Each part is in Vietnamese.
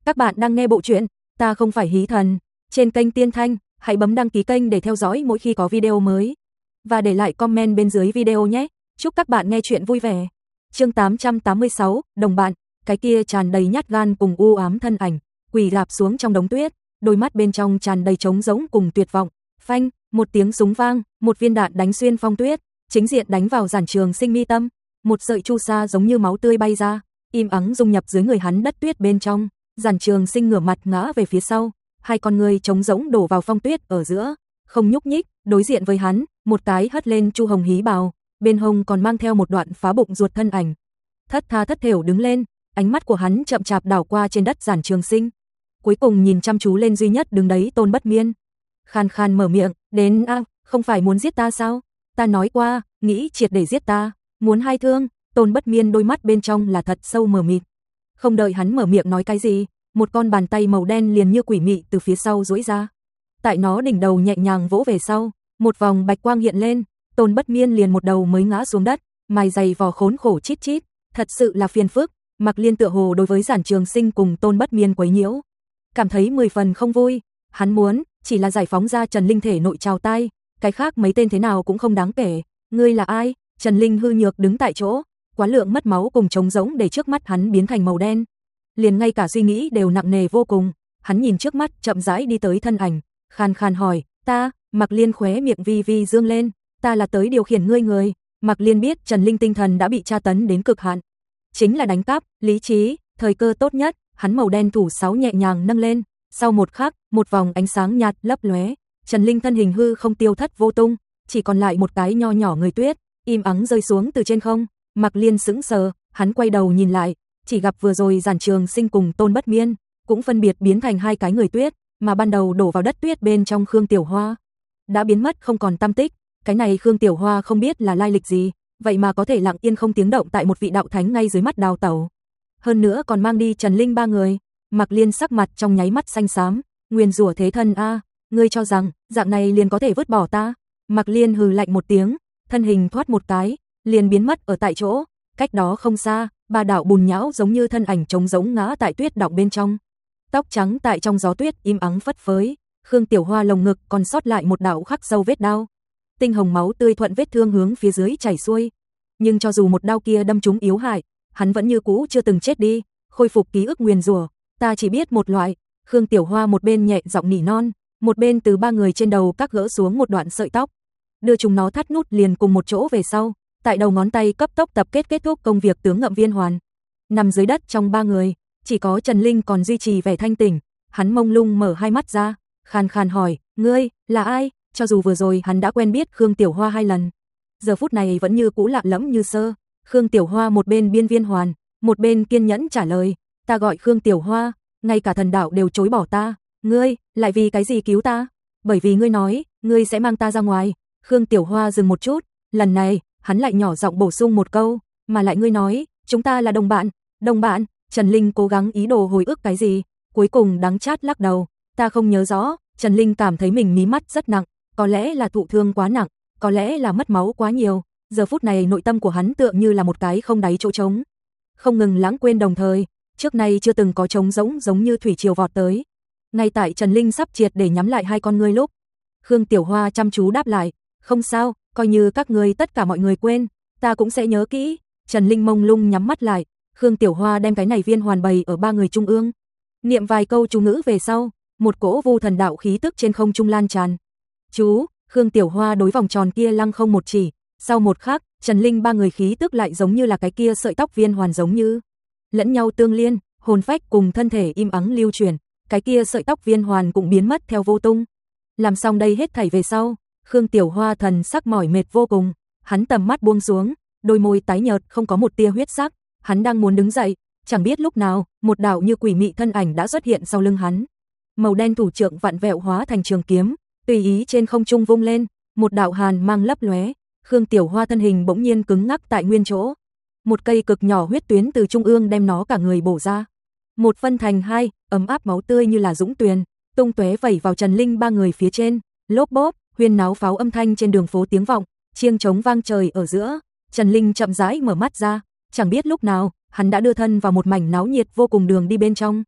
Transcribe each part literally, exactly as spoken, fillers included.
Các bạn đang nghe bộ truyện Ta không phải hí thần trên kênh Tiên Thanh, hãy bấm đăng ký kênh để theo dõi mỗi khi có video mới và để lại comment bên dưới video nhé. Chúc các bạn nghe truyện vui vẻ. Chương tám trăm tám mươi sáu, đồng bạn, cái kia tràn đầy nhát gan cùng u ám thân ảnh, quỳ rạp xuống trong đống tuyết, đôi mắt bên trong tràn đầy trống rỗng cùng tuyệt vọng. Phanh, một tiếng súng vang, một viên đạn đánh xuyên phong tuyết, chính diện đánh vào Giản Trường Sinh mi tâm, một sợi chu sa giống như máu tươi bay ra, im ắng dung nhập dưới người hắn đất tuyết bên trong. Giản Trường Sinh ngửa mặt ngã về phía sau, hai con người trống rỗng đổ vào phong tuyết ở giữa, không nhúc nhích, đối diện với hắn, một cái hất lên chu hồng hí bào, bên hông còn mang theo một đoạn phá bụng ruột thân ảnh. Thất tha thất thểu đứng lên, ánh mắt của hắn chậm chạp đảo qua trên đất Giản Trường Sinh, cuối cùng nhìn chăm chú lên duy nhất đứng đấy Tôn Bất Miên. Khan khan mở miệng, đến a, à, không phải muốn giết ta sao? Ta nói qua, nghĩ triệt để giết ta, muốn hai thương. Tôn Bất Miên đôi mắt bên trong là thật sâu mờ mịt. Không đợi hắn mở miệng nói cái gì, một con bàn tay màu đen liền như quỷ mị từ phía sau duỗi ra. Tại nó đỉnh đầu nhẹ nhàng vỗ về sau, một vòng bạch quang hiện lên, Tôn Bất Miên liền một đầu mới ngã xuống đất, mài giày vò khốn khổ chít chít, thật sự là phiền phức. Mạc Liên tựa hồ đối với Giản Trường Sinh cùng Tôn Bất Miên quấy nhiễu, cảm thấy mười phần không vui, hắn muốn chỉ là giải phóng ra Trần Linh thể nội trào tai, cái khác mấy tên thế nào cũng không đáng kể. Ngươi là ai? Trần Linh hư nhược đứng tại chỗ, quá lượng mất máu cùng trống rỗng để trước mắt hắn biến thành màu đen, liền ngay cả suy nghĩ đều nặng nề vô cùng. Hắn nhìn trước mắt chậm rãi đi tới thân ảnh, khan khan hỏi, ta. Mạc Liên khóe miệng vi vi dương lên, ta là tới điều khiển ngươi người. Mạc Liên biết Trần Linh tinh thần đã bị tra tấn đến cực hạn, chính là đánh cắp lý trí, thời cơ tốt nhất. Hắn màu đen thủ sáo nhẹ nhàng nâng lên, sau một khắc, một vòng ánh sáng nhạt lấp lóe, Trần Linh thân hình hư không tiêu thất vô tung, chỉ còn lại một cái nho nhỏ người tuyết, im ắng rơi xuống từ trên không. Mạc Liên sững sờ, hắn quay đầu nhìn lại, chỉ gặp vừa rồi Giản Trường Sinh cùng Tôn Bất Miên cũng phân biệt biến thành hai cái người tuyết, mà ban đầu đổ vào đất tuyết bên trong Khương Tiểu Hoa đã biến mất không còn tăm tích. Cái này Khương Tiểu Hoa không biết là lai lịch gì, vậy mà có thể lặng yên không tiếng động tại một vị đạo thánh ngay dưới mắt đào tẩu, hơn nữa còn mang đi Trần Linh ba người. Mạc Liên sắc mặt trong nháy mắt xanh xám, nguyên rủa thế thân a, ngươi cho rằng dạng này liền có thể vứt bỏ ta? Mạc Liên hừ lạnh một tiếng, thân hình thoát một cái, liền biến mất ở tại chỗ. Cách đó không xa, ba đạo bùn nhão giống như thân ảnh trống rỗng ngã tại tuyết đọng bên trong, tóc trắng tại trong gió tuyết im ắng phất phới. Khương Tiểu Hoa lồng ngực còn sót lại một đạo khắc sâu vết đao, tinh hồng máu tươi thuận vết thương hướng phía dưới chảy xuôi, nhưng cho dù một đao kia đâm trúng yếu hại, hắn vẫn như cũ chưa từng chết đi, khôi phục ký ức nguyền rủa. Ta chỉ biết một loại. Khương Tiểu Hoa một bên nhẹ giọng nỉ non, một bên từ ba người trên đầu cắt gỡ xuống một đoạn sợi tóc, đưa chúng nó thắt nút liền cùng một chỗ về sau, tại đầu ngón tay cấp tốc tập kết kết thúc công việc tướng ngậm viên hoàn. Nằm dưới đất trong ba người, chỉ có Trần Linh còn duy trì vẻ thanh tỉnh, hắn mông lung mở hai mắt ra, khan khan hỏi, ngươi là ai? Cho dù vừa rồi hắn đã quen biết Khương Tiểu Hoa hai lần, giờ phút này vẫn như cũ lạ lẫm như sơ. Khương Tiểu Hoa một bên biên viên hoàn, một bên kiên nhẫn trả lời, ta gọi Khương Tiểu Hoa, ngay cả thần đạo đều chối bỏ ta. Ngươi lại vì cái gì cứu ta? Bởi vì ngươi nói ngươi sẽ mang ta ra ngoài. Khương Tiểu Hoa dừng một chút, lần này hắn lại nhỏ giọng bổ sung một câu, mà lại ngươi nói chúng ta là đồng bạn. Đồng bạn? Trần Linh cố gắng ý đồ hồi ức cái gì, cuối cùng đắng chát lắc đầu, ta không nhớ rõ. Trần Linh cảm thấy mình mí mắt rất nặng, có lẽ là thụ thương quá nặng, có lẽ là mất máu quá nhiều. Giờ phút này nội tâm của hắn tựa như là một cái không đáy chỗ trống, không ngừng lãng quên, đồng thời trước nay chưa từng có trống rỗng giống như thủy triều vọt tới. Ngay tại Trần Linh sắp triệt để nhắm lại hai con ngươi lúc, Khương Tiểu Hoa chăm chú đáp lại, không sao, coi như các ngươi tất cả mọi người quên, ta cũng sẽ nhớ kỹ. Trần Linh mông lung nhắm mắt lại, Khương Tiểu Hoa đem cái này viên hoàn bày ở ba người trung ương, niệm vài câu chú ngữ về sau, một cỗ vu thần đạo khí tức trên không trung lan tràn. Chú. Khương Tiểu Hoa đối vòng tròn kia lăng không một chỉ, sau một khắc, Trần Linh ba người khí tức lại giống như là cái kia sợi tóc viên hoàn giống như lẫn nhau tương liên, hồn phách cùng thân thể im ắng lưu chuyển, cái kia sợi tóc viên hoàn cũng biến mất theo vô tung. Làm xong đây hết thảy về sau, Khương Tiểu Hoa thần sắc mỏi mệt vô cùng, hắn tầm mắt buông xuống, đôi môi tái nhợt không có một tia huyết sắc, hắn đang muốn đứng dậy, chẳng biết lúc nào, một đạo như quỷ mị thân ảnh đã xuất hiện sau lưng hắn. Màu đen thủ trượng vặn vẹo hóa thành trường kiếm, tùy ý trên không trung vung lên, một đạo hàn mang lấp lóe, Khương Tiểu Hoa thân hình bỗng nhiên cứng ngắc tại nguyên chỗ. Một cây cực nhỏ huyết tuyến từ trung ương đem nó cả người bổ ra. Một phân thành hai, ấm áp máu tươi như là dũng tuyền, tung tóe vẩy vào Trần Linh ba người phía trên, lốp bốp, huyên náo pháo âm thanh trên đường phố tiếng vọng, chiêng trống vang trời ở giữa. Trần Linh chậm rãi mở mắt ra, chẳng biết lúc nào, hắn đã đưa thân vào một mảnh náo nhiệt vô cùng đường đi bên trong.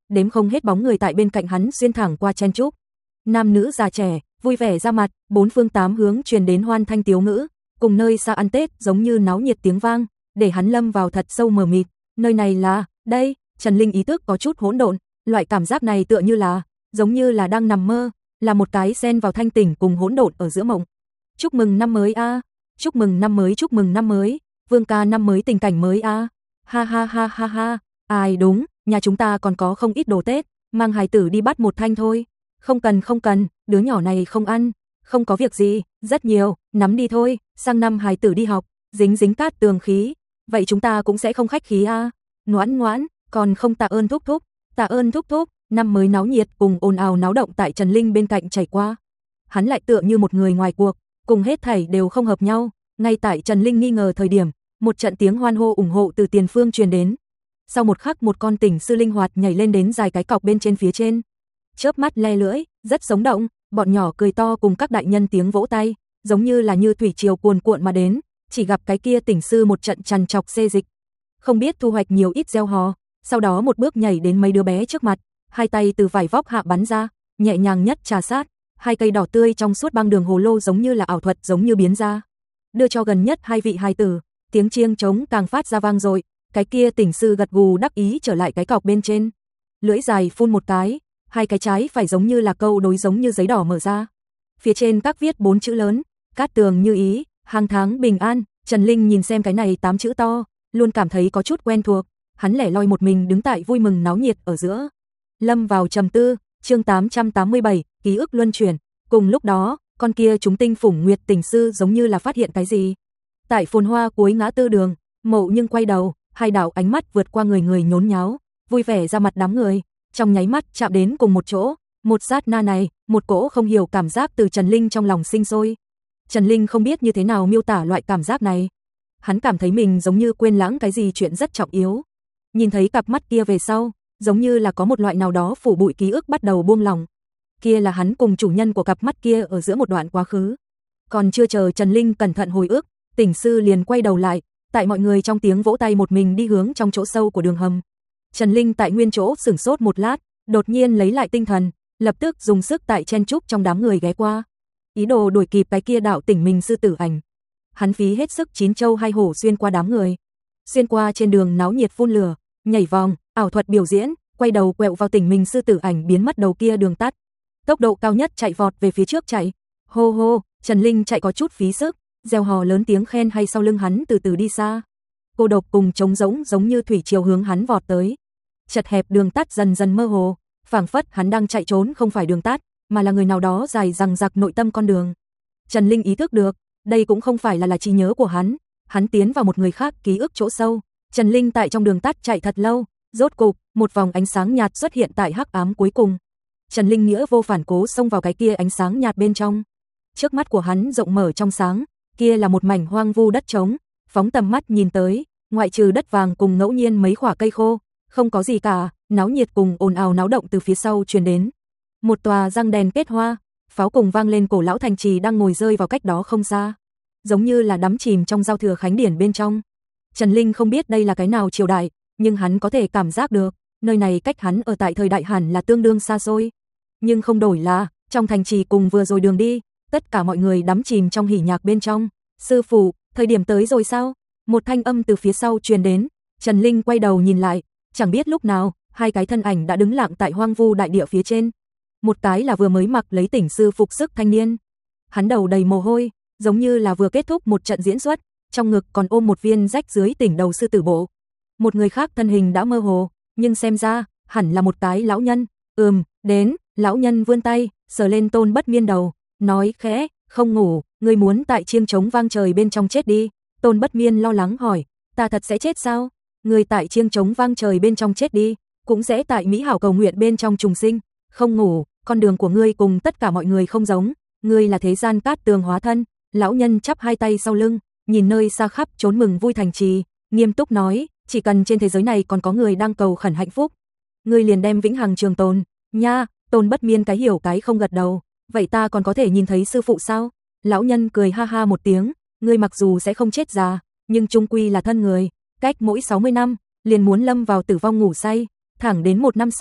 đếm không hết bóng người tại bên cạnh hắn xuyên thẳng qua chen chúc. Nam nữ già trẻ, vui vẻ ra mặt, bốn phương tám hướng truyền đến hoan thanh tiếu ngữ, cùng nơi xa ăn Tết giống như náo nhiệt tiếng vang, để hắn lâm vào thật sâu mờ mịt. Nơi này là, đây, Trần Linh ý thức có chút hỗn độn, loại cảm giác này tựa như là, giống như là đang nằm mơ, là một cái xen vào thanh tỉnh cùng hỗn độn ở giữa mộng. Chúc mừng năm mới a, chúc mừng năm mới, chúc mừng năm mới, Vương ca năm mới tình cảnh mới a. Ha ha ha ha ha, ai đúng, nhà chúng ta còn có không ít đồ Tết, mang hài tử đi bắt một thanh thôi. Không cần không cần, đứa nhỏ này không ăn, không có việc gì, rất nhiều, nắm đi thôi, sang năm hài tử đi học, dính dính cát tường khí, vậy chúng ta cũng sẽ không khách khí a. Ngoãn ngoãn, còn không tạ ơn thúc thúc, tạ ơn thúc thúc. Năm mới náo nhiệt cùng ồn ào náo động tại Trần Linh bên cạnh chảy qua. Hắn lại tựa như một người ngoài cuộc, cùng hết thảy đều không hợp nhau. Ngay tại Trần Linh nghi ngờ thời điểm, một trận tiếng hoan hô ủng hộ từ tiền phương truyền đến. Sau một khắc một con tỉnh sư linh hoạt nhảy lên đến dài cái cọc bên trên phía trên. Chớp mắt le lưỡi, rất sống động, bọn nhỏ cười to cùng các đại nhân tiếng vỗ tay, giống như là như thủy triều cuồn cuộn mà đến, chỉ gặp cái kia tỉnh sư một trận trằn trọc xê dịch. Không biết thu hoạch nhiều ít gieo hò, sau đó một bước nhảy đến mấy đứa bé trước mặt. Hai tay từ vải vóc hạ bắn ra, nhẹ nhàng nhất trà sát, hai cây đỏ tươi trong suốt băng đường hồ lô giống như là ảo thuật giống như biến ra, đưa cho gần nhất hai vị hài tử, tiếng chiêng trống càng phát ra vang dội, cái kia tỉnh sư gật gù đắc ý trở lại cái cọc bên trên, lưỡi dài phun một cái, hai cái trái phải giống như là câu đối giống như giấy đỏ mở ra, phía trên các viết bốn chữ lớn, cát tường như ý, hàng tháng bình an. Trần Linh nhìn xem cái này tám chữ to, luôn cảm thấy có chút quen thuộc, hắn lẻ loi một mình đứng tại vui mừng náo nhiệt ở giữa. Lâm vào trầm tư, chương tám trăm tám mươi bảy, ký ức luân chuyển. Cùng lúc đó, con kia chúng tinh phủng nguyệt tỉnh sư giống như là phát hiện cái gì. Tại phồn hoa cuối ngã tư đường, Mậu nhưng quay đầu, hai đạo ánh mắt vượt qua người người nhốn nháo, vui vẻ ra mặt đám người, trong nháy mắt chạm đến cùng một chỗ. Một sát na này, một cỗ không hiểu cảm giác từ Trần Linh trong lòng sinh sôi. Trần Linh không biết như thế nào miêu tả loại cảm giác này. Hắn cảm thấy mình giống như quên lãng cái gì chuyện rất trọng yếu. Nhìn thấy cặp mắt kia về sau, giống như là có một loại nào đó phủ bụi ký ức bắt đầu buông lỏng. Kia là hắn cùng chủ nhân của cặp mắt kia ở giữa một đoạn quá khứ. Còn chưa chờ Trần Linh cẩn thận hồi ức, tỉnh sư liền quay đầu lại, tại mọi người trong tiếng vỗ tay một mình đi hướng trong chỗ sâu của đường hầm. Trần Linh tại nguyên chỗ sửng sốt một lát, đột nhiên lấy lại tinh thần, lập tức dùng sức tại chen chúc trong đám người ghé qua, ý đồ đuổi kịp cái kia đạo tỉnh mình sư tử ảnh. Hắn phí hết sức chín châu hai hổ xuyên qua đám người, xuyên qua trên đường náo nhiệt phun lửa, nhảy vòng, ảo thuật biểu diễn, quay đầu quẹo vào tỉnh mình sư tử ảnh biến mất đầu kia đường tắt. Tốc độ cao nhất chạy vọt về phía trước chạy. Hô hô, Trần Linh chạy có chút phí sức, reo hò lớn tiếng khen hay sau lưng hắn từ từ đi xa. Cô độc cùng trống rỗng giống như thủy triều hướng hắn vọt tới. Chật hẹp đường tắt dần dần mơ hồ, phảng phất hắn đang chạy trốn không phải đường tắt, mà là người nào đó dài dằng dặc nội tâm con đường. Trần Linh ý thức được, đây cũng không phải là là trí nhớ của hắn, hắn tiến vào một người khác ký ức chỗ sâu. Trần Linh tại trong đường tắt chạy thật lâu, rốt cục, một vòng ánh sáng nhạt xuất hiện tại hắc ám cuối cùng. Trần Linh nghĩa vô phản cố xông vào cái kia ánh sáng nhạt bên trong. Trước mắt của hắn rộng mở trong sáng, kia là một mảnh hoang vu đất trống, phóng tầm mắt nhìn tới, ngoại trừ đất vàng cùng ngẫu nhiên mấy quả cây khô, không có gì cả, náo nhiệt cùng ồn ào náo động từ phía sau truyền đến. Một tòa răng đèn kết hoa, pháo cùng vang lên cổ lão thành trì đang ngồi rơi vào cách đó không xa, giống như là đắm chìm trong giao thừa khánh điển bên trong. Trần Linh không biết đây là cái nào triều đại, nhưng hắn có thể cảm giác được, nơi này cách hắn ở tại thời đại hẳn là tương đương xa xôi. Nhưng không đổi là, trong thành trì cùng vừa rồi đường đi, tất cả mọi người đắm chìm trong hỉ nhạc bên trong. Sư phụ, thời điểm tới rồi sao? Một thanh âm từ phía sau truyền đến, Trần Linh quay đầu nhìn lại, chẳng biết lúc nào, hai cái thân ảnh đã đứng lặng tại hoang vu đại địa phía trên. Một cái là vừa mới mặc lấy tỉnh sư phục sức thanh niên. Hắn đầu đầy mồ hôi, giống như là vừa kết thúc một trận diễn xuất, trong ngực còn ôm một viên rách dưới tỉnh đầu sư tử bộ. Một người khác thân hình đã mơ hồ, nhưng xem ra, hẳn là một cái lão nhân. Ừm, đến, lão nhân vươn tay, sờ lên Tôn Bất Miên đầu, nói khẽ, không ngủ, ngươi muốn tại chiêng trống vang trời bên trong chết đi. Tôn Bất Miên lo lắng hỏi, ta thật sẽ chết sao? Ngươi tại chiêng trống vang trời bên trong chết đi, cũng sẽ tại mỹ hảo cầu nguyện bên trong trùng sinh. Không ngủ, con đường của ngươi cùng tất cả mọi người không giống, ngươi là thế gian cát tường hóa thân. Lão nhân chắp hai tay sau lưng, nhìn nơi xa khắp trốn mừng vui thành trì, nghiêm túc nói, chỉ cần trên thế giới này còn có người đang cầu khẩn hạnh phúc, ngươi liền đem vĩnh hằng trường tồn. Nha, Tôn Bất Miên cái hiểu cái không gật đầu, vậy ta còn có thể nhìn thấy sư phụ sao? Lão nhân cười ha ha một tiếng, ngươi mặc dù sẽ không chết già, nhưng chung quy là thân người, cách mỗi sáu mươi năm, liền muốn lâm vào tử vong ngủ say, thẳng đến một năm sau,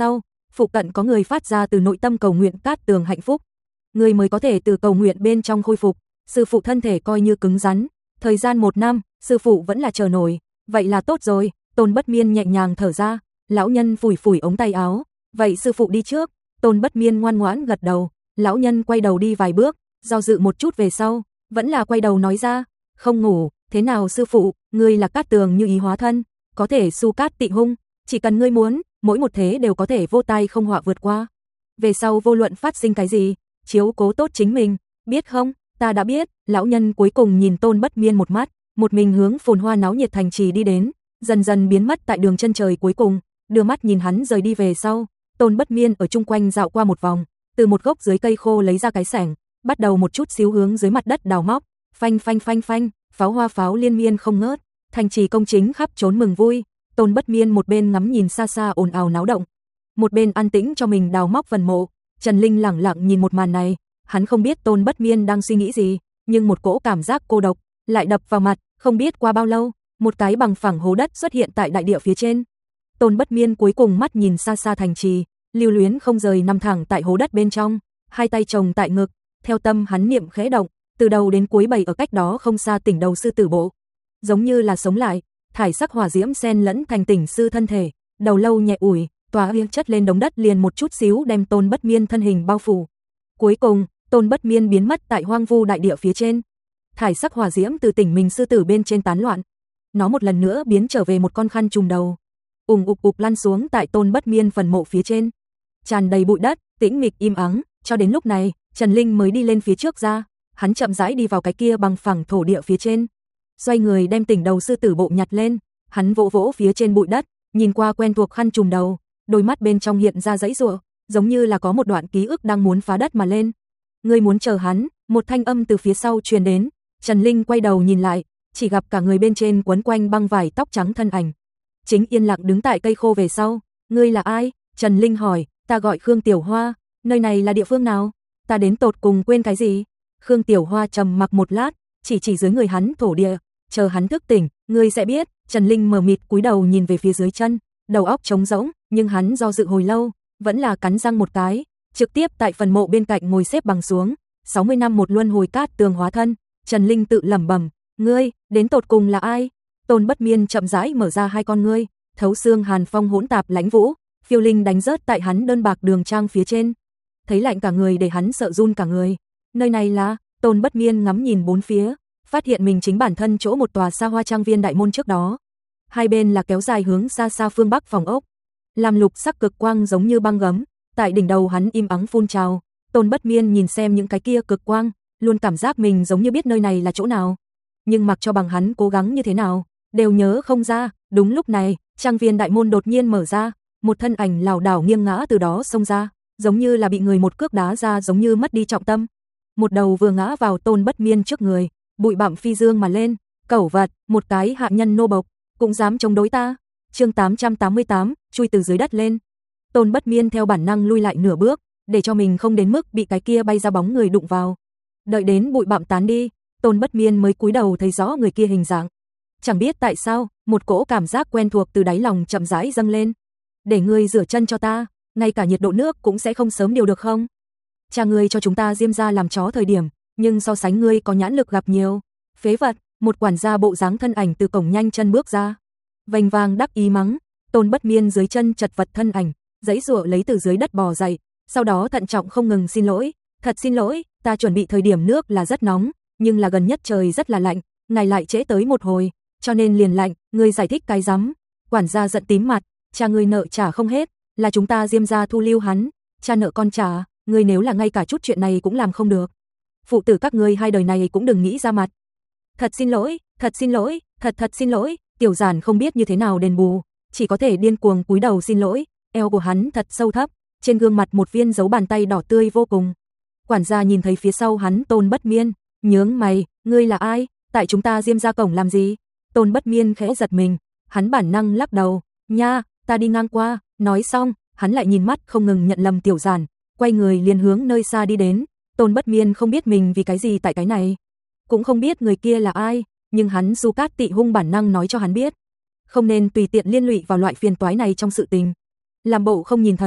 phụ cận có người phát ra từ nội tâm cầu nguyện Cát Tường hạnh phúc. Người mới có thể từ cầu nguyện bên trong khôi phục, sư phụ thân thể coi như cứng rắn, thời gian một năm, sư phụ vẫn là chờ nổi, vậy là tốt rồi, Tôn Bất Miên nhẹ nhàng thở ra, lão nhân phủi phủi ống tay áo, vậy sư phụ đi trước, Tôn Bất Miên ngoan ngoãn gật đầu, lão nhân quay đầu đi vài bước, do dự một chút về sau, vẫn là quay đầu nói ra, không ngủ, thế nào sư phụ, ngươi là Cát Tường như ý hóa thân, có thể su cát tị hung, chỉ cần ngươi muốn, mỗi một thế đều có thể vô tai không họa vượt qua. Về sau vô luận phát sinh cái gì, chiếu cố tốt chính mình, biết không, ta đã biết, lão nhân cuối cùng nhìn Tôn Bất Miên một mắt, một mình hướng phồn hoa náo nhiệt thành trì đi đến, dần dần biến mất tại đường chân trời cuối cùng, đưa mắt nhìn hắn rời đi về sau, Tôn Bất Miên ở chung quanh dạo qua một vòng, từ một gốc dưới cây khô lấy ra cái xẻng, bắt đầu một chút xíu hướng dưới mặt đất đào móc, phanh phanh phanh phanh, pháo hoa pháo liên miên không ngớt, thành trì công chính khắp trốn mừng vui, Tôn Bất Miên một bên ngắm nhìn xa xa ồn ào náo động, một bên an tĩnh cho mình đào móc phần mộ. Trần Linh lẳng lặng nhìn một màn này, hắn không biết Tôn Bất Miên đang suy nghĩ gì, nhưng một cỗ cảm giác cô độc lại đập vào mặt, không biết qua bao lâu, một cái bằng phẳng hố đất xuất hiện tại đại địa phía trên. Tôn Bất Miên cuối cùng mắt nhìn xa xa thành trì, lưu luyến không rời nằm thẳng tại hố đất bên trong, hai tay chồng tại ngực, theo tâm hắn niệm khẽ động, từ đầu đến cuối bày ở cách đó không xa tỉnh đầu sư tử bộ, giống như là sống lại, thải sắc hỏa diễm xen lẫn thành tỉnh sư thân thể, đầu lâu nhẹ ủi, tỏa yên chất lên đống đất liền một chút xíu đem Tôn Bất Miên thân hình bao phủ. Cuối cùng, Tôn Bất Miên biến mất tại hoang vu đại địa phía trên. Thải sắc hỏa diễm từ tỉnh mình sư tử bên trên tán loạn, nó một lần nữa biến trở về một con khăn trùm đầu, ùng ục ục lăn xuống tại Tôn Bất Miên phần mộ phía trên, tràn đầy bụi đất, tĩnh mịch im ắng. Cho đến lúc này, Trần Linh mới đi lên phía trước ra, hắn chậm rãi đi vào cái kia bằng phẳng thổ địa phía trên, xoay người đem tỉnh đầu sư tử bộ nhặt lên, hắn vỗ vỗ phía trên bụi đất, nhìn qua quen thuộc khăn trùm đầu, đôi mắt bên trong hiện ra giãy giụa, giống như là có một đoạn ký ức đang muốn phá đất mà lên. Ngươi muốn chờ hắn, một thanh âm từ phía sau truyền đến, Trần Linh quay đầu nhìn lại, chỉ gặp cả người bên trên quấn quanh băng vải tóc trắng thân ảnh, chính yên lặng đứng tại cây khô về sau. Ngươi là ai? Trần Linh hỏi. Ta gọi Khương Tiểu Hoa, nơi này là địa phương nào? Ta đến tột cùng quên cái gì? Khương Tiểu Hoa trầm mặc một lát, chỉ chỉ dưới người hắn thổ địa, chờ hắn thức tỉnh, ngươi sẽ biết. Trần Linh mờ mịt cúi đầu nhìn về phía dưới chân, đầu óc trống rỗng, nhưng hắn do dự hồi lâu, vẫn là cắn răng một cái, trực tiếp tại phần mộ bên cạnh ngồi xếp bằng xuống. sáu mươi năm một luân hồi Cát Tường hóa thân, Trần Linh tự lẩm bẩm, ngươi, đến tột cùng là ai? Tôn Bất Miên chậm rãi mở ra hai con ngươi, thấu xương hàn phong hỗn tạp lãnh vũ, phiêu linh đánh rớt tại hắn đơn bạc đường trang phía trên, thấy lạnh cả người để hắn sợ run cả người. Nơi này là? Tôn Bất Miên ngắm nhìn bốn phía, phát hiện mình chính bản thân chỗ một tòa xa hoa trang viên đại môn trước đó, hai bên là kéo dài hướng xa xa phương bắc phòng ốc, làm lục sắc cực quang giống như băng gấm, tại đỉnh đầu hắn im ắng phun trào. Tôn Bất Miên nhìn xem những cái kia cực quang, luôn cảm giác mình giống như biết nơi này là chỗ nào, nhưng mặc cho bằng hắn cố gắng như thế nào, đều nhớ không ra. Đúng lúc này, trang viên đại môn đột nhiên mở ra, một thân ảnh lảo đảo nghiêng ngã từ đó xông ra, giống như là bị người một cước đá ra, giống như mất đi trọng tâm, một đầu vừa ngã vào Tôn Bất Miên trước người, bụi bặm phi dương mà lên. Cẩu vật, một cái hạ nhân nô bộc, cũng dám chống đối ta? Chương tám trăm tám mươi tám, chui từ dưới đất lên. Tôn Bất Miên theo bản năng lui lại nửa bước, để cho mình không đến mức bị cái kia bay ra bóng người đụng vào. Đợi đến bụi bặm tán đi, Tôn Bất Miên mới cúi đầu thấy rõ người kia hình dạng. Chẳng biết tại sao, một cỗ cảm giác quen thuộc từ đáy lòng chậm rãi dâng lên. Để ngươi rửa chân cho ta, ngay cả nhiệt độ nước cũng sẽ không sớm điều được không? Cha ngươi cho chúng ta Diêm gia làm chó thời điểm, nhưng so sánh ngươi có nhãn lực gặp nhiều. Phế vật. Một quản gia bộ dáng thân ảnh từ cổng nhanh chân bước ra, vênh vang đắc ý mắng. Tôn Bất Miên dưới chân chật vật thân ảnh, giãy giụa lấy từ dưới đất bò dậy, sau đó thận trọng không ngừng xin lỗi, thật xin lỗi, ta chuẩn bị thời điểm nước là rất nóng, nhưng là gần nhất trời rất là lạnh, ngài lại trễ tới một hồi, cho nên liền lạnh. Ngươi giải thích cái rắm? Quản gia giận tím mặt, cha ngươi nợ trả không hết, là chúng ta Diêm gia thu lưu hắn, cha nợ con trả, ngươi nếu là ngay cả chút chuyện này cũng làm không được, phụ tử các ngươi hai đời này cũng đừng nghĩ ra mặt. Thật xin lỗi, thật xin lỗi, thật thật xin lỗi. Tiểu Giản không biết như thế nào đền bù, chỉ có thể điên cuồng cúi đầu xin lỗi, eo của hắn thật sâu thấp, trên gương mặt một viên dấu bàn tay đỏ tươi vô cùng. Quản gia nhìn thấy phía sau hắn Tôn Bất Miên, nhướng mày, ngươi là ai, tại chúng ta Diêm gia cổng làm gì? Tôn Bất Miên khẽ giật mình, hắn bản năng lắc đầu, nha, ta đi ngang qua. Nói xong, hắn lại nhìn mắt không ngừng nhận lầm Tiểu Giản, quay người liền hướng nơi xa đi đến. Tôn Bất Miên không biết mình vì cái gì tại cái này, cũng không biết người kia là ai, nhưng hắn su cát tị hung bản năng nói cho hắn biết, không nên tùy tiện liên lụy vào loại phiền toái này trong sự tình. Làm bộ không nhìn thấy,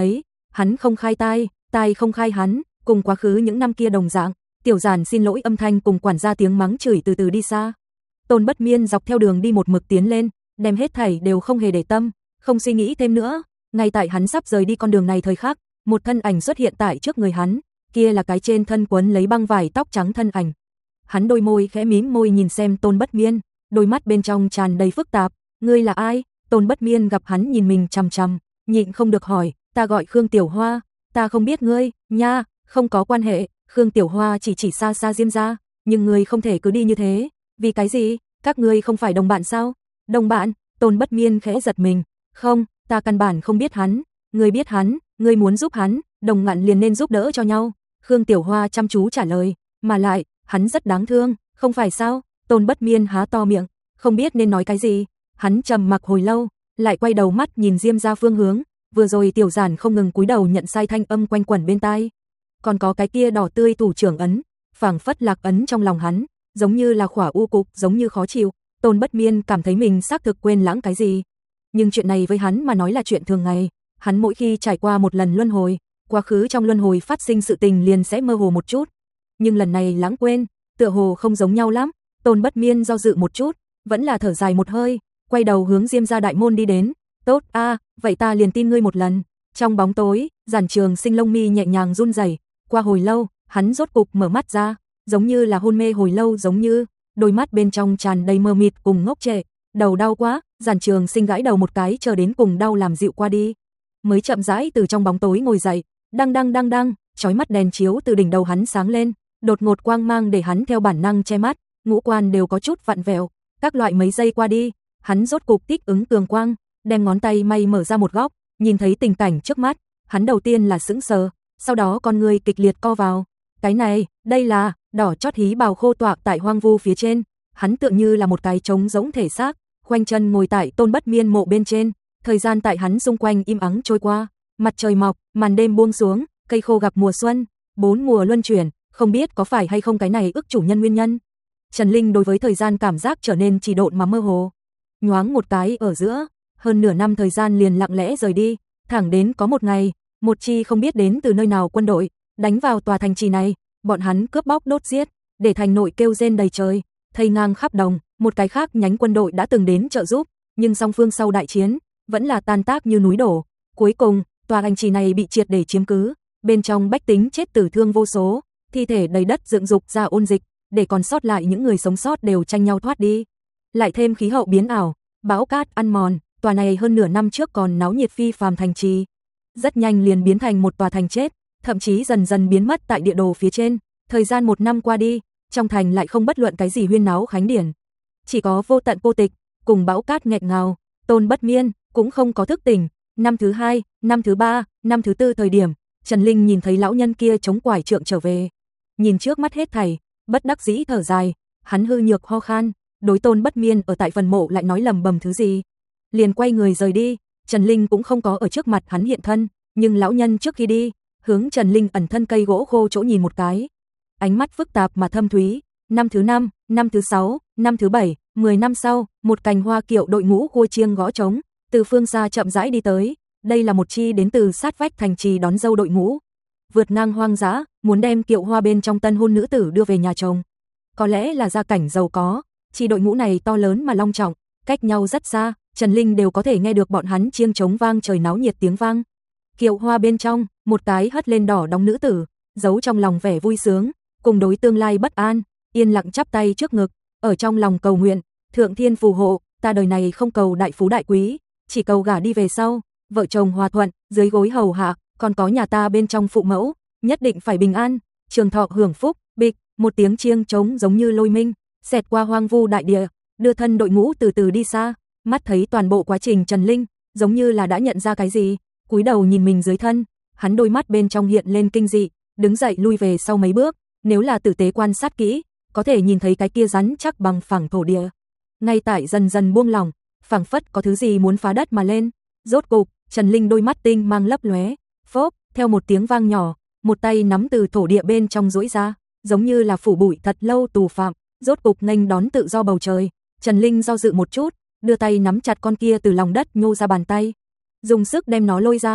Hắn không khai tai, tai không khai hắn, cùng quá khứ những năm kia đồng dạng. Tiểu Giản xin lỗi âm thanh cùng quản gia tiếng mắng chửi từ từ đi xa. Tôn Bất Miên dọc theo đường đi một mực tiến lên, đem hết thảy đều không hề để tâm, không suy nghĩ thêm nữa. Ngay tại hắn sắp rời đi con đường này thời khắc, một thân ảnh xuất hiện tại trước người hắn, kia là cái trên thân quấn lấy băng vải tóc trắng thân ảnh. Hắn đôi môi khẽ mím môi nhìn xem Tôn Bất Miên, đôi mắt bên trong tràn đầy phức tạp. Ngươi là ai? Tôn Bất Miên gặp hắn nhìn mình chằm chằm, nhịn không được hỏi, ta gọi Khương Tiểu Hoa, ta không biết ngươi, nha, không có quan hệ. Khương Tiểu Hoa chỉ chỉ xa xa Diêm gia, nhưng ngươi không thể cứ đi như thế, vì cái gì? Các ngươi không phải đồng bạn sao? Đồng bạn? Tôn Bất Miên khẽ giật mình, không, ta căn bản không biết hắn, ngươi biết hắn, ngươi muốn giúp hắn, đồng ngạn liền nên giúp đỡ cho nhau. Khương Tiểu Hoa chăm chú trả lời, mà lại, hắn rất đáng thương, không phải sao? Tôn Bất Miên há to miệng, không biết nên nói cái gì. Hắn trầm mặc hồi lâu, lại quay đầu mắt nhìn Diêm gia phương hướng, vừa rồi Tiểu Giản không ngừng cúi đầu nhận sai thanh âm quanh quẩn bên tai. Còn có cái kia đỏ tươi thủ trưởng ấn, phảng phất lạc ấn trong lòng hắn, giống như là khỏa u cục, giống như khó chịu. Tôn Bất Miên cảm thấy mình xác thực quên lãng cái gì. Nhưng chuyện này với hắn mà nói là chuyện thường ngày, hắn mỗi khi trải qua một lần luân hồi, quá khứ trong luân hồi phát sinh sự tình liền sẽ mơ hồ một chút. Nhưng lần này lãng quên, tựa hồ không giống nhau lắm. Tôn Bất Miên do dự một chút, vẫn là thở dài một hơi, quay đầu hướng Diêm gia đại môn đi đến. Tốt a, à, vậy ta liền tin ngươi một lần. Trong bóng tối, Giản Trường Sinh lông mi nhẹ nhàng run rẩy, qua hồi lâu, hắn rốt cục mở mắt ra, giống như là hôn mê hồi lâu giống như, đôi mắt bên trong tràn đầy mờ mịt cùng ngốc trệ. Đầu đau quá, Giản Trường Sinh gãi đầu một cái chờ đến cùng đau làm dịu qua đi, mới chậm rãi từ trong bóng tối ngồi dậy. Đăng đăng đăng đăng, chói mắt đèn chiếu từ đỉnh đầu hắn sáng lên, đột ngột quang mang để hắn theo bản năng che mắt, ngũ quan đều có chút vặn vẹo. Các loại mấy giây qua đi, hắn rốt cục thích ứng cường quang, đem ngón tay may mở ra một góc, nhìn thấy tình cảnh trước mắt, hắn đầu tiên là sững sờ, sau đó con người kịch liệt co vào. Cái này, đây là đỏ chót hí bào khô toạc tại hoang vu phía trên, hắn tựa như là một cái trống rỗng thể xác, khoanh chân ngồi tại Tôn Bất Miên mộ bên trên, thời gian tại hắn xung quanh im ắng trôi qua, mặt trời mọc, màn đêm buông xuống, cây khô gặp mùa xuân, bốn mùa luân chuyển, không biết có phải hay không cái này ức chủ nhân nguyên nhân. Trần Linh đối với thời gian cảm giác trở nên trì độn mà mơ hồ. Nhoáng một cái ở giữa, hơn nửa năm thời gian liền lặng lẽ rời đi, thẳng đến có một ngày, một chi không biết đến từ nơi nào quân đội đánh vào tòa thành trì này, bọn hắn cướp bóc đốt giết, để thành nội kêu rên đầy trời, thây ngang khắp đồng. Một cái khác nhánh quân đội đã từng đến trợ giúp, nhưng song phương sau đại chiến vẫn là tan tác như núi đổ. Cuối cùng, tòa thành trì này bị triệt để chiếm cứ, bên trong bách tính chết tử thương vô số, thi thể đầy đất dựng dục ra ôn dịch, để còn sót lại những người sống sót đều tranh nhau thoát đi. Lại thêm khí hậu biến ảo, bão cát ăn mòn, tòa này hơn nửa năm trước còn náo nhiệt phi phàm thành trì, rất nhanh liền biến thành một tòa thành chết, thậm chí dần dần biến mất tại địa đồ phía trên. Thời gian một năm qua đi, trong thành lại không bất luận cái gì huyên náo khánh điển, chỉ có vô tận cô tịch, cùng bão cát nghẹt ngào. Tôn Bất Miên cũng không có thức tỉnh. Năm thứ hai, năm thứ ba, năm thứ tư thời điểm, Trần Linh nhìn thấy lão nhân kia chống quải trượng trở về, nhìn trước mắt hết thảy, bất đắc dĩ thở dài, hắn hư nhược ho khan, đối Tôn Bất Miên ở tại phần mộ lại nói lầm bầm thứ gì, liền quay người rời đi. Trần Linh cũng không có ở trước mặt hắn hiện thân, nhưng lão nhân trước khi đi, hướng Trần Linh ẩn thân cây gỗ khô chỗ nhìn một cái, ánh mắt phức tạp mà thâm thúy. Năm thứ năm, năm thứ sáu, năm thứ bảy, mười năm sau, một cành hoa kiệu đội ngũ khua chiêng gõ trống, từ phương xa chậm rãi đi tới. Đây là một chi đến từ sát vách thành trì đón dâu đội ngũ, vượt ngang hoang dã, muốn đem kiệu hoa bên trong tân hôn nữ tử đưa về nhà chồng. Có lẽ là gia cảnh giàu có, chi đội ngũ này to lớn mà long trọng, cách nhau rất xa, Trần Linh đều có thể nghe được bọn hắn chiêng trống vang trời náo nhiệt tiếng vang. Kiệu hoa bên trong, một cái hất lên đỏ đóng nữ tử, giấu trong lòng vẻ vui sướng, cùng đối tương lai bất an, yên lặng chắp tay trước ngực, ở trong lòng cầu nguyện, thượng thiên phù hộ, ta đời này không cầu đại phú đại quý, chỉ cầu gả đi về sau, vợ chồng hòa thuận, dưới gối hầu hạ, còn có nhà ta bên trong phụ mẫu, nhất định phải bình an, trường thọ hưởng phúc. Bịch, một tiếng chiêng trống giống như lôi minh, xẹt qua hoang vu đại địa, đưa thân đội ngũ từ từ đi xa. Mắt thấy toàn bộ quá trình, Trần Linh giống như là đã nhận ra cái gì, cúi đầu nhìn mình dưới thân, hắn đôi mắt bên trong hiện lên kinh dị, đứng dậy lui về sau mấy bước, nếu là tử tế quan sát kỹ, có thể nhìn thấy cái kia rắn chắc bằng phẳng thổ địa, ngay tại dần dần buông lỏng, phảng phất có thứ gì muốn phá đất mà lên. Rốt cục, Trần Linh đôi mắt tinh mang lấp lóe, phốp, theo một tiếng vang nhỏ, một tay nắm từ thổ địa bên trong duỗi ra, giống như là phủ bụi thật lâu tù phạm, rốt cục nghênh đón tự do bầu trời. Trần Linh do dự một chút, đưa tay nắm chặt con kia từ lòng đất nhô ra bàn tay, dùng sức đem nó lôi ra.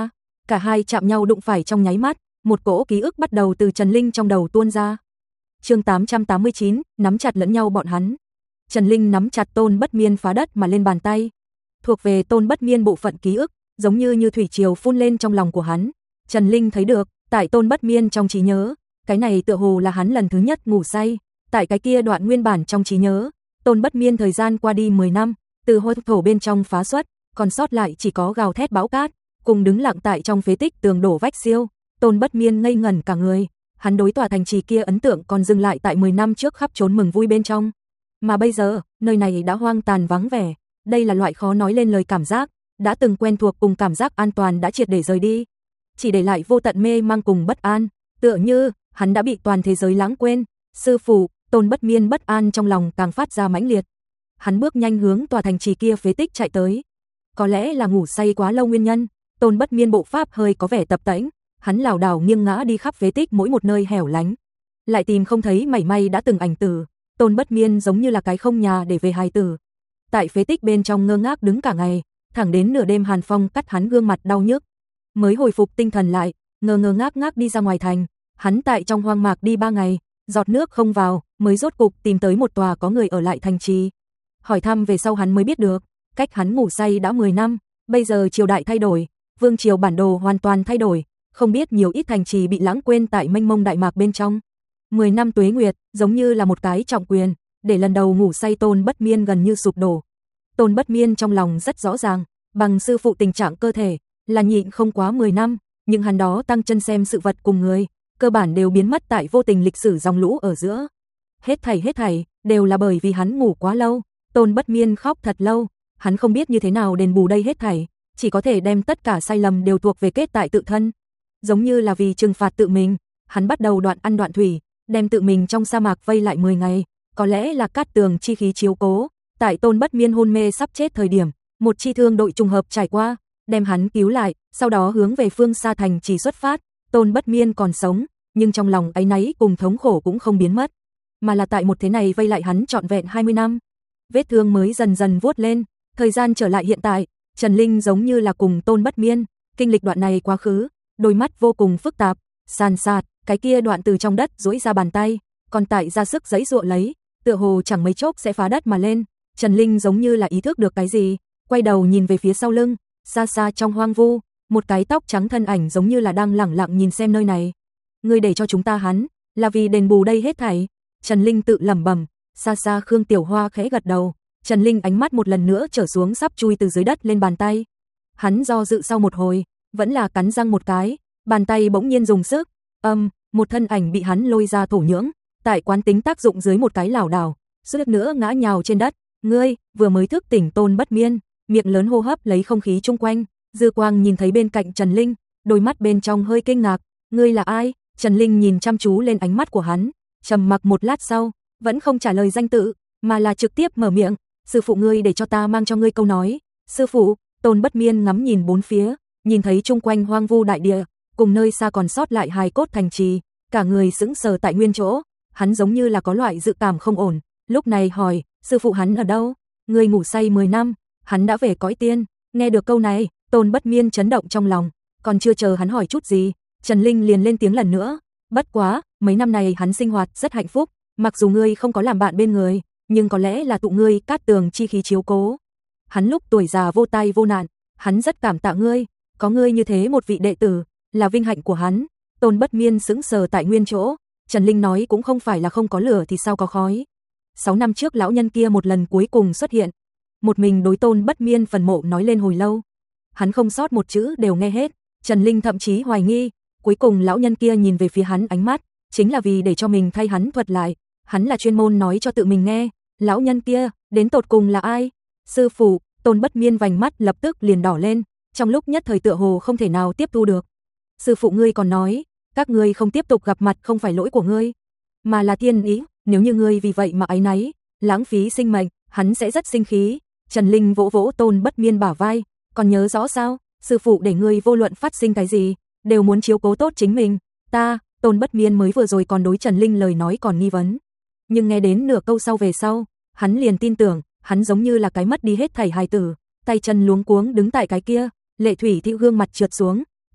Cả hai chạm nhau đụng phải trong nháy mắt, một cỗ ký ức bắt đầu từ Trần Linh trong đầu tuôn ra. Chương tám trăm tám mươi chín, nắm chặt lẫn nhau bọn hắn. Trần Linh nắm chặt Tôn Bất Miên phá đất mà lên bàn tay. Thuộc về Tôn Bất Miên bộ phận ký ức, giống như như thủy triều phun lên trong lòng của hắn. Trần Linh thấy được, tại Tôn Bất Miên trong trí nhớ, cái này tựa hồ là hắn lần thứ nhất ngủ say. Tại cái kia đoạn nguyên bản trong trí nhớ, Tôn Bất Miên thời gian qua đi mười năm, từ hôi thổ bên trong phá xuất, còn sót lại chỉ có gào thét bão cát, cùng đứng lặng tại trong phế tích tường đổ vách siêu. Tôn Bất Miên ngây ngẩn cả người, hắn đối tòa thành trì kia ấn tượng còn dừng lại tại mười năm trước khắp trốn mừng vui bên trong. Mà bây giờ, nơi này đã hoang tàn vắng vẻ, đây là loại khó nói lên lời cảm giác, đã từng quen thuộc cùng cảm giác an toàn đã triệt để rời đi, chỉ để lại vô tận mê mang cùng bất an, tựa như hắn đã bị toàn thế giới lãng quên. Sư phụ, Tôn Bất Miên bất an trong lòng càng phát ra mãnh liệt. Hắn bước nhanh hướng tòa thành trì kia phế tích chạy tới. Có lẽ là ngủ say quá lâu nguyên nhân, Tôn Bất Miên bộ pháp hơi có vẻ tập tễnh, hắn lảo đảo nghiêng ngã đi khắp phế tích mỗi một nơi hẻo lánh, lại tìm không thấy mảy may đã từng ảnh tử. Tôn Bất Miên giống như là cái không nhà để về hài tử. Tại phế tích bên trong ngơ ngác đứng cả ngày, thẳng đến nửa đêm hàn phong cắt hắn gương mặt đau nhức, mới hồi phục tinh thần lại, ngơ ngơ ngác ngác đi ra ngoài thành. Hắn tại trong hoang mạc đi ba ngày, giọt nước không vào, mới rốt cục tìm tới một tòa có người ở lại thành trì. Hỏi thăm về sau hắn mới biết được, cách hắn ngủ say đã mười năm, bây giờ triều đại thay đổi, vương triều bản đồ hoàn toàn thay đổi, không biết nhiều ít thành trì bị lãng quên tại mênh mông đại mạc bên trong. mười năm tuế nguyệt, giống như là một cái trọng quyền, để lần đầu ngủ say Tôn Bất Miên gần như sụp đổ. Tôn Bất Miên trong lòng rất rõ ràng, bằng sư phụ tình trạng cơ thể, là nhịn không quá mười năm, nhưng hắn đó tăng chân xem sự vật cùng người, cơ bản đều biến mất tại vô tình lịch sử dòng lũ ở giữa. Hết thảy hết thảy, đều là bởi vì hắn ngủ quá lâu. Tôn Bất Miên khóc thật lâu, hắn không biết như thế nào đền bù đây hết thảy, chỉ có thể đem tất cả sai lầm đều thuộc về kết tại tự thân. Giống như là vì trừng phạt tự mình, hắn bắt đầu đoạn ăn đoạn thủy, đem tự mình trong sa mạc vây lại mười ngày, có lẽ là cát tường chi khí chiếu cố. Tại Tôn Bất Miên hôn mê sắp chết thời điểm, một chi thương đội trùng hợp trải qua, đem hắn cứu lại, sau đó hướng về phương xa thành trì xuất phát. Tôn Bất Miên còn sống, nhưng trong lòng áy náy cùng thống khổ cũng không biến mất, mà là tại một thế này vây lại hắn trọn vẹn hai mươi năm. Vết thương mới dần dần vuốt lên, thời gian trở lại hiện tại, Trần Linh giống như là cùng Tôn Bất Miên kinh lịch đoạn này quá khứ, đôi mắt vô cùng phức tạp, sàn sạt, cái kia đoạn từ trong đất duỗi ra bàn tay, còn tại ra sức giãy giụa lấy, tựa hồ chẳng mấy chốc sẽ phá đất mà lên. Trần Linh giống như là ý thức được cái gì, quay đầu nhìn về phía sau lưng, xa xa trong hoang vu, một cái tóc trắng thân ảnh giống như là đang lẳng lặng nhìn xem nơi này. Ngươi để cho chúng ta hắn, là vì đền bù đây hết thảy. Trần Linh tự lẩm bẩm. Xa xa Khương Tiểu Hoa khẽ gật đầu. Trần Linh ánh mắt một lần nữa trở xuống sắp chui từ dưới đất lên bàn tay. Hắn do dự sau một hồi, vẫn là cắn răng một cái, bàn tay bỗng nhiên dùng sức, âm, um, một thân ảnh bị hắn lôi ra thổ nhưỡng, tại quán tính tác dụng dưới một cái lảo đảo, suýt nữa ngã nhào trên đất. Ngươi, vừa mới thức tỉnh Tôn Bất Miên, miệng lớn hô hấp lấy không khí chung quanh, dư quang nhìn thấy bên cạnh Trần Linh, đôi mắt bên trong hơi kinh ngạc. Ngươi là ai? Trần Linh nhìn chăm chú lên ánh mắt của hắn, trầm mặc một lát sau, vẫn không trả lời danh tự, mà là trực tiếp mở miệng. Sư phụ ngươi để cho ta mang cho ngươi câu nói. Sư phụ. Tôn Bất Miên ngắm nhìn bốn phía, nhìn thấy chung quanh hoang vu đại địa, cùng nơi xa còn sót lại hài cốt thành trì, cả người sững sờ tại nguyên chỗ, hắn giống như là có loại dự cảm không ổn, lúc này hỏi, sư phụ hắn ở đâu? Ngươi ngủ say mười năm, hắn đã về cõi tiên. Nghe được câu này, Tôn Bất Miên chấn động trong lòng, còn chưa chờ hắn hỏi chút gì, Trần Linh liền lên tiếng lần nữa, bất quá, mấy năm này hắn sinh hoạt rất hạnh phúc, mặc dù ngươi không có làm bạn bên người, nhưng có lẽ là tụ ngươi cát tường chi khí chiếu cố. Hắn lúc tuổi già vô tai vô nạn, hắn rất cảm tạ ngươi, có ngươi như thế một vị đệ tử, là vinh hạnh của hắn. Tôn Bất Miên sững sờ tại nguyên chỗ, Trần Linh nói cũng không phải là không có lửa thì sao có khói. Sáu năm trước lão nhân kia một lần cuối cùng xuất hiện, một mình đối Tôn Bất Miên phần mộ nói lên hồi lâu, hắn không sót một chữ đều nghe hết. Trần Linh thậm chí hoài nghi, cuối cùng lão nhân kia nhìn về phía hắn ánh mắt, chính là vì để cho mình thay hắn thuật lại, hắn là chuyên môn nói cho tự mình nghe. Lão nhân kia, đến tột cùng là ai? Sư phụ. Tôn Bất Miên vành mắt lập tức liền đỏ lên, trong lúc nhất thời tựa hồ không thể nào tiếp thu được. Sư phụ ngươi còn nói, các ngươi không tiếp tục gặp mặt không phải lỗi của ngươi, mà là thiên ý, nếu như ngươi vì vậy mà áy náy, lãng phí sinh mệnh, hắn sẽ rất sinh khí. Trần Linh vỗ vỗ Tôn Bất Miên bả vai, còn nhớ rõ sao? Sư phụ để ngươi vô luận phát sinh cái gì, đều muốn chiếu cố tốt chính mình. Ta, Tôn Bất Miên mới vừa rồi còn đối Trần Linh lời nói còn nghi vấn, nhưng nghe đến nửa câu sau về sau, hắn liền tin tưởng. Hắn giống như là cái mất đi hết thảy hài tử, tay chân luống cuống đứng tại cái kia, lệ thủy thị gương mặt trượt xuống,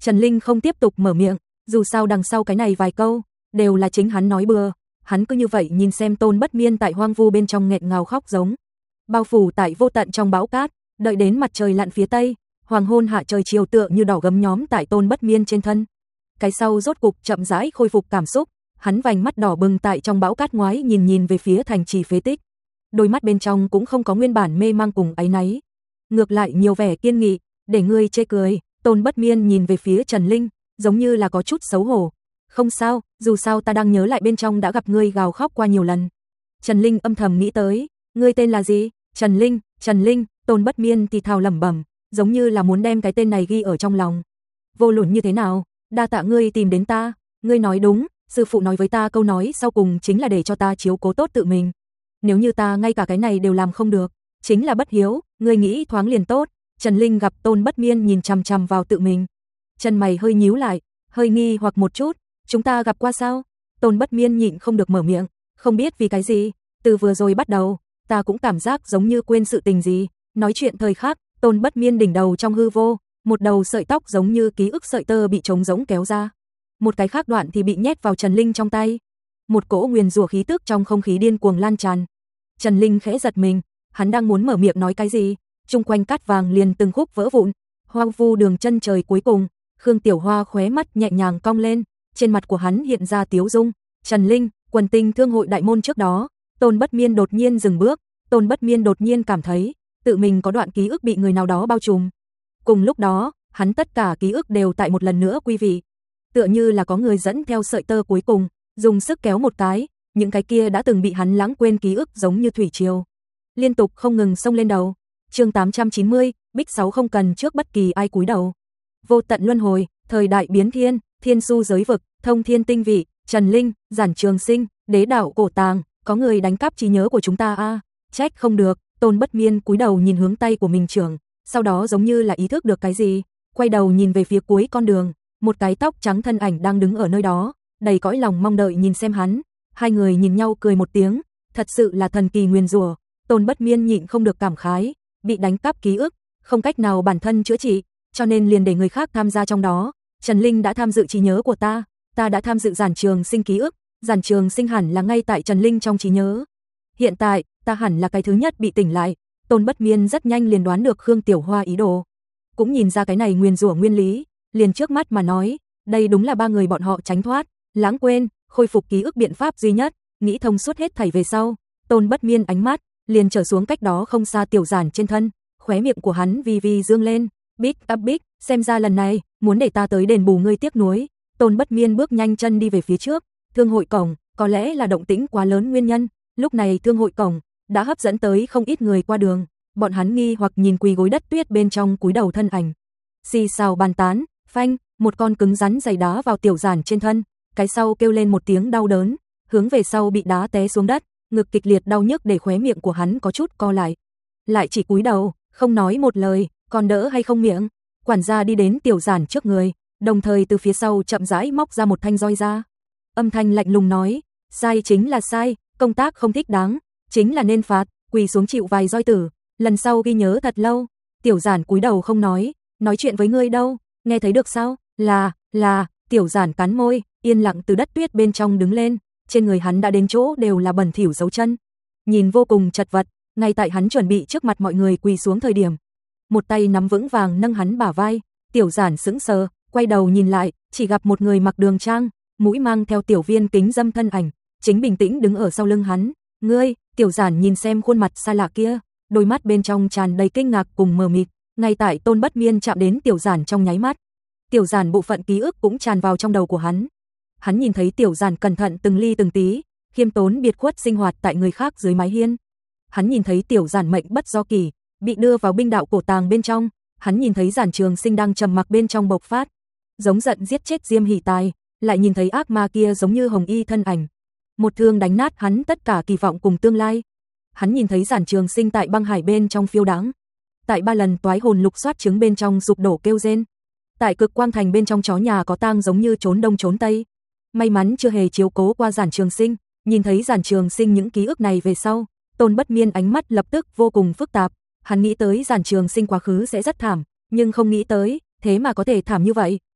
Trần Linh không tiếp tục mở miệng, dù sao đằng sau cái này vài câu đều là chính hắn nói bừa. Hắn cứ như vậy nhìn xem Tôn Bất Miên tại hoang vu bên trong nghẹn ngào khóc giống, bao phủ tại vô tận trong bão cát, đợi đến mặt trời lặn phía tây, hoàng hôn hạ trời chiều tựa như đỏ gấm nhóm tại Tôn Bất Miên trên thân. Cái sau rốt cục chậm rãi khôi phục cảm xúc, hắn vành mắt đỏ bừng tại trong bão cát ngoái nhìn nhìn về phía thành trì phế tích. Đôi mắt bên trong cũng không có nguyên bản mê mang cùng áy náy, ngược lại nhiều vẻ kiên nghị, để ngươi chê cười. Tôn Bất Miên nhìn về phía Trần Linh, giống như là có chút xấu hổ. Không sao, dù sao ta đang nhớ lại bên trong đã gặp ngươi gào khóc qua nhiều lần. Trần Linh âm thầm nghĩ tới, ngươi tên là gì? Trần Linh, Trần Linh, Tôn Bất Miên thì thào lẩm bẩm, giống như là muốn đem cái tên này ghi ở trong lòng. Vô luận như thế nào, đa tạ ngươi tìm đến ta, ngươi nói đúng, sư phụ nói với ta câu nói sau cùng chính là để cho ta chiếu cố tốt tự mình. Nếu như ta ngay cả cái này đều làm không được, chính là bất hiếu, ngươi nghĩ thoáng liền tốt. Trần Linh gặp Tôn Bất Miên nhìn chằm chằm vào tự mình, chân mày hơi nhíu lại, hơi nghi hoặc một chút, chúng ta gặp qua sao? Tôn Bất Miên nhịn không được mở miệng, không biết vì cái gì, từ vừa rồi bắt đầu, ta cũng cảm giác giống như quên sự tình gì. Nói chuyện thời khắc, Tôn Bất Miên đỉnh đầu trong hư vô, một đầu sợi tóc giống như ký ức sợi tơ bị trống rỗng kéo ra, một cái khác đoạn thì bị nhét vào Trần Linh trong tay. Một cỗ nguyền rủa khí tức trong không khí điên cuồng lan tràn. Trần Linh khẽ giật mình, hắn đang muốn mở miệng nói cái gì, chung quanh cát vàng liền từng khúc vỡ vụn, hoang vu đường chân trời cuối cùng, Khương Tiểu Hoa khóe mắt nhẹ nhàng cong lên, trên mặt của hắn hiện ra tiếu dung. Trần Linh, Quần Tinh Thương hội đại môn trước đó, Tôn Bất Miên đột nhiên dừng bước, Tôn Bất Miên đột nhiên cảm thấy tự mình có đoạn ký ức bị người nào đó bao trùm. Cùng lúc đó, hắn tất cả ký ức đều tại một lần nữa quý vị, tựa như là có người dẫn theo sợi tơ cuối cùng, dùng sức kéo một cái, những cái kia đã từng bị hắn lãng quên ký ức giống như thủy triều, liên tục không ngừng xông lên đầu. Chương tám trăm chín mươi, Bích Sáu không cần trước bất kỳ ai cúi đầu. Vô tận luân hồi, thời đại biến thiên, thiên su giới vực, thông thiên tinh vị, Trần Linh, Giản Trường Sinh, đế đạo cổ tàng, có người đánh cắp trí nhớ của chúng ta a, à, trách không được. Tôn Bất Miên cúi đầu nhìn hướng tay của mình trưởng, sau đó giống như là ý thức được cái gì, quay đầu nhìn về phía cuối con đường, một cái tóc trắng thân ảnh đang đứng ở nơi đó, đầy cõi lòng mong đợi nhìn xem hắn. Hai người nhìn nhau cười một tiếng, thật sự là thần kỳ nguyền rủa. Tôn Bất Miên nhịn không được cảm khái, bị đánh cắp ký ức, không cách nào bản thân chữa trị, cho nên liền để người khác tham gia trong đó. Trần Linh đã tham dự trí nhớ của ta, ta đã tham dự Giản Trường Sinh ký ức, Giản Trường Sinh hẳn là ngay tại Trần Linh trong trí nhớ. Hiện tại, ta hẳn là cái thứ nhất bị tỉnh lại. Tôn Bất Miên rất nhanh liền đoán được Khương Tiểu Hoa ý đồ, cũng nhìn ra cái này nguyền rủa nguyên lý, liền trước mắt mà nói, đây đúng là ba người bọn họ tránh thoát, lãng quên, khôi phục ký ức biện pháp duy nhất. Nghĩ thông suốt hết thảy về sau, Tôn Bất Miên ánh mắt liền trở xuống cách đó không xa Tiểu Giản trên thân, khóe miệng của hắn vi vi dương lên, big up big, xem ra lần này muốn để ta tới đền bù ngươi tiếc nuối. Tôn Bất Miên bước nhanh chân đi về phía trước, thương hội cổng, có lẽ là động tĩnh quá lớn nguyên nhân, lúc này thương hội cổng đã hấp dẫn tới không ít người qua đường, bọn hắn nghi hoặc nhìn quỳ gối đất tuyết bên trong cúi đầu thân ảnh. Xì xào bàn tán, phanh, một con cứng rắn giày đá vào Tiểu Giản trên thân, cái sau kêu lên một tiếng đau đớn, hướng về sau bị đá té xuống đất, ngực kịch liệt đau nhức để khóe miệng của hắn có chút co lại. Lại chỉ cúi đầu, không nói một lời, còn đỡ hay không miệng. Quản gia đi đến Tiểu Giản trước người, đồng thời từ phía sau chậm rãi móc ra một thanh roi ra. Âm thanh lạnh lùng nói, sai chính là sai, công tác không thích đáng, chính là nên phạt, quỳ xuống chịu vài roi tử, lần sau ghi nhớ thật lâu. Tiểu Giản cúi đầu không nói, nói chuyện với ngươi đâu, nghe thấy được sao? Là, là, Tiểu Giản cắn môi, yên lặng từ đất tuyết bên trong đứng lên, trên người hắn đã đến chỗ đều là bẩn thỉu dấu chân, nhìn vô cùng chật vật. Ngay tại hắn chuẩn bị trước mặt mọi người quỳ xuống thời điểm, một tay nắm vững vàng nâng hắn bả vai. Tiểu Giản sững sờ, quay đầu nhìn lại, chỉ gặp một người mặc đường trang, mũi mang theo tiểu viên kính dâm thân ảnh, chính bình tĩnh đứng ở sau lưng hắn. Ngươi? Tiểu Giản nhìn xem khuôn mặt xa lạ kia, đôi mắt bên trong tràn đầy kinh ngạc cùng mờ mịt. Ngay tại Tôn Bất Miên chạm đến Tiểu Giản trong nháy mắt, Tiểu Giản bộ phận ký ức cũng tràn vào trong đầu của hắn. Hắn nhìn thấy Tiểu Giản cẩn thận từng ly từng tí, khiêm tốn biệt khuất sinh hoạt tại người khác dưới mái hiên. Hắn nhìn thấy Tiểu Giản mệnh bất do kỳ, bị đưa vào binh đạo cổ tàng bên trong. Hắn nhìn thấy Giản Trường Sinh đang trầm mặc bên trong bộc phát, giống giận giết chết Diêm Hỷ Tài, lại nhìn thấy ác ma kia giống như hồng y thân ảnh, một thương đánh nát hắn tất cả kỳ vọng cùng tương lai. Hắn nhìn thấy Giản Trường Sinh tại băng hải bên trong phiêu đãng, tại ba lần toái hồn lục soát trứng bên trong sụp đổ kêu rên, tại cực quang thành bên trong chó nhà có tang giống như trốn đông trốn tây. May mắn chưa hề chiếu cố qua Giản Trường Sinh, nhìn thấy Giản Trường Sinh những ký ức này về sau, Tôn Bất Miên ánh mắt lập tức vô cùng phức tạp. Hắn nghĩ tới Giản Trường Sinh quá khứ sẽ rất thảm, nhưng không nghĩ tới thế mà có thể thảm như vậy.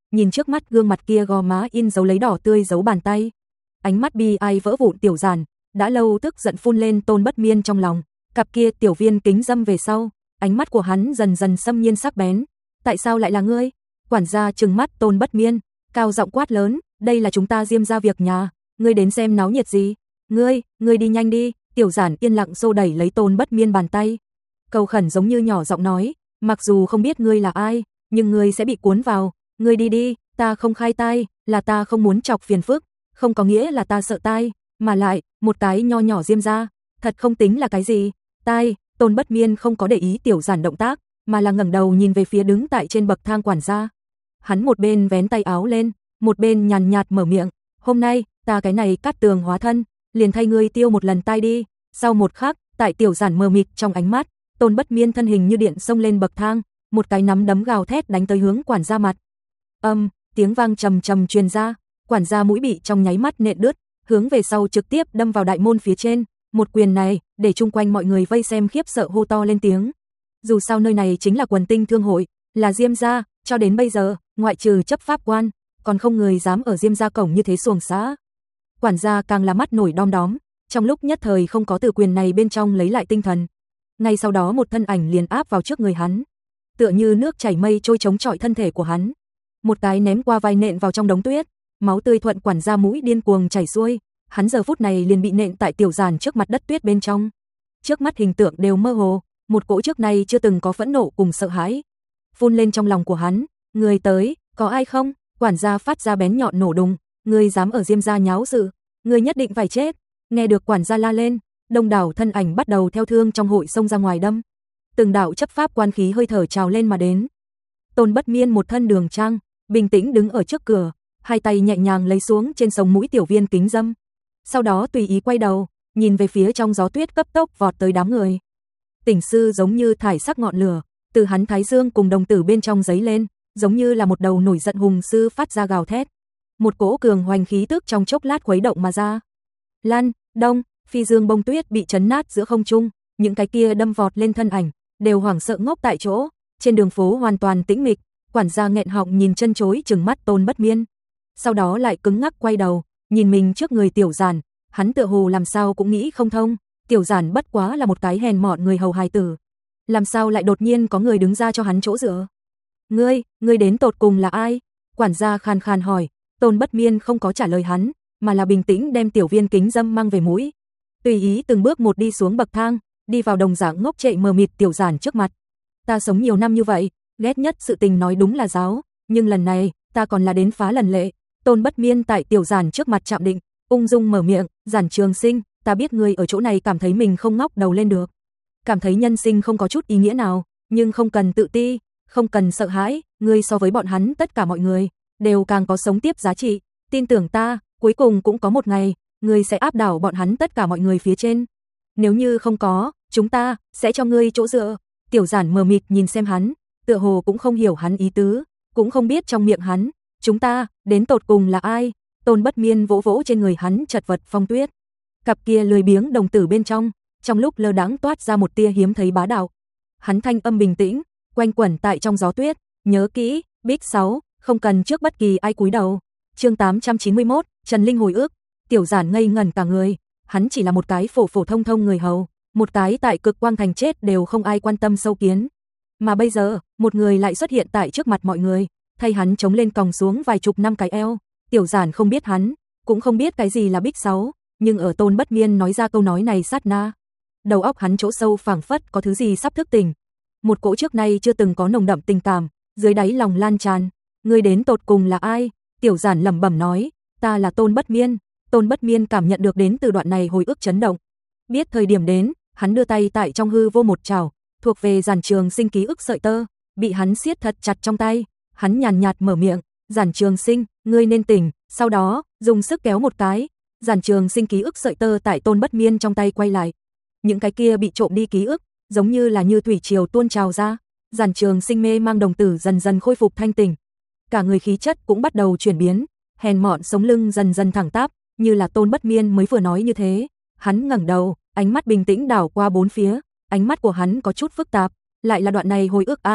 nhìn trước mắt gương mặt kia gò má in dấu lấy đỏ tươi dấu bàn tay. Ánh mắt bi ai vỡ vụn Tiểu Giản, đã lâu tức giận phun lên Tôn Bất Miên trong lòng, cặp kia tiểu viên kính dâm về sau, ánh mắt của hắn dần dần xâm nhiên sắc bén. Tại sao lại là ngươi? Quản gia trừng mắt Tôn Bất Miên, cao giọng quát lớn, đây là chúng ta Diêm gia việc nhà, ngươi đến xem náo nhiệt gì? Ngươi, ngươi đi nhanh đi. Tiểu Giản yên lặng xô đẩy lấy Tôn Bất Miên bàn tay, cầu khẩn giống như nhỏ giọng nói, mặc dù không biết ngươi là ai, nhưng ngươi sẽ bị cuốn vào, ngươi đi đi, ta không khai tai, là ta không muốn chọc phiền phức, không có nghĩa là ta sợ tai, mà lại, một cái nho nhỏ Diêm gia, thật không tính là cái gì. Tai, Tôn Bất Miên không có để ý Tiểu Giản động tác, mà là ngẩng đầu nhìn về phía đứng tại trên bậc thang quản gia. Hắn một bên vén tay áo lên, một bên nhàn nhạt mở miệng, hôm nay, ta cái này Cát Tường hóa thân, liền thay ngươi tiêu một lần tai đi. Sau một khắc, tại Tiểu Giản mờ mịt trong ánh mắt, Tôn Bất Miên thân hình như điện xông lên bậc thang, một cái nắm đấm gào thét đánh tới hướng quản gia mặt. Âm, tiếng vang trầm trầm truyền ra, quản gia mũi bị trong nháy mắt nện đứt, hướng về sau trực tiếp đâm vào đại môn phía trên, một quyền này, để chung quanh mọi người vây xem khiếp sợ hô to lên tiếng. Dù sao nơi này chính là Quần Tinh Thương hội, là Diêm gia, cho đến bây giờ, ngoại trừ chấp pháp quan, còn không người dám ở Diêm gia cổng như thế xuồng xã. Quản gia càng là mắt nổi đom đóm, trong lúc nhất thời không có từ quyền này bên trong lấy lại tinh thần. Ngay sau đó một thân ảnh liền áp vào trước người hắn, tựa như nước chảy mây trôi chống chọi thân thể của hắn. Một cái ném qua vai nện vào trong đống tuyết, máu tươi thuận quản gia mũi điên cuồng chảy xuôi, hắn giờ phút này liền bị nện tại Tiểu Giản trước mặt đất tuyết bên trong. Trước mắt hình tượng đều mơ hồ, một cỗ trước nay chưa từng có phẫn nộ cùng sợ hãi phun lên trong lòng của hắn. Người tới, có ai không? Quản gia phát ra bén nhọn nổ đùng, ngươi dám ở Diêm gia nháo sự, ngươi nhất định phải chết. Nghe được quản gia la lên, đông đảo thân ảnh bắt đầu theo thương trong hội xông ra ngoài đâm. Từng đạo chấp pháp quan khí hơi thở trào lên mà đến. Tôn Bất Miên một thân đường trang, bình tĩnh đứng ở trước cửa, hai tay nhẹ nhàng lấy xuống trên sống mũi tiểu viên kính dâm. Sau đó tùy ý quay đầu, nhìn về phía trong gió tuyết cấp tốc vọt tới đám người. Tỉnh sư giống như thải sắc ngọn lửa, từ hắn thái dương cùng đồng tử bên trong giấy lên, giống như là một đầu nổi giận hùng sư phát ra gào thét. Một cỗ cường hoành khí tức trong chốc lát khuấy động mà ra. Lan, đông, phi dương bông tuyết bị chấn nát giữa không trung, những cái kia đâm vọt lên thân ảnh, đều hoảng sợ ngốc tại chỗ, trên đường phố hoàn toàn tĩnh mịch, quản gia nghẹn họng nhìn chân chối trừng mắt Tôn Bất Miên. Sau đó lại cứng ngắc quay đầu, nhìn mình trước người Tiểu Giản, hắn tựa hồ làm sao cũng nghĩ không thông, Tiểu Giản bất quá là một cái hèn mọn người hầu hài tử, làm sao lại đột nhiên có người đứng ra cho hắn chỗ dựa. Ngươi, ngươi đến tột cùng là ai? Quản gia khàn khàn hỏi. Tôn Bất Miên không có trả lời hắn, mà là bình tĩnh đem tiểu viên kính dâm mang về mũi. Tùy ý từng bước một đi xuống bậc thang, đi vào đồng dạng ngốc trệ mờ mịt Tiểu Giản trước mặt. Ta sống nhiều năm như vậy, ghét nhất sự tình nói đúng là giáo, nhưng lần này, ta còn là đến phá lần lệ. Tôn Bất Miên tại Tiểu Giản trước mặt chạm định, ung dung mở miệng, Giản Trường Sinh, ta biết ngươi ở chỗ này cảm thấy mình không ngóc đầu lên được. Cảm thấy nhân sinh không có chút ý nghĩa nào, nhưng không cần tự ti, không cần sợ hãi, ngươi so với bọn hắn tất cả mọi người, đều càng có sống tiếp giá trị, tin tưởng ta, cuối cùng cũng có một ngày, ngươi sẽ áp đảo bọn hắn tất cả mọi người phía trên. Nếu như không có, chúng ta sẽ cho ngươi chỗ dựa. Tiểu Giản mờ mịt nhìn xem hắn, tựa hồ cũng không hiểu hắn ý tứ, cũng không biết trong miệng hắn, chúng ta, đến tột cùng là ai. Tôn Bất Miên vỗ vỗ trên người hắn chật vật phong tuyết. Cặp kia lười biếng đồng tử bên trong, trong lúc lơ đãng toát ra một tia hiếm thấy bá đạo. Hắn thanh âm bình tĩnh, quanh quẩn tại trong gió tuyết, nhớ kỹ, Bích sáu, không cần trước bất kỳ ai cúi đầu. Chương tám trăm chín mươi mốt, Trần Linh hồi ức. Tiểu Giản ngây ngẩn cả người, hắn chỉ là một cái phổ phổ thông thông người hầu, một cái tại Cực Quang Thành chết đều không ai quan tâm sâu kiến. Mà bây giờ, một người lại xuất hiện tại trước mặt mọi người, thay hắn chống lên còng xuống vài chục năm cái eo. Tiểu Giản không biết hắn, cũng không biết cái gì là Bích sáu, nhưng ở Tôn Bất Miên nói ra câu nói này sát na, đầu óc hắn chỗ sâu phảng phất có thứ gì sắp thức tỉnh. Một cỗ trước nay chưa từng có nồng đậm tình cảm, dưới đáy lòng lan tràn. Ngươi đến tột cùng là ai? Tiểu Giản lẩm bẩm nói, ta là Tôn Bất Miên. Tôn Bất Miên cảm nhận được đến từ đoạn này hồi ức chấn động. Biết thời điểm đến, hắn đưa tay tại trong hư vô một chảo, thuộc về Giản Trường Sinh ký ức sợi tơ, bị hắn siết thật chặt trong tay. Hắn nhàn nhạt mở miệng, Giản Trường Sinh, ngươi nên tỉnh. Sau đó, dùng sức kéo một cái, Giản Trường Sinh ký ức sợi tơ tại Tôn Bất Miên trong tay quay lại. Những cái kia bị trộm đi ký ức, giống như là như thủy triều tuôn trào ra. Giản Trường Sinh mê mang đồng tử dần dần khôi phục thanh tỉnh, cả người khí chất cũng bắt đầu chuyển biến, hèn mọn sống lưng dần dần thẳng tắp, như là Tôn Bất Miên mới vừa nói như thế. Hắn ngẩng đầu, ánh mắt bình tĩnh đảo qua bốn phía, ánh mắt của hắn có chút phức tạp, lại là đoạn này hồi ức a,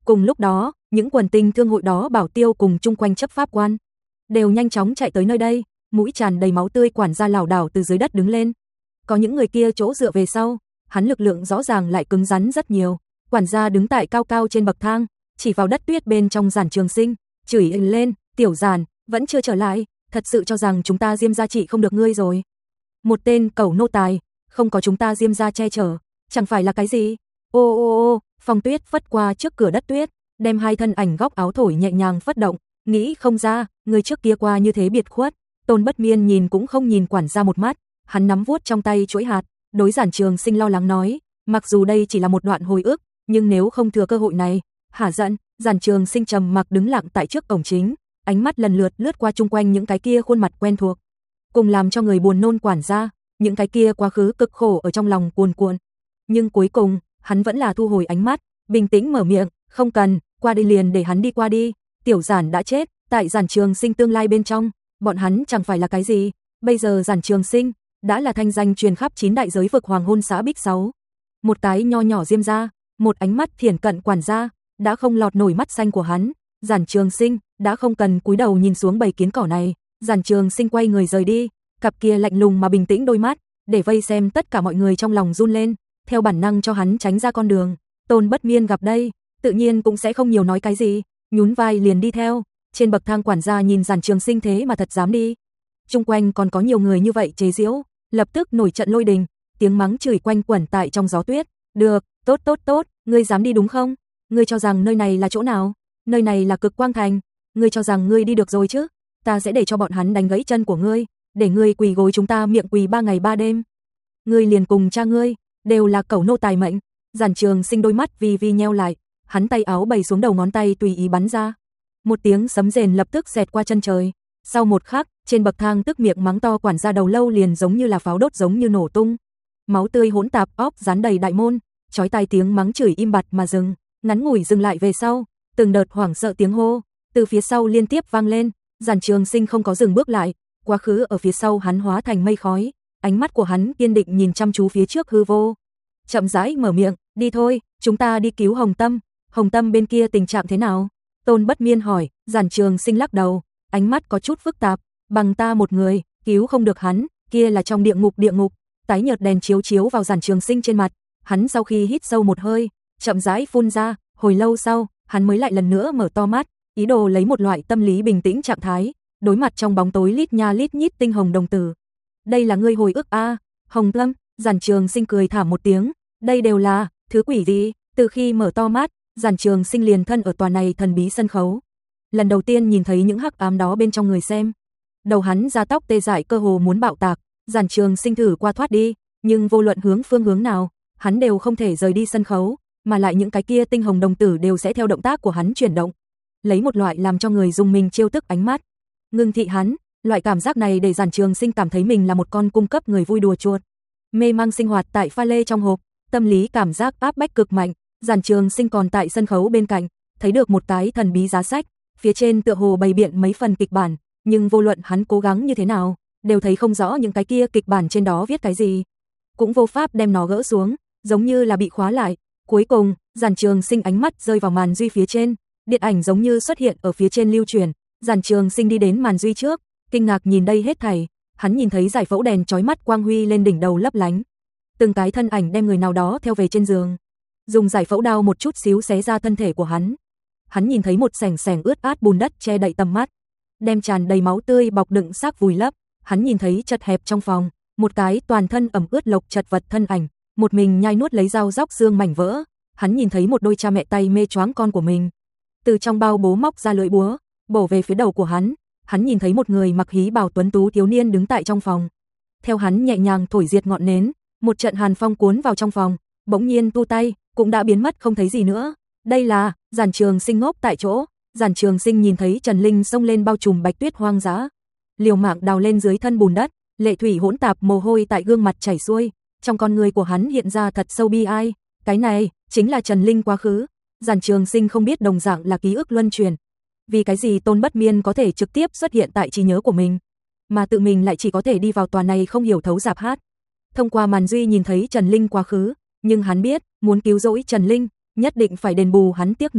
Cùng lúc đó, những quần tinh thương hội đó bảo tiêu cùng chung quanh chấp pháp quan đều nhanh chóng chạy tới nơi đây, mũi tràn đầy máu tươi quản gia lảo đảo từ dưới đất đứng lên. Có những người kia chỗ dựa về sau, hắn lực lượng rõ ràng lại cứng rắn rất nhiều. Quản gia đứng tại cao cao trên bậc thang, chỉ vào đất tuyết bên trong Giản Trường Sinh, chửi inh lên, "Tiểu Giản, vẫn chưa trở lại, thật sự cho rằng chúng ta Diêm gia trị không được ngươi rồi. Một tên cẩu nô tài, không có chúng ta Diêm gia che chở, chẳng phải là cái gì?" Ô ô ô, phong tuyết phất qua trước cửa đất tuyết, đem hai thân ảnh góc áo thổi nhẹ nhàng phất động, nghĩ không ra, người trước kia qua như thế biệt khuất. Tôn Bất Miên nhìn cũng không nhìn quản gia một mắt, hắn nắm vuốt trong tay chuỗi hạt, đối Giản Trường Sinh lo lắng nói, mặc dù đây chỉ là một đoạn hồi ức, nhưng nếu không thừa cơ hội này, hả giận. Giản Trường Sinh trầm mặc đứng lặng tại trước cổng chính, ánh mắt lần lượt lướt qua chung quanh những cái kia khuôn mặt quen thuộc, cùng làm cho người buồn nôn quản gia, những cái kia quá khứ cực khổ ở trong lòng cuồn cuộn. Nhưng cuối cùng, hắn vẫn là thu hồi ánh mắt, bình tĩnh mở miệng, "Không cần, qua đi liền để hắn đi qua đi, Tiểu Giản đã chết, tại Giản Trường Sinh tương lai bên trong, bọn hắn chẳng phải là cái gì, bây giờ Giản Trường Sinh đã là thanh danh truyền khắp chín đại giới vực Hoàng Hôn xã Bích Sáu. Một cái nho nhỏ Diêm gia, một ánh mắt thiển cận quản gia, đã không lọt nổi mắt xanh của hắn, Giản Trường Sinh đã không cần cúi đầu nhìn xuống bầy kiến cỏ này, Giản Trường Sinh quay người rời đi, cặp kia lạnh lùng mà bình tĩnh đôi mắt, để vây xem tất cả mọi người trong lòng run lên, theo bản năng cho hắn tránh ra con đường. Tôn Bất Miên gặp đây, tự nhiên cũng sẽ không nhiều nói cái gì, nhún vai liền đi theo. Trên bậc thang quản gia nhìn Giản Trường Sinh thế mà thật dám đi. Chung quanh còn có nhiều người như vậy chế giễu, lập tức nổi trận lôi đình, tiếng mắng chửi quanh quẩn tại trong gió tuyết. "Được, tốt tốt tốt, ngươi dám đi đúng không? Ngươi cho rằng nơi này là chỗ nào? Nơi này là Cực Quang Thành, ngươi cho rằng ngươi đi được rồi chứ? Ta sẽ để cho bọn hắn đánh gãy chân của ngươi, để ngươi quỳ gối chúng ta miệng quỳ ba ngày ba đêm. Ngươi liền cùng cha ngươi, đều là cẩu nô tài mệnh." Giản Trường Sinh đôi mắt vi vi nheo lại, hắn tay áo bày xuống đầu ngón tay tùy ý bắn ra. Một tiếng sấm rền lập tức xẹt qua chân trời. Sau một khắc, trên bậc thang tức miệng mắng to quản gia đầu lâu liền giống như là pháo đốt giống như nổ tung. Máu tươi hỗn tạp óc dán đầy đại môn, chói tai tiếng mắng chửi im bặt mà dừng, ngắn ngủi dừng lại về sau, từng đợt hoảng sợ tiếng hô từ phía sau liên tiếp vang lên. Giản Trường Sinh không có dừng bước lại, quá khứ ở phía sau hắn hóa thành mây khói, ánh mắt của hắn kiên định nhìn chăm chú phía trước hư vô. Chậm rãi mở miệng, "Đi thôi, chúng ta đi cứu Hồng Tâm." "Hồng Tâm bên kia tình trạng thế nào?" Tôn Bất Miên hỏi. Giản Trường Sinh lắc đầu, ánh mắt có chút phức tạp, "Bằng ta một người, cứu không được hắn, kia là trong địa ngục địa ngục." Tái nhợt đèn chiếu chiếu vào Giản Trường Sinh trên mặt, hắn sau khi hít sâu một hơi, chậm rãi phun ra, hồi lâu sau, hắn mới lại lần nữa mở to mắt, ý đồ lấy một loại tâm lý bình tĩnh trạng thái, đối mặt trong bóng tối lít nha lít nhít tinh hồng đồng tử. "Đây là ngươi hồi ức a?" À, Hồng Lâm. Giản Trường Sinh cười thảm một tiếng, "Đây đều là thứ quỷ gì?" Từ khi mở to mắt, Giản Trường Sinh liền thân ở tòa này thần bí sân khấu. Lần đầu tiên nhìn thấy những hắc ám đó bên trong người xem, đầu hắn da tóc tê dại cơ hồ muốn bạo tạc. Giản Trường Sinh thử qua thoát đi, nhưng vô luận hướng phương hướng nào, hắn đều không thể rời đi sân khấu, mà lại những cái kia tinh hồng đồng tử đều sẽ theo động tác của hắn chuyển động, lấy một loại làm cho người dùng mình chiêu tức ánh mắt ngưng thị hắn. Loại cảm giác này để Giản Trường Sinh cảm thấy mình là một con cung cấp người vui đùa chuột, mê mang sinh hoạt tại pha lê trong hộp, tâm lý cảm giác áp bách cực mạnh. Giản Trường Sinh còn tại sân khấu bên cạnh, thấy được một cái thần bí giá sách, phía trên tựa hồ bày biện mấy phần kịch bản, nhưng vô luận hắn cố gắng như thế nào, đều thấy không rõ những cái kia kịch bản trên đó viết cái gì, cũng vô pháp đem nó gỡ xuống, giống như là bị khóa lại. Cuối cùng, Giản Trường Sinh ánh mắt rơi vào màn duy phía trên, điện ảnh giống như xuất hiện ở phía trên lưu truyền. Giản Trường Sinh đi đến màn duy trước, kinh ngạc nhìn đây hết thảy, hắn nhìn thấy giải phẫu đèn chói mắt quang huy lên đỉnh đầu lấp lánh, từng cái thân ảnh đem người nào đó theo về trên giường, dùng giải phẫu đao một chút xíu xé ra thân thể của hắn. Hắn nhìn thấy một sảnh sảnh ướt át bùn đất che đậy tầm mắt, đem tràn đầy máu tươi bọc đựng xác vùi lấp. Hắn nhìn thấy chật hẹp trong phòng, một cái toàn thân ẩm ướt lộc chật vật thân ảnh, một mình nhai nuốt lấy dao róc xương mảnh vỡ. Hắn nhìn thấy một đôi cha mẹ tay mê choáng con của mình, từ trong bao bố móc ra lưỡi búa, bổ về phía đầu của hắn. Hắn nhìn thấy một người mặc hí bào tuấn tú thiếu niên đứng tại trong phòng. Theo hắn nhẹ nhàng thổi diệt ngọn nến, một trận hàn phong cuốn vào trong phòng, bỗng nhiên tu tay, cũng đã biến mất không thấy gì nữa. Đây là, Giản Trường Sinh ngốc tại chỗ. Giản Trường Sinh nhìn thấy Trần Linh xông lên bao trùm bạch tuyết hoang dã, liều mạng đào lên dưới thân bùn đất, lệ thủy hỗn tạp mồ hôi tại gương mặt chảy xuôi, trong con người của hắn hiện ra thật sâu bi ai. Cái này chính là Trần Linh quá khứ. Giản Trường Sinh không biết đồng dạng là ký ức luân truyền, vì cái gì Tôn Bất Miên có thể trực tiếp xuất hiện tại trí nhớ của mình, mà tự mình lại chỉ có thể đi vào tòa này không hiểu thấu rạp hát. Thông qua màn duy nhìn thấy Trần Linh quá khứ, nhưng hắn biết, muốn cứu rỗi Trần Linh, nhất định phải đền bù hắn tiếc nuối,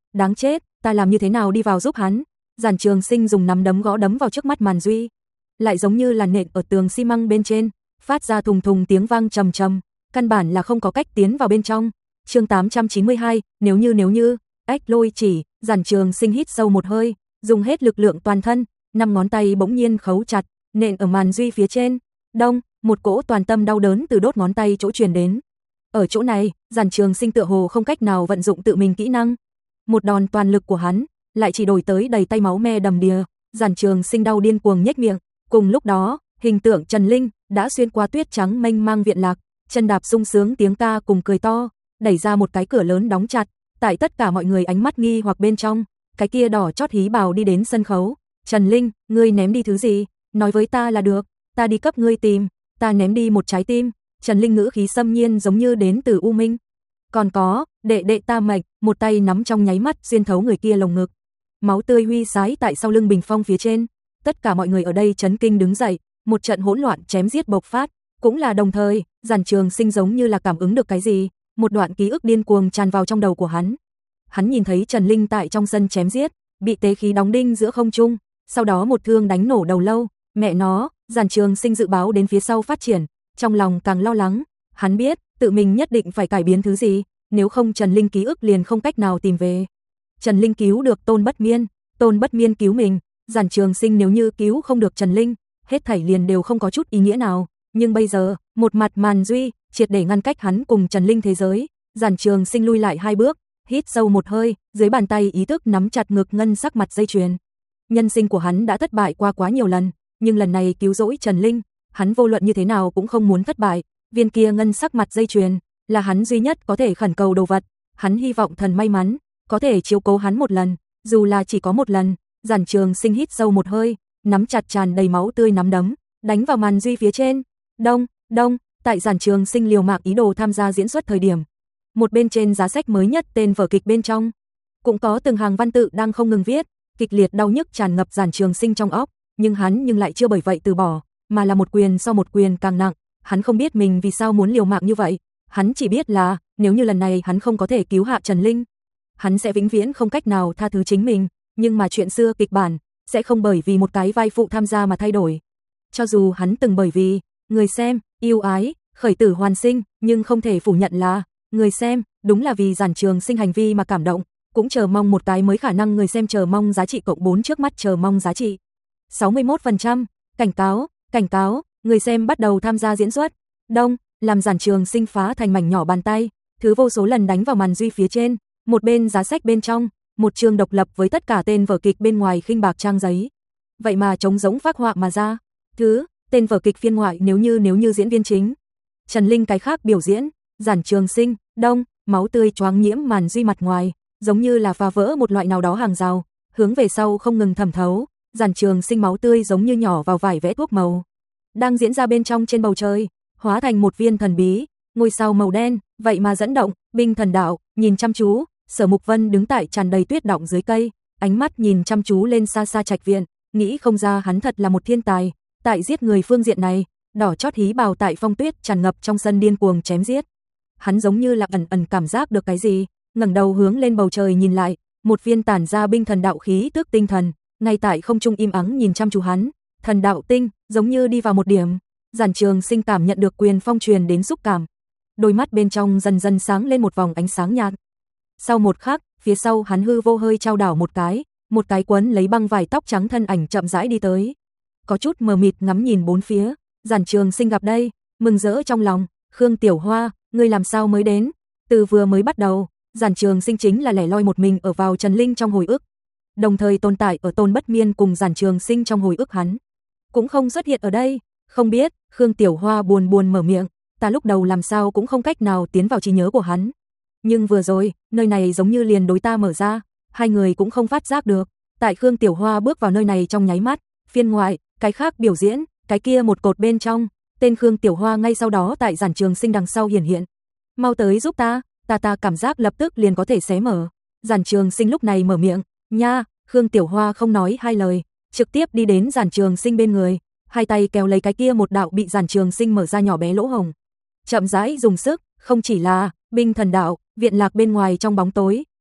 đáng chết, ta làm như thế nào đi vào giúp hắn? Giản Trường Sinh dùng nắm đấm gõ đấm vào trước mắt Màn Duy, lại giống như là nện ở tường xi măng bên trên, phát ra thùng thùng tiếng vang trầm trầm, căn bản là không có cách tiến vào bên trong. Chương tám trăm chín mươi hai, nếu như nếu như, ách lôi chỉ, Giản Trường Sinh hít sâu một hơi, dùng hết lực lượng toàn thân, năm ngón tay bỗng nhiên khấu chặt, nện ở Màn Duy phía trên. Đông, một cỗ toàn tâm đau đớn từ đốt ngón tay chỗ truyền đến. Ở chỗ này, Giản Trường Sinh tựa hồ không cách nào vận dụng tự mình kỹ năng. Một đòn toàn lực của hắn, lại chỉ đổi tới đầy tay máu me đầm đìa, Giản Trường Sinh đau điên cuồng nhếch miệng. Cùng lúc đó, hình tượng Trần Linh đã xuyên qua tuyết trắng mênh mang viện lạc, chân đạp sung sướng tiếng ca cùng cười to, đẩy ra một cái cửa lớn đóng chặt, tại tất cả mọi người ánh mắt nghi hoặc bên trong, cái kia đỏ chót hí bào đi đến sân khấu. Trần Linh, ngươi ném đi thứ gì? Nói với ta là được, ta đi cấp ngươi tìm. Ta ném đi một trái tim. Trần Linh ngữ khí xâm nhiên giống như đến từ U Minh. Còn có, đệ đệ ta mệnh, một tay nắm trong nháy mắt xuyên thấu người kia lồng ngực. Máu tươi huy sái tại sau lưng bình phong phía trên. Tất cả mọi người ở đây chấn kinh đứng dậy, một trận hỗn loạn chém giết bộc phát, cũng là đồng thời, Giản Trường Sinh giống như là cảm ứng được cái gì, một đoạn ký ức điên cuồng tràn vào trong đầu của hắn. Hắn nhìn thấy Trần Linh tại trong sân chém giết, bị tế khí đóng đinh giữa không trung, sau đó một thương đánh nổ đầu lâu, mẹ nó, Giản Trường Sinh dự báo đến phía sau phát triển, trong lòng càng lo lắng, hắn biết, tự mình nhất định phải cải biến thứ gì, nếu không Trần Linh ký ức liền không cách nào tìm về. Trần Linh cứu được Tôn Bất Miên, Tôn Bất Miên cứu mình, Giản Trường Sinh nếu như cứu không được Trần Linh, hết thảy liền đều không có chút ý nghĩa nào, nhưng bây giờ, một mặt Màn Duy, triệt để ngăn cách hắn cùng Trần Linh thế giới, Giản Trường Sinh lui lại hai bước, hít sâu một hơi, dưới bàn tay ý thức nắm chặt ngực ngân sắc mặt dây chuyền. Nhân sinh của hắn đã thất bại qua quá nhiều lần, nhưng lần này cứu rỗi Trần Linh, hắn vô luận như thế nào cũng không muốn thất bại, viên kia ngân sắc mặt dây chuyền là hắn duy nhất có thể khẩn cầu đồ vật, hắn hy vọng thần may mắn có thể chiếu cố hắn một lần, dù là chỉ có một lần. Giản Trường Sinh hít sâu một hơi, nắm chặt tràn đầy máu tươi nắm đấm, đánh vào Màn Duy phía trên. Đông, đông, tại Giản Trường Sinh liều mạng ý đồ tham gia diễn xuất thời điểm, một bên trên giá sách mới nhất tên vở kịch bên trong, cũng có từng hàng văn tự đang không ngừng viết, kịch liệt đau nhức tràn ngập Giản Trường Sinh trong óc, nhưng hắn nhưng lại chưa bởi vậy từ bỏ, mà là một quyền sau một quyền càng nặng, hắn không biết mình vì sao muốn liều mạng như vậy, hắn chỉ biết là, nếu như lần này hắn không có thể cứu hạ Trần Linh, hắn sẽ vĩnh viễn không cách nào tha thứ chính mình. Nhưng mà chuyện xưa kịch bản sẽ không bởi vì một cái vai phụ tham gia mà thay đổi. Cho dù hắn từng bởi vì người xem yêu ái khởi tử hoàn sinh, nhưng không thể phủ nhận là người xem đúng là vì Giản Trường Sinh hành vi mà cảm động, cũng chờ mong một cái mới khả năng người xem chờ mong giá trị cộng bốn trước mắt chờ mong giá trị sáu mươi mốt phần trăm. Cảnh cáo, cảnh cáo, người xem bắt đầu tham gia diễn xuất. Đông, làm Giản Trường Sinh phá thành mảnh nhỏ bàn tay, thứ vô số lần đánh vào Màn Duy phía trên, một bên giá sách bên trong, một chương độc lập với tất cả tên vở kịch bên ngoài khinh bạc trang giấy. Vậy mà trống rỗng phác họa mà ra. Thứ, tên vở kịch phiên ngoại nếu như nếu như diễn viên chính. Trần Linh cái khác biểu diễn, Giản Trường Sinh, đông, máu tươi choáng nhiễm Màn Duy mặt ngoài, giống như là phá vỡ một loại nào đó hàng rào, hướng về sau không ngừng thẩm thấu, Giản Trường Sinh máu tươi giống như nhỏ vào vải vẽ thuốc màu. Đang diễn ra bên trong trên bầu trời, hóa thành một viên thần bí, ngôi sao màu đen, vậy mà dẫn động, binh thần đạo, nhìn chăm chú. Sở Mục Vân đứng tại tràn đầy tuyết động dưới cây, ánh mắt nhìn chăm chú lên xa xa trạch viện, nghĩ không ra hắn thật là một thiên tài, tại giết người phương diện này, đỏ chót hí bào tại phong tuyết tràn ngập trong sân điên cuồng chém giết. Hắn giống như là ẩn ẩn cảm giác được cái gì, ngẩng đầu hướng lên bầu trời nhìn lại, một viên tản ra binh thần đạo khí tức tinh thần, ngay tại không trung im ắng nhìn chăm chú hắn, thần đạo tinh, giống như đi vào một điểm. Giản Trường Sinh cảm nhận được quyền phong truyền đến xúc cảm, đôi mắt bên trong dần dần sáng lên một vòng ánh sáng nhạt. Sau một khắc, phía sau hắn hư vô hơi trao đảo một cái, một cái quấn lấy băng vải tóc trắng thân ảnh chậm rãi đi tới. Có chút mờ mịt ngắm nhìn bốn phía, Giản Trường Sinh gặp đây, mừng rỡ trong lòng, Khương Tiểu Hoa, ngươi làm sao mới đến? Từ vừa mới bắt đầu, Giản Trường Sinh chính là lẻ loi một mình ở vào Trần Linh trong hồi ức, đồng thời tồn tại ở Tôn Bất Miên cùng Giản Trường Sinh trong hồi ức hắn. Cũng không xuất hiện ở đây, không biết, Khương Tiểu Hoa buồn buồn mở miệng, ta lúc đầu làm sao cũng không cách nào tiến vào trí nhớ của hắn. Nhưng vừa rồi, nơi này giống như liền đối ta mở ra, hai người cũng không phát giác được. Tại Khương Tiểu Hoa bước vào nơi này trong nháy mắt, phiên ngoại, cái khác biểu diễn, cái kia một cột bên trong, tên Khương Tiểu Hoa ngay sau đó tại Giản Trường Sinh đằng sau hiển hiện. Mau tới giúp ta, ta ta cảm giác lập tức liền có thể xé mở. Giản Trường Sinh lúc này mở miệng, nha, Khương Tiểu Hoa không nói hai lời, trực tiếp đi đến Giản Trường Sinh bên người, hai tay kéo lấy cái kia một đạo bị Giản Trường Sinh mở ra nhỏ bé lỗ hổng. Chậm rãi dùng sức, không chỉ là binh thần đạo, viện lạc bên ngoài trong bóng tối,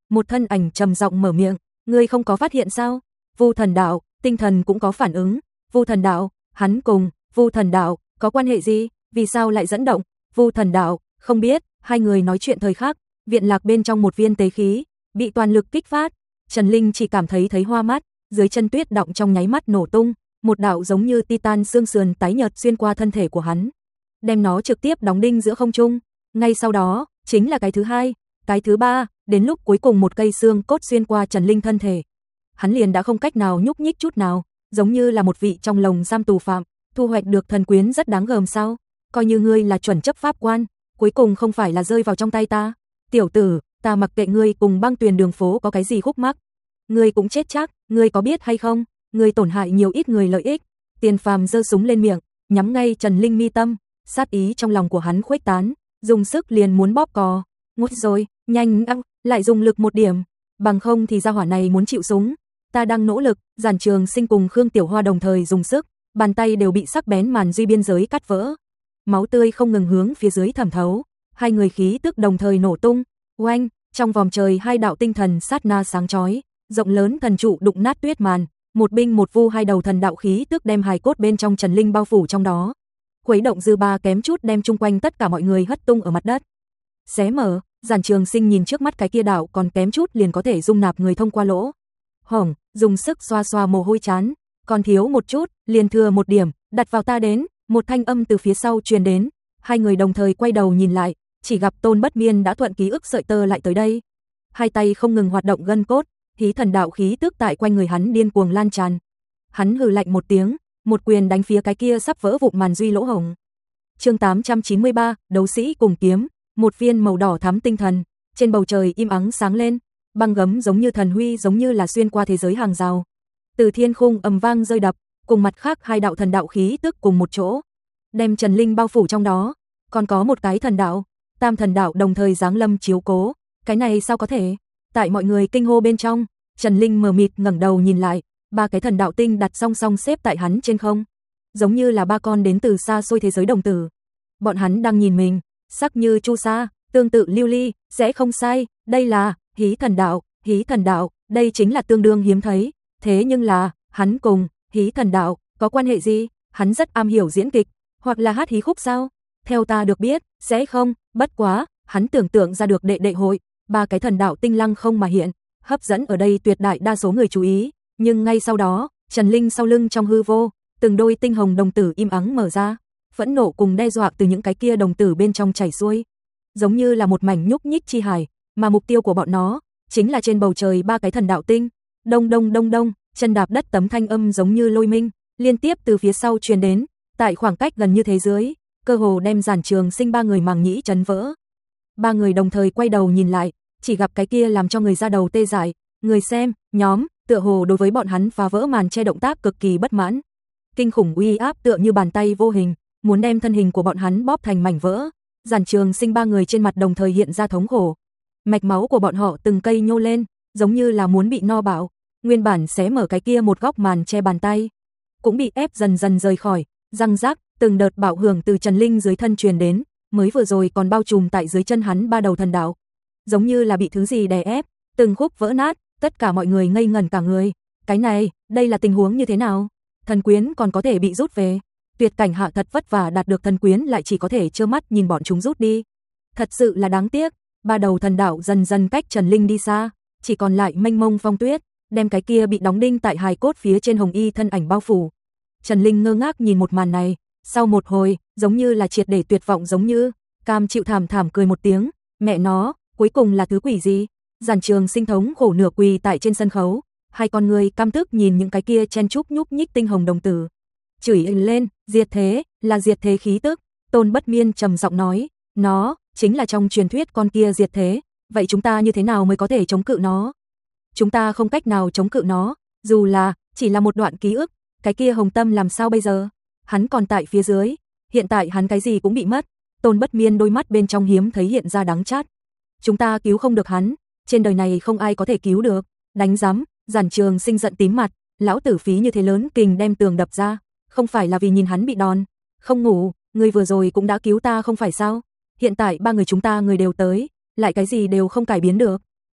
một thân ảnh trầm giọng mở miệng, ngươi không có phát hiện sao? Vu Thần Đạo, tinh thần cũng có phản ứng. Vu Thần Đạo, hắn cùng Vu Thần Đạo có quan hệ gì? Vì sao lại dẫn động? Vu Thần Đạo, không biết. Hai người nói chuyện thời khắc, viện lạc bên trong một viên tế khí bị toàn lực kích phát. Trần Linh chỉ cảm thấy thấy hoa mắt, dưới chân tuyết động trong nháy mắt nổ tung, một đạo giống như titan xương sườn tái nhợt xuyên qua thân thể của hắn, đem nó trực tiếp đóng đinh giữa không trung. Ngay sau đó, chính là cái thứ hai, cái thứ ba, đến lúc cuối cùng một cây xương cốt xuyên qua Trần Linh thân thể. Hắn liền đã không cách nào nhúc nhích chút nào, giống như là một vị trong lồng giam tù phạm, thu hoạch được thần quyến rất đáng gờm sao? Coi như ngươi là chuẩn chấp pháp quan, cuối cùng không phải là rơi vào trong tay ta. Tiểu tử, ta mặc kệ ngươi cùng băng tuyền đường phố có cái gì khúc mắc, ngươi cũng chết chắc, ngươi có biết hay không? Ngươi tổn hại nhiều ít người lợi ích. Tiền Phàm giơ súng lên miệng, nhắm ngay Trần Linh mi tâm, sát ý trong lòng của hắn khuếch tán, dùng sức liền muốn bóp cò. Ngút rồi, nhanh ăng, lại dùng lực một điểm, bằng không thì gia hỏa này muốn chịu súng. Ta đang nỗ lực. Giản Trường Sinh cùng Khương Tiểu Hoa đồng thời dùng sức, bàn tay đều bị sắc bén màn duy biên giới cắt vỡ. Máu tươi không ngừng hướng phía dưới thẩm thấu, hai người khí tức đồng thời nổ tung. Oanh, trong vòng trời hai đạo tinh thần sát na sáng chói, rộng lớn thần trụ đụng nát tuyết màn, một binh một vu hai đầu thần đạo khí tức đem hài cốt bên trong Trần Linh bao phủ trong đó. Khuấy động dư ba kém chút đem chung quanh tất cả mọi người hất tung ở mặt đất. Xé mở, Giản Trường Sinh nhìn trước mắt cái kia đạo còn kém chút liền có thể dung nạp người thông qua lỗ hổng, dùng sức xoa xoa mồ hôi chán, còn thiếu một chút, liền thừa một điểm, đặt vào ta đến. Một thanh âm từ phía sau truyền đến, hai người đồng thời quay đầu nhìn lại, chỉ gặp Tôn Bất Miên đã thuận ký ức sợi tơ lại tới đây. Hai tay không ngừng hoạt động gân cốt, hí thần đạo khí tức tại quanh người hắn điên cuồng lan tràn. Hắn hừ lạnh một tiếng, một quyền đánh phía cái kia sắp vỡ vụn màn duy lỗ hổng. Chương tám trăm chín mươi ba, đấu sĩ cùng kiếm, một viên màu đỏ thắm tinh thần, trên bầu trời im ắng sáng lên, băng gấm giống như thần huy giống như là xuyên qua thế giới hàng rào. Từ thiên khung ầm vang rơi đập, cùng mặt khác hai đạo thần đạo khí tức cùng một chỗ, đem Trần Linh bao phủ trong đó. Còn có một cái thần đạo, tam thần đạo đồng thời giáng lâm chiếu cố. Cái này sao có thể? Tại mọi người kinh hô bên trong, Trần Linh mờ mịt ngẩng đầu nhìn lại, ba cái thần đạo tinh đặt song song xếp tại hắn trên không, giống như là ba con đến từ xa xôi thế giới đồng tử. Bọn hắn đang nhìn mình, sắc như chu sa, tương tự lưu ly, sẽ không sai, đây là hí thần đạo, hí thần đạo, đây chính là tương đương hiếm thấy. Thế nhưng là, hắn cùng hí thần đạo có quan hệ gì? Hắn rất am hiểu diễn kịch, hoặc là hát hí khúc sao? Theo ta được biết, sẽ không, bất quá, hắn tưởng tượng ra được đệ đệ hội, ba cái thần đạo tinh lăng không mà hiện, hấp dẫn ở đây tuyệt đại đa số người chú ý, nhưng ngay sau đó, Trần Linh sau lưng trong hư vô, từng đôi tinh hồng đồng tử im ắng mở ra, phẫn nộ cùng đe dọa từ những cái kia đồng tử bên trong chảy xuôi, giống như là một mảnh nhúc nhích chi hải, mà mục tiêu của bọn nó chính là trên bầu trời ba cái thần đạo tinh. Đông đông đông đông, chân đạp đất tấm thanh âm giống như lôi minh, liên tiếp từ phía sau truyền đến, tại khoảng cách gần như thế dưới, cơ hồ đem Giản Trường Sinh ba người màng nhĩ chấn vỡ. Ba người đồng thời quay đầu nhìn lại, chỉ gặp cái kia làm cho người ra đầu tê dại, người xem, nhóm, tựa hồ đối với bọn hắn phá vỡ màn che động tác cực kỳ bất mãn. Kinh khủng uy áp tựa như bàn tay vô hình, muốn đem thân hình của bọn hắn bóp thành mảnh vỡ. Giản Trường Sinh ba người trên mặt đồng thời hiện ra thống khổ. Mạch máu của bọn họ từng cây nhô lên, giống như là muốn bị no bạo. Nguyên bản xé mở cái kia một góc màn che bàn tay, cũng bị ép dần dần rời khỏi, răng rác, từng đợt bạo hưởng từ Trần Linh dưới thân truyền đến, mới vừa rồi còn bao trùm tại dưới chân hắn ba đầu thần đạo, giống như là bị thứ gì đè ép, từng khúc vỡ nát, tất cả mọi người ngây ngẩn cả người. Cái này, đây là tình huống như thế nào? Thần quyến còn có thể bị rút về, tuyệt cảnh hạ thật vất vả đạt được thần quyến lại chỉ có thể trơ mắt nhìn bọn chúng rút đi. Thật sự là đáng tiếc. Ba đầu thần đạo dần dần cách Trần Linh đi xa, chỉ còn lại mênh mông phong tuyết, đem cái kia bị đóng đinh tại hài cốt phía trên hồng y thân ảnh bao phủ. Trần Linh ngơ ngác nhìn một màn này, sau một hồi, giống như là triệt để tuyệt vọng, giống như cam chịu thảm thảm cười một tiếng, mẹ nó, cuối cùng là thứ quỷ gì? Giản Trường Sinh thống khổ nửa quỳ tại trên sân khấu, hai con người căm tức nhìn những cái kia chen chúc nhúc nhích tinh hồng đồng tử, chửi lên, diệt thế, là diệt thế khí tức. Tôn Bất Miên trầm giọng nói, nó chính là trong truyền thuyết con kia diệt thế, vậy chúng ta như thế nào mới có thể chống cự nó? Chúng ta không cách nào chống cự nó, dù là chỉ là một đoạn ký ức, cái kia Hồng Tâm làm sao bây giờ? Hắn còn tại phía dưới, hiện tại hắn cái gì cũng bị mất. Tôn Bất Miên đôi mắt bên trong hiếm thấy hiện ra đắng chát. Chúng ta cứu không được hắn, trên đời này không ai có thể cứu được. Đánh rắm, Giản Trường Sinh giận tím mặt, lão tử phí như thế lớn kình đem tường đập ra, không phải là vì nhìn hắn bị đòn. Không ngủ, người vừa rồi cũng đã cứu ta không phải sao? Hiện tại ba người chúng ta người đều tới, lại cái gì đều không cải biến được.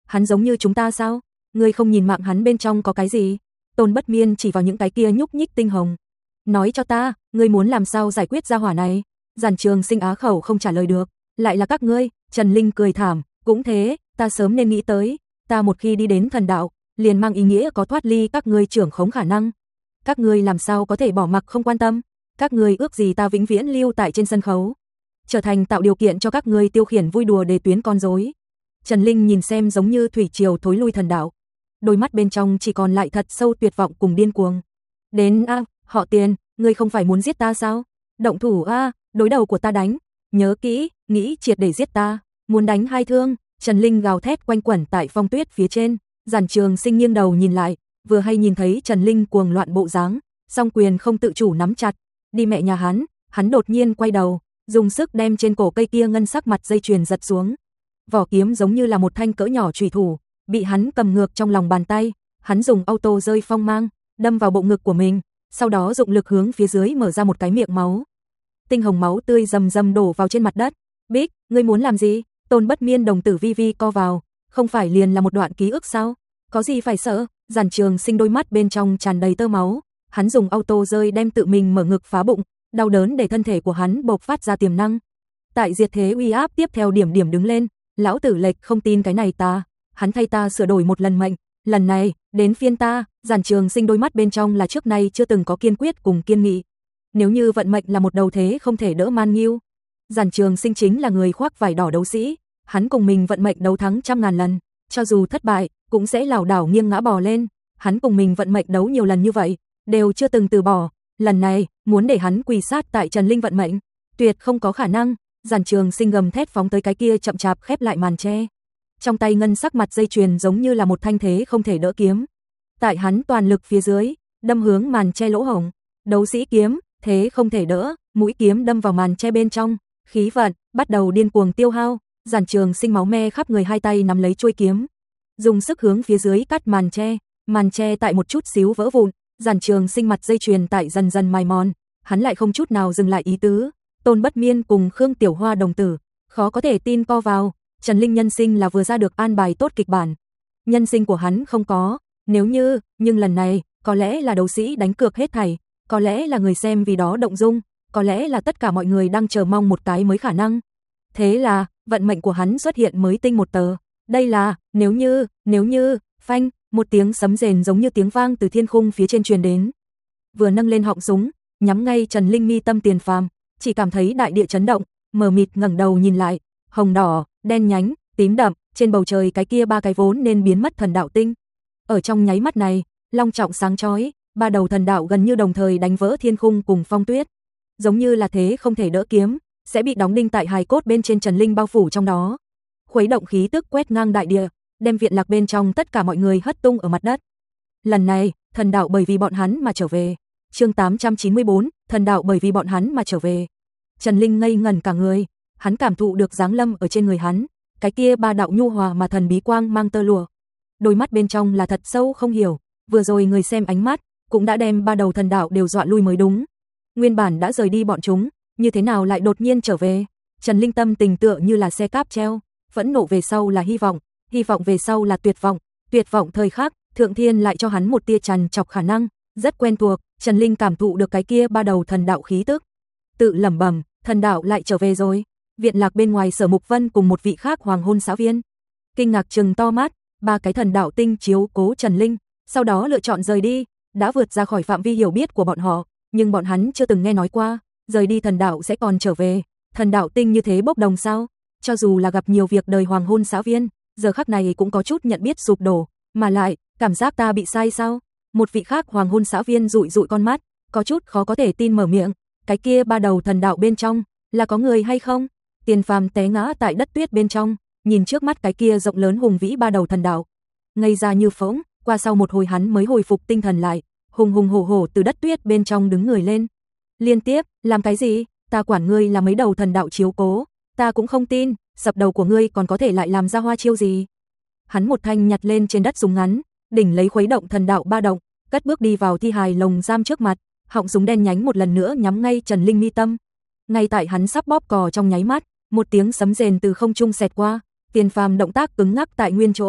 hắn giống như chúng ta sao? Ngươi không nhìn mạng hắn bên trong có cái gì? Tôn Bất Miên chỉ vào những cái kia nhúc nhích tinh hồng. Nói cho ta, ngươi muốn làm sao giải quyết gia hỏa này? Giản Trường Sinh á khẩu không trả lời được, lại là các ngươi. Trần Linh cười thảm, cũng thế, ta sớm nên nghĩ tới, ta một khi đi đến thần đạo, liền mang ý nghĩa có thoát ly các ngươi trưởng khống khả năng. Các ngươi làm sao có thể bỏ mặc không quan tâm? Các ngươi ước gì ta vĩnh viễn lưu tại trên sân khấu, trở thành tạo điều kiện cho các ngươi tiêu khiển vui đùa để tuyến con rối. Trần Linh nhìn xem giống như thủy triều thối lui thần đạo, đôi mắt bên trong chỉ còn lại thật sâu tuyệt vọng cùng điên cuồng. Đến a, họ Tiền, ngươi không phải muốn giết ta sao? Động thủ a, đối đầu của ta đánh, nhớ kỹ, nghĩ triệt để giết ta, muốn đánh hai thương. Trần Linh gào thét quanh quẩn tại phong tuyết phía trên. Giản Trường Sinh nghiêng đầu nhìn lại, vừa hay nhìn thấy Trần Linh cuồng loạn bộ dáng, song quyền không tự chủ nắm chặt. Đi mẹ nhà hắn, hắn đột nhiên quay đầu, dùng sức đem trên cổ cây kia ngân sắc mặt dây chuyền giật xuống. Vỏ kiếm giống như là một thanh cỡ nhỏ chùy thủ, bị hắn cầm ngược trong lòng bàn tay, hắn dùng auto rơi phong mang, đâm vào bộ ngực của mình, sau đó dụng lực hướng phía dưới mở ra một cái miệng máu. Tinh hồng máu tươi rầm rầm đổ vào trên mặt đất. Bích, ngươi muốn làm gì? Tôn Bất Miên đồng tử vi vi co vào, không phải liền là một đoạn ký ức sao? Có gì phải sợ? Giản Trường Sinh đôi mắt bên trong tràn đầy tơ máu, hắn dùng auto rơi đem tự mình mở ngực phá bụng, đau đớn để thân thể của hắn bộc phát ra tiềm năng. Tại diệt thế uy áp tiếp theo điểm điểm đứng lên, lão tử lệch không tin cái này ta, hắn thay ta sửa đổi một lần mệnh, lần này, đến phiên ta. Giản Trường Sinh đôi mắt bên trong là trước nay chưa từng có kiên quyết cùng kiên nghị. Nếu như vận mệnh là một đầu thế không thể đỡ man nghiêu, Giản Trường Sinh chính là người khoác vải đỏ đấu sĩ, hắn cùng mình vận mệnh đấu thắng trăm ngàn lần, cho dù thất bại, cũng sẽ lảo đảo nghiêng ngã bò lên, hắn cùng mình vận mệnh đấu nhiều lần như vậy, đều chưa từng từ bỏ, lần này, muốn để hắn quỳ sát tại Trần Linh vận mệnh, tuyệt không có khả năng. Giản Trường Sinh gầm thét phóng tới cái kia chậm chạp khép lại màn che. Trong tay ngân sắc mặt dây chuyền giống như là một thanh thế không thể đỡ kiếm. Tại hắn toàn lực phía dưới, đâm hướng màn che lỗ hổng, đấu sĩ kiếm, thế không thể đỡ, mũi kiếm đâm vào màn che bên trong, khí vận bắt đầu điên cuồng tiêu hao. Giản Trường Sinh máu me khắp người, hai tay nắm lấy chuôi kiếm, dùng sức hướng phía dưới cắt màn che, màn che tại một chút xíu vỡ vụn, Giản Trường Sinh mặt dây chuyền tại dần dần mài mòn, hắn lại không chút nào dừng lại ý tứ. Tôn Bất Miên cùng Khương Tiểu Hoa đồng tử, khó có thể tin co vào, Trần Linh nhân sinh là vừa ra được an bài tốt kịch bản. Nhân sinh của hắn không có, nếu như, nhưng lần này, có lẽ là đấu sĩ đánh cược hết thảy, có lẽ là người xem vì đó động dung, có lẽ là tất cả mọi người đang chờ mong một cái mới khả năng. Thế là, vận mệnh của hắn xuất hiện mới tinh một tờ. Đây là, nếu như, nếu như, phanh, một tiếng sấm rền giống như tiếng vang từ thiên khung phía trên truyền đến. Vừa nâng lên họng súng, nhắm ngay Trần Linh mi tâm Tiền Phàm, chỉ cảm thấy đại địa chấn động, mờ mịt ngẩng đầu nhìn lại, hồng đỏ, đen nhánh, tím đậm, trên bầu trời cái kia ba cái vốn nên biến mất thần đạo tinh. Ở trong nháy mắt này, long trọng sáng chói, ba đầu thần đạo gần như đồng thời đánh vỡ thiên khung cùng phong tuyết. Giống như là thế không thể đỡ kiếm, sẽ bị đóng đinh tại hài cốt bên trên Trần Linh bao phủ trong đó. Khuấy động khí tức quét ngang đại địa, đem viện lạc bên trong tất cả mọi người hất tung ở mặt đất. Lần này, thần đạo bởi vì bọn hắn mà trở về. Chương tám trăm chín mươi bốn, thần đạo bởi vì bọn hắn mà trở về. Trần Linh ngây ngẩn cả người, hắn cảm thụ được giáng lâm ở trên người hắn, cái kia ba đạo nhu hòa mà thần bí quang mang tơ lụa. Đôi mắt bên trong là thật sâu không hiểu, vừa rồi người xem ánh mắt cũng đã đem ba đầu thần đạo đều dọa lui mới đúng. Nguyên bản đã rời đi bọn chúng, như thế nào lại đột nhiên trở về? Trần Linh tâm tình tựa như là xe cáp treo, phẫn nộ về sau là hy vọng, hy vọng về sau là tuyệt vọng, tuyệt vọng thời khắc, Thượng Thiên lại cho hắn một tia trằn trọc khả năng, rất quen thuộc. Trần Linh cảm thụ được cái kia ba đầu thần đạo khí tức, tự lẩm bẩm, thần đạo lại trở về rồi. Viện lạc bên ngoài Sở Mục Vân cùng một vị khác hoàng hôn xã viên, kinh ngạc trừng to mắt, ba cái thần đạo tinh chiếu cố Trần Linh, sau đó lựa chọn rời đi, đã vượt ra khỏi phạm vi hiểu biết của bọn họ, nhưng bọn hắn chưa từng nghe nói qua, rời đi thần đạo sẽ còn trở về. Thần đạo tinh như thế bốc đồng sao? Cho dù là gặp nhiều việc đời hoàng hôn xã viên, giờ khắc này cũng có chút nhận biết sụp đổ, mà lại, cảm giác ta bị sai sao? Một vị khác hoàng hôn xã viên dụi dụi con mắt, có chút khó có thể tin mở miệng, cái kia ba đầu thần đạo bên trong, là có người hay không? Tiền Phàm té ngã tại đất tuyết bên trong, nhìn trước mắt cái kia rộng lớn hùng vĩ ba đầu thần đạo, ngây ra như phỗng, qua sau một hồi hắn mới hồi phục tinh thần lại, hùng hùng hổ hổ từ đất tuyết bên trong đứng người lên. Liên tiếp, làm cái gì? Ta quản ngươi là mấy đầu thần đạo chiếu cố, ta cũng không tin, sập đầu của ngươi còn có thể lại làm ra hoa chiêu gì? Hắn một thanh nhặt lên trên đất súng ngắn, đỉnh lấy khuấy động thần đạo ba động, cất bước đi vào thi hài lồng giam trước mặt, họng súng đen nhánh một lần nữa nhắm ngay Trần Linh mi tâm. Ngay tại hắn sắp bóp cò trong nháy mắt, một tiếng sấm rền từ không trung xẹt qua, Tiền Phàm động tác cứng ngắc tại nguyên chỗ,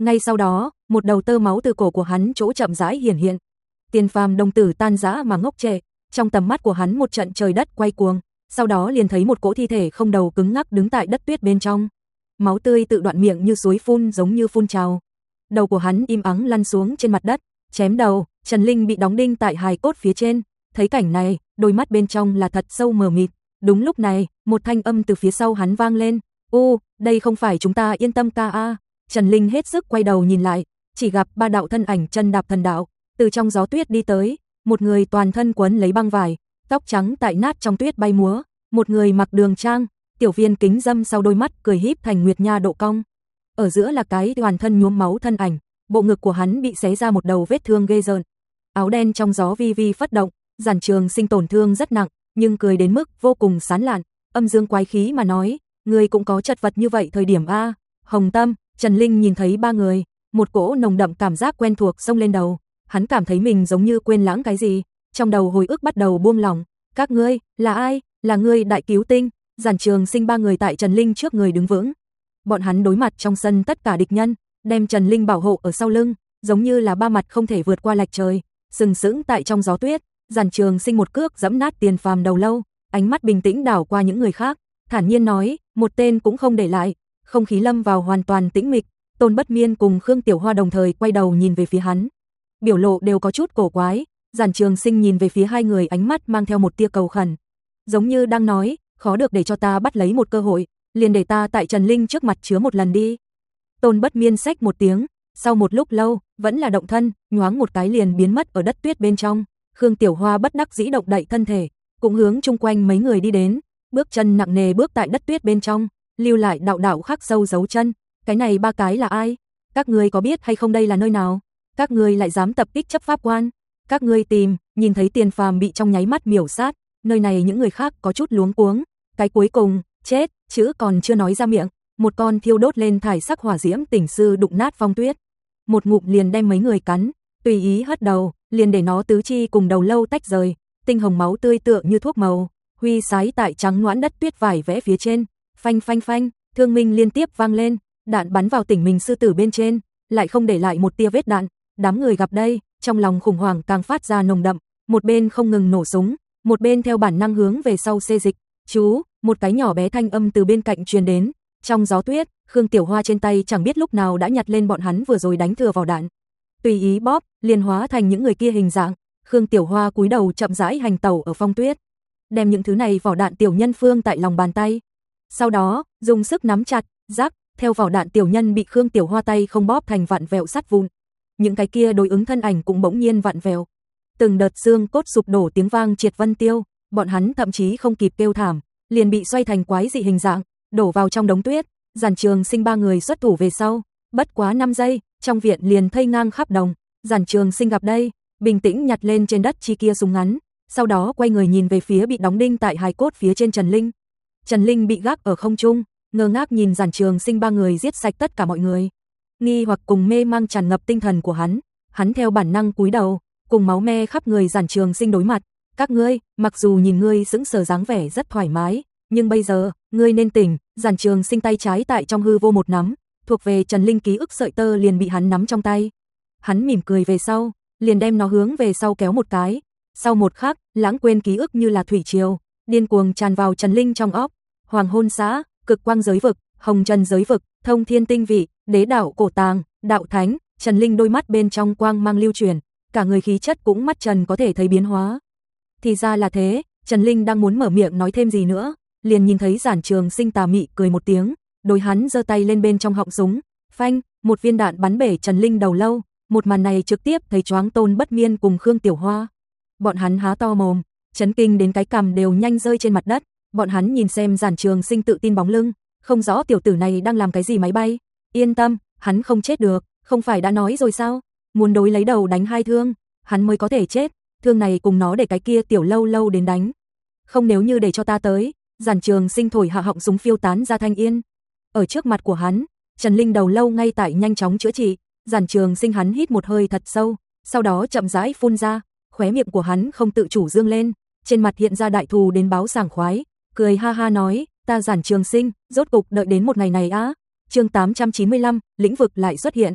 Ngay sau đó, một đầu tơ máu từ cổ của hắn chỗ chậm rãi hiển hiện. Tiền Phàm đồng tử tan rã mà ngốc trệ, trong tầm mắt của hắn một trận trời đất quay cuồng, sau đó liền thấy một cỗ thi thể không đầu cứng ngắc đứng tại đất tuyết bên trong. Máu tươi tự đoạn miệng như suối phun giống như phun trào. Đầu của hắn im ắng lăn xuống trên mặt đất, chém đầu, Trần Linh bị đóng đinh tại hài cốt phía trên. Thấy cảnh này, đôi mắt bên trong là thật sâu mờ mịt. Đúng lúc này, một thanh âm từ phía sau hắn vang lên. "U, đây không phải chúng ta Yên Tâm ca a." Trần Linh hết sức quay đầu nhìn lại, chỉ gặp ba đạo thân ảnh chân đạp thần đạo, từ trong gió tuyết đi tới, một người toàn thân quấn lấy băng vải, tóc trắng tại nát trong tuyết bay múa, một người mặc đường trang, tiểu viên kính dâm sau đôi mắt cười híp thành nguyệt nha độ cong. Ở giữa là cái toàn thân nhuốm máu thân ảnh, bộ ngực của hắn bị xé ra một đầu vết thương ghê rợn. Áo đen trong gió vi vi phất động, Giản Trường Sinh tổn thương rất nặng, nhưng cười đến mức vô cùng sán lạn, âm dương quái khí mà nói, người cũng có chật vật như vậy thời điểm a. Hồng Tâm, Trần Linh nhìn thấy ba người, một cỗ nồng đậm cảm giác quen thuộc xông lên đầu, hắn cảm thấy mình giống như quên lãng cái gì, trong đầu hồi ức bắt đầu buông lỏng. Các ngươi, là ai? Là ngươi Đại Cứu Tinh? Giản Trường Sinh ba người tại Trần Linh trước người đứng vững. Bọn hắn đối mặt trong sân tất cả địch nhân, đem Trần Linh bảo hộ ở sau lưng, giống như là ba mặt không thể vượt qua lạch trời, sừng sững tại trong gió tuyết. Giản Trường Sinh một cước giẫm nát Tiền Phàm đầu lâu, ánh mắt bình tĩnh đảo qua những người khác, thản nhiên nói, một tên cũng không để lại. Không khí lâm vào hoàn toàn tĩnh mịch, Tôn Bất Miên cùng Khương Tiểu Hoa đồng thời quay đầu nhìn về phía hắn. Biểu lộ đều có chút cổ quái, Giản Trường Sinh nhìn về phía hai người ánh mắt mang theo một tia cầu khẩn, giống như đang nói, khó được để cho ta bắt lấy một cơ hội, liền để ta tại Trần Linh trước mặt chứa một lần đi. Tôn Bất Miên xách một tiếng, sau một lúc lâu, vẫn là động thân, nhoáng một cái liền biến mất ở đất tuyết bên trong. Khương Tiểu Hoa bất đắc dĩ động đậy thân thể, cũng hướng chung quanh mấy người đi đến, bước chân nặng nề bước tại đất tuyết bên trong, lưu lại đạo đạo khắc sâu dấu chân. Cái này ba cái là ai? Các ngươi có biết hay không đây là nơi nào? Các ngươi lại dám tập kích chấp pháp quan? Các ngươi tìm, nhìn thấy Tiền Phàm bị trong nháy mắt miểu sát, nơi này những người khác có chút luống cuống. Cái cuối cùng, chết, chữ còn chưa nói ra miệng, một con thiêu đốt lên thải sắc hỏa diễm tỉnh sư đụng nát phong tuyết. Một ngụm liền đem mấy người cắn, tùy ý hất đầu, liền để nó tứ chi cùng đầu lâu tách rời, tinh hồng máu tươi tựa như thuốc màu, huy sái tại trắng ngoãn đất tuyết vải vẽ phía trên. Phanh phanh phanh, thương minh liên tiếp vang lên, đạn bắn vào tỉnh mình sư tử bên trên, lại không để lại một tia vết đạn. Đám người gặp đây, trong lòng khủng hoảng càng phát ra nồng đậm, một bên không ngừng nổ súng, một bên theo bản năng hướng về sau xê dịch. Chú, một cái nhỏ bé thanh âm từ bên cạnh truyền đến. Trong gió tuyết, Khương Tiểu Hoa trên tay chẳng biết lúc nào đã nhặt lên bọn hắn vừa rồi đánh thừa vào đạn, tùy ý bóp, liền hóa thành những người kia hình dạng. Khương Tiểu Hoa cúi đầu chậm rãi hành tẩu ở phong tuyết, đem những thứ này vỏ đạn tiểu nhân phương tại lòng bàn tay. Sau đó, dùng sức nắm chặt, rắc, theo vỏ đạn tiểu nhân bị Khương Tiểu Hoa tay không bóp thành vặn vẹo sắt vụn. Những cái kia đối ứng thân ảnh cũng bỗng nhiên vặn vẹo. Từng đợt xương cốt sụp đổ tiếng vang triệt vân tiêu, bọn hắn thậm chí không kịp kêu thảm, liền bị xoay thành quái dị hình dạng, đổ vào trong đống tuyết. Giản Trường Sinh ba người xuất thủ về sau, bất quá năm giây, trong viện liền thây ngang khắp đồng. Giản Trường Sinh gặp đây, bình tĩnh nhặt lên trên đất chi kia súng ngắn, sau đó quay người nhìn về phía bị đóng đinh tại hài cốt phía trên Trần Linh. Trần Linh bị gác ở không trung, ngơ ngác nhìn Giản Trường Sinh ba người giết sạch tất cả mọi người. Nghi hoặc cùng mê mang tràn ngập tinh thần của hắn, hắn theo bản năng cúi đầu, cùng máu me khắp người Giản Trường Sinh đối mặt. Các ngươi, mặc dù nhìn ngươi sững sờ dáng vẻ rất thoải mái, nhưng bây giờ, ngươi nên tỉnh. Giản Trường Sinh tay trái tại trong hư vô một nắm, thuộc về Trần Linh ký ức sợi tơ liền bị hắn nắm trong tay. Hắn mỉm cười về sau, liền đem nó hướng về sau kéo một cái. Sau một khắc, lãng quên ký ức như là thủy triều, điên cuồng tràn vào Trần Linh trong óc. Hoàng hôn xã, cực quang giới vực, hồng trần giới vực, thông thiên tinh vị, đế đạo cổ tàng, đạo thánh. Trần Linh đôi mắt bên trong quang mang lưu chuyển, cả người khí chất cũng mắt trần có thể thấy biến hóa. Thì ra là thế, Trần Linh đang muốn mở miệng nói thêm gì nữa, liền nhìn thấy Giản Trường Sinh tà mị cười một tiếng, đối hắn giơ tay lên bên trong họng súng, phanh, một viên đạn bắn bể Trần Linh đầu lâu. Một màn này trực tiếp thấy choáng Tôn Bất Miên cùng Khương Tiểu Hoa. Bọn hắn há to mồm, chấn kinh đến cái cằm đều nhanh rơi trên mặt đất. Bọn hắn nhìn xem Giản Trường Sinh tự tin bóng lưng, không rõ tiểu tử này đang làm cái gì máy bay. Yên tâm, hắn không chết được, không phải đã nói rồi sao? Muốn đối lấy đầu đánh hai thương, hắn mới có thể chết. Thương này cùng nó để cái kia tiểu lâu lâu đến đánh. Không, nếu như để cho ta tới. Giản Trường Sinh thổi hạ họng súng phiêu tán ra thanh yên. Ở trước mặt của hắn, Trần Linh đầu lâu ngay tại nhanh chóng chữa trị. Giản Trường Sinh hắn hít một hơi thật sâu, sau đó chậm rãi phun ra, khóe miệng của hắn không tự chủ dương lên, trên mặt hiện ra đại thù đến báo sảng khoái, cười ha ha nói, ta Giản Trường Sinh, rốt cục đợi đến một ngày này á. Chương tám trăm chín mươi lăm, lĩnh vực lại xuất hiện.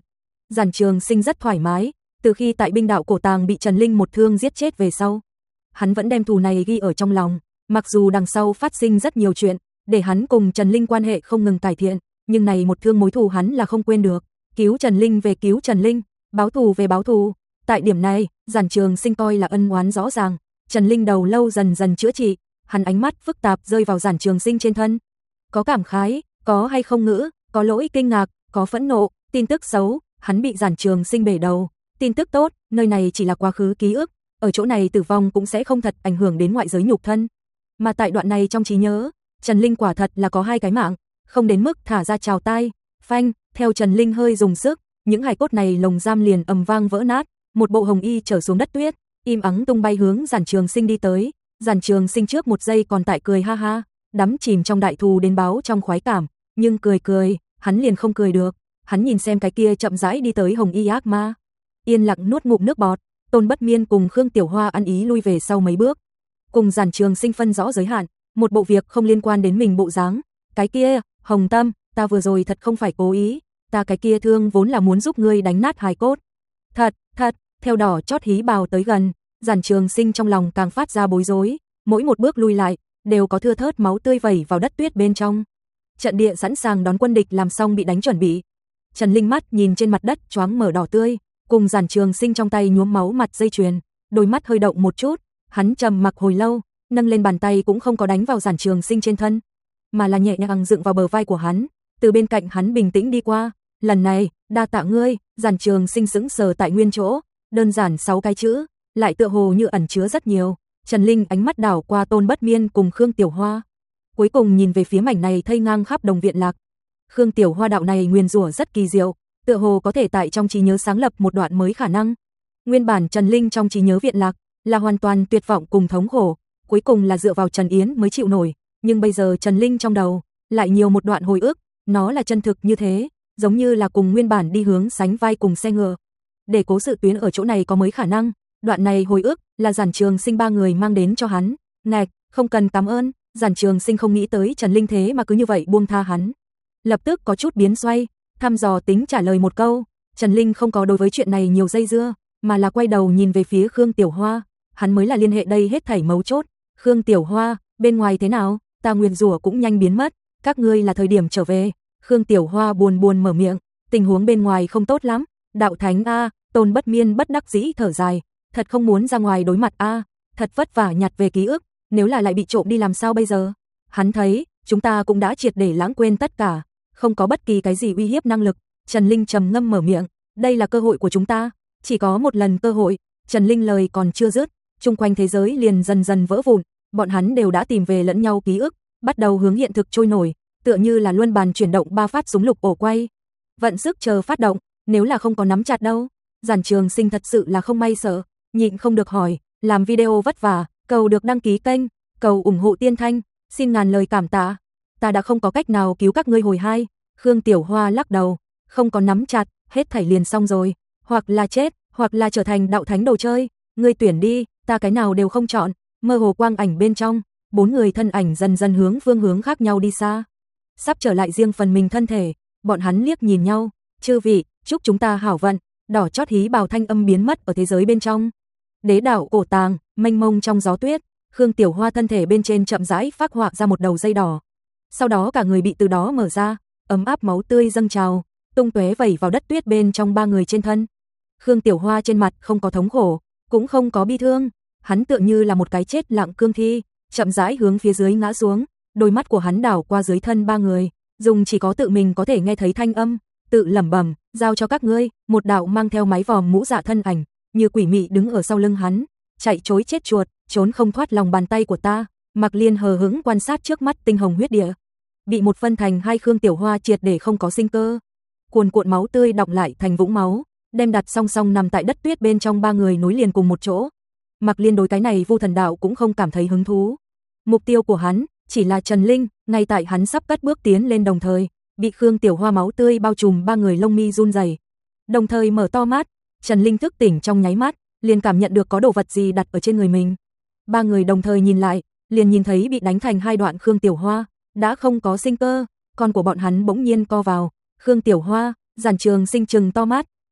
Giản Trường Sinh rất thoải mái, từ khi tại binh đạo cổ tàng bị Trần Linh một thương giết chết về sau, hắn vẫn đem thù này ghi ở trong lòng, mặc dù đằng sau phát sinh rất nhiều chuyện, để hắn cùng Trần Linh quan hệ không ngừng cải thiện, nhưng này một thương mối thù hắn là không quên được, cứu Trần Linh về cứu Trần Linh, báo thù về báo thù. Tại điểm này, Giản Trường Sinh coi là ân oán rõ ràng. Trần Linh đầu lâu dần dần chữa trị, hắn ánh mắt phức tạp rơi vào Giản Trường Sinh trên thân. Có cảm khái, có hay không ngữ, có lỗi kinh ngạc, có phẫn nộ, tin tức xấu, hắn bị Giản Trường Sinh bể đầu. Tin tức tốt, nơi này chỉ là quá khứ ký ức, ở chỗ này tử vong cũng sẽ không thật ảnh hưởng đến ngoại giới nhục thân. Mà tại đoạn này trong trí nhớ, Trần Linh quả thật là có hai cái mạng, không đến mức thả ra trào tai. Phanh, theo Trần Linh hơi dùng sức, những hài cốt này lồng giam liền ầm vang vỡ nát, một bộ hồng y trở xuống đất tuyết, im ắng tung bay hướng Giản Trường Sinh đi tới. Giản Trường Sinh trước một giây còn tại cười ha ha, đắm chìm trong đại thù đến báo trong khoái cảm, nhưng cười cười, hắn liền không cười được. Hắn nhìn xem cái kia chậm rãi đi tới hồng y ác ma, yên lặng nuốt ngụm nước bọt. Tôn Bất Miên cùng Khương Tiểu Hoa ăn ý lui về sau mấy bước, cùng Giản Trường Sinh phân rõ giới hạn, một bộ việc không liên quan đến mình bộ dáng. Cái kia, Hồng Tâm, ta vừa rồi thật không phải cố ý, ta cái kia thương vốn là muốn giúp ngươi đánh nát hài cốt. Thật, thật, theo đỏ chót hí bào tới gần, Giản Trường Sinh trong lòng càng phát ra bối rối, mỗi một bước lui lại, đều có thưa thớt máu tươi vẩy vào đất tuyết bên trong. Trận địa sẵn sàng đón quân địch làm xong bị đánh chuẩn bị. Trần Linh mắt nhìn trên mặt đất choáng mở đỏ tươi, cùng Giản Trường Sinh trong tay nhuốm máu mặt dây chuyền, đôi mắt hơi động một chút, hắn trầm mặc hồi lâu, nâng lên bàn tay cũng không có đánh vào Giản Trường Sinh trên thân, mà là nhẹ nhàng dựng vào bờ vai của hắn, từ bên cạnh hắn bình tĩnh đi qua. Lần này, đa tạ ngươi. Giản Trường Sinh sững sờ tại nguyên chỗ, đơn giản sáu cái chữ, lại tựa hồ như ẩn chứa rất nhiều. Trần Linh ánh mắt đảo qua Tôn Bất Miên cùng Khương Tiểu Hoa, cuối cùng nhìn về phía mảnh này thây ngang khắp đồng viện lạc. Khương Tiểu Hoa đạo này nguyền rủa rất kỳ diệu, tựa hồ có thể tại trong trí nhớ sáng lập một đoạn mới khả năng. Nguyên bản Trần Linh trong trí nhớ viện lạc là hoàn toàn tuyệt vọng cùng thống khổ, cuối cùng là dựa vào Trần Yến mới chịu nổi, nhưng bây giờ Trần Linh trong đầu lại nhiều một đoạn hồi ức, nó là chân thực như thế, giống như là cùng nguyên bản đi hướng sánh vai cùng xe ngựa. Để cố sự tuyến ở chỗ này có mới khả năng, đoạn này hồi ức là Giản Trường Sinh ba người mang đến cho hắn. Ngạch, không cần cảm ơn. Giản Trường Sinh không nghĩ tới Trần Linh thế mà cứ như vậy buông tha hắn, lập tức có chút biến xoay, thăm dò tính trả lời một câu. Trần Linh không có đối với chuyện này nhiều dây dưa, mà là quay đầu nhìn về phía Khương Tiểu Hoa, hắn mới là liên hệ đây hết thảy mấu chốt. Khương Tiểu Hoa, bên ngoài thế nào? Ta nguyền rủa cũng nhanh biến mất, các ngươi là thời điểm trở về. Khương Tiểu Hoa buồn buồn mở miệng, tình huống bên ngoài không tốt lắm. Đạo Thánh a. Tôn Bất Miên bất đắc dĩ thở dài, thật không muốn ra ngoài đối mặt a, thật vất vả nhặt về ký ức, nếu là lại bị trộm đi làm sao bây giờ? Hắn thấy, chúng ta cũng đã triệt để lãng quên tất cả, không có bất kỳ cái gì uy hiếp năng lực. Trần Linh trầm ngâm mở miệng, đây là cơ hội của chúng ta, chỉ có một lần cơ hội. Trần Linh lời còn chưa dứt, chung quanh thế giới liền dần dần vỡ vụn, bọn hắn đều đã tìm về lẫn nhau ký ức, bắt đầu hướng hiện thực trôi nổi, tựa như là luân bàn chuyển động ba phát súng lục ổ quay, vận sức chờ phát động, nếu là không có nắm chặt đâu. Giản Trường Sinh thật sự là không may sợ, nhịn không được hỏi, làm video vất vả, cầu được đăng ký kênh, cầu ủng hộ Tiên Thanh, xin ngàn lời cảm tạ. Ta đã không có cách nào cứu các ngươi hồi hai. Khương Tiểu Hoa lắc đầu, không có nắm chặt, hết thảy liền xong rồi, hoặc là chết, hoặc là trở thành đạo thánh đồ chơi, ngươi tuyển đi, ta cái nào đều không chọn. Mơ hồ quang ảnh bên trong, bốn người thân ảnh dần dần hướng phương hướng khác nhau đi xa, sắp trở lại riêng phần mình thân thể. Bọn hắn liếc nhìn nhau, chư vị, chúc chúng ta hảo vận. Đỏ chót hí bào thanh âm biến mất ở thế giới bên trong. Đế đảo cổ tàng, mênh mông trong gió tuyết, Khương Tiểu Hoa thân thể bên trên chậm rãi phác họa ra một đầu dây đỏ. Sau đó cả người bị từ đó mở ra, ấm áp máu tươi dâng trào, tung tóe vẩy vào đất tuyết bên trong ba người trên thân. Khương Tiểu Hoa trên mặt không có thống khổ, cũng không có bi thương, hắn tựa như là một cái chết lặng cương thi, chậm rãi hướng phía dưới ngã xuống, đôi mắt của hắn đảo qua dưới thân ba người, dùng chỉ có tự mình có thể nghe thấy thanh âm, tự lẩm bẩm, giao cho các ngươi. Một đạo mang theo mái vòm mũ dạ thân ảnh, như quỷ mị đứng ở sau lưng hắn, chạy trối chết chuột, trốn không thoát lòng bàn tay của ta. Mạc Liên hờ hững quan sát trước mắt tinh hồng huyết địa, bị một phân thành hai. Khương Tiểu Hoa triệt để không có sinh cơ, cuồn cuộn máu tươi đọng lại thành vũng máu, đem đặt song song nằm tại đất tuyết bên trong ba người nối liền cùng một chỗ. Mạc Liên đối cái này Vu Thần Đạo cũng không cảm thấy hứng thú, mục tiêu của hắn chỉ là Trần Linh. Ngay tại hắn sắp cất bước tiến lên đồng thời, bị Khương Tiểu Hoa máu tươi bao trùm ba người lông mi run rẩy, đồng thời mở to mắt. Trần Linh thức tỉnh trong nháy mắt, liền cảm nhận được có đồ vật gì đặt ở trên người mình. Ba người đồng thời nhìn lại, liền nhìn thấy bị đánh thành hai đoạn Khương Tiểu Hoa đã không có sinh cơ, con của bọn hắn bỗng nhiên co vào. Khương Tiểu Hoa, Giản Trường Sinh trừng to mắt,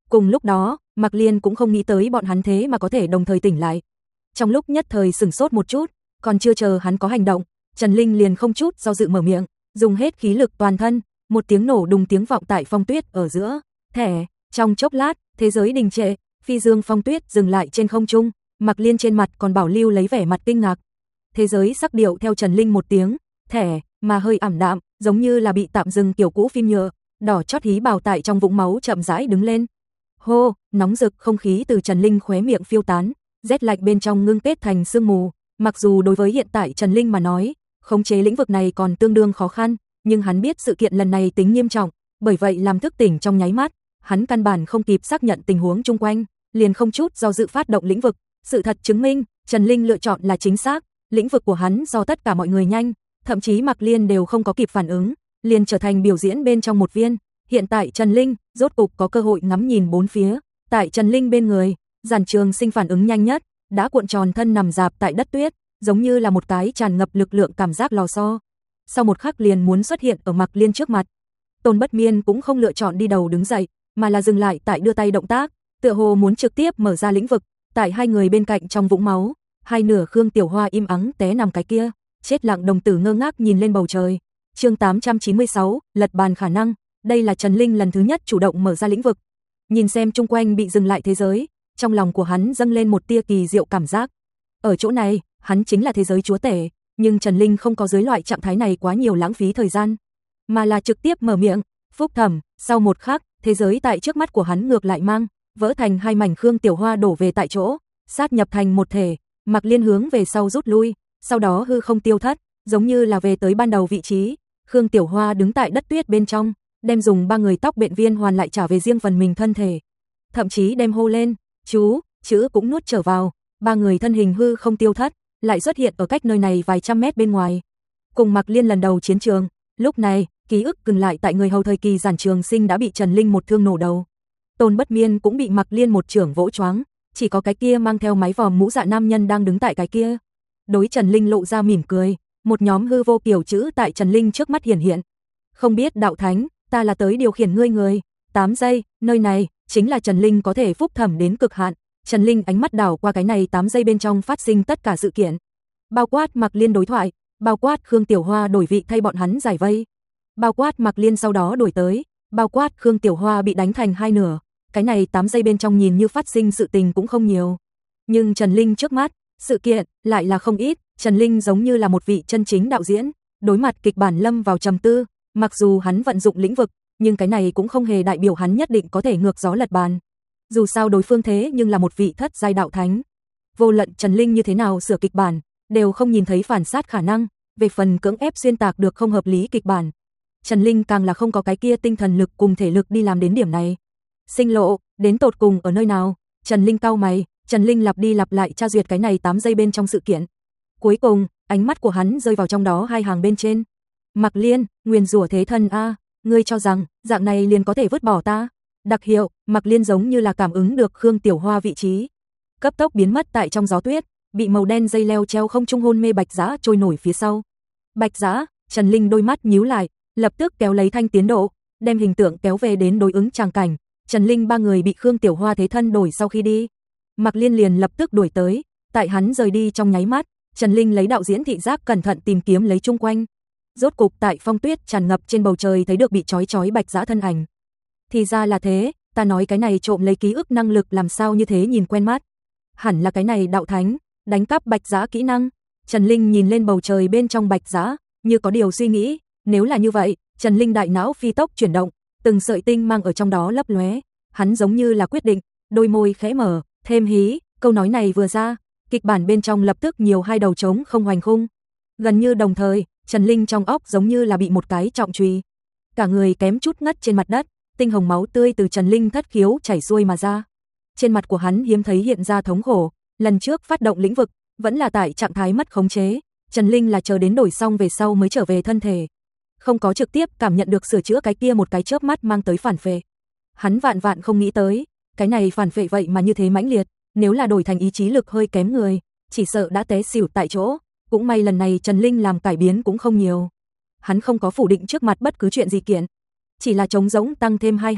Cùng lúc đó, Mạc Liên cũng không nghĩ tới bọn hắn thế mà có thể đồng thời tỉnh lại. Trong lúc nhất thời sửng sốt một chút, còn chưa chờ hắn có hành động, Trần Linh liền không chút do dự mở miệng, dùng hết khí lực toàn thân, một tiếng nổ đùng tiếng vọng tại phong tuyết ở giữa. Thẻ, trong chốc lát, thế giới đình trệ, phi dương phong tuyết dừng lại trên không trung, Mạc Liên trên mặt còn bảo lưu lấy vẻ mặt kinh ngạc. Thế giới sắc điệu theo Trần Linh một tiếng, thẻ, mà hơi ảm đạm, giống như là bị tạm dừng kiểu cũ phim nhựa, đỏ chót hí bào tại trong vũng máu chậm rãi đứng lên. Hô, nóng rực không khí từ Trần Linh khóe miệng phiêu tán, rét lạnh bên trong ngưng kết thành sương mù, mặc dù đối với hiện tại Trần Linh mà nói, khống chế lĩnh vực này còn tương đương khó khăn, nhưng hắn biết sự kiện lần này tính nghiêm trọng, bởi vậy làm thức tỉnh trong nháy mắt, hắn căn bản không kịp xác nhận tình huống chung quanh, liền không chút do dự phát động lĩnh vực, sự thật chứng minh, Trần Linh lựa chọn là chính xác, lĩnh vực của hắn do tất cả mọi người nhanh, thậm chí Mạc Liên đều không có kịp phản ứng, liền trở thành biểu diễn bên trong một viên. Hiện tại Trần Linh rốt cục có cơ hội ngắm nhìn bốn phía, tại Trần Linh bên người, Giản Trường Sinh phản ứng nhanh nhất, đã cuộn tròn thân nằm rạp tại đất tuyết, giống như là một cái tràn ngập lực lượng cảm giác lò xo. Sau một khắc liền muốn xuất hiện ở Mạc Liên trước mặt. Tôn Bất Miên cũng không lựa chọn đi đầu đứng dậy, mà là dừng lại tại đưa tay động tác, tựa hồ muốn trực tiếp mở ra lĩnh vực, tại hai người bên cạnh trong vũng máu, hai nửa Khương Tiểu Hoa im ắng té nằm cái kia, chết lặng đồng tử ngơ ngác nhìn lên bầu trời. Chương tám trăm chín mươi sáu, lật bàn khả năng, đây là Trần Linh lần thứ nhất chủ động mở ra lĩnh vực. Nhìn xem chung quanh bị dừng lại thế giới, trong lòng của hắn dâng lên một tia kỳ diệu cảm giác. Ở chỗ này, hắn chính là thế giới chúa tể, nhưng Trần Linh không có dưới loại trạng thái này quá nhiều lãng phí thời gian, mà là trực tiếp mở miệng, phúc thẩm, sau một khắc, thế giới tại trước mắt của hắn ngược lại mang, vỡ thành hai mảnh Khương Tiểu Hoa đổ về tại chỗ, sát nhập thành một thể, Mạc Liên hướng về sau rút lui, sau đó hư không tiêu thất, giống như là về tới ban đầu vị trí, Khương Tiểu Hoa đứng tại đất tuyết bên trong, đem dùng ba người tóc bệnh viên hoàn lại trả về riêng phần mình thân thể. Thậm chí đem hô lên, chú, chữ cũng nuốt trở vào, ba người thân hình hư không tiêu thất, lại xuất hiện ở cách nơi này vài trăm mét bên ngoài. Cùng Mạc Liên lần đầu chiến trường, lúc này, ký ức dừng lại tại người hầu thời kỳ Giản Trường Sinh đã bị Trần Linh một thương nổ đầu. Tôn Bất Miên cũng bị Mạc Liên một chưởng vỗ choáng, chỉ có cái kia mang theo mái vòm mũ dạ nam nhân đang đứng tại cái kia. Đối Trần Linh lộ ra mỉm cười, một nhóm hư vô kiểu chữ tại Trần Linh trước mắt hiển hiện. Không biết đạo thánh, ta là tới điều khiển ngươi người. tám giây, nơi này chính là Trần Linh có thể phúc thẩm đến cực hạn. Trần Linh ánh mắt đảo qua cái này tám giây bên trong phát sinh tất cả sự kiện. Bao quát Mạc Liên đối thoại, bao quát Khương Tiểu Hoa đổi vị thay bọn hắn giải vây, bao quát Mạc Liên sau đó đổi tới, bao quát Khương Tiểu Hoa bị đánh thành hai nửa. Cái này tám giây bên trong nhìn như phát sinh sự tình cũng không nhiều, nhưng Trần Linh trước mắt, sự kiện lại là không ít. Trần Linh giống như là một vị chân chính đạo diễn, đối mặt kịch bản lâm vào trầm tư, mặc dù hắn vận dụng lĩnh vực, nhưng cái này cũng không hề đại biểu hắn nhất định có thể ngược gió lật bàn. Dù sao đối phương thế nhưng là một vị thất giai đạo thánh. Vô luận Trần Linh như thế nào sửa kịch bản, đều không nhìn thấy phản sát khả năng, về phần cưỡng ép xuyên tạc được không hợp lý kịch bản. Trần Linh càng là không có cái kia tinh thần lực cùng thể lực đi làm đến điểm này. Sinh lộ, đến tột cùng ở nơi nào? Trần Linh cau mày, Trần Linh lặp đi lặp lại tra duyệt cái này tám giây bên trong sự kiện. Cuối cùng, ánh mắt của hắn rơi vào trong đó hai hàng bên trên. Mạc Liên, nguyền rủa thế thân a, ngươi cho rằng dạng này liền có thể vứt bỏ ta? Đặc hiệu, Mạc Liên giống như là cảm ứng được Khương Tiểu Hoa vị trí, cấp tốc biến mất tại trong gió tuyết, bị màu đen dây leo treo không trung hôn mê Bạch Dã trôi nổi phía sau. Bạch Dã, Trần Linh đôi mắt nhíu lại, lập tức kéo lấy thanh tiến độ, đem hình tượng kéo về đến đối ứng tràng cảnh. Trần Linh ba người bị Khương Tiểu Hoa thế thân đổi sau khi đi, Mạc Liên liền lập tức đuổi tới, tại hắn rời đi trong nháy mắt, Trần Linh lấy đạo diễn thị giác cẩn thận tìm kiếm lấy chung quanh. Rốt cục tại phong tuyết tràn ngập trên bầu trời thấy được bị trói trói Bạch Dã thân ảnh. Thì ra là thế, ta nói cái này trộm lấy ký ức năng lực làm sao như thế nhìn quen mắt. Hẳn là cái này đạo thánh, đánh cắp Bạch Dã kỹ năng. Trần Linh nhìn lên bầu trời bên trong Bạch Dã, như có điều suy nghĩ, nếu là như vậy, Trần Linh đại não phi tốc chuyển động, từng sợi tinh mang ở trong đó lấp lóe, hắn giống như là quyết định, đôi môi khẽ mở, thêm hí, câu nói này vừa ra, kịch bản bên trong lập tức nhiều hai đầu trống không hoành khung. Gần như đồng thời, Trần Linh trong óc giống như là bị một cái trọng chùy, cả người kém chút ngất trên mặt đất, tinh hồng máu tươi từ Trần Linh thất khiếu chảy xuôi mà ra. Trên mặt của hắn hiếm thấy hiện ra thống khổ, lần trước phát động lĩnh vực, vẫn là tại trạng thái mất khống chế, Trần Linh là chờ đến đổi xong về sau mới trở về thân thể, không có trực tiếp cảm nhận được sửa chữa cái kia một cái chớp mắt mang tới phản phệ. Hắn vạn vạn không nghĩ tới, cái này phản phệ vậy mà như thế mãnh liệt, nếu là đổi thành ý chí lực hơi kém người, chỉ sợ đã té xỉu tại chỗ. Cũng may lần này Trần Linh làm cải biến cũng không nhiều. Hắn không có phủ định trước mặt bất cứ chuyện gì kiện, chỉ là trống rỗng tăng thêm hai hàng,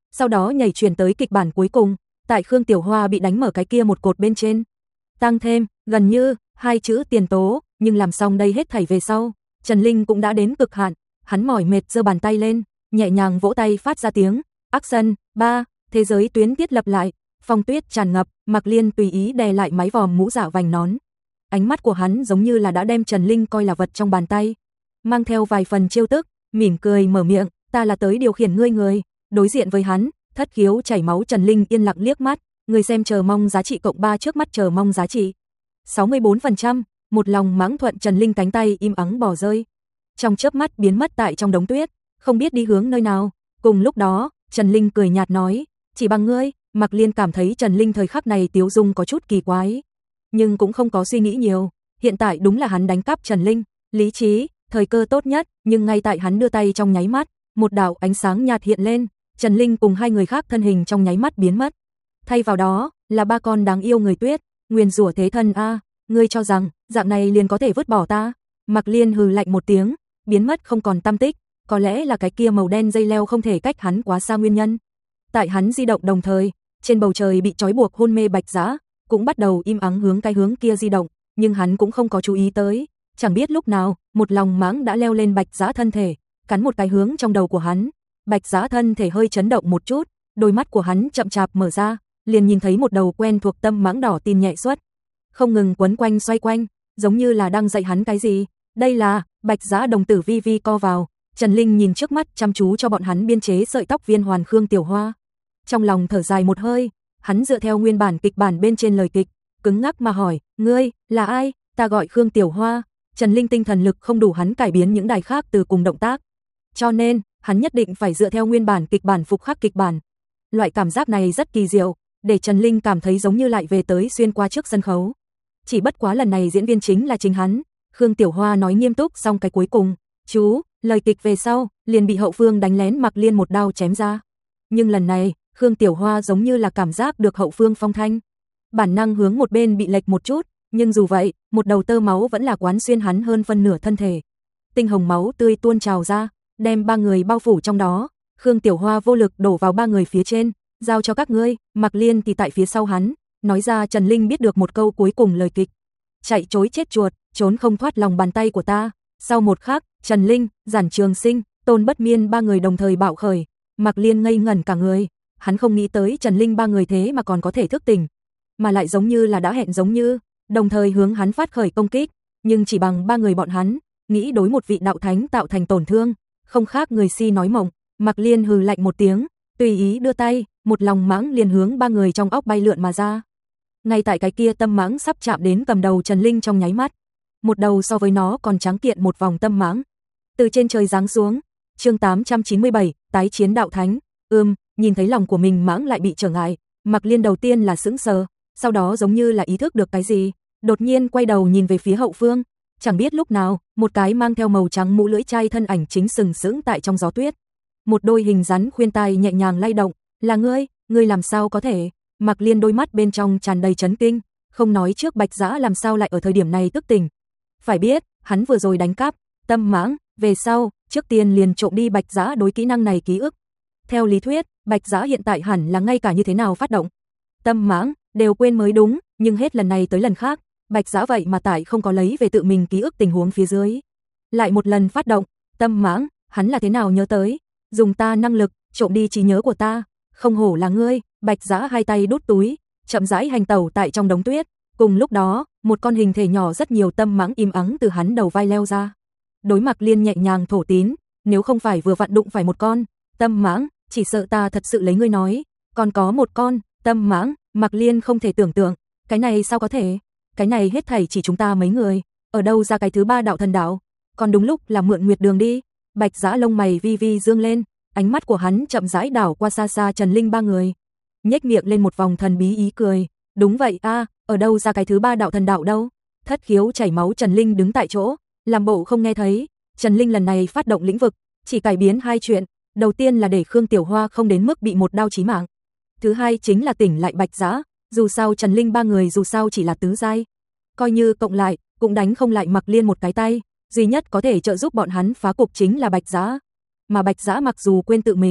sau đó nhảy chuyển tới kịch bản cuối cùng, tại Khương Tiểu Hoa bị đánh mở cái kia một cột bên trên. Tăng thêm, gần như, hai chữ tiền tố, nhưng làm xong đây hết thảy về sau, Trần Linh cũng đã đến cực hạn, hắn mỏi mệt giơ bàn tay lên, nhẹ nhàng vỗ tay phát ra tiếng, action, ba, thế giới tuyến thiết lập lại, phong tuyết tràn ngập, Mạc Liên tùy ý đè lại mái vòm mũ dạ vành nón. Ánh mắt của hắn giống như là đã đem Trần Linh coi là vật trong bàn tay, mang theo vài phần trêu tức, mỉm cười mở miệng, ta là tới điều khiển ngươi người. Đối diện với hắn, thất khiếu chảy máu Trần Linh yên lặng liếc mắt, người xem chờ mong giá trị cộng ba trước mắt chờ mong giá trị sáu mươi bốn phần trăm, một lòng mãng thuận Trần Linh cánh tay im ắng bỏ rơi. Trong chớp mắt biến mất tại trong đống tuyết, không biết đi hướng nơi nào. Cùng lúc đó, Trần Linh cười nhạt nói, chỉ bằng ngươi. Mạc Liên cảm thấy Trần Linh thời khắc này tiếu dung có chút kỳ quái, nhưng cũng không có suy nghĩ nhiều, hiện tại đúng là hắn đánh cắp Trần Linh, lý trí, thời cơ tốt nhất, nhưng ngay tại hắn đưa tay trong nháy mắt, một đạo ánh sáng nhạt hiện lên, Trần Linh cùng hai người khác thân hình trong nháy mắt biến mất. Thay vào đó, là ba con đáng yêu người tuyết, nguyền rủa thế thân a, ngươi cho rằng, dạng này liền có thể vứt bỏ ta? Mạc Liên hừ lạnh một tiếng, biến mất không còn tăm tích, có lẽ là cái kia màu đen dây leo không thể cách hắn quá xa nguyên nhân. Tại hắn di động đồng thời, trên bầu trời bị trói buộc hôn mê Bạch Dã cũng bắt đầu im ắng hướng cái hướng kia di động, nhưng hắn cũng không có chú ý tới, chẳng biết lúc nào, một lòng mãng đã leo lên Bạch Dã thân thể, cắn một cái hướng trong đầu của hắn. Bạch Dã thân thể hơi chấn động một chút, đôi mắt của hắn chậm chạp mở ra, liền nhìn thấy một đầu quen thuộc tâm mãng đỏ tin nhẹ xuất, không ngừng quấn quanh xoay quanh, giống như là đang dạy hắn cái gì. Đây là, Bạch Dã đồng tử vi vi co vào, Trần Linh nhìn trước mắt chăm chú cho bọn hắn biên chế sợi tóc viên hoàn Khương Tiểu Hoa. Trong lòng thở dài một hơi, hắn dựa theo nguyên bản kịch bản bên trên lời kịch, cứng ngắc mà hỏi, ngươi, là ai? Ta gọi Khương Tiểu Hoa. Trần Linh tinh thần lực không đủ hắn cải biến những đài khác từ cùng động tác, cho nên, hắn nhất định phải dựa theo nguyên bản kịch bản phục khắc kịch bản. Loại cảm giác này rất kỳ diệu, để Trần Linh cảm thấy giống như lại về tới xuyên qua trước sân khấu. Chỉ bất quá lần này diễn viên chính là chính hắn. Khương Tiểu Hoa nói nghiêm túc xong cái cuối cùng, chú, lời kịch về sau, liền bị hậu phương đánh lén Mạc Liên một đao chém ra. Nhưng lần này, Khương Tiểu Hoa giống như là cảm giác được hậu phương phong thanh, bản năng hướng một bên bị lệch một chút, nhưng dù vậy, một đầu tơ máu vẫn là quán xuyên hắn hơn phân nửa thân thể. Tinh hồng máu tươi tuôn trào ra, đem ba người bao phủ trong đó. Khương Tiểu Hoa vô lực đổ vào ba người phía trên, giao cho các ngươi. Mạc Liên thì tại phía sau hắn, nói ra Trần Linh biết được một câu cuối cùng lời kịch. Chạy trối chết chuột, trốn không thoát lòng bàn tay của ta. Sau một khắc, Trần Linh, Giản Trường Sinh, Tôn Bất Miên ba người đồng thời bạo khởi. Mạc Liên ngây ngẩn cả người, hắn không nghĩ tới Trần Linh ba người thế mà còn có thể thức tỉnh, mà lại giống như là đã hẹn giống như, đồng thời hướng hắn phát khởi công kích, nhưng chỉ bằng ba người bọn hắn, nghĩ đối một vị đạo thánh tạo thành tổn thương, không khác người si nói mộng. Mạc Liên hừ lạnh một tiếng, tùy ý đưa tay, một lòng mãng liền hướng ba người trong óc bay lượn mà ra. Ngay tại cái kia tâm mãng sắp chạm đến cầm đầu Trần Linh trong nháy mắt, một đầu so với nó còn trắng kiện một vòng tâm mãng từ trên trời giáng xuống. Chương tám trăm chín mươi bảy, tái chiến đạo thánh. Ừm, nhìn thấy lòng của mình mãng lại bị trở ngại, Mạc Liên đầu tiên là sững sờ, sau đó giống như là ý thức được cái gì, đột nhiên quay đầu nhìn về phía hậu phương, chẳng biết lúc nào, một cái mang theo màu trắng mũ lưỡi chai thân ảnh chính sừng sững tại trong gió tuyết. Một đôi hình rắn khuyên tai nhẹ nhàng lay động, "Là ngươi, ngươi làm sao có thể?" Mạc Liên đôi mắt bên trong tràn đầy chấn kinh, không nói trước Bạch Dã làm sao lại ở thời điểm này thức tỉnh. Phải biết, hắn vừa rồi đánh cắp tâm mãng, về sau, trước tiên liền trộm đi Bạch Dã đối kỹ năng này ký ức. Theo lý thuyết, Bạch Dã hiện tại hẳn là ngay cả như thế nào phát động tâm mãng đều quên mới đúng, nhưng hết lần này tới lần khác, Bạch Dã vậy mà tại không có lấy về tự mình ký ức tình huống phía dưới, lại một lần phát động tâm mãng, hắn là thế nào nhớ tới, dùng ta năng lực trộm đi trí nhớ của ta, không hổ là ngươi. Bạch Dã hai tay đút túi, chậm rãi hành tẩu tại trong đống tuyết. Cùng lúc đó, một con hình thể nhỏ rất nhiều tâm mãng im ắng từ hắn đầu vai leo ra. Đối Mạc Liên nhẹ nhàng thổ tín, nếu không phải vừa vặn đụng phải một con tâm mãng, chỉ sợ ta thật sự lấy ngươi nói. Còn có một con tâm mãng, Mạc Liên không thể tưởng tượng, cái này sao có thể? Cái này hết thảy chỉ chúng ta mấy người, ở đâu ra cái thứ ba đạo thần đạo? Còn đúng lúc là mượn nguyệt đường đi. Bạch Dã lông mày vi vi dương lên, ánh mắt của hắn chậm rãi đảo qua xa xa Trần Linh ba người, nhếch miệng lên một vòng thần bí ý cười. Đúng vậy a, à, ở đâu ra cái thứ ba đạo thần đạo đâu? Thất khiếu chảy máu Trần Linh đứng tại chỗ, làm bộ không nghe thấy. Trần Linh lần này phát động lĩnh vực, chỉ cải biến hai chuyện, đầu tiên là để Khương Tiểu Hoa không đến mức bị một đao chí mạng. Thứ hai chính là tỉnh lại Bạch Dã, dù sao Trần Linh ba người dù sao chỉ là tứ giai, coi như cộng lại cũng đánh không lại Mạc Liên một cái tay, duy nhất có thể trợ giúp bọn hắn phá cục chính là Bạch Dã. Mà Bạch Dã mặc dù quên tự mình,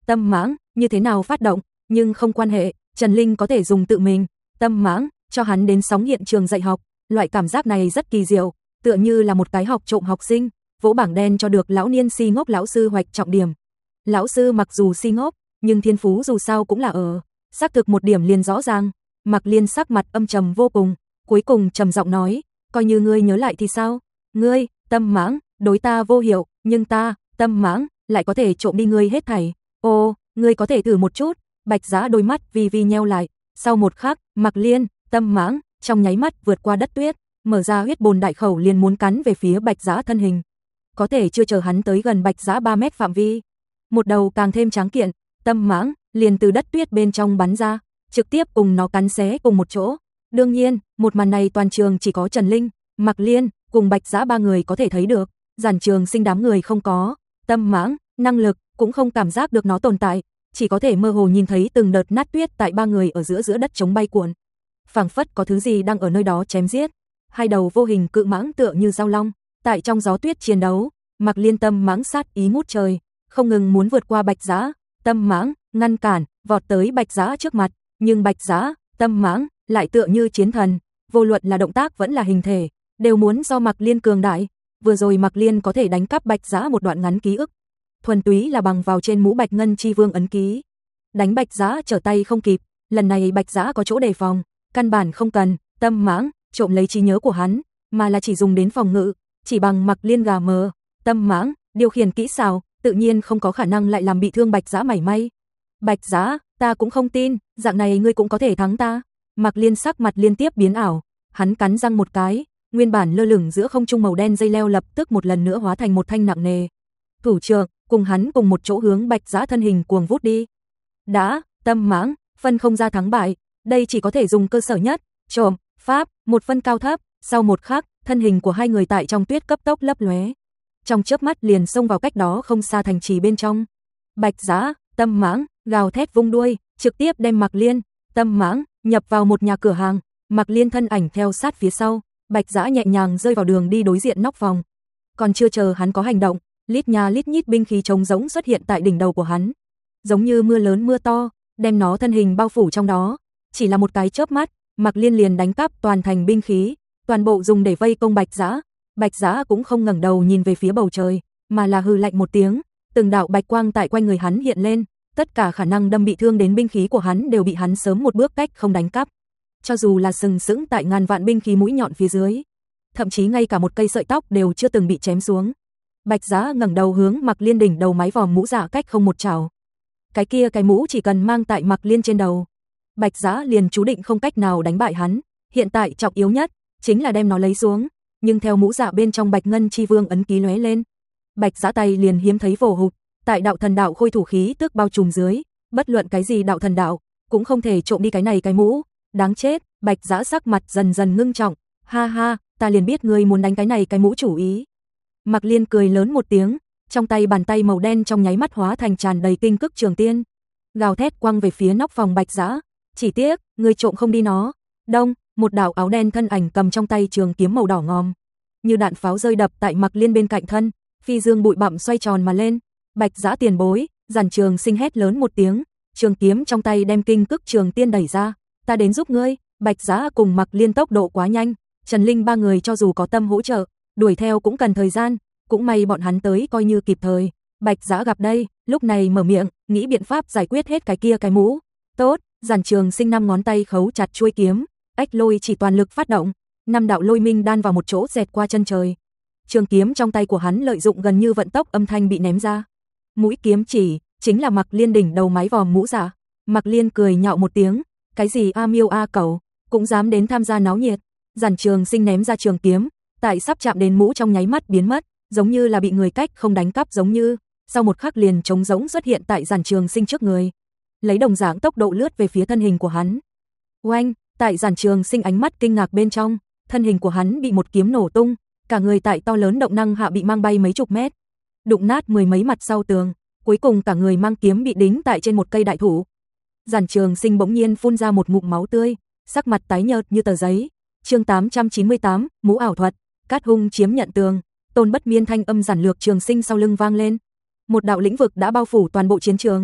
Tâm mãng, như thế nào phát động, nhưng không quan hệ, Trần Linh có thể dùng tự mình. Tâm mãng, cho hắn đến sóng hiện trường dạy học, loại cảm giác này rất kỳ diệu, tựa như là một cái học trộm học sinh, vỗ bảng đen cho được lão niên si ngốc lão sư hoạch trọng điểm. Lão sư mặc dù si ngốc, nhưng thiên phú dù sao cũng là ở, xác thực một điểm liền rõ ràng. Mạc Liên sắc mặt âm trầm vô cùng, cuối cùng trầm giọng nói, coi như ngươi nhớ lại thì sao? Ngươi, Tâm mãng, đối ta vô hiệu, nhưng ta, Tâm mãng, lại có thể trộm đi ngươi hết thảy. Ô, ngươi có thể thử một chút. Bạch Giá đôi mắt vi vi nheo lại, sau một khắc, Mạc Liên, Tâm mãng, trong nháy mắt vượt qua đất tuyết, mở ra huyết bồn đại khẩu liền muốn cắn về phía Bạch Giá thân hình. Có thể chưa chờ hắn tới gần Bạch Giá ba mét phạm vi, một đầu càng thêm tráng kiện, Tâm mãng liền từ đất tuyết bên trong bắn ra, trực tiếp cùng nó cắn xé cùng một chỗ. Đương nhiên, một màn này toàn trường chỉ có Trần Linh, Mạc Liên cùng Bạch Giá ba người có thể thấy được, Giản Trường Sinh đám người không có. Tâm mãng, năng lực cũng không cảm giác được nó tồn tại, chỉ có thể mơ hồ nhìn thấy từng đợt nát tuyết tại ba người ở giữa giữa đất trống bay cuộn. Phảng phất có thứ gì đang ở nơi đó chém giết. Hai đầu vô hình cự mãng tựa như dao long, tại trong gió tuyết chiến đấu. Mạc Liên Tâm mãng sát ý ngút trời, không ngừng muốn vượt qua Bạch Giá. Tâm mãng ngăn cản, vọt tới Bạch Giá trước mặt, nhưng Bạch Giá, Tâm mãng lại tựa như chiến thần, vô luận là động tác vẫn là hình thể, đều muốn do Mạc Liên cường đại. Vừa rồi Mạc Liên có thể đánh cắp Bạch Giá một đoạn ngắn ký ức, thuần túy là bằng vào trên mũ Bạch Ngân Chi Vương ấn ký. Đánh Bạch Giá trở tay không kịp, lần này Bạch Giá có chỗ đề phòng, căn bản không cần Tâm mãng trộm lấy trí nhớ của hắn, mà là chỉ dùng đến phòng ngự, chỉ bằng Mạc Liên gà mờ. Tâm mãng điều khiển kỹ xảo, tự nhiên không có khả năng lại làm bị thương Bạch Giá mảy may. Bạch Giá, ta cũng không tin, dạng này ngươi cũng có thể thắng ta. Mạc Liên sắc mặt liên tiếp biến ảo, hắn cắn răng một cái, nguyên bản lơ lửng giữa không trung màu đen dây leo lập tức một lần nữa hóa thành một thanh nặng nề thủ trượng, cùng hắn cùng một chỗ hướng Bạch Giá thân hình cuồng vút đi. Đã, Tâm mãng, phân không ra thắng bại, đây chỉ có thể dùng cơ sở nhất, trộm, pháp, một phân cao thấp. Sau một khắc, thân hình của hai người tại trong tuyết cấp tốc lấp lóe, trong chớp mắt liền xông vào cách đó không xa thành trì bên trong. Bạch Giá, Tâm mãng gào thét vung đuôi, trực tiếp đem Mạc Liên, Tâm mãng nhập vào một nhà cửa hàng. Mạc Liên thân ảnh theo sát phía sau, Bạch Giá nhẹ nhàng rơi vào đường đi đối diện nóc phòng. Còn chưa chờ hắn có hành động, lít nha lít nhít binh khí trống rỗng xuất hiện tại đỉnh đầu của hắn, giống như mưa lớn mưa to, đem nó thân hình bao phủ trong đó. Chỉ là một cái chớp mắt, Mạc Liên liền đánh cắp toàn thành binh khí, toàn bộ dùng để vây công Bạch Giá. Bạch Giá cũng không ngẩng đầu nhìn về phía bầu trời, mà là hừ lạnh một tiếng, từng đạo bạch quang tại quanh người hắn hiện lên, tất cả khả năng đâm bị thương đến binh khí của hắn đều bị hắn sớm một bước cách không đánh cắp. Cho dù là sừng sững tại ngàn vạn binh khí mũi nhọn phía dưới, thậm chí ngay cả một cây sợi tóc đều chưa từng bị chém xuống. Bạch Giá ngẩng đầu hướng Mạc Liên đỉnh đầu mái vòm mũ dạ cách không một chảo. Cái kia cái mũ chỉ cần mang tại Mạc Liên trên đầu, Bạch Giá liền chú định không cách nào đánh bại hắn. Hiện tại trọng yếu nhất chính là đem nó lấy xuống, nhưng theo mũ dạ bên trong Bạch Ngân Chi Vương ấn ký lóe lên, Bạch Giá tay liền hiếm thấy vồ hụt, tại đạo thần đạo khôi thủ khí tức bao trùm dưới, bất luận cái gì đạo thần đạo cũng không thể trộm đi cái này cái mũ. Đáng chết, Bạch Giá sắc mặt dần dần ngưng trọng, ha ha, ta liền biết ngươi muốn đánh cái này cái mũ chủ ý. Mạc Liên cười lớn một tiếng, trong tay bàn tay màu đen trong nháy mắt hóa thành tràn đầy kinh cức trường tiên, gào thét quăng về phía nóc phòng Bạch Giá. Chỉ tiếc, ngươi trộm không đi nó. Đông, một đạo áo đen thân ảnh cầm trong tay trường kiếm màu đỏ ngòm, như đạn pháo rơi đập tại Mạc Liên bên cạnh thân, phi dương bụi bặm xoay tròn mà lên. Bạch Giá tiền bối, Giản Trường Sinh hét lớn một tiếng, trường kiếm trong tay đem kinh cức trường tiên đẩy ra, ta đến giúp ngươi. Bạch Giá cùng Mạc Liên tốc độ quá nhanh, Trần Linh ba người cho dù có tâm hỗ trợ, đuổi theo cũng cần thời gian, cũng may bọn hắn tới coi như kịp thời. Bạch Giá gặp đây, lúc này mở miệng, nghĩ biện pháp giải quyết hết cái kia cái mũ. Tốt, Giản Trường Sinh năm ngón tay khấu chặt chuôi kiếm, ách lôi chỉ toàn lực phát động, năm đạo lôi minh đan vào một chỗ dẹt qua chân trời. Trường kiếm trong tay của hắn lợi dụng gần như vận tốc âm thanh bị ném ra. Mũi kiếm chỉ chính là Mạc Liên đỉnh đầu mái vòm mũ dạ. Mạc Liên cười nhạo một tiếng, cái gì a miêu a cẩu, cũng dám đến tham gia náo nhiệt. Giản Trường Sinh ném ra trường kiếm, tại sắp chạm đến mũ trong nháy mắt biến mất, giống như là bị người cách không đánh cắp giống như, sau một khắc liền trống rỗng xuất hiện tại Giản Trường Sinh trước người, lấy đồng dạng tốc độ lướt về phía thân hình của hắn. Oanh, tại Giản Trường Sinh ánh mắt kinh ngạc bên trong, thân hình của hắn bị một kiếm nổ tung, cả người tại to lớn động năng hạ bị mang bay mấy chục mét, đụng nát mười mấy mặt sau tường, cuối cùng cả người mang kiếm bị đính tại trên một cây đại thụ. Giản Trường Sinh bỗng nhiên phun ra một ngụm máu tươi, sắc mặt tái nhợt như tờ giấy. Chương tám trăm chín mươi tám, mũ ảo thuật, Cát Hung chiếm nhận tường. Tôn Bất Miên thanh âm giản lược Trường Sinh sau lưng vang lên. Một đạo lĩnh vực đã bao phủ toàn bộ chiến trường.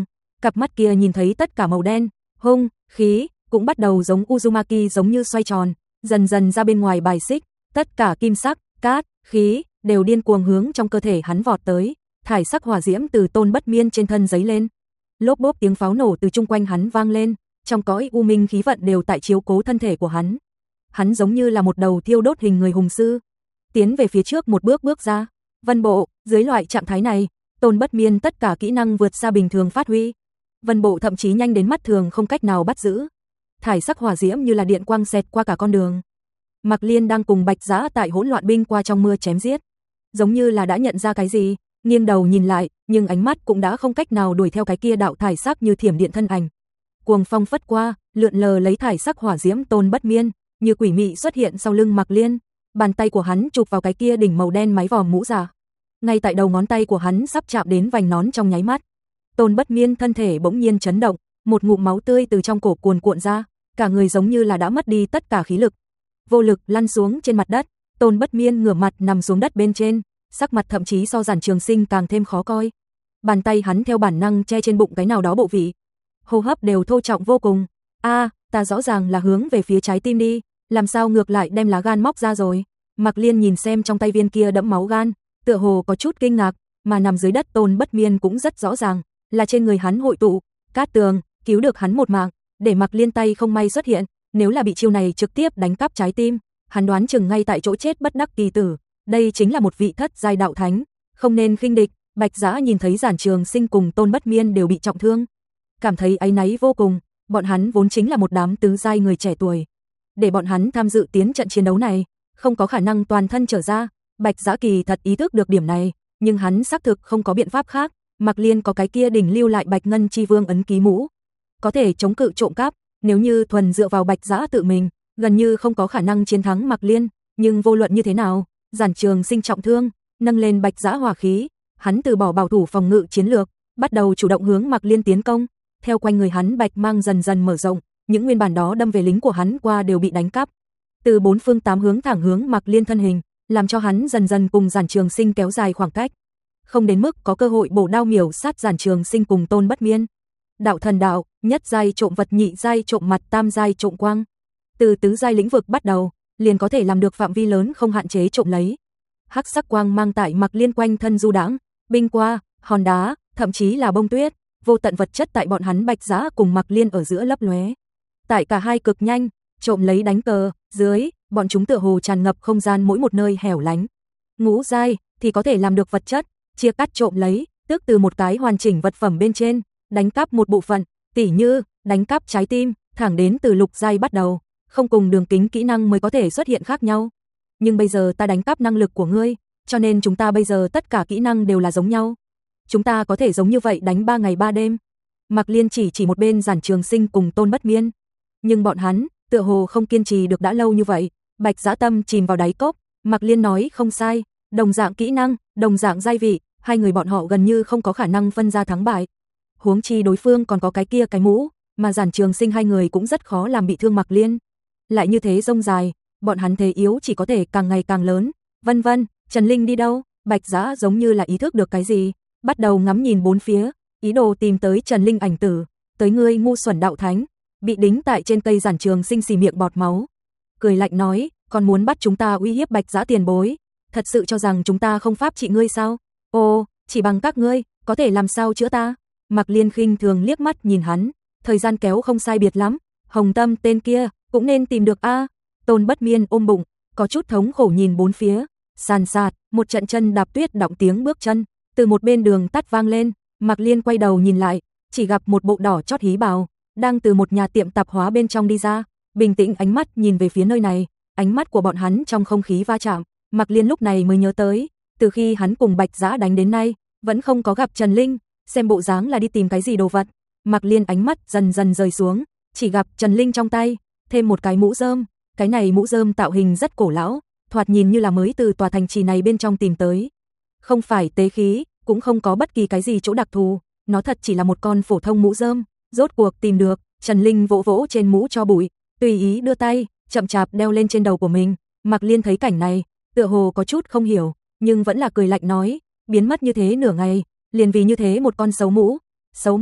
cặp mắt kia nhìn thấy tất cả màu đen, hung, khí, cũng bắt đầu giống Uzumaki giống như xoay tròn, dần dần ra bên ngoài bài xích, tất cả kim sắc, cát, khí, đều điên cuồng hướng trong cơ thể hắn vọt tới, thải sắc hỏa diễm từ Tôn Bất Miên trên thân giấy lên. Lốp bốp tiếng pháo nổ từ chung quanh hắn vang lên, trong cõi u minh khí vận đều tại chiếu cố thân thể của hắn. Hắn giống như là một đầu thiêu đốt hình người hùng sư, tiến về phía trước một bước bước ra. Vân bộ, dưới loại trạng thái này, Tôn Bất Miên tất cả kỹ năng vượt xa bình thường phát huy. Vân bộ thậm chí nhanh đến mắt thường không cách nào bắt giữ. Thải sắc hỏa diễm như là điện quang xẹt qua cả con đường. Mạc Liên đang cùng Bạch Dã tại hỗn loạn binh qua trong mưa chém giết, giống như là đã nhận ra cái gì, nghiêng đầu nhìn lại, nhưng ánh mắt cũng đã không cách nào đuổi theo cái kia đạo thải sắc như thiểm điện thân ảnh. Cuồng phong phất qua, lượn lờ lấy thải sắc hỏa diễm Tôn Bất Miên, như quỷ mị xuất hiện sau lưng Mạc Liên, bàn tay của hắn chụp vào cái kia đỉnh màu đen mái vòm mũ giả. Ngay tại đầu ngón tay của hắn sắp chạm đến vành nón trong nháy mắt, Tôn Bất Miên thân thể bỗng nhiên chấn động, một ngụm máu tươi từ trong cổ cuồn cuộn ra, cả người giống như là đã mất đi tất cả khí lực, vô lực lăn xuống trên mặt đất. Tôn Bất Miên ngửa mặt nằm xuống đất bên trên, sắc mặt thậm chí so Giản Trường Sinh càng thêm khó coi. Bàn tay hắn theo bản năng che trên bụng cái nào đó bộ vị, hô hấp đều thô trọng vô cùng. A, à, ta rõ ràng là hướng về phía trái tim đi, làm sao ngược lại đem lá gan móc ra rồi? Mạc Liên nhìn xem trong tay viên kia đẫm máu gan, tựa hồ có chút kinh ngạc, mà nằm dưới đất Tôn Bất Miên cũng rất rõ ràng, là trên người hắn hội tụ cát tường, cứu được hắn một mạng, để Mạc Liên tay không may xuất hiện, nếu là bị chiêu này trực tiếp đánh cắp trái tim, hắn đoán chừng ngay tại chỗ chết bất đắc kỳ tử. Đây chính là một vị thất giai đạo thánh, không nên khinh địch. Bạch Dã nhìn thấy Giản Trường Sinh cùng Tôn Bất Miên đều bị trọng thương, cảm thấy áy náy vô cùng, bọn hắn vốn chính là một đám tứ giai người trẻ tuổi, để bọn hắn tham dự tiến trận chiến đấu này, không có khả năng toàn thân trở ra. Bạch Dã kỳ thật ý thức được điểm này, nhưng hắn xác thực không có biện pháp khác. Mạc Liên có cái kia đỉnh lưu lại Bạch Ngân Chi Vương ấn ký mũ, có thể chống cự trộm cắp, nếu như thuần dựa vào Bạch Dã tự mình, gần như không có khả năng chiến thắng Mạc Liên, nhưng vô luận như thế nào, Giản Trường Sinh trọng thương, nâng lên Bạch Dã hỏa khí, hắn từ bỏ bảo thủ phòng ngự chiến lược, bắt đầu chủ động hướng Mạc Liên tiến công. Theo quanh người hắn bạch mang dần dần mở rộng, những nguyên bản đó đâm về lính của hắn qua đều bị đánh cắp, từ bốn phương tám hướng thẳng hướng Mạc Liên thân hình, làm cho hắn dần dần cùng Giản Trường Sinh kéo dài khoảng cách, không đến mức có cơ hội bổ đao miểu sát Giản Trường Sinh cùng Tôn Bất Miên. Đạo thần đạo, nhất giai trộm vật, nhị giai trộm mặt, tam giai trộm quang. Từ tứ giai lĩnh vực bắt đầu, liền có thể làm được phạm vi lớn không hạn chế trộm lấy. Hắc sắc quang mang tại Mạc Liên quanh thân du đãng, binh qua, hòn đá, thậm chí là bông tuyết, vô tận vật chất tại bọn hắn Bạch Dã cùng Mạc Liên ở giữa lấp lóe. Tại cả hai cực nhanh, trộm lấy đánh cờ, dưới, bọn chúng tựa hồ tràn ngập không gian mỗi một nơi hẻo lánh. Ngũ giai thì có thể làm được vật chất, chia cắt trộm lấy, tức từ một cái hoàn chỉnh vật phẩm bên trên, đánh cắp một bộ phận, tỉ như đánh cắp trái tim, thẳng đến từ lục giai bắt đầu, không cùng đường kính kỹ năng mới có thể xuất hiện khác nhau. Nhưng bây giờ ta đánh cắp năng lực của ngươi, cho nên chúng ta bây giờ tất cả kỹ năng đều là giống nhau. Chúng ta có thể giống như vậy đánh ba ngày ba đêm. Mạc Liên chỉ chỉ một bên Giản Trường Sinh cùng Tôn Bất Miên, nhưng bọn hắn tựa hồ không kiên trì được đã lâu như vậy. Bạch Dã tâm chìm vào đáy cốc. Mạc Liên nói không sai, đồng dạng kỹ năng, đồng dạng giai vị, hai người bọn họ gần như không có khả năng phân ra thắng bại. Huống chi đối phương còn có cái kia cái mũ, mà Giản Trường Sinh hai người cũng rất khó làm bị thương Mạc Liên. Lại như thế rông dài, bọn hắn thế yếu chỉ có thể càng ngày càng lớn. Vân vân, Trần Linh đi đâu? Bạch Dã giống như là ý thức được cái gì, bắt đầu ngắm nhìn bốn phía, ý đồ tìm tới Trần Linh ảnh tử. Tới ngươi ngu xuẩn đạo thánh, bị đính tại trên cây Giản Trường Sinh xì miệng bọt máu, cười lạnh nói, còn muốn bắt chúng ta uy hiếp Bạch Dã tiền bối, thật sự cho rằng chúng ta không pháp trị ngươi sao? Ồ, chỉ bằng các ngươi, có thể làm sao chữa ta? Mạc Liên khinh thường liếc mắt nhìn hắn, thời gian kéo không sai biệt lắm, Hồng Tâm tên kia cũng nên tìm được a. À. Tôn Bất Miên ôm bụng, có chút thống khổ nhìn bốn phía, sàn sạt, một trận chân đạp tuyết động tiếng bước chân từ một bên đường tắt vang lên. Mạc Liên quay đầu nhìn lại, chỉ gặp một bộ đỏ chót hí bào đang từ một nhà tiệm tạp hóa bên trong đi ra, bình tĩnh ánh mắt nhìn về phía nơi này, ánh mắt của bọn hắn trong không khí va chạm. Mạc Liên lúc này mới nhớ tới, từ khi hắn cùng Bạch Dã đánh đến nay, vẫn không có gặp Trần Linh, xem bộ dáng là đi tìm cái gì đồ vật. Mạc Liên ánh mắt dần dần rời xuống, chỉ gặp Trần Linh trong tay thêm một cái mũ rơm, cái này mũ rơm tạo hình rất cổ lão, thoạt nhìn như là mới từ tòa thành trì này bên trong tìm tới. Không phải tế khí, cũng không có bất kỳ cái gì chỗ đặc thù, nó thật chỉ là một con phổ thông mũ rơm. Rốt cuộc tìm được, Trần Linh vỗ vỗ trên mũ cho bụi, tùy ý đưa tay, chậm chạp đeo lên trên đầu của mình. Mạc Liên thấy cảnh này, tựa hồ có chút không hiểu, nhưng vẫn là cười lạnh nói, biến mất như thế nửa ngày, liền vì như thế một con xấu mũ. Xấu mũ,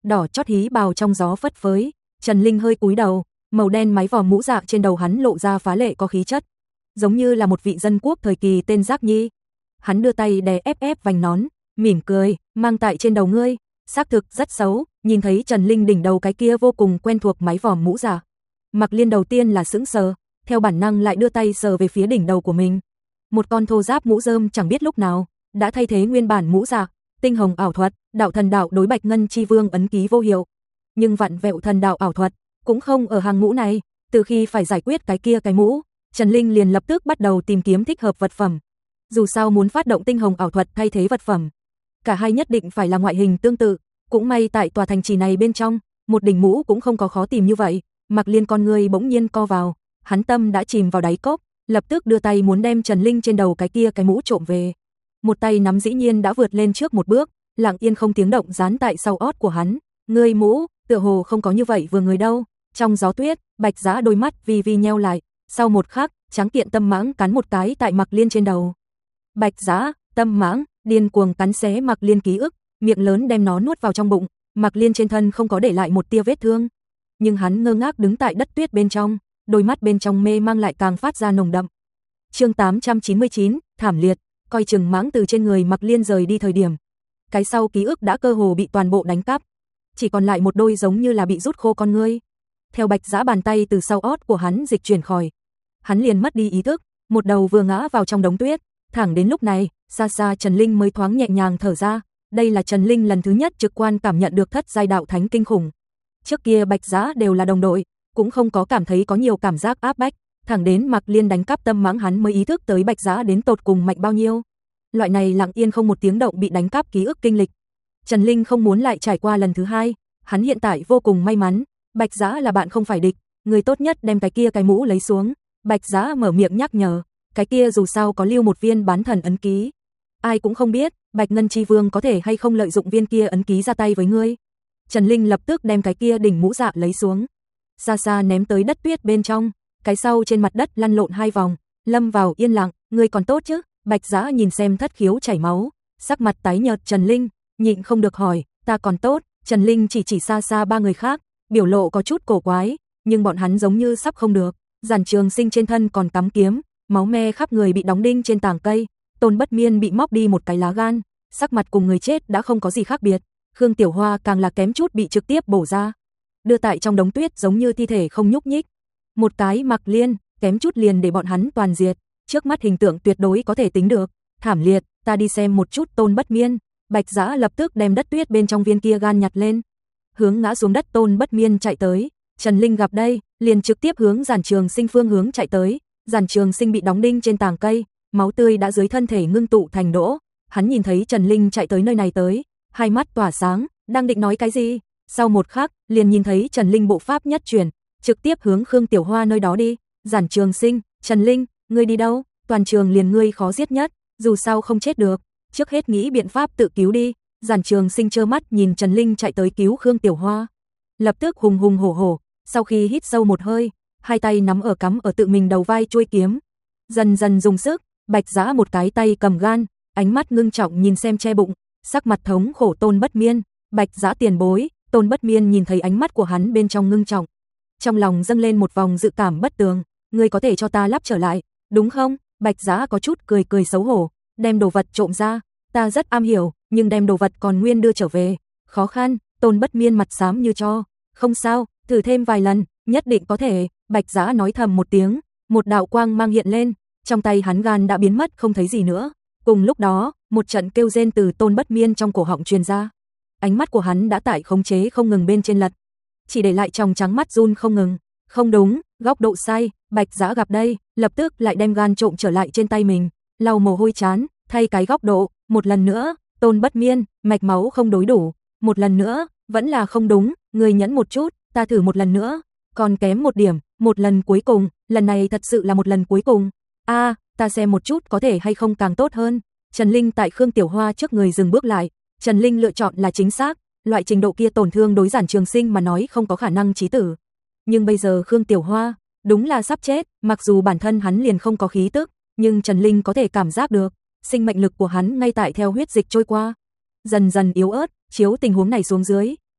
đỏ chót hí bào trong gió phất phới. Trần Linh hơi cúi đầu, màu đen mái vòm mũ dạ trên đầu hắn lộ ra phá lệ có khí chất, giống như là một vị dân quốc thời kỳ tên Giác Nhi. Hắn đưa tay đè ép ép vành nón, mỉm cười, mang tại trên đầu ngươi, xác thực rất xấu. Nhìn thấy Trần Linh đỉnh đầu cái kia vô cùng quen thuộc mái vòm mũ dạ, Mạc Liên đầu tiên là sững sờ, theo bản năng lại đưa tay sờ về phía đỉnh đầu của mình. Một con thô giáp mũ rơm chẳng biết lúc nào đã thay thế nguyên bản mũ dạ, tinh hồng ảo thuật, đạo thần đạo đối Bạch Ngân Chi Vương ấn ký vô hiệu. Nhưng vặn vẹo thần đạo ảo thuật cũng không ở hàng ngũ này. Từ khi phải giải quyết cái kia cái mũ, Trần Linh liền lập tức bắt đầu tìm kiếm thích hợp vật phẩm. Dù sao muốn phát động tinh hồng ảo thuật thay thế vật phẩm, cả hai nhất định phải là ngoại hình tương tự. Cũng may tại tòa thành trì này bên trong, một đỉnh mũ cũng không có khó tìm như vậy. Mạc Liên con người bỗng nhiên co vào, hắn tâm đã chìm vào đáy cốc, lập tức đưa tay muốn đem Trần Linh trên đầu cái kia cái mũ trộm về. Một tay nắm dĩ nhiên đã vượt lên trước một bước, lặng yên không tiếng động dán tại sau ót của hắn. Ngươi mũ, tựa hồ không có như vậy vừa người đâu. Trong gió tuyết, Bạch Giá đôi mắt vi vi nheo lại, sau một khắc, tráng kiện tâm mãng cắn một cái tại Mạc Liên trên đầu. Bạch Giá, tâm mãng, điên cuồng cắn xé Mạc Liên ký ức, miệng lớn đem nó nuốt vào trong bụng. Mạc Liên trên thân không có để lại một tia vết thương, nhưng hắn ngơ ngác đứng tại đất tuyết bên trong, đôi mắt bên trong mê mang lại càng phát ra nồng đậm. Chương tám trăm chín mươi chín, thảm liệt. Coi chừng mãng từ trên người Mạc Liên rời đi thời điểm, cái sau ký ức đã cơ hồ bị toàn bộ đánh cắp, chỉ còn lại một đôi giống như là bị rút khô con ngươi. Theo Bạch Giá bàn tay từ sau ót của hắn dịch chuyển khỏi, hắn liền mất đi ý thức, một đầu vừa ngã vào trong đống tuyết. Thẳng đến lúc này, xa xa Trần Linh mới thoáng nhẹ nhàng thở ra. Đây là Trần Linh lần thứ nhất trực quan cảm nhận được thất giai đạo thánh kinh khủng. Trước kia Bạch Giá đều là đồng đội, cũng không có cảm thấy có nhiều cảm giác áp bách. Thẳng đến Mạc Liên đánh cắp tâm mãng hắn mới ý thức tới Bạch Giá đến tột cùng mạnh bao nhiêu. Loại này lặng yên không một tiếng động bị đánh cắp ký ức kinh lịch, Trần Linh không muốn lại trải qua lần thứ hai. Hắn hiện tại vô cùng may mắn, Bạch Giá là bạn không phải địch, người tốt nhất đem cái kia cái mũ lấy xuống. Bạch Giá mở miệng nhắc nhở, cái kia dù sao có lưu một viên bán thần ấn ký, ai cũng không biết Bạch Ngân Chi Vương có thể hay không lợi dụng viên kia ấn ký ra tay với ngươi. Trần Linh lập tức đem cái kia đỉnh mũ dạ lấy xuống, xa xa ném tới đất tuyết bên trong, cái sau trên mặt đất lăn lộn hai vòng, lâm vào yên lặng. Ngươi còn tốt chứ? Bạch Giá nhìn xem thất khiếu chảy máu, sắc mặt tái nhợt Trần Linh, nhịn không được hỏi. Ta còn tốt. Trần Linh chỉ chỉ xa xa ba người khác, biểu lộ có chút cổ quái, nhưng bọn hắn giống như sắp không được. Giản Trường Sinh trên thân còn cắm kiếm, máu me khắp người bị đóng đinh trên tảng cây. Tôn Bất Miên bị móc đi một cái lá gan, sắc mặt cùng người chết đã không có gì khác biệt. Khương Tiểu Hoa càng là kém chút bị trực tiếp bổ ra, đưa tại trong đống tuyết giống như thi thể không nhúc nhích. Một cái Mạc Liên, kém chút liền để bọn hắn toàn diệt. Trước mắt hình tượng tuyệt đối có thể tính được thảm liệt. Ta đi xem một chút Tôn Bất Miên. Bạch Giá lập tức đem đất tuyết bên trong viên kia gan nhặt lên, hướng ngã xuống đất Tôn Bất Miên chạy tới. Trần Linh gặp đây, liền trực tiếp hướng Giản Trường Sinh phương hướng chạy tới. Giản Trường Sinh bị đóng đinh trên tảng cây, máu tươi đã dưới thân thể ngưng tụ thành đỗ. Hắn nhìn thấy Trần Linh chạy tới nơi này tới, hai mắt tỏa sáng, đang định nói cái gì, sau một khắc, liền nhìn thấy Trần Linh bộ pháp nhất chuyển, trực tiếp hướng Khương Tiểu Hoa nơi đó đi. Giản Trường Sinh, Trần Linh, ngươi đi đâu? Toàn trường liền ngươi khó giết nhất, dù sao không chết được, trước hết nghĩ biện pháp tự cứu đi. Giản Trường Sinh trơ mắt nhìn Trần Linh chạy tới cứu Khương Tiểu Hoa, lập tức hùng hùng hổ hổ, sau khi hít sâu một hơi, hai tay nắm ở cắm ở tự mình đầu vai chuôi kiếm, dần dần dùng sức. Bạch Giá một cái tay cầm gan, ánh mắt ngưng trọng nhìn xem che bụng, sắc mặt thống khổ Tôn Bất Miên. Bạch Giá tiền bối. Tôn Bất Miên nhìn thấy ánh mắt của hắn bên trong ngưng trọng, trong lòng dâng lên một vòng dự cảm bất tường. Ngươi có thể cho ta lắp trở lại, đúng không? Bạch Giá có chút cười cười xấu hổ, đem đồ vật trộm ra, ta rất am hiểu, nhưng đem đồ vật còn nguyên đưa trở về, khó khăn. Tôn Bất Miên mặt xám như tro, không sao, thử thêm vài lần, nhất định có thể. Bạch Giá nói thầm một tiếng, một đạo quang mang hiện lên, trong tay hắn gan đã biến mất không thấy gì nữa. Cùng lúc đó, một trận kêu rên từ Tôn Bất Miên trong cổ họng truyền ra. Ánh mắt của hắn đã tại khống chế không ngừng bên trên lật, chỉ để lại tròng trắng mắt run không ngừng. Không đúng, góc độ sai. Bạch Giá gặp đây, lập tức lại đem gan trộm trở lại trên tay mình, lau mồ hôi chán, thay cái góc độ, một lần nữa. Tôn Bất Miên, mạch máu không đối đủ, một lần nữa, vẫn là không đúng, người nhẫn một chút, ta thử một lần nữa, còn kém một điểm, một lần cuối cùng, lần này thật sự là một lần cuối cùng. A, à, ta xem một chút có thể hay không càng tốt hơn. Trần Linh tại Khương Tiểu Hoa trước người dừng bước lại. Trần Linh lựa chọn là chính xác, loại trình độ kia tổn thương đối Giản Trường Sinh mà nói không có khả năng chí tử. Nhưng bây giờ Khương Tiểu Hoa đúng là sắp chết, mặc dù bản thân hắn liền không có khí tức, nhưng Trần Linh có thể cảm giác được, sinh mệnh lực của hắn ngay tại theo huyết dịch trôi qua, dần dần yếu ớt. Chiếu tình huống này xuống dưới,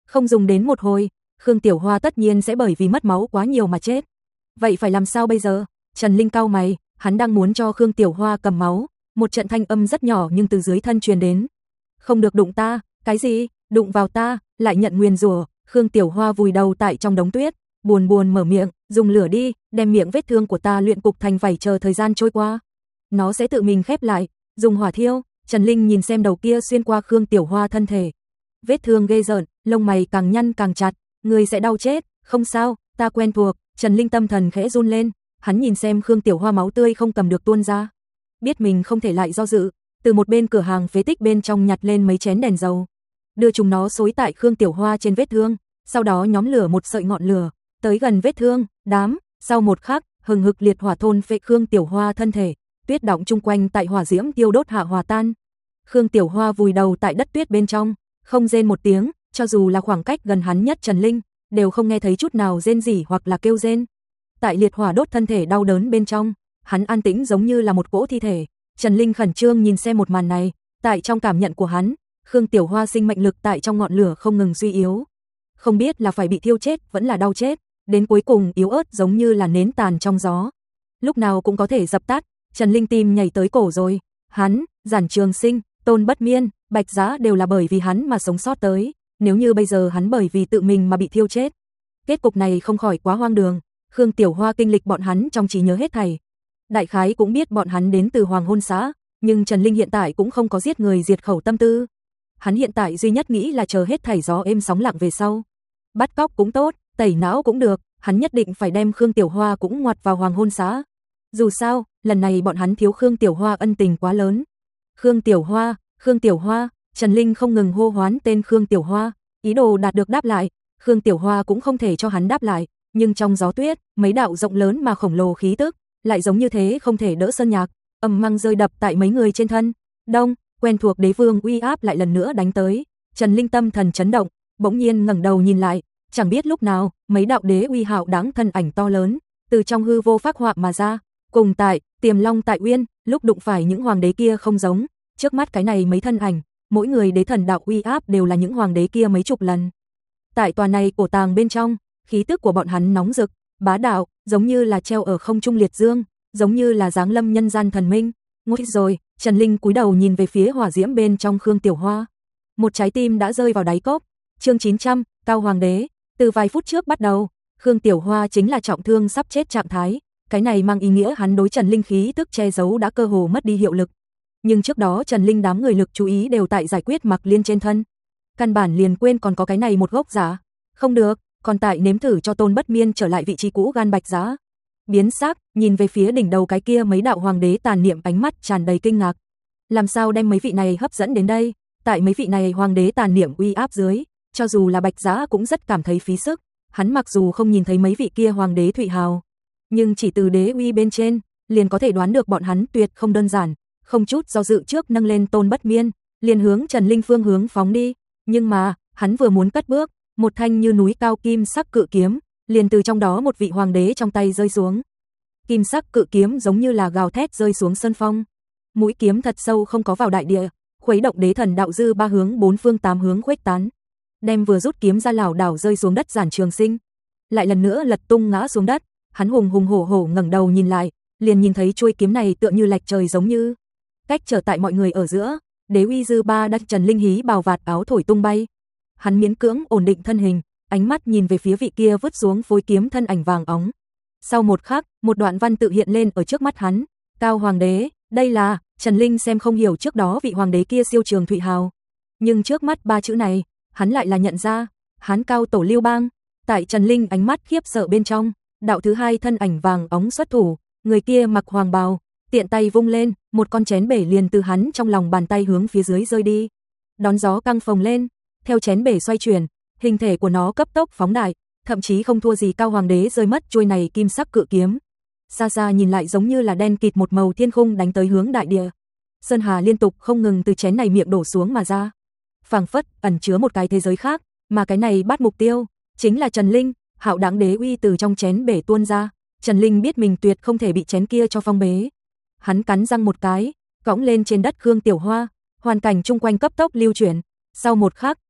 Không dùng đến một hồi, Khương Tiểu Hoa tất nhiên sẽ bởi vì mất máu quá nhiều mà chết. Vậy phải làm sao bây giờ? Trần Linh cau mày, hắn đang muốn cho Khương Tiểu Hoa cầm máu, một trận thanh âm rất nhỏ nhưng từ dưới thân truyền đến. Không được đụng ta, cái gì? Đụng vào ta, lại nhận nguyền rủa. Khương Tiểu Hoa vùi đầu tại trong đống tuyết, buồn buồn mở miệng, dùng lửa đi, đem miệng vết thương của ta luyện cục thành vảy chờ thời gian trôi qua. Nó sẽ tự mình khép lại, dùng hỏa thiêu. Trần Linh nhìn xem đầu kia xuyên qua Khương Tiểu Hoa thân thể. Vết thương ghê rợn, lông mày càng nhăn càng chặt, người sẽ đau chết, không sao, ta quen thuộc. Trần Linh tâm thần khẽ run lên, hắn nhìn xem Khương Tiểu Hoa máu tươi không cầm được tuôn ra. Biết mình không thể lại do dự, từ một bên cửa hàng phế tích bên trong nhặt lên mấy chén đèn dầu, đưa chúng nó xối tại Khương Tiểu Hoa trên vết thương, sau đó nhóm lửa một sợi ngọn lửa, tới gần vết thương, đám, sau một khắc, hừng hực liệt hỏa thôn phệ Khương Tiểu Hoa thân thể, tuyết động chung quanh tại hỏa diễm tiêu đốt hạ hòa tan. Khương Tiểu Hoa vùi đầu tại đất tuyết bên trong, không rên một tiếng, cho dù là khoảng cách gần hắn nhất Trần Linh, đều không nghe thấy chút nào rên rỉ hoặc là kêu rên. Tại liệt hỏa đốt thân thể đau đớn bên trong, hắn an tĩnh giống như là một cỗ thi thể. Trần Linh khẩn trương nhìn xem một màn này, tại trong cảm nhận của hắn, Khương Tiểu Hoa sinh mệnh lực tại trong ngọn lửa không ngừng suy yếu. Không biết là phải bị thiêu chết vẫn là đau chết, đến cuối cùng yếu ớt giống như là nến tàn trong gió. Lúc nào cũng có thể dập tắt, Trần Linh tim nhảy tới cổ rồi. Hắn, Giản Trường Sinh, Tôn Bất Miên, Bạch Giá đều là bởi vì hắn mà sống sót tới. Nếu như bây giờ hắn bởi vì tự mình mà bị thiêu chết, kết cục này không khỏi quá hoang đường. Khương Tiểu Hoa kinh lịch bọn hắn trong trí nhớ hết thảy. Đại khái cũng biết bọn hắn đến từ Hoàng Hôn xã, nhưng Trần Linh hiện tại cũng không có giết người diệt khẩu tâm tư. Hắn hiện tại duy nhất nghĩ là chờ hết thảy gió êm sóng lặng về sau. Bắt cóc cũng tốt, tẩy não cũng được, hắn nhất định phải đem Khương Tiểu Hoa cũng ngoặt vào Hoàng Hôn xã. Dù sao, lần này bọn hắn thiếu Khương Tiểu Hoa ân tình quá lớn. Khương Tiểu Hoa, Khương Tiểu Hoa, Trần Linh không ngừng hô hoán tên Khương Tiểu Hoa, ý đồ đạt được đáp lại. Khương Tiểu Hoa cũng không thể cho hắn đáp lại, nhưng trong gió tuyết, mấy đạo rộng lớn mà khổng lồ khí tức, lại giống như thế không thể đỡ sơn nhạc, ầm mang rơi đập tại mấy người trên thân. Đông, quen thuộc đế vương uy áp lại lần nữa đánh tới. Trần Linh tâm thần chấn động, bỗng nhiên ngẩng đầu nhìn lại, chẳng biết lúc nào, mấy đạo đế uy hạo đáng thân ảnh to lớn từ trong hư vô phác họa mà ra. Cùng tại Tiềm Long tại Uyên, lúc đụng phải những hoàng đế kia không giống, trước mắt cái này mấy thân ảnh, mỗi người đế thần đạo uy áp đều là những hoàng đế kia mấy chục lần. Tại tòa này cổ tàng bên trong, khí tức của bọn hắn nóng rực, bá đạo, giống như là treo ở không trung liệt dương, giống như là giáng lâm nhân gian thần minh. Ngồi rồi, Trần Linh cúi đầu nhìn về phía hỏa diễm bên trong Khương Tiểu Hoa. Một trái tim đã rơi vào đáy cốc. Chương chín trăm, Cao Hoàng đế. Từ vài phút trước bắt đầu, Khương Tiểu Hoa chính là trọng thương sắp chết trạng thái. Cái này mang ý nghĩa hắn đối Trần Linh khí tức che giấu đã cơ hồ mất đi hiệu lực. Nhưng trước đó Trần Linh đám người lực chú ý đều tại giải quyết Mặc Liên trên thân. Căn bản liền quên còn có cái này một gốc giả. Không được, còn tại nếm thử cho Tôn Bất Miên trở lại vị trí cũ gan Bạch Giá. Biến sắc, nhìn về phía đỉnh đầu cái kia mấy đạo hoàng đế tàn niệm, ánh mắt tràn đầy kinh ngạc. Làm sao đem mấy vị này hấp dẫn đến đây? Tại mấy vị này hoàng đế tàn niệm uy áp dưới, cho dù là Bạch Giá cũng rất cảm thấy phí sức. Hắn mặc dù không nhìn thấy mấy vị kia hoàng đế thụy hào, nhưng chỉ từ đế uy bên trên, liền có thể đoán được bọn hắn tuyệt không đơn giản. Không chút do dự trước nâng lên Tôn Bất Miên, liền hướng Trần Linh phương hướng phóng đi. Nhưng mà, hắn vừa muốn cất bước, một thanh như núi cao kim sắc cự kiếm, liền từ trong đó một vị hoàng đế trong tay rơi xuống. Kim sắc cự kiếm giống như là gào thét rơi xuống sơn phong. Mũi kiếm thật sâu không có vào đại địa, khuấy động đế thần đạo dư ba hướng bốn phương tám hướng khuếch tán. Đem vừa rút kiếm ra lảo đảo rơi xuống đất Giản Trường Sinh. Lại lần nữa lật tung ngã xuống đất, hắn hùng hùng hổ hổ ngẩng đầu nhìn lại, liền nhìn thấy chuôi kiếm này tựa như lệch trời giống như cách trở tại mọi người ở giữa. Đế uy dư ba đặt Trần Linh hí bào vạt áo thổi tung bay. Hắn miễn cưỡng ổn định thân hình, ánh mắt nhìn về phía vị kia vứt xuống phối kiếm thân ảnh vàng óng. Sau một khắc, một đoạn văn tự hiện lên ở trước mắt hắn. Cao Hoàng đế, đây là, Trần Linh xem không hiểu trước đó vị hoàng đế kia siêu trường thụy hào. Nhưng trước mắt ba chữ này, hắn lại là nhận ra, Hán Cao Tổ Lưu Bang. Tại Trần Linh ánh mắt khiếp sợ bên trong, đạo thứ hai thân ảnh vàng óng xuất thủ, người kia mặc hoàng bào, tiện tay vung lên, một con chén bể liền từ hắn trong lòng bàn tay hướng phía dưới rơi đi. Đón gió căng phồng lên, theo chén bể xoay chuyển, hình thể của nó cấp tốc phóng đại, thậm chí không thua gì Cao Hoàng đế rơi mất chuôi này kim sắc cự kiếm. Xa xa nhìn lại giống như là đen kịt một màu thiên khung đánh tới hướng đại địa. Sơn hà liên tục không ngừng từ chén này miệng đổ xuống mà ra, phảng phất ẩn chứa một cái thế giới khác, mà cái này bắt mục tiêu chính là Trần Linh. Hạo đáng đế uy từ trong chén bể tuôn ra, Trần Linh biết mình tuyệt không thể bị chén kia cho phong bế. Hắn cắn răng một cái, cõng lên trên đất Khương Tiểu Hoa, hoàn cảnh chung quanh cấp tốc lưu chuyển. Sau một khắc,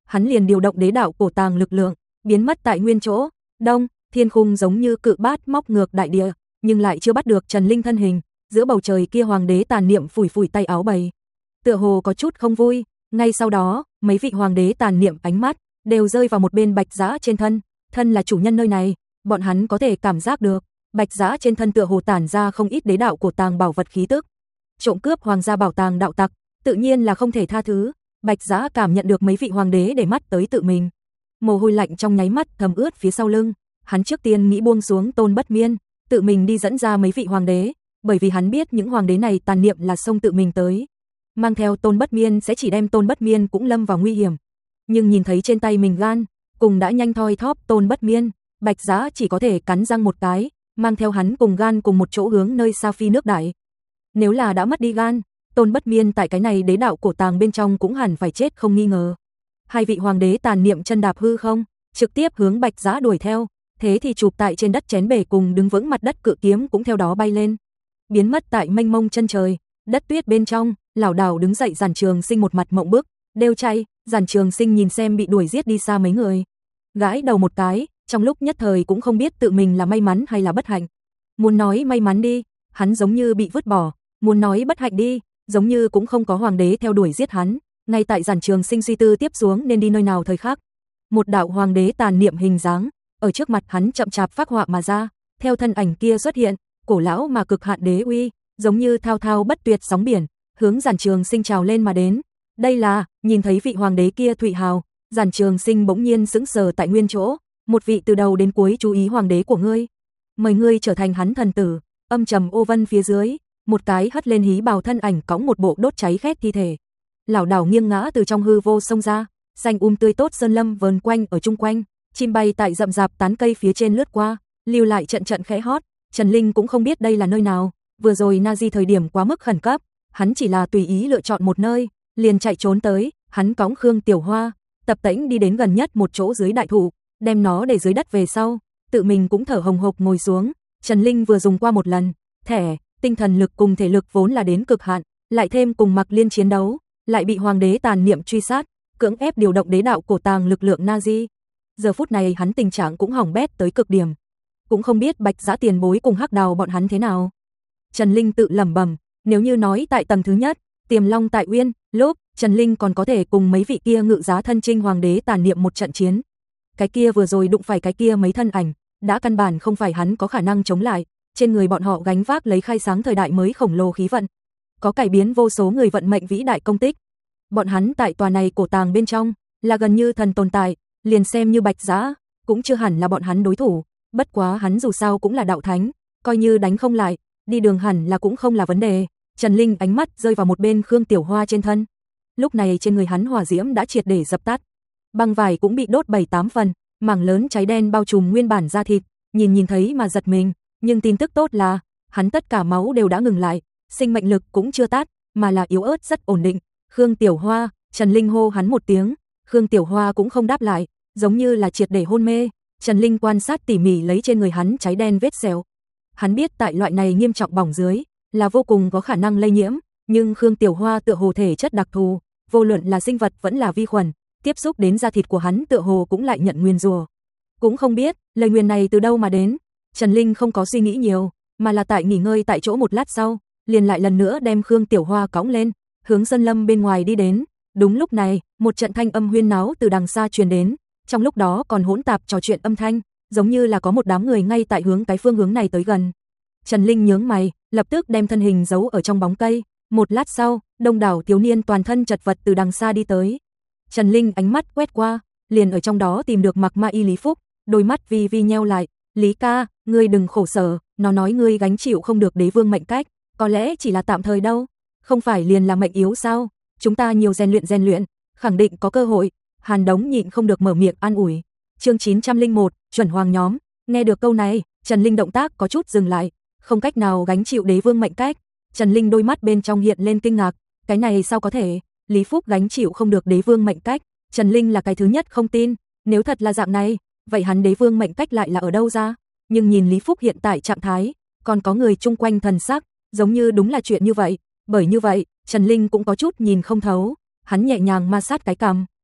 hắn liền điều động đế đạo cổ tàng lực lượng, biến mất tại nguyên chỗ. Đông, thiên khung giống như cự bát móc ngược đại địa, nhưng lại chưa bắt được Trần Linh thân hình. Giữa bầu trời kia hoàng đế tàn niệm phủi phủi tay áo bày, tựa hồ có chút không vui. Ngay sau đó, mấy vị hoàng đế tàn niệm ánh mắt đều rơi vào một bên Bạch Dã trên thân. Thân là chủ nhân nơi này, bọn hắn có thể cảm giác được Bạch Dã trên thân tựa hồ tản ra không ít đế đạo cổ tàng bảo vật khí tức. Trộm cướp hoàng gia bảo tàng đạo tặc, tự nhiên là không thể tha thứ. Bạch Dã cảm nhận được mấy vị hoàng đế để mắt tới tự mình, mồ hôi lạnh trong nháy mắt thấm ướt phía sau lưng. Hắn trước tiên nghĩ buông xuống Tôn Bất Miên, tự mình đi dẫn ra mấy vị hoàng đế, bởi vì hắn biết những hoàng đế này tàn niệm là xông tự mình tới, mang theo Tôn Bất Miên sẽ chỉ đem Tôn Bất Miên cũng lâm vào nguy hiểm. Nhưng nhìn thấy trên tay mình gan, cùng đã nhanh thoi thóp Tôn Bất Miên, Bạch Dã chỉ có thể cắn răng một cái, mang theo hắn cùng gan cùng một chỗ hướng nơi xa phi nước đại. Nếu là đã mất đi gan, Tôn Bất Miên tại cái này đế đạo cổ tàng bên trong cũng hẳn phải chết không nghi ngờ. Hai vị hoàng đế tàn niệm chân đạp hư không, trực tiếp hướng Bạch Dã đuổi theo, thế thì chụp tại trên đất chén bể cùng đứng vững mặt đất cự kiếm cũng theo đó bay lên, biến mất tại mênh mông chân trời. Đất tuyết bên trong, lảo đảo đứng dậy Giản Trường Sinh một mặt mộng bức, đều chạy. Giản Trường Sinh nhìn xem bị đuổi giết đi xa mấy người, gãi đầu một cái, trong lúc nhất thời cũng không biết tự mình là may mắn hay là bất hạnh. Muốn nói may mắn đi, hắn giống như bị vứt bỏ, muốn nói bất hạnh đi, giống như cũng không có hoàng đế theo đuổi giết hắn. Ngay tại Giản Trường Sinh suy tư tiếp xuống nên đi nơi nào thời khắc, một đạo hoàng đế tàn niệm hình dáng ở trước mặt hắn chậm chạp phác họa mà ra. Theo thân ảnh kia xuất hiện, cổ lão mà cực hạn đế uy, giống như thao thao bất tuyệt sóng biển, hướng Giản Trường Sinh trào lên mà đến. Đây là, nhìn thấy vị hoàng đế kia Thụy Hào, Giản Trường Sinh bỗng nhiên sững sờ tại nguyên chỗ. Một vị từ đầu đến cuối chú ý hoàng đế của ngươi, mời ngươi trở thành hắn thần tử. Âm trầm ô vân phía dưới, một cái hất lên hí bào thân ảnh cõng một bộ đốt cháy khét thi thể, lảo đảo nghiêng ngã từ trong hư vô xông ra. Xanh um tươi tốt sơn lâm vờn quanh ở chung quanh, chim bay tại rậm rạp tán cây phía trên lướt qua, lưu lại trận trận khẽ hót. Trần Linh cũng không biết đây là nơi nào, vừa rồi Nazi thời điểm quá mức khẩn cấp, hắn chỉ là tùy ý lựa chọn một nơi, liền chạy trốn tới. Hắn cõng Khương Tiểu Hoa, tập tễnh đi đến gần nhất một chỗ dưới đại thụ, đem nó để dưới đất về sau, tự mình cũng thở hồng hộc ngồi xuống. Trần Linh vừa dùng qua một lần, thẻ, tinh thần lực cùng thể lực vốn là đến cực hạn, lại thêm cùng Mặc Liên chiến đấu, lại bị hoàng đế tàn niệm truy sát, cưỡng ép điều động đế đạo cổ tàng lực lượng Nazi. Giờ phút này hắn tình trạng cũng hỏng bét tới cực điểm, cũng không biết Bạch Dã tiền bối cùng Hắc Đào bọn hắn thế nào. Trần Linh tự lẩm bẩm, nếu như nói tại tầng thứ nhất, Tiềm Long tại Uyên, lúc Trần Linh còn có thể cùng mấy vị kia ngự giá thân trinh hoàng đế tàn niệm một trận chiến. Cái kia vừa rồi đụng phải cái kia mấy thân ảnh, đã căn bản không phải hắn có khả năng chống lại, trên người bọn họ gánh vác lấy khai sáng thời đại mới khổng lồ khí vận, có cải biến vô số người vận mệnh vĩ đại công tích. Bọn hắn tại tòa này cổ tàng bên trong, là gần như thần tồn tại, liền xem như Bạch Dã, cũng chưa hẳn là bọn hắn đối thủ, bất quá hắn dù sao cũng là đạo thánh, coi như đánh không lại, đi đường hẳn là cũng không là vấn đề. Trần Linh ánh mắt rơi vào một bên Khương Tiểu Hoa trên thân. Lúc này trên người hắn hỏa diễm đã triệt để dập tắt, băng vải cũng bị đốt bảy tám phần, mảng lớn cháy đen bao trùm nguyên bản da thịt, nhìn nhìn thấy mà giật mình, nhưng tin tức tốt là, hắn tất cả máu đều đã ngừng lại, sinh mệnh lực cũng chưa tắt, mà là yếu ớt rất ổn định. Khương Tiểu Hoa, Trần Linh hô hắn một tiếng, Khương Tiểu Hoa cũng không đáp lại, giống như là triệt để hôn mê. Trần Linh quan sát tỉ mỉ lấy trên người hắn cháy đen vết sẹo. Hắn biết tại loại này nghiêm trọng bỏng dưới, là vô cùng có khả năng lây nhiễm, nhưng Khương Tiểu Hoa tựa hồ thể chất đặc thù, vô luận là sinh vật vẫn là vi khuẩn, tiếp xúc đến da thịt của hắn tựa hồ cũng lại nhận nguyền rủa. Cũng không biết, lời nguyền này từ đâu mà đến. Trần Linh không có suy nghĩ nhiều, mà là tại nghỉ ngơi tại chỗ một lát sau, liền lại lần nữa đem Khương Tiểu Hoa cõng lên, hướng sơn lâm bên ngoài đi đến. Đúng lúc này, một trận thanh âm huyên náo từ đằng xa truyền đến, trong lúc đó còn hỗn tạp trò chuyện âm thanh, giống như là có một đám người ngay tại hướng cái phương hướng này tới gần. Trần Linh nhướng mày, lập tức đem thân hình giấu ở trong bóng cây. Một lát sau, đông đảo thiếu niên toàn thân chật vật từ đằng xa đi tới. Trần Linh ánh mắt quét qua, liền ở trong đó tìm được Mặc Ma Y Lý Phúc, đôi mắt vi vi nheo lại. Lý ca, ngươi đừng khổ sở, nó nói ngươi gánh chịu không được đế vương mệnh cách, có lẽ chỉ là tạm thời đâu, không phải liền là mệnh yếu sao? Chúng ta nhiều rèn luyện rèn luyện, khẳng định có cơ hội. Hàn Đống nhịn không được mở miệng an ủi. Chương chín trăm lẻ một, chuẩn hoàng nhóm. Nghe được câu này, Trần Linh động tác có chút dừng lại, không cách nào gánh chịu đế vương mệnh cách. Trần Linh đôi mắt bên trong hiện lên kinh ngạc, cái này sao có thể? Lý Phúc gánh chịu không được đế vương mệnh cách? Trần Linh là cái thứ nhất không tin, nếu thật là dạng này, vậy hắn đế vương mệnh cách lại là ở đâu ra? Nhưng nhìn Lý Phúc hiện tại trạng thái, còn có người chung quanh thần sắc, giống như đúng là chuyện như vậy, bởi như vậy, Trần Linh cũng có chút nhìn không thấu. Hắn nhẹ nhàng ma sát cái cằm,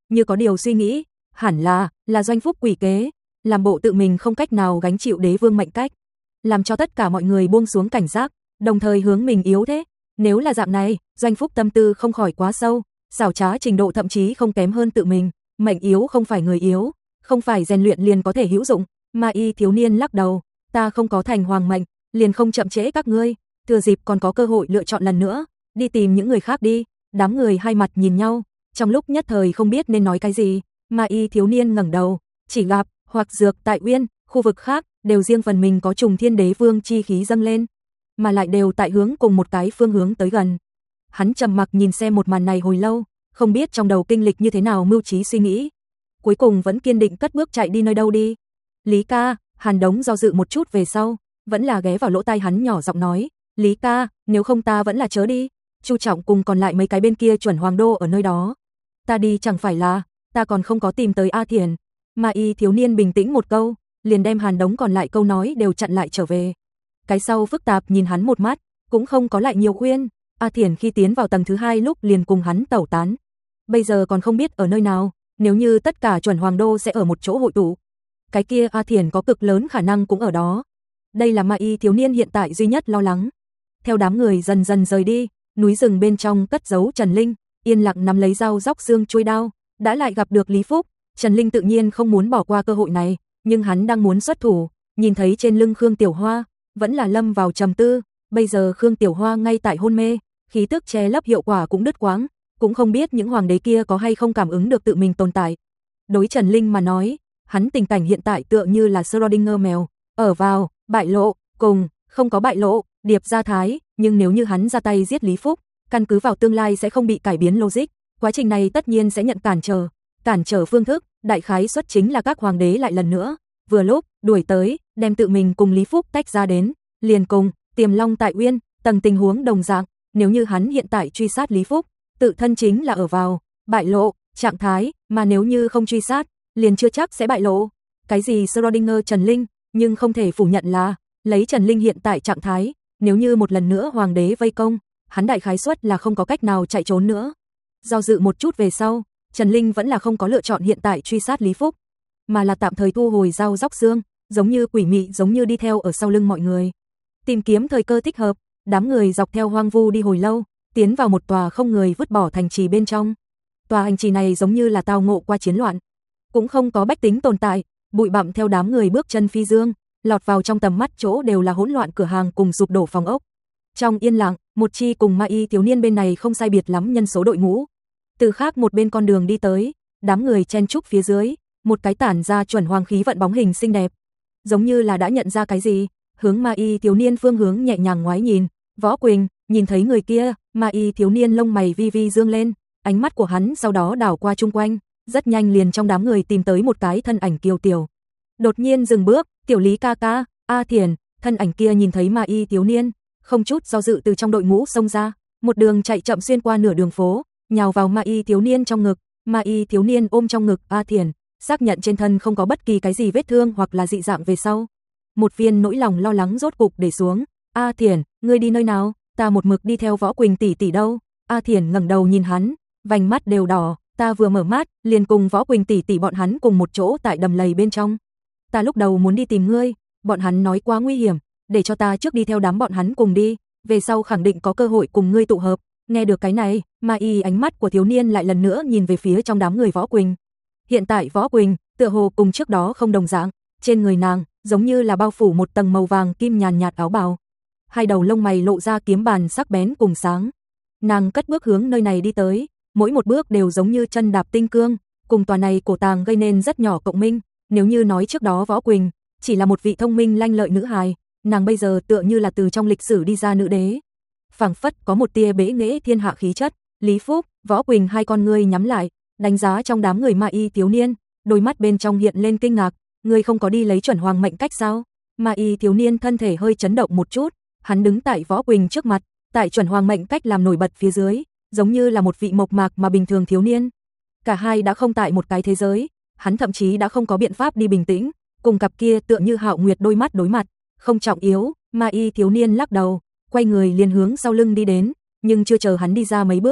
như có điều suy nghĩ, hẳn là, là Doanh Phúc quỷ kế, làm bộ tự mình không cách nào gánh chịu đế vương mệnh cách, làm cho tất cả mọi người buông xuống cảnh giác, đồng thời hướng mình yếu thế. Nếu là dạng này, Doanh Phúc tâm tư không khỏi quá sâu, xảo trá trình độ thậm chí không kém hơn tự mình, mệnh yếu không phải người yếu, không phải rèn luyện liền có thể hữu dụng. Ma Y thiếu niên lắc đầu, ta không có thành hoàng mệnh, liền không chậm trễ các ngươi, thừa dịp còn có cơ hội lựa chọn lần nữa, đi tìm những người khác đi. Đám người hai mặt nhìn nhau, trong lúc nhất thời không biết nên nói cái gì. Ma Y thiếu niên ngẩng đầu, chỉ gặp Hoặc Dược, Tại Uyên, khu vực khác đều riêng phần mình có trùng thiên đế vương chi khí dâng lên, mà lại đều tại hướng cùng một cái phương hướng tới gần. Hắn trầm mặc nhìn xem một màn này hồi lâu, không biết trong đầu kinh lịch như thế nào mưu trí suy nghĩ. Cuối cùng vẫn kiên định cất bước chạy đi nơi đâu đi. Lý ca, Hàn Đống do dự một chút về sau, vẫn là ghé vào lỗ tai hắn nhỏ giọng nói, Lý ca, nếu không ta vẫn là chớ đi. Chu Trọng cùng còn lại mấy cái bên kia chuẩn hoàng đô ở nơi đó. Ta đi chẳng phải là, ta còn không có tìm tới A Thiền. Ma Y thiếu niên bình tĩnh một câu, liền đem Hàn Đống còn lại câu nói đều chặn lại trở về. Cái sau phức tạp nhìn hắn một mắt, cũng không có lại nhiều khuyên. A Thiền khi tiến vào tầng thứ hai lúc liền cùng hắn tẩu tán. Bây giờ còn không biết ở nơi nào, nếu như tất cả chuẩn hoàng đô sẽ ở một chỗ hội tụ, cái kia A Thiền có cực lớn khả năng cũng ở đó. Đây là Ma Y thiếu niên hiện tại duy nhất lo lắng. Theo đám người dần dần rời đi, núi rừng bên trong cất giấu Trần Linh, yên lặng nắm lấy dao róc xương chuôi đao, đã lại gặp được Lý Phúc. Trần Linh tự nhiên không muốn bỏ qua cơ hội này, nhưng hắn đang muốn xuất thủ, nhìn thấy trên lưng Khương Tiểu Hoa, vẫn là lâm vào trầm tư. Bây giờ Khương Tiểu Hoa ngay tại hôn mê, khí tức che lấp hiệu quả cũng đứt quãng, cũng không biết những hoàng đế kia có hay không cảm ứng được tự mình tồn tại. Đối Trần Linh mà nói, hắn tình cảnh hiện tại tựa như là Schrödinger mèo, ở vào, bại lộ, cùng, không có bại lộ, điệp ra thái, nhưng nếu như hắn ra tay giết Lý Phúc, căn cứ vào tương lai sẽ không bị cải biến logic, quá trình này tất nhiên sẽ nhận cản trở, cản trở phương thức, đại khái xuất chính là các hoàng đế lại lần nữa, vừa lúc, đuổi tới, đem tự mình cùng Lý Phúc tách ra đến, liền cùng, Tiềm Long Tại Uyên, tầng tình huống đồng dạng, nếu như hắn hiện tại truy sát Lý Phúc, tự thân chính là ở vào, bại lộ, trạng thái, mà nếu như không truy sát, liền chưa chắc sẽ bại lộ. Cái gì Schrödinger Trần Linh, nhưng không thể phủ nhận là, lấy Trần Linh hiện tại trạng thái, nếu như một lần nữa hoàng đế vây công, hắn đại khái suất là không có cách nào chạy trốn nữa. Do dự một chút về sau, Trần Linh vẫn là không có lựa chọn hiện tại truy sát Lý Phúc, mà là tạm thời thu hồi dao róc xương, giống như quỷ mị giống như đi theo ở sau lưng mọi người. Tìm kiếm thời cơ thích hợp, đám người dọc theo hoang vu đi hồi lâu, tiến vào một tòa không người vứt bỏ thành trì bên trong. Tòa hành trì này giống như là tao ngộ qua chiến loạn, cũng không có bách tính tồn tại, bụi bặm theo đám người bước chân phi dương, lọt vào trong tầm mắt chỗ đều là hỗn loạn cửa hàng cùng sụp đổ phòng ốc. Trong yên lặng, một chi cùng Ma Y thiếu niên bên này không sai biệt lắm nhân số đội ngũ, từ khác một bên con đường đi tới, đám người chen chúc phía dưới, một cái tản ra chuẩn hoàng khí vận bóng hình xinh đẹp, giống như là đã nhận ra cái gì, hướng Ma Y thiếu niên phương hướng nhẹ nhàng ngoái nhìn. Võ Quỳnh nhìn thấy người kia, Ma Y thiếu niên lông mày vi vi dương lên, ánh mắt của hắn sau đó đảo qua chung quanh, rất nhanh liền trong đám người tìm tới một cái thân ảnh kiều tiểu. Đột nhiên dừng bước, "Tiểu Lý ca ca, A Thiền." Thân ảnh kia nhìn thấy Ma Y thiếu niên, không chút do dự từ trong đội ngũ xông ra, một đường chạy chậm xuyên qua nửa đường phố, nhào vào Ma Y thiếu niên trong ngực. Ma Y thiếu niên ôm trong ngực A Thiền, xác nhận trên thân không có bất kỳ cái gì vết thương hoặc là dị dạng về sau, một viên nỗi lòng lo lắng rốt cục để xuống. "A Thiền, ngươi đi nơi nào? Ta một mực đi theo Võ Quỳnh tỷ tỷ đâu?" A Thiền ngẩng đầu nhìn hắn, vành mắt đều đỏ, "Ta vừa mở mắt, liền cùng Võ Quỳnh tỷ tỷ bọn hắn cùng một chỗ tại đầm lầy bên trong. Ta lúc đầu muốn đi tìm ngươi, bọn hắn nói quá nguy hiểm, để cho ta trước đi theo đám bọn hắn cùng đi, về sau khẳng định có cơ hội cùng ngươi tụ hợp." Nghe được cái này, Ma Y ánh mắt của thiếu niên lại lần nữa nhìn về phía trong đám người Võ Quỳnh. Hiện tại Võ Quỳnh, tựa hồ cùng trước đó không đồng dạng, trên người nàng giống như là bao phủ một tầng màu vàng kim nhàn nhạt áo bào, hai đầu lông mày lộ ra kiếm bàn sắc bén cùng sáng. Nàng cất bước hướng nơi này đi tới, mỗi một bước đều giống như chân đạp tinh cương, cùng tòa này cổ tàng gây nên rất nhỏ cộng minh. Nếu như nói trước đó Võ Quỳnh chỉ là một vị thông minh lanh lợi nữ hài, nàng bây giờ tựa như là từ trong lịch sử đi ra nữ đế, phảng phất có một tia bế nghệ thiên hạ khí chất. Lý Phúc, Võ Quỳnh hai con ngươi nhắm lại, đánh giá trong đám người Ma Y thiếu niên, đôi mắt bên trong hiện lên kinh ngạc. "Ngươi không có đi lấy chuẩn hoàng mệnh cách sao?" Ma Y thiếu niên thân thể hơi chấn động một chút, hắn đứng tại Võ Quỳnh trước mặt, tại chuẩn hoàng mệnh cách làm nổi bật phía dưới, giống như là một vị mộc mạc mà bình thường thiếu niên. Cả hai đã không tại một cái thế giới, hắn thậm chí đã không có biện pháp đi bình tĩnh, cùng cặp kia tựa như hạo nguyệt đôi mắt đối mặt. "Không trọng yếu." Ma Y thiếu niên lắc đầu, quay người liền hướng sau lưng đi đến, nhưng chưa chờ hắn đi ra mấy bước,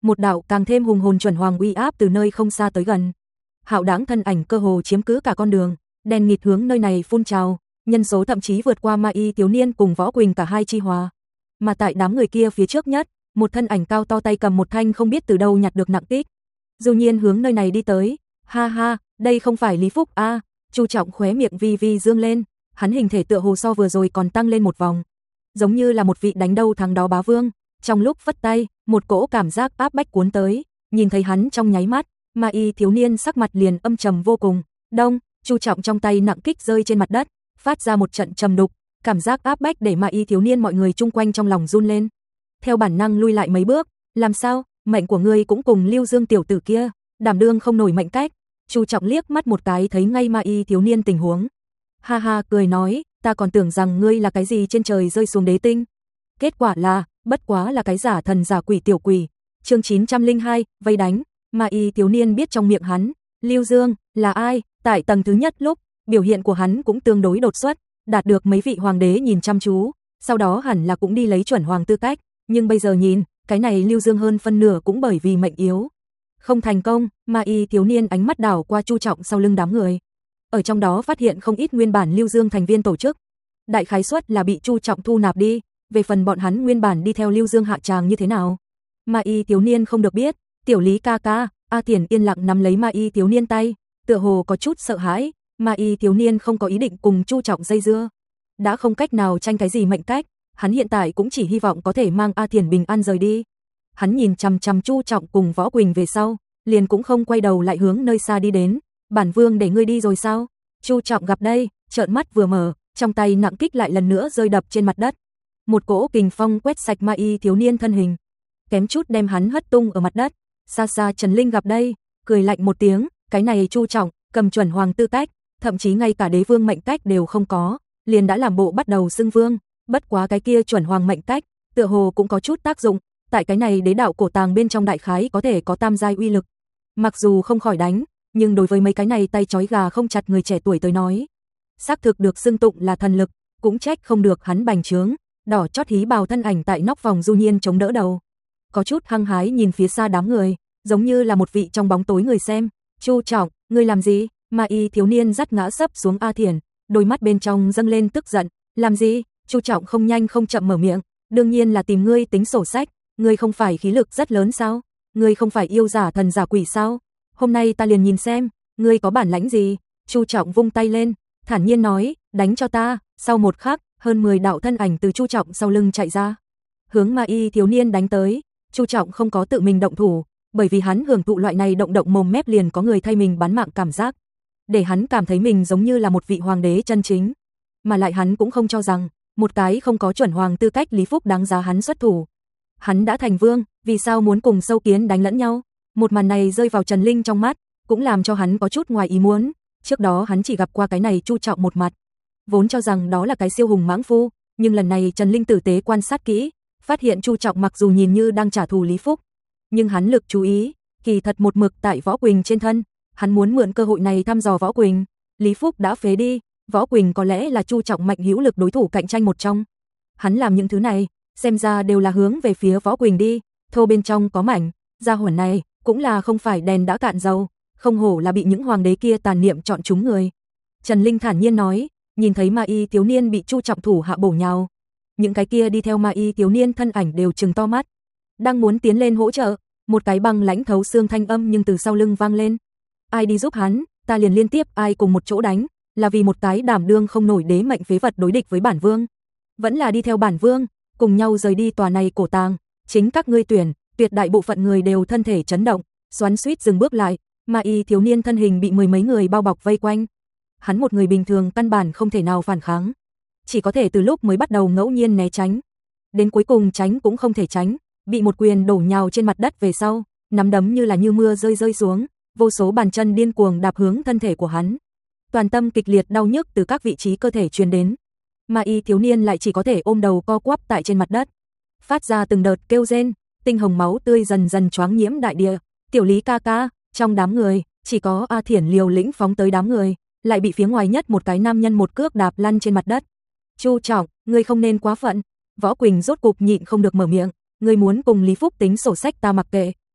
một đạo càng thêm hùng hồn chuẩn hoàng uy áp từ nơi không xa tới gần. Hạo đãng thân ảnh cơ hồ chiếm cứ cả con đường, đèn nghịt hướng nơi này phun trào, nhân số thậm chí vượt qua Ma Y thiếu niên cùng Võ Quỳnh cả hai chi hòa. Mà tại đám người kia phía trước nhất, một thân ảnh cao to tay cầm một thanh không biết từ đâu nhặt được nặng kích. Du Nhiên hướng nơi này đi tới. Ha ha, đây không phải Lý Phúc a? À, Chu Trọng khóe miệng vi vi dương lên, hắn hình thể tựa hồ so vừa rồi còn tăng lên một vòng, giống như là một vị đánh đâu thắng đó bá vương. Trong lúc phất tay, một cỗ cảm giác áp bách cuốn tới, nhìn thấy hắn trong nháy mắt, Ma Y thiếu niên sắc mặt liền âm trầm vô cùng. Đông, Chu Trọng trong tay nặng kích rơi trên mặt đất, phát ra một trận trầm đục, cảm giác áp bách để Ma Y thiếu niên mọi người chung quanh trong lòng run lên. Theo bản năng lui lại mấy bước, làm sao, mệnh của ngươi cũng cùng Lưu Dương tiểu tử kia, đảm đương không nổi mệnh cách. Chu Trọng liếc mắt một cái thấy ngay Ma Y thiếu niên tình huống. Ha ha cười nói, ta còn tưởng rằng ngươi là cái gì trên trời rơi xuống đế tinh. Kết quả là, bất quá là cái giả thần giả quỷ tiểu quỷ. Chương chín trăm lẻ hai, vây đánh. Ma Y thiếu niên biết trong miệng hắn, Lưu Dương là ai, tại tầng thứ nhất lúc, biểu hiện của hắn cũng tương đối đột xuất, đạt được mấy vị hoàng đế nhìn chăm chú, sau đó hẳn là cũng đi lấy chuẩn hoàng tư cách, nhưng bây giờ nhìn, cái này Lưu Dương hơn phân nửa cũng bởi vì mệnh yếu. Không thành công, Ma Y thiếu niên ánh mắt đảo qua Chu Trọng sau lưng đám người. Ở trong đó phát hiện không ít nguyên bản Lưu Dương thành viên tổ chức. Đại khái suất là bị Chu Trọng thu nạp đi, về phần bọn hắn nguyên bản đi theo Lưu Dương hạ tràng như thế nào. Ma Y thiếu niên không được biết, tiểu Lý ca ca, A Thiển yên lặng nắm lấy Ma Y thiếu niên tay, tựa hồ có chút sợ hãi, Ma Y thiếu niên không có ý định cùng Chu Trọng dây dưa. Đã không cách nào tranh cái gì mệnh cách, hắn hiện tại cũng chỉ hy vọng có thể mang A Thiển bình an rời đi. Hắn nhìn chằm chằm Chu Trọng cùng Võ Quỳnh về sau, liền cũng không quay đầu lại hướng nơi xa đi đến. Bản vương để ngươi đi rồi sao? Chu Trọng gặp đây, trợn mắt vừa mở, trong tay nặng kích lại lần nữa rơi đập trên mặt đất. Một cỗ kình phong quét sạch Ma Y thiếu niên thân hình, kém chút đem hắn hất tung ở mặt đất. Xa xa Trần Linh gặp đây, cười lạnh một tiếng, cái này Chu Trọng, cầm chuẩn hoàng tư cách, thậm chí ngay cả đế vương mệnh cách đều không có, liền đã làm bộ bắt đầu xưng vương, bất quá cái kia chuẩn hoàng mệnh cách, tựa hồ cũng có chút tác dụng, tại cái này đế đạo cổ tàng bên trong đại khái có thể có tam giai uy lực. Mặc dù không khỏi đánh, nhưng đối với mấy cái này tay trói gà không chặt người trẻ tuổi tới nói, xác thực được xưng tụng là thần lực, cũng trách không được hắn bành trướng, đỏ chót hí bào thân ảnh tại nóc vòng Du Nhiên chống đỡ đầu. Có chút hăng hái nhìn phía xa đám người, giống như là một vị trong bóng tối người xem. Chu Trọng, ngươi làm gì? Ma Y thiếu niên dắt ngã sấp xuống A Thiển, đôi mắt bên trong dâng lên tức giận. Làm gì? Chu Trọng không nhanh không chậm mở miệng, đương nhiên là tìm ngươi tính sổ sách, ngươi không phải khí lực rất lớn sao? Ngươi không phải yêu giả thần giả quỷ sao? Hôm nay ta liền nhìn xem, ngươi có bản lãnh gì? Chu Trọng vung tay lên, thản nhiên nói, đánh cho ta. Sau một khắc, hơn mười đạo thân ảnh từ Chu Trọng sau lưng chạy ra, hướng Ma Y thiếu niên đánh tới. Chu Trọng không có tự mình động thủ, bởi vì hắn hưởng thụ loại này động động mồm mép liền có người thay mình bán mạng cảm giác, để hắn cảm thấy mình giống như là một vị hoàng đế chân chính. Mà lại hắn cũng không cho rằng một cái không có chuẩn hoàng tư cách Lý Phúc đáng giá hắn xuất thủ. Hắn đã thành vương, vì sao muốn cùng sâu kiến đánh lẫn nhau? Một màn này rơi vào Trần Linh trong mắt, cũng làm cho hắn có chút ngoài ý muốn. Trước đó hắn chỉ gặp qua cái này Chu Trọng một mặt, vốn cho rằng đó là cái siêu hùng mãng phu, nhưng lần này Trần Linh tử tế quan sát kỹ, phát hiện Chu Trọng mặc dù nhìn như đang trả thù Lý Phúc, nhưng hắn lực chú ý, kỳ thật một mực tại Võ Quỳnh trên thân, hắn muốn mượn cơ hội này thăm dò Võ Quỳnh. Lý Phúc đã phế đi, Võ Quỳnh có lẽ là Chu Trọng mạnh hữu lực đối thủ cạnh tranh một trong. Hắn làm những thứ này, xem ra đều là hướng về phía Võ Quỳnh đi, thô bên trong có mảnh, gia hỏa này cũng là không phải đèn đã cạn dầu, không hổ là bị những hoàng đế kia tàn niệm chọn chúng người. Trần Linh thản nhiên nói, nhìn thấy Ma Y thiếu niên bị Chu Trọng thủ hạ bổ nhào, những cái kia đi theo Ma Y thiếu niên thân ảnh đều trừng to mắt, đang muốn tiến lên hỗ trợ, một cái băng lãnh thấu xương thanh âm nhưng từ sau lưng vang lên. Ai đi giúp hắn, ta liền liên tiếp ai cùng một chỗ đánh, là vì một cái đảm đương không nổi đế mệnh phế vật đối địch với bản vương, vẫn là đi theo bản vương, cùng nhau rời đi tòa này cổ tàng, chính các ngươi tuyển. Tuyệt đại bộ phận người đều thân thể chấn động, xoắn xuýt dừng bước lại, Ma Y thiếu niên thân hình bị mười mấy người bao bọc vây quanh. Hắn một người bình thường căn bản không thể nào phản kháng, chỉ có thể từ lúc mới bắt đầu ngẫu nhiên né tránh, đến cuối cùng tránh cũng không thể tránh, bị một quyền đổ nhào trên mặt đất về sau, nắm đấm như là như mưa rơi rơi xuống, vô số bàn chân điên cuồng đạp hướng thân thể của hắn. Toàn tâm kịch liệt đau nhức từ các vị trí cơ thể truyền đến. Ma Y thiếu niên lại chỉ có thể ôm đầu co quắp tại trên mặt đất, phát ra từng đợt kêu rên, tinh hồng máu tươi dần dần choáng nhiễm đại địa. Tiểu Lý ca ca, trong đám người, chỉ có A Thiển liều lĩnh phóng tới đám người, lại bị phía ngoài nhất một cái nam nhân một cước đạp lăn trên mặt đất. Chu Trọng, ngươi không nên quá phận. Võ Quỳnh rốt cục nhịn không được mở miệng, ngươi muốn cùng Lý Phúc tính sổ sách ta mặc kệ,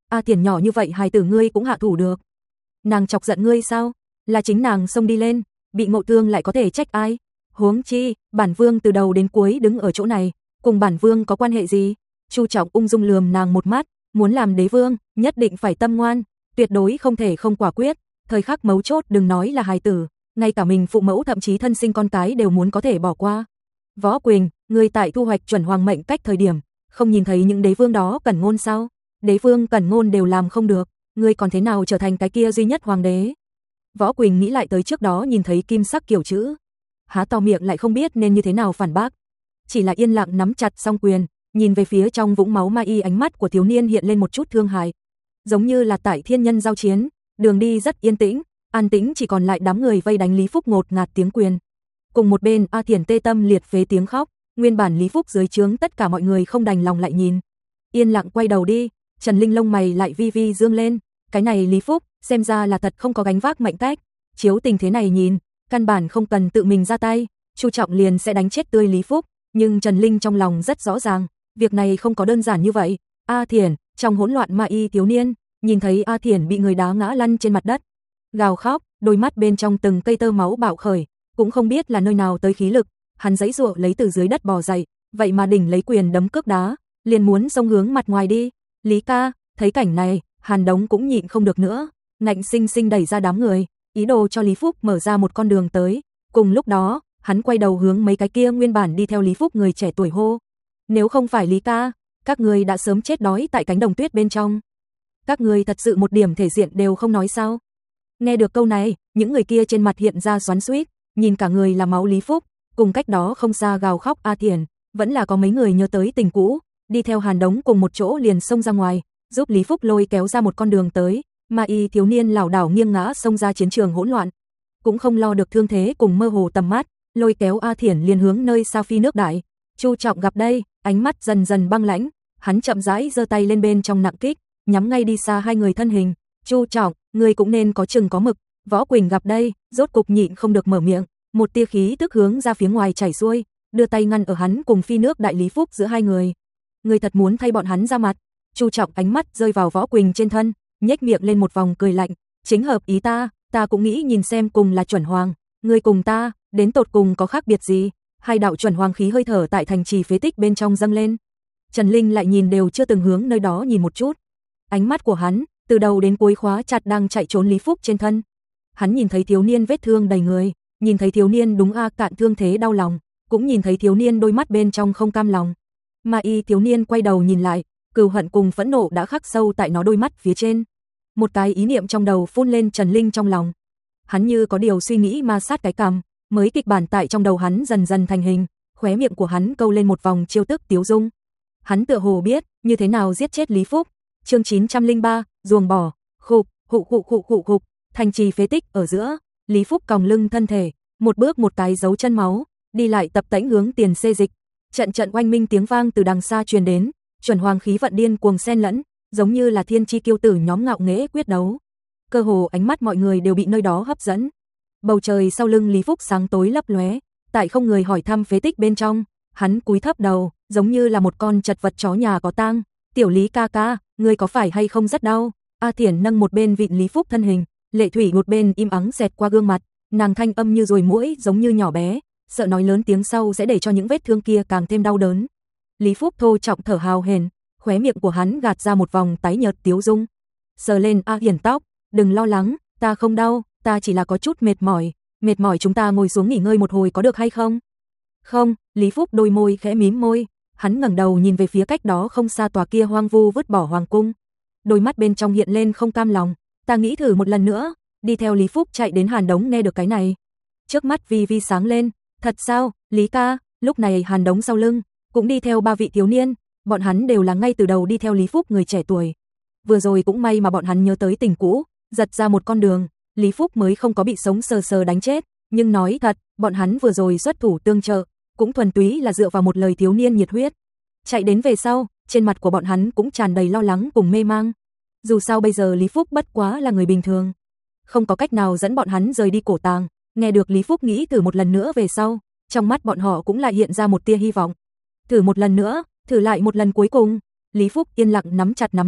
A Thiển nhỏ như vậy hài tử ngươi cũng hạ thủ được. Nàng chọc giận ngươi sao? Là chính nàng xông đi lên, bị ngộ thương lại có thể trách ai? Huống chi, bản vương từ đầu đến cuối đứng ở chỗ này, cùng bản vương có quan hệ gì? Chu Trọng ung dung lườm nàng một mắt, muốn làm đế vương, nhất định phải tâm ngoan, tuyệt đối không thể không quả quyết, thời khắc mấu chốt đừng nói là hài tử, ngay cả mình phụ mẫu thậm chí thân sinh con cái đều muốn có thể bỏ qua. Võ Quỳnh, ngươi tại thu hoạch chuẩn hoàng mệnh cách thời điểm, không nhìn thấy những đế vương đó cẩn ngôn sao? Đế vương cẩn ngôn đều làm không được, ngươi còn thế nào trở thành cái kia duy nhất hoàng đế? Võ Quỳnh nghĩ lại tới trước đó nhìn thấy kim sắc kiểu chữ, há to miệng lại không biết nên như thế nào phản bác, chỉ là yên lặng nắm chặt song quyền, nhìn về phía trong vũng máu ma y, ánh mắt của thiếu niên hiện lên một chút thương hại, giống như là tại thiên nhân giao chiến, đường đi rất yên tĩnh, an tĩnh chỉ còn lại đám người vây đánh Lý Phúc ngột ngạt tiếng quyền. Cùng một bên A Thiển tê tâm liệt phế tiếng khóc, nguyên bản Lý Phúc dưới trướng tất cả mọi người không đành lòng lại nhìn. Yên lặng quay đầu đi, Trần Linh lông mày lại vi vi dương lên, cái này Lý Phúc, xem ra là thật không có gánh vác mệnh cách, chiếu tình thế này nhìn, căn bản không cần tự mình ra tay, Chu Trọng liền sẽ đánh chết tươi Lý Phúc, nhưng Trần Linh trong lòng rất rõ ràng, việc này không có đơn giản như vậy. A Thiển, trong hỗn loạn ma y thiếu niên, nhìn thấy A Thiển bị người đá ngã lăn trên mặt đất, gào khóc, đôi mắt bên trong từng cây tơ máu bạo khởi, cũng không biết là nơi nào tới khí lực, hắn giãy giụa lấy từ dưới đất bò dậy, vậy mà đỉnh lấy quyền đấm cước đá, liền muốn xông hướng mặt ngoài đi. Lý ca, thấy cảnh này, Hàn Đống cũng nhịn không được nữa, ngạnh sinh sinh đẩy ra đám người, ý đồ cho Lý Phúc mở ra một con đường tới. Cùng lúc đó, hắn quay đầu hướng mấy cái kia nguyên bản đi theo Lý Phúc người trẻ tuổi hô: "Nếu không phải Lý ca, các người đã sớm chết đói tại cánh đồng tuyết bên trong. Các người thật sự một điểm thể diện đều không nói sao?" Nghe được câu này, những người kia trên mặt hiện ra xoắn xuýt, nhìn cả người là máu Lý Phúc, cùng cách đó không xa gào khóc A Thiển, vẫn là có mấy người nhớ tới tình cũ, đi theo Hàn Đống cùng một chỗ liền xông ra ngoài, giúp Lý Phúc lôi kéo ra một con đường tới. Ma y thiếu niên lảo đảo nghiêng ngã xông ra chiến trường hỗn loạn, cũng không lo được thương thế cùng mơ hồ tầm mắt, lôi kéo A Thiển liền hướng nơi xa phi nước đại. Chu Trọng gặp đây, ánh mắt dần dần băng lãnh, hắn chậm rãi giơ tay lên bên trong nặng kích, nhắm ngay đi xa hai người thân hình. "Chu Trọng, ngươi cũng nên có chừng có mực." Võ Quỳnh gặp đây, rốt cục nhịn không được mở miệng, một tia khí tức hướng ra phía ngoài chảy xuôi, đưa tay ngăn ở hắn cùng phi nước đại Lý Phúc giữa hai người. "Ngươi thật muốn thay bọn hắn ra mặt?" Chu Trọng ánh mắt rơi vào Võ Quỳnh trên thân, nhếch miệng lên một vòng cười lạnh, "Chính hợp ý ta, ta cũng nghĩ nhìn xem cùng là chuẩn hoàng, ngươi cùng ta, đến tột cùng có khác biệt gì?" Hai đạo chuẩn hoàng khí hơi thở tại thành trì phế tích bên trong dâng lên. Trần Linh lại nhìn đều chưa từng hướng nơi đó nhìn một chút. Ánh mắt của hắn, từ đầu đến cuối khóa chặt đang chạy trốn Lý Phúc trên thân. Hắn nhìn thấy thiếu niên vết thương đầy người, nhìn thấy thiếu niên đúng a cạn thương thế đau lòng, cũng nhìn thấy thiếu niên đôi mắt bên trong không cam lòng. Ma y thiếu niên quay đầu nhìn lại, cừu hận cùng phẫn nộ đã khắc sâu tại nó đôi mắt phía trên. Một cái ý niệm trong đầu phun lên Trần Linh trong lòng. Hắn như có điều suy nghĩ ma sát cái cằm, mới kịch bản tại trong đầu hắn dần dần thành hình, khóe miệng của hắn câu lên một vòng chiêu tức tiếu dung. Hắn tựa hồ biết như thế nào giết chết Lý Phúc. Chương chín trăm lẻ ba, ruồng bỏ, khục, hụ hụ hụ hụ hụ, thành trì phế tích ở giữa, Lý Phúc còng lưng thân thể, một bước một cái dấu chân máu, đi lại tập tễnh hướng tiền xê dịch. Trận trận oanh minh tiếng vang từ đằng xa truyền đến, chuẩn hoàng khí vận điên cuồng xen lẫn, giống như là thiên chi kiêu tử nhóm ngạo nghễ quyết đấu. Cơ hồ ánh mắt mọi người đều bị nơi đó hấp dẫn. Bầu trời sau lưng Lý Phúc sáng tối lấp lóe, tại không người hỏi thăm phế tích bên trong, hắn cúi thấp đầu, giống như là một con chật vật chó nhà có tang. "Tiểu Lý ca ca, ngươi có phải hay không rất đau?" A Thiển nâng một bên vịn Lý Phúc thân hình, lệ thủy một bên im ắng xẹt qua gương mặt, nàng thanh âm như ruồi muỗi giống như nhỏ bé, sợ nói lớn tiếng sau sẽ để cho những vết thương kia càng thêm đau đớn. Lý Phúc thô trọng thở hào hển, khóe miệng của hắn gạt ra một vòng tái nhợt tiếu dung. Sờ lên A Thiển tóc, "Đừng lo lắng, ta không đau, ta chỉ là có chút mệt mỏi, mệt mỏi chúng ta ngồi xuống nghỉ ngơi một hồi có được hay không?" "Không." Lý Phúc đôi môi khẽ mím môi, hắn ngẩng đầu nhìn về phía cách đó không xa tòa kia hoang vu vứt bỏ hoàng cung, đôi mắt bên trong hiện lên không cam lòng. "Ta nghĩ thử một lần nữa." Đi theo Lý Phúc chạy đến Hàn Đống nghe được cái này, trước mắt vi vi sáng lên. "Thật sao, Lý ca?" Lúc này Hàn Đống sau lưng cũng đi theo ba vị thiếu niên, bọn hắn đều là ngay từ đầu đi theo Lý Phúc người trẻ tuổi. Vừa rồi cũng may mà bọn hắn nhớ tới tình cũ, giật ra một con đường, Lý Phúc mới không có bị sống sờ sờ đánh chết, nhưng nói thật, bọn hắn vừa rồi xuất thủ tương trợ, cũng thuần túy là dựa vào một lời thiếu niên nhiệt huyết. Chạy đến về sau, trên mặt của bọn hắn cũng tràn đầy lo lắng cùng mê mang. Dù sao bây giờ Lý Phúc bất quá là người bình thường, không có cách nào dẫn bọn hắn rời đi cổ tàng. Nghe được Lý Phúc nghĩ thử một lần nữa về sau, trong mắt bọn họ cũng lại hiện ra một tia hy vọng. Thử một lần nữa, thử lại một lần cuối cùng. Lý Phúc yên lặng nắm chặt nắm đấm,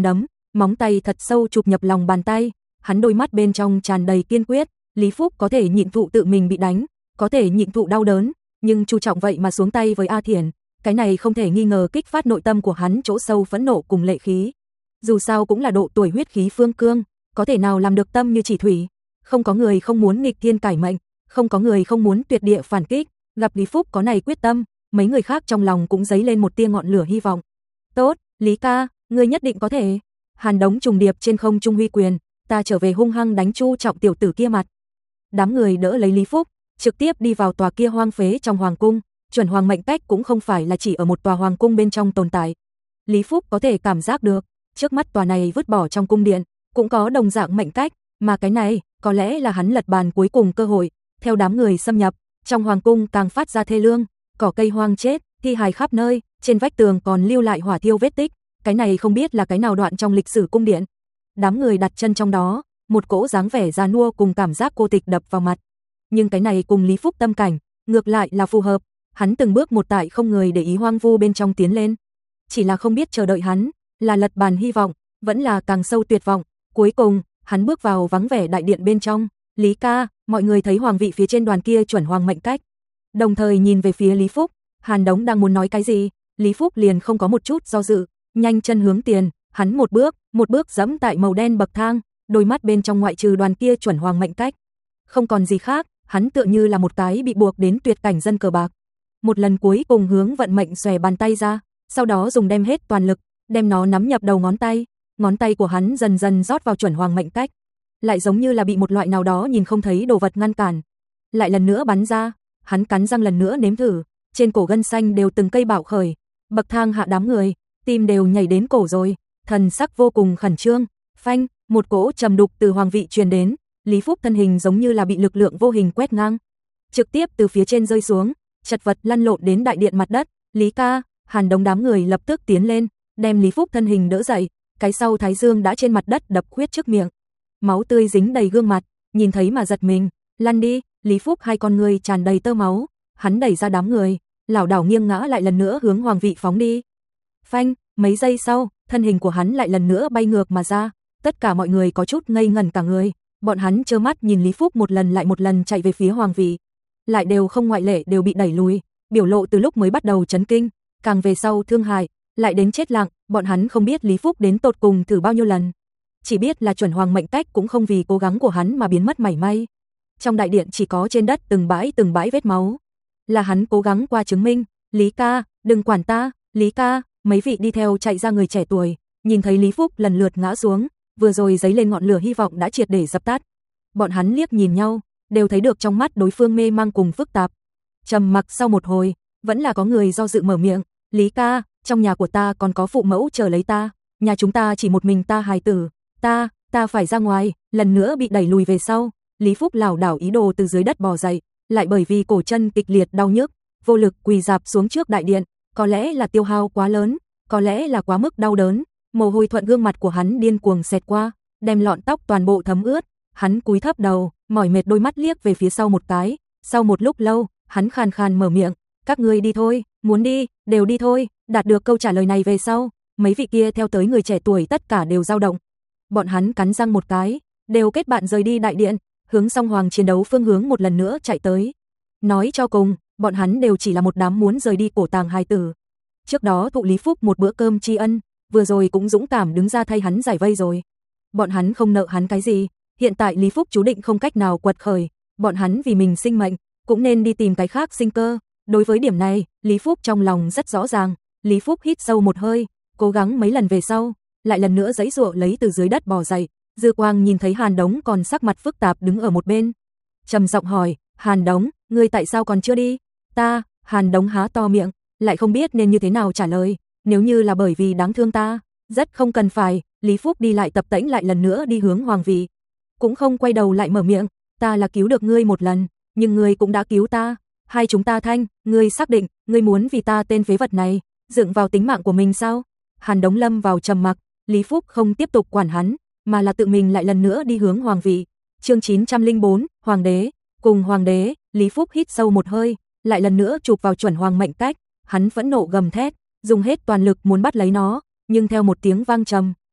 móng tay thật sâu chụp nhập lòng bàn tay, hắn đôi mắt bên trong tràn đầy kiên quyết, Lý Phúc có thể nhịn thụ tự mình bị đánh, có thể nhịn thụ đau đớn, nhưng Chu Trọng vậy mà xuống tay với A Thiển, cái này không thể nghi ngờ kích phát nội tâm của hắn chỗ sâu phẫn nộ cùng lệ khí. Dù sao cũng là độ tuổi huyết khí phương cương, có thể nào làm được tâm như chỉ thủy, không có người không muốn nghịch thiên cải mệnh, không có người không muốn tuyệt địa phản kích, gặp Lý Phúc có này quyết tâm, mấy người khác trong lòng cũng dấy lên một tia ngọn lửa hy vọng. Tốt, Lý ca, ngươi nhất định có thể. Hàn Đống trùng điệp trên không trung huy quyền, ta trở về hung hăng đánh Chu Trọng tiểu tử kia mặt. Đám người đỡ lấy Lý Phúc, trực tiếp đi vào tòa kia hoang phế trong hoàng cung, chuẩn hoàng mệnh cách cũng không phải là chỉ ở một tòa hoàng cung bên trong tồn tại. Lý Phúc có thể cảm giác được, trước mắt tòa này vứt bỏ trong cung điện, cũng có đồng dạng mệnh cách, mà cái này có lẽ là hắn lật bàn cuối cùng cơ hội. Theo đám người xâm nhập, trong hoàng cung càng phát ra thê lương, cỏ cây hoang chết, thi hài khắp nơi, trên vách tường còn lưu lại hỏa thiêu vết tích, cái này không biết là cái nào đoạn trong lịch sử cung điện. Đám người đặt chân trong đó, một cỗ dáng vẻ già nua cùng cảm giác cô tịch đập vào mặt. Nhưng cái này cùng Lý Phúc tâm cảnh, ngược lại là phù hợp, hắn từng bước một tại không người để ý hoang vu bên trong tiến lên. Chỉ là không biết chờ đợi hắn, là lật bàn hy vọng, vẫn là càng sâu tuyệt vọng. Cuối cùng, hắn bước vào vắng vẻ đại điện bên trong. Lý ca, mọi người thấy hoàng vị phía trên đoàn kia chuẩn hoàng mệnh cách. Đồng thời nhìn về phía Lý Phúc, Hàn Đống đang muốn nói cái gì, Lý Phúc liền không có một chút do dự, nhanh chân hướng tiền, hắn một bước, một bước giẫm tại màu đen bậc thang, đôi mắt bên trong ngoại trừ đoàn kia chuẩn hoàng mệnh cách, không còn gì khác, hắn tựa như là một cái bị buộc đến tuyệt cảnh dân cờ bạc. Một lần cuối cùng hướng vận mệnh xòe bàn tay ra, sau đó dùng đem hết toàn lực, đem nó nắm nhập đầu ngón tay, ngón tay của hắn dần dần rót vào chuẩn hoàng mệnh cách, lại giống như là bị một loại nào đó nhìn không thấy đồ vật ngăn cản, lại lần nữa bắn ra, hắn cắn răng lần nữa nếm thử, trên cổ gân xanh đều từng cây bạo khởi, bậc thang hạ đám người, tim đều nhảy đến cổ rồi, thần sắc vô cùng khẩn trương, phanh, một cỗ trầm đục từ hoàng vị truyền đến, Lý Phúc thân hình giống như là bị lực lượng vô hình quét ngang, trực tiếp từ phía trên rơi xuống, chật vật lăn lộn đến đại điện mặt đất. Lý ca, Hàn Đống đám người lập tức tiến lên, đem Lý Phúc thân hình đỡ dậy, cái sau thái dương đã trên mặt đất đập khuyết trước miệng, máu tươi dính đầy gương mặt, nhìn thấy mà giật mình, lăn đi. Lý Phúc hai con người tràn đầy tơ máu, hắn đẩy ra đám người, lảo đảo nghiêng ngã lại lần nữa hướng hoàng vị phóng đi. Phanh, mấy giây sau, thân hình của hắn lại lần nữa bay ngược mà ra, tất cả mọi người có chút ngây ngẩn cả người, bọn hắn trơ mắt nhìn Lý Phúc một lần lại một lần chạy về phía hoàng vị, lại đều không ngoại lệ đều bị đẩy lùi, biểu lộ từ lúc mới bắt đầu chấn kinh, càng về sau thương hại, lại đến chết lặng, bọn hắn không biết Lý Phúc đến tột cùng thử bao nhiêu lần, chỉ biết là chuẩn hoàng mệnh cách cũng không vì cố gắng của hắn mà biến mất mảy may. Trong đại điện chỉ có trên đất từng bãi từng bãi vết máu, là hắn cố gắng qua chứng minh. Lý ca, đừng quản ta, Lý ca. Mấy vị đi theo chạy ra người trẻ tuổi, nhìn thấy Lý Phúc lần lượt ngã xuống, vừa rồi giấy lên ngọn lửa hy vọng đã triệt để dập tắt. Bọn hắn liếc nhìn nhau, đều thấy được trong mắt đối phương mê mang cùng phức tạp. Trầm mặc sau một hồi, vẫn là có người do dự mở miệng, Lý ca, trong nhà của ta còn có phụ mẫu chờ lấy ta, nhà chúng ta chỉ một mình ta hài tử, ta, ta phải ra ngoài. Lần nữa bị đẩy lùi về sau, Lý Phúc lảo đảo ý đồ từ dưới đất bò dậy, lại bởi vì cổ chân kịch liệt đau nhức, vô lực quỳ rạp xuống trước đại điện, có lẽ là tiêu hao quá lớn, có lẽ là quá mức đau đớn, mồ hôi thuận gương mặt của hắn điên cuồng xẹt qua, đem lọn tóc toàn bộ thấm ướt, hắn cúi thấp đầu, mỏi mệt đôi mắt liếc về phía sau một cái, sau một lúc lâu, hắn khàn khàn mở miệng, các ngươi đi thôi, muốn đi, đều đi thôi. Đạt được câu trả lời này về sau, mấy vị kia theo tới người trẻ tuổi tất cả đều dao động. Bọn hắn cắn răng một cái, đều kết bạn rời đi đại điện, hướng song hoàng chiến đấu phương hướng một lần nữa chạy tới. Nói cho cùng, bọn hắn đều chỉ là một đám muốn rời đi cổ tàng hài tử. Trước đó thụ Lý Phúc một bữa cơm tri ân, vừa rồi cũng dũng cảm đứng ra thay hắn giải vây rồi. Bọn hắn không nợ hắn cái gì, hiện tại Lý Phúc chú định không cách nào quật khởi, bọn hắn vì mình sinh mệnh, cũng nên đi tìm cái khác sinh cơ. Đối với điểm này, Lý Phúc trong lòng rất rõ ràng. Lý Phúc hít sâu một hơi, cố gắng mấy lần về sau, lại lần nữa giãy giụa lấy từ dưới đất bò dậy. Dư Quang nhìn thấy Hàn Đống còn sắc mặt phức tạp đứng ở một bên, trầm giọng hỏi, Hàn Đống, ngươi tại sao còn chưa đi? Ta, Hàn Đống há to miệng, lại không biết nên như thế nào trả lời, nếu như là bởi vì đáng thương ta, rất không cần phải. Lý Phúc đi lại tập tễnh lại lần nữa đi hướng hoàng vị, cũng không quay đầu lại mở miệng, ta là cứu được ngươi một lần, nhưng ngươi cũng đã cứu ta, hai chúng ta thanh, ngươi xác định, ngươi muốn vì ta tên phế vật này, dựng vào tính mạng của mình sao? Hàn Đống lâm vào trầm mặc, Lý Phúc không tiếp tục quản hắn, mà là tự mình lại lần nữa đi hướng hoàng vị. Chương chín trăm lẻ bốn, Hoàng đế, cùng Hoàng đế. Lý Phúc hít sâu một hơi, lại lần nữa chụp vào chuẩn hoàng mệnh cách, hắn phẫn nộ gầm thét, dùng hết toàn lực muốn bắt lấy nó, nhưng theo một tiếng vang trầm,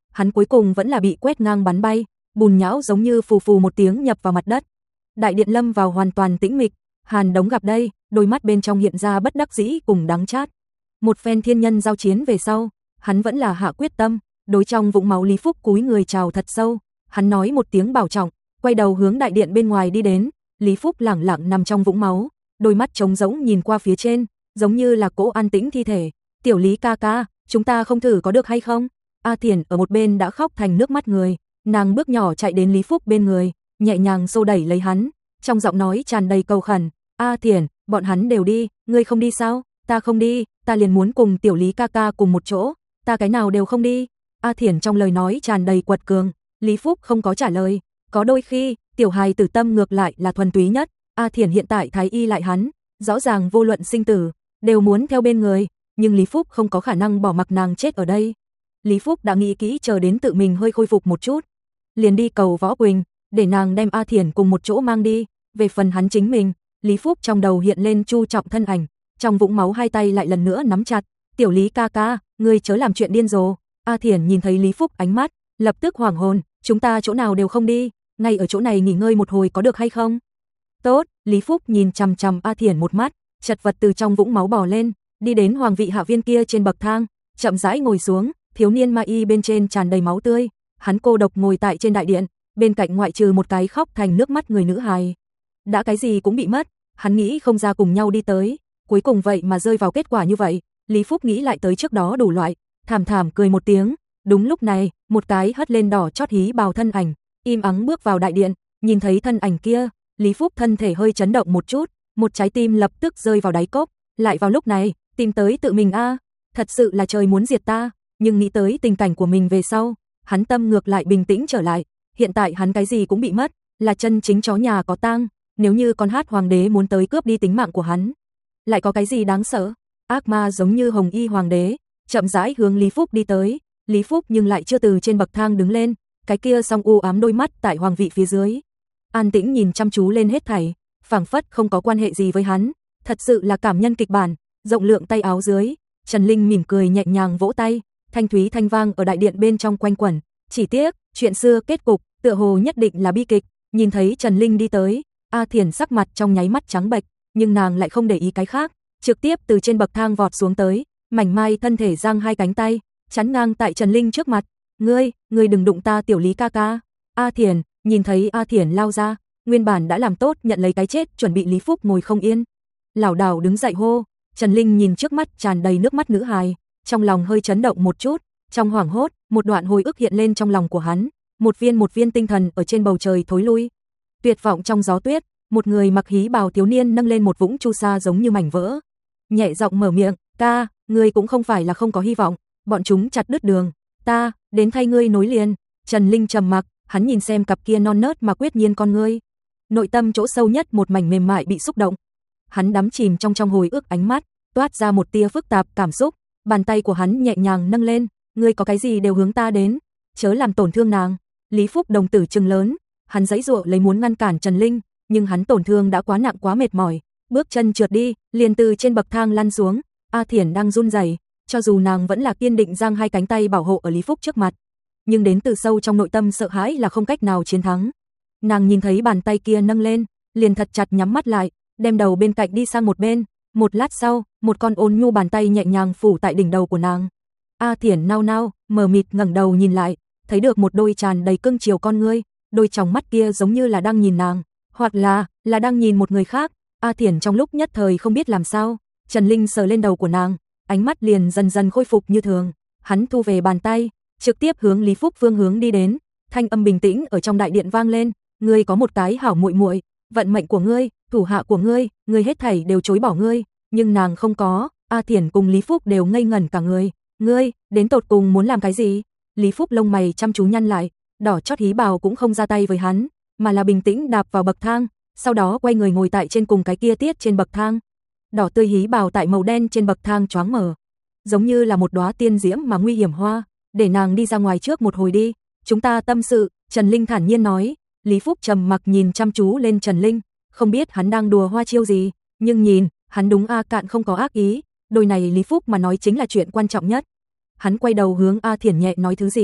hắn cuối cùng vẫn là bị quét ngang bắn bay, bùn nhão giống như phù phù một tiếng nhập vào mặt đất. Đại điện lâm vào hoàn toàn tĩnh mịch, Hàn Đống gặp đây, đôi mắt bên trong hiện ra bất đắc dĩ cùng đắng chát. Một phen thiên nhân giao chiến về sau, hắn vẫn là hạ quyết tâm, đối trong vũng máu Lý Phúc cúi người chào thật sâu, hắn nói một tiếng bảo trọng, quay đầu hướng đại điện bên ngoài đi đến. Lý Phúc lẳng lặng nằm trong vũng máu, đôi mắt trống rỗng nhìn qua phía trên, giống như là cỗ an tĩnh thi thể. Tiểu Lý ca ca, chúng ta không thử có được hay không? A Thiển ở một bên đã khóc thành nước mắt người, nàng bước nhỏ chạy đến Lý Phúc bên người, nhẹ nhàng xô đẩy lấy hắn, trong giọng nói tràn đầy cầu khẩn. A Thiển, bọn hắn đều đi, ngươi không đi sao? Ta không đi, ta liền muốn cùng Tiểu Lý ca ca cùng một chỗ, ta cái nào đều không đi. A Thiển trong lời nói tràn đầy quật cường. Lý Phúc không có trả lời, có đôi khi, tiểu hài tử tâm ngược lại là thuần túy nhất. A Thiển hiện tại thái y lại hắn, rõ ràng vô luận sinh tử, đều muốn theo bên người, nhưng Lý Phúc không có khả năng bỏ mặc nàng chết ở đây. Lý Phúc đã nghĩ kỹ chờ đến tự mình hơi khôi phục một chút, liền đi cầu Võ Quỳnh, để nàng đem A Thiển cùng một chỗ mang đi. Về phần hắn chính mình, Lý Phúc trong đầu hiện lên Chu Trọng thân ảnh, trong vũng máu hai tay lại lần nữa nắm chặt. Tiểu Lý ca ca, ngươi chớ làm chuyện điên rồ. A Thiển nhìn thấy Lý Phúc ánh mắt, lập tức hoảng hồn, chúng ta chỗ nào đều không đi, ngay ở chỗ này nghỉ ngơi một hồi có được hay không? Tốt, Lý Phúc nhìn chằm chằm A Thiển một mắt, chật vật từ trong vũng máu bò lên, đi đến hoàng vị hạ viên kia trên bậc thang, chậm rãi ngồi xuống, thiếu niên ma y bên trên tràn đầy máu tươi, hắn cô độc ngồi tại trên đại điện, bên cạnh ngoại trừ một cái khóc thành nước mắt người nữ hài. Đã cái gì cũng bị mất, hắn nghĩ không ra cùng nhau đi tới, cuối cùng vậy mà rơi vào kết quả như vậy. Lý Phúc nghĩ lại tới trước đó đủ loại, thảm thảm cười một tiếng. Đúng lúc này, một cái hất lên đỏ chót hí bào thân ảnh, im ắng bước vào đại điện, nhìn thấy thân ảnh kia, Lý Phúc thân thể hơi chấn động một chút, một trái tim lập tức rơi vào đáy cốc. Lại vào lúc này, tìm tới tự mình a, à, thật sự là trời muốn diệt ta, nhưng nghĩ tới tình cảnh của mình về sau, hắn tâm ngược lại bình tĩnh trở lại, hiện tại hắn cái gì cũng bị mất, là chân chính chó nhà có tang, nếu như con hát hoàng đế muốn tới cướp đi tính mạng của hắn, lại có cái gì đáng sợ? Ác ma giống như hồng y hoàng đế, chậm rãi hướng Lý Phúc đi tới. Lý Phúc nhưng lại chưa từ trên bậc thang đứng lên, cái kia song u ám đôi mắt tại hoàng vị phía dưới, an tĩnh nhìn chăm chú lên hết thảy, phảng phất không có quan hệ gì với hắn, thật sự là cảm nhân kịch bản. Rộng lượng tay áo dưới, Trần Linh mỉm cười nhẹ nhàng vỗ tay, thanh thúy thanh vang ở đại điện bên trong quanh quẩn. Chỉ tiếc, chuyện xưa kết cục, tựa hồ nhất định là bi kịch. Nhìn thấy Trần Linh đi tới, A Thiển sắc mặt trong nháy mắt trắng bệch, nhưng nàng lại không để ý cái khác, trực tiếp từ trên bậc thang vọt xuống tới, mảnh mai thân thể giang hai cánh tay, chắn ngang tại Trần Linh trước mặt. Ngươi, ngươi đừng đụng ta Tiểu Lý ca ca. A Thiển, nhìn thấy A Thiển lao ra, nguyên bản đã làm tốt nhận lấy cái chết chuẩn bị Lý Phúc ngồi không yên, lảo đảo đứng dậy hô. Trần Linh nhìn trước mắt tràn đầy nước mắt nữ hài, trong lòng hơi chấn động một chút, trong hoảng hốt, một đoạn hồi ức hiện lên trong lòng của hắn, một viên một viên tinh thần ở trên bầu trời thối lui. Tuyệt vọng trong gió tuyết, một người mặc hí bào thiếu niên nâng lên một vũng chu sa giống như mảnh vỡ, nhẹ giọng mở miệng, "Ca, ngươi cũng không phải là không có hy vọng, bọn chúng chặt đứt đường, ta đến thay ngươi nối liền." Trần Linh trầm mặc, hắn nhìn xem cặp kia non nớt mà quyết nhiên con ngươi, nội tâm chỗ sâu nhất một mảnh mềm mại bị xúc động. Hắn đắm chìm trong trong hồi ức, ánh mắt toát ra một tia phức tạp cảm xúc, bàn tay của hắn nhẹ nhàng nâng lên, "Ngươi có cái gì đều hướng ta đến, chớ làm tổn thương nàng." Lý Phúc đồng tử trừng lớn, hắn giãy giụa lấy muốn ngăn cản Trần Linh, nhưng hắn tổn thương đã quá nặng quá mệt mỏi, bước chân trượt đi, liền từ trên bậc thang lăn xuống. A Thiển đang run rẩy, cho dù nàng vẫn là kiên định giang hai cánh tay bảo hộ ở Lý Phúc trước mặt, nhưng đến từ sâu trong nội tâm sợ hãi là không cách nào chiến thắng. Nàng nhìn thấy bàn tay kia nâng lên, liền thật chặt nhắm mắt lại, đem đầu bên cạnh đi sang một bên. Một lát sau, một con ôn nhu bàn tay nhẹ nhàng phủ tại đỉnh đầu của nàng. A Thiển nao nao, mờ mịt ngẩng đầu nhìn lại, thấy được một đôi tràn đầy cưng chiều con ngươi, đôi tròng mắt kia giống như là đang nhìn nàng, hoặc là là đang nhìn một người khác. A Thiển trong lúc nhất thời không biết làm sao. Trần Linh sờ lên đầu của nàng, ánh mắt liền dần dần khôi phục như thường. Hắn thu về bàn tay, trực tiếp hướng Lý Phúc phương hướng đi đến. Thanh âm bình tĩnh ở trong đại điện vang lên, "Ngươi có một cái hảo muội muội, vận mệnh của ngươi, thủ hạ của ngươi, ngươi hết thảy đều chối bỏ ngươi, nhưng nàng không có." A Thiển cùng Lý Phúc đều ngây ngẩn cả người. "Ngươi, đến tột cùng muốn làm cái gì?" Lý Phúc lông mày chăm chú nhăn lại, đỏ chót hí bào cũng không ra tay với hắn, mà là bình tĩnh đạp vào bậc thang, sau đó quay người ngồi tại trên cùng cái kia tiết trên bậc thang. Đỏ tươi hí bào tại màu đen trên bậc thang choáng mở, giống như là một đóa tiên diễm mà nguy hiểm hoa, "Để nàng đi ra ngoài trước một hồi đi, chúng ta tâm sự." Trần Linh thản nhiên nói. Lý Phúc trầm mặc nhìn chăm chú lên Trần Linh, không biết hắn đang đùa hoa chiêu gì, nhưng nhìn, hắn đúng A Cạn không có ác ý, đôi này Lý Phúc mà nói chính là chuyện quan trọng nhất. Hắn quay đầu hướng A Thiển nhẹ nói thứ gì,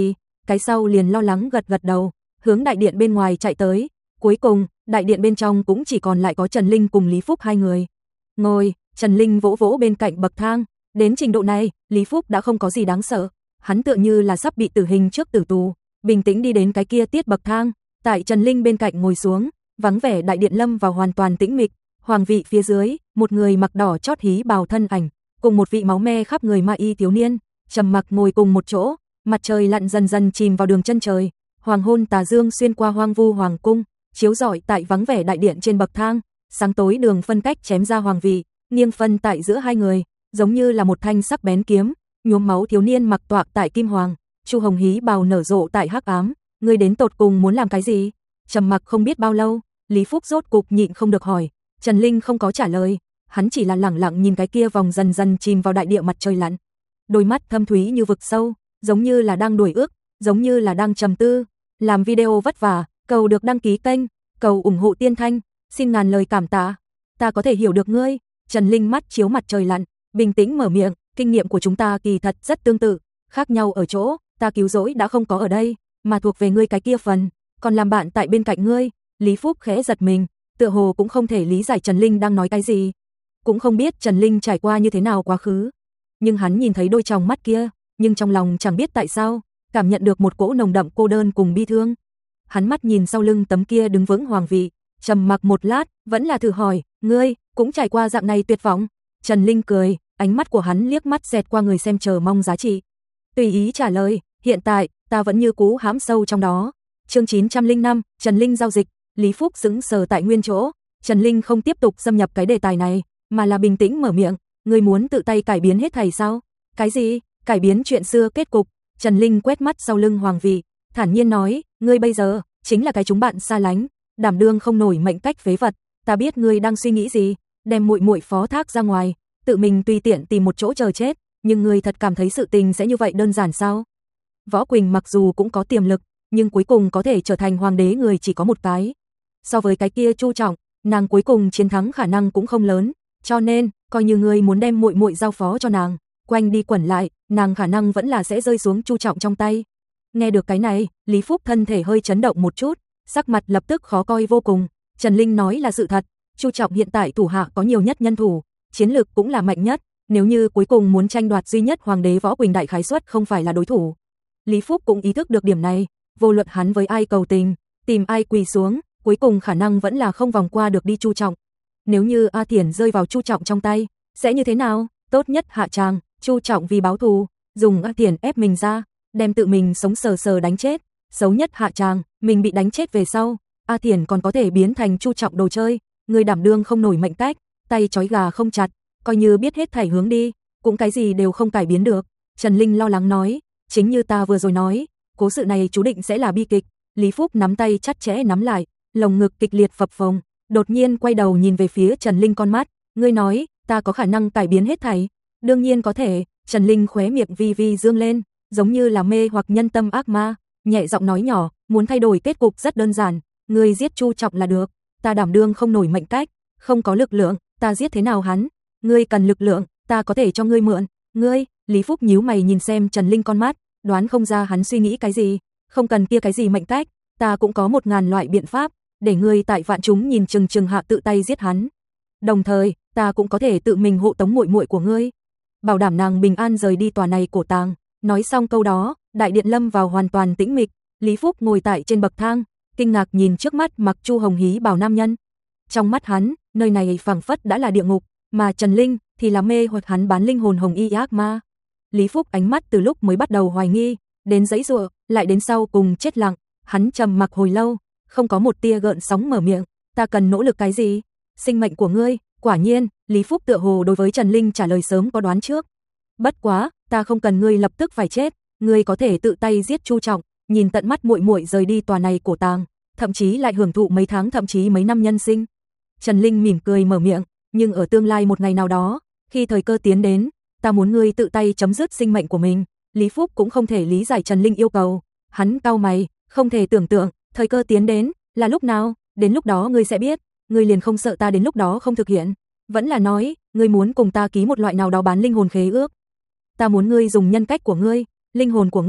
cái sau liền lo lắng gật gật đầu, hướng đại điện bên ngoài chạy tới. Cuối cùng, đại điện bên trong cũng chỉ còn lại có Trần Linh cùng Lý Phúc hai người. Ngồi, Trần Linh vỗ vỗ bên cạnh bậc thang, đến trình độ này, Lý Phúc đã không có gì đáng sợ, hắn tựa như là sắp bị tử hình trước tử tù, bình tĩnh đi đến cái kia tiết bậc thang, tại Trần Linh bên cạnh ngồi xuống, vắng vẻ đại điện lâm vào hoàn toàn tĩnh mịch, hoàng vị phía dưới, một người mặc đỏ chót hí bào thân ảnh, cùng một vị máu me khắp người ma y thiếu niên, trầm mặc ngồi cùng một chỗ, mặt trời lặn dần dần chìm vào đường chân trời, hoàng hôn tà dương xuyên qua hoang vu hoàng cung, chiếu rọi tại vắng vẻ đại điện trên bậc thang, sáng tối đường phân cách chém ra hoàng vị, nghiêng phân tại giữa hai người, giống như là một thanh sắc bén kiếm, nhuốm máu thiếu niên mặc toạc tại kim hoàng, Chu Hồng hí bào nở rộ tại hắc ám, ngươi đến tột cùng muốn làm cái gì? Trầm mặc không biết bao lâu, Lý Phúc rốt cục nhịn không được hỏi, Trần Linh không có trả lời, hắn chỉ là lẳng lặng nhìn cái kia vòng dần dần chìm vào đại địa mặt trời lặn. Đôi mắt thâm thúy như vực sâu, giống như là đang đuổi ước, giống như là đang trầm tư. Làm video vất vả, cầu được đăng ký kênh, cầu ủng hộ Tiên Thanh, xin ngàn lời cảm tạ. Ta có thể hiểu được ngươi. Trần Linh mắt chiếu mặt trời lặn, bình tĩnh mở miệng, kinh nghiệm của chúng ta kỳ thật rất tương tự, khác nhau ở chỗ, ta cứu rỗi đã không có ở đây, mà thuộc về ngươi cái kia phần, còn làm bạn tại bên cạnh ngươi. Lý Phúc khẽ giật mình, tựa hồ cũng không thể lý giải Trần Linh đang nói cái gì, cũng không biết Trần Linh trải qua như thế nào quá khứ, nhưng hắn nhìn thấy đôi tròng mắt kia, nhưng trong lòng chẳng biết tại sao, cảm nhận được một cỗ nồng đậm cô đơn cùng bi thương. Hắn mắt nhìn sau lưng tấm kia đứng vững hoàng vị, trầm mặc một lát, vẫn là thử hỏi, ngươi cũng trải qua dạng này tuyệt vọng? Trần Linh cười, ánh mắt của hắn liếc mắt xẹt qua người xem chờ mong giá trị. Tùy ý trả lời, hiện tại, ta vẫn như cũ hãm sâu trong đó. Chương chín trăm lẻ năm, Trần Linh giao dịch. Lý Phúc sững sờ tại nguyên chỗ, Trần Linh không tiếp tục xâm nhập cái đề tài này, mà là bình tĩnh mở miệng, ngươi muốn tự tay cải biến hết thảy sao? Cái gì? Cải biến chuyện xưa kết cục? Trần Linh quét mắt sau lưng hoàng vị, thản nhiên nói, ngươi bây giờ chính là cái chúng bạn xa lánh, đảm đương không nổi mệnh cách phế vật, ta biết ngươi đang suy nghĩ gì, đem muội muội phó thác ra ngoài, tự mình tùy tiện tìm một chỗ chờ chết, nhưng ngươi thật cảm thấy sự tình sẽ như vậy đơn giản sao? Võ Quỳnh mặc dù cũng có tiềm lực, nhưng cuối cùng có thể trở thành hoàng đế người chỉ có một cái. So với cái kia Chu Trọng, nàng cuối cùng chiến thắng khả năng cũng không lớn, cho nên, coi như ngươi muốn đem muội muội giao phó cho nàng, quanh đi quẩn lại, nàng khả năng vẫn là sẽ rơi xuống Chu Trọng trong tay. Nghe được cái này, Lý Phúc thân thể hơi chấn động một chút, sắc mặt lập tức khó coi vô cùng. Trần Linh nói là sự thật, Chu Trọng hiện tại thủ hạ có nhiều nhất nhân thủ, chiến lực cũng là mạnh nhất, nếu như cuối cùng muốn tranh đoạt duy nhất hoàng đế Võ Quỳnh đại khái suất không phải là đối thủ. Lý Phúc cũng ý thức được điểm này, vô luận hắn với ai cầu tình, tìm ai quỳ xuống, cuối cùng khả năng vẫn là không vòng qua được đi Chu Trọng. Nếu như A Thiển rơi vào Chu Trọng trong tay, sẽ như thế nào? Tốt nhất hạ tràng, Chu Trọng vì báo thù, dùng A Thiển ép mình ra, đem tự mình sống sờ sờ đánh chết. Xấu nhất hạ tràng, mình bị đánh chết về sau, A Thiển còn có thể biến thành Chu Trọng đồ chơi, người đảm đương không nổi mệnh cách, tay trói gà không chặt, coi như biết hết thảy hướng đi, cũng cái gì đều không cải biến được. Trần Linh lo lắng nói, chính như ta vừa rồi nói, cố sự này chú định sẽ là bi kịch. Lý Phúc nắm tay chặt chẽ nắm lại, lồng ngực kịch liệt phập phồng, đột nhiên quay đầu nhìn về phía Trần Linh con mắt, ngươi nói, ta có khả năng cải biến hết thảy? Đương nhiên có thể. Trần Linh khóe miệng vi vi dương lên, giống như là mê hoặc nhân tâm ác ma, nhẹ giọng nói nhỏ, muốn thay đổi kết cục rất đơn giản, ngươi giết Chu Trọng là được, ta đảm đương không nổi mệnh cách, không có lực lượng, ta giết thế nào hắn? Ngươi cần lực lượng, ta có thể cho ngươi mượn. Ngươi? Lý Phúc nhíu mày nhìn xem Trần Linh con mắt, đoán không ra hắn suy nghĩ cái gì, không cần kia cái gì mệnh cách, ta cũng có một ngàn loại biện pháp, để ngươi tại vạn chúng nhìn chừng chừng hạ tự tay giết hắn. Đồng thời, ta cũng có thể tự mình hộ tống muội muội của ngươi, bảo đảm nàng bình an rời đi tòa này cổ tàng. Nói xong câu đó, đại điện lâm vào hoàn toàn tĩnh mịch, Lý Phúc ngồi tại trên bậc thang, kinh ngạc nhìn trước mắt mặc Chu Hồng hí bào nam nhân. Trong mắt hắn, nơi này phảng phất đã là địa ngục, mà Trần Linh thì là mê hoặc hắn bán linh hồn hồng y ác ma. Lý Phúc ánh mắt từ lúc mới bắt đầu hoài nghi, đến giãy giụa, lại đến sau cùng chết lặng, hắn trầm mặc hồi lâu, không có một tia gợn sóng mở miệng, ta cần nỗ lực cái gì? Sinh mệnh của ngươi. Quả nhiên, Lý Phúc tựa hồ đối với Trần Linh trả lời sớm có đoán trước. Bất quá, ta không cần ngươi lập tức phải chết, ngươi có thể tự tay giết Chu Trọng, nhìn tận mắt muội muội rời đi tòa này cổ tàng, thậm chí lại hưởng thụ mấy tháng thậm chí mấy năm nhân sinh. Trần Linh mỉm cười mở miệng, nhưng ở tương lai một ngày nào đó, khi thời cơ tiến đến, ta muốn ngươi tự tay chấm dứt sinh mệnh của mình. Lý Phúc cũng không thể lý giải Trần Linh yêu cầu, hắn cau mày, không thể tưởng tượng, thời cơ tiến đến, là lúc nào? Đến lúc đó ngươi sẽ biết, ngươi liền không sợ ta đến lúc đó không thực hiện? Vẫn là nói, ngươi muốn cùng ta ký một loại nào đó bán linh hồn khế ước? Ta muốn ngươi dùng nhân cách của ngươi, linh hồn của ngươi,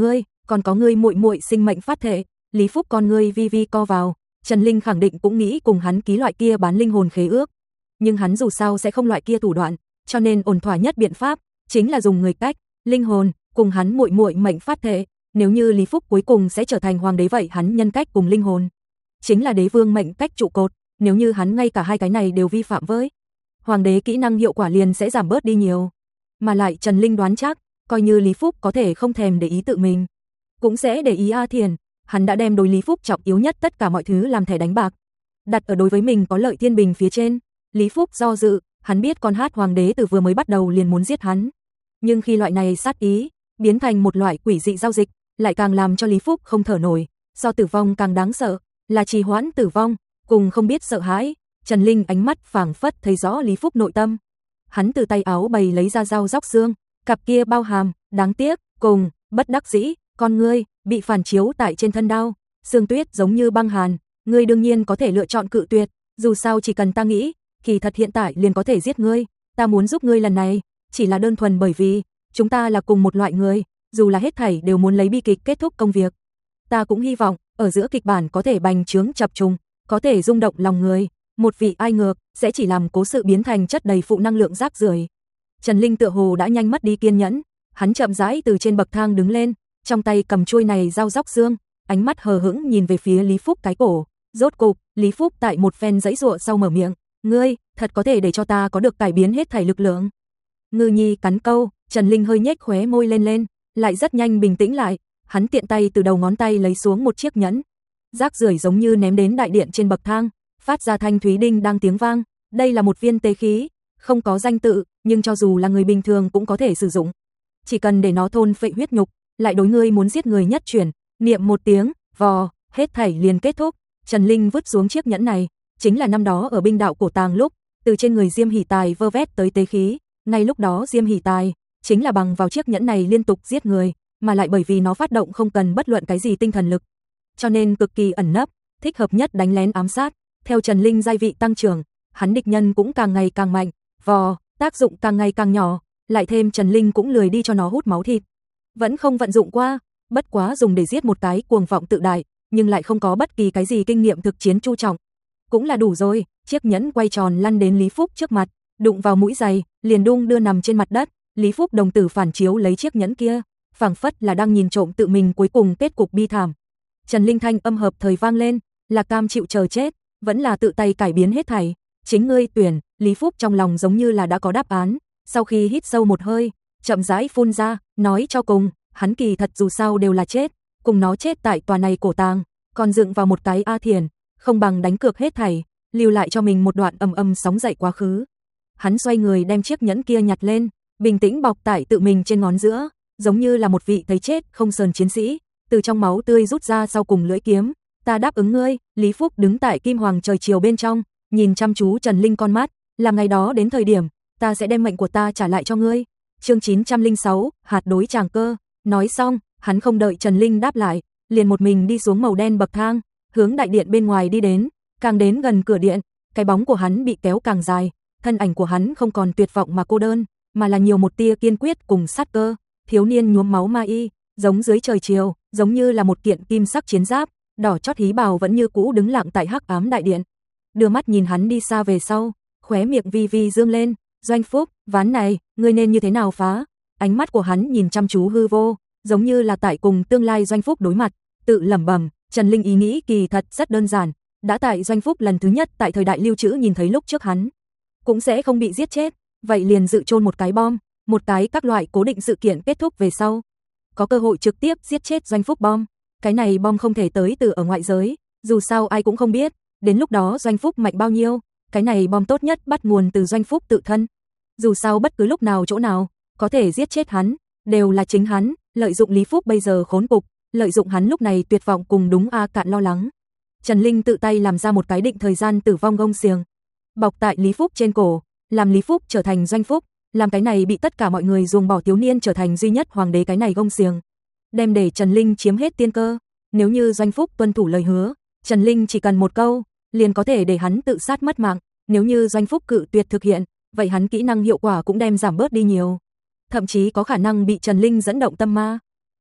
còn có ngươi muội muội sinh mệnh phát thể. Lý Phúc con ngươi vi vi co vào, Trần Linh khẳng định cũng nghĩ cùng hắn ký loại kia bán linh hồn khế ước. Nhưng hắn dù sao sẽ không loại kia thủ đoạn, cho nên ổn thỏa nhất biện pháp chính là dùng người cách, linh hồn cùng hắn muội muội mệnh phát thể. Nếu như Lý Phúc cuối cùng sẽ trở thành hoàng đế vậy hắn nhân cách cùng linh hồn chính là đế vương mệnh cách trụ cột, nếu như hắn ngay cả hai cái này đều vi phạm với hoàng đế, kỹ năng hiệu quả liền sẽ giảm bớt đi nhiều. Mà lại Trần Linh đoán chắc, coi như Lý Phúc có thể không thèm để ý tự mình, cũng sẽ để ý A Thiền. Hắn đã đem đối Lý Phúc trọng yếu nhất tất cả mọi thứ làm thẻ đánh bạc, đặt ở đối với mình có lợi thiên bình phía trên. Lý Phúc do dự, hắn biết con hát hoàng đế từ vừa mới bắt đầu liền muốn giết hắn. Nhưng khi loại này sát ý biến thành một loại quỷ dị giao dịch, lại càng làm cho Lý Phúc không thở nổi. So tử vong càng đáng sợ là trì hoãn tử vong, cùng không biết sợ hãi. Trần Linh ánh mắt phảng phất thấy rõ Lý Phúc nội tâm. Hắn từ tay áo bày lấy ra dao róc xương, cặp kia bao hàm đáng tiếc cùng bất đắc dĩ, con ngươi bị phản chiếu tại trên thân đao, xương tuyết giống như băng hàn. Ngươi đương nhiên có thể lựa chọn cự tuyệt, dù sao chỉ cần ta nghĩ, kỳ thật hiện tại liền có thể giết ngươi. Ta muốn giúp ngươi lần này, chỉ là đơn thuần bởi vì chúng ta là cùng một loại người, dù là hết thảy đều muốn lấy bi kịch kết thúc công việc. Ta cũng hy vọng ở giữa kịch bản có thể bành trướng chập trùng, có thể rung động lòng người. Một vị ai ngược sẽ chỉ làm cố sự biến thành chất đầy phụ năng lượng rác rưởi. Trần Linh tựa hồ đã nhanh mất đi kiên nhẫn, hắn chậm rãi từ trên bậc thang đứng lên, trong tay cầm chuôi này dao róc xương, ánh mắt hờ hững nhìn về phía Lý Phúc cái cổ. Rốt cục, Lý Phúc tại một phen giãy giụa sau mở miệng, "Ngươi, thật có thể để cho ta có được cải biến hết thảy lực lượng?" Ngư nhi cắn câu, Trần Linh hơi nhếch khóe môi lên lên, lại rất nhanh bình tĩnh lại, hắn tiện tay từ đầu ngón tay lấy xuống một chiếc nhẫn. Rác rưởi giống như ném đến đại điện trên bậc thang, phát ra thanh thúy đinh đang tiếng vang. Đây là một viên tế khí, không có danh tự, nhưng cho dù là người bình thường cũng có thể sử dụng. Chỉ cần để nó thôn phệ huyết nhục, lại đối ngươi muốn giết người nhất chuyển, niệm một tiếng, vò, hết thảy liền kết thúc. Trần Linh vứt xuống chiếc nhẫn này, chính là năm đó ở binh đạo cổ tàng lúc, từ trên người Diêm Hỷ Tài vơ vét tới tế khí. Ngay lúc đó Diêm Hỷ Tài chính là bằng vào chiếc nhẫn này liên tục giết người, mà lại bởi vì nó phát động không cần bất luận cái gì tinh thần lực, cho nên cực kỳ ẩn nấp, thích hợp nhất đánh lén ám sát. Theo Trần Linh giai vị tăng trưởng, hắn địch nhân cũng càng ngày càng mạnh, vò, tác dụng càng ngày càng nhỏ, lại thêm Trần Linh cũng lười đi cho nó hút máu thịt. Vẫn không vận dụng qua, bất quá dùng để giết một cái cuồng vọng tự đại, nhưng lại không có bất kỳ cái gì kinh nghiệm thực chiến chu trọng. Cũng là đủ rồi. Chiếc nhẫn quay tròn lăn đến Lý Phúc trước mặt, đụng vào mũi giày, liền đung đưa nằm trên mặt đất. Lý Phúc đồng tử phản chiếu lấy chiếc nhẫn kia, phảng phất là đang nhìn trộm tự mình cuối cùng kết cục bi thảm. Trần Linh thanh âm hợp thời vang lên, là cam chịu chờ chết, vẫn là tự tay cải biến hết thảy, chính ngươi tuyển. Lý Phúc trong lòng giống như là đã có đáp án, sau khi hít sâu một hơi, chậm rãi phun ra, nói cho cùng, hắn kỳ thật dù sao đều là chết, cùng nó chết tại tòa này cổ tàng, còn dựng vào một cái A Thiền, không bằng đánh cược hết thảy, lưu lại cho mình một đoạn ầm ầm sóng dậy quá khứ. Hắn xoay người đem chiếc nhẫn kia nhặt lên, bình tĩnh bọc tại tự mình trên ngón giữa, giống như là một vị thấy chết không sờn chiến sĩ, từ trong máu tươi rút ra sau cùng lưỡi kiếm. Ta đáp ứng ngươi. Lý Phúc đứng tại kim hoàng trời chiều bên trong, nhìn chăm chú Trần Linh con mắt, là ngày đó đến thời điểm, ta sẽ đem mệnh của ta trả lại cho ngươi. Chương chín trăm lẻ sáu, hạt đối tràng cơ. Nói xong, hắn không đợi Trần Linh đáp lại, liền một mình đi xuống màu đen bậc thang, hướng đại điện bên ngoài đi đến. Càng đến gần cửa điện, cái bóng của hắn bị kéo càng dài, thân ảnh của hắn không còn tuyệt vọng mà cô đơn, mà là nhiều một tia kiên quyết cùng sát cơ. Thiếu niên nhuốm máu ma y, giống dưới trời chiều, giống như là một kiện kim sắc chiến giáp, đỏ chót hí bào vẫn như cũ đứng lặng tại hắc ám đại điện. Đưa mắt nhìn hắn đi xa về sau, khóe miệng vi vi dương lên, Doanh Phúc, ván này, ngươi nên như thế nào phá? Ánh mắt của hắn nhìn chăm chú hư vô, giống như là tại cùng tương lai Doanh Phúc đối mặt, tự lẩm bẩm. Trần Linh ý nghĩ kỳ thật rất đơn giản, đã tại Doanh Phúc lần thứ nhất tại thời đại lưu trữ nhìn thấy lúc trước hắn cũng sẽ không bị giết chết, vậy liền dự chôn một cái bom, một cái các loại cố định sự kiện kết thúc về sau, có cơ hội trực tiếp giết chết Doanh Phúc bom. Cái này bom không thể tới từ ở ngoại giới, dù sao ai cũng không biết, đến lúc đó Doanh Phúc mạnh bao nhiêu, cái này bom tốt nhất bắt nguồn từ Doanh Phúc tự thân. Dù sao bất cứ lúc nào chỗ nào, có thể giết chết hắn, đều là chính hắn, lợi dụng Lý Phúc bây giờ khốn cục, lợi dụng hắn lúc này tuyệt vọng cùng đúng a cạn lo lắng. Trần Linh tự tay làm ra một cái định thời gian tử vong gông xiềng, bọc tại Lý Phúc trên cổ, làm Lý Phúc trở thành Doanh Phúc, làm cái này bị tất cả mọi người ruồng bỏ thiếu niên trở thành duy nhất hoàng đế cái này gông xiềng, đem để Trần Linh chiếm hết tiên cơ. Nếu như Doanh Phúc tuân thủ lời hứa, Trần Linh chỉ cần một câu, liền có thể để hắn tự sát mất mạng. Nếu như Doanh Phúc cự tuyệt thực hiện, vậy hắn kỹ năng hiệu quả cũng đem giảm bớt đi nhiều, thậm chí có khả năng bị Trần Linh dẫn động tâm ma.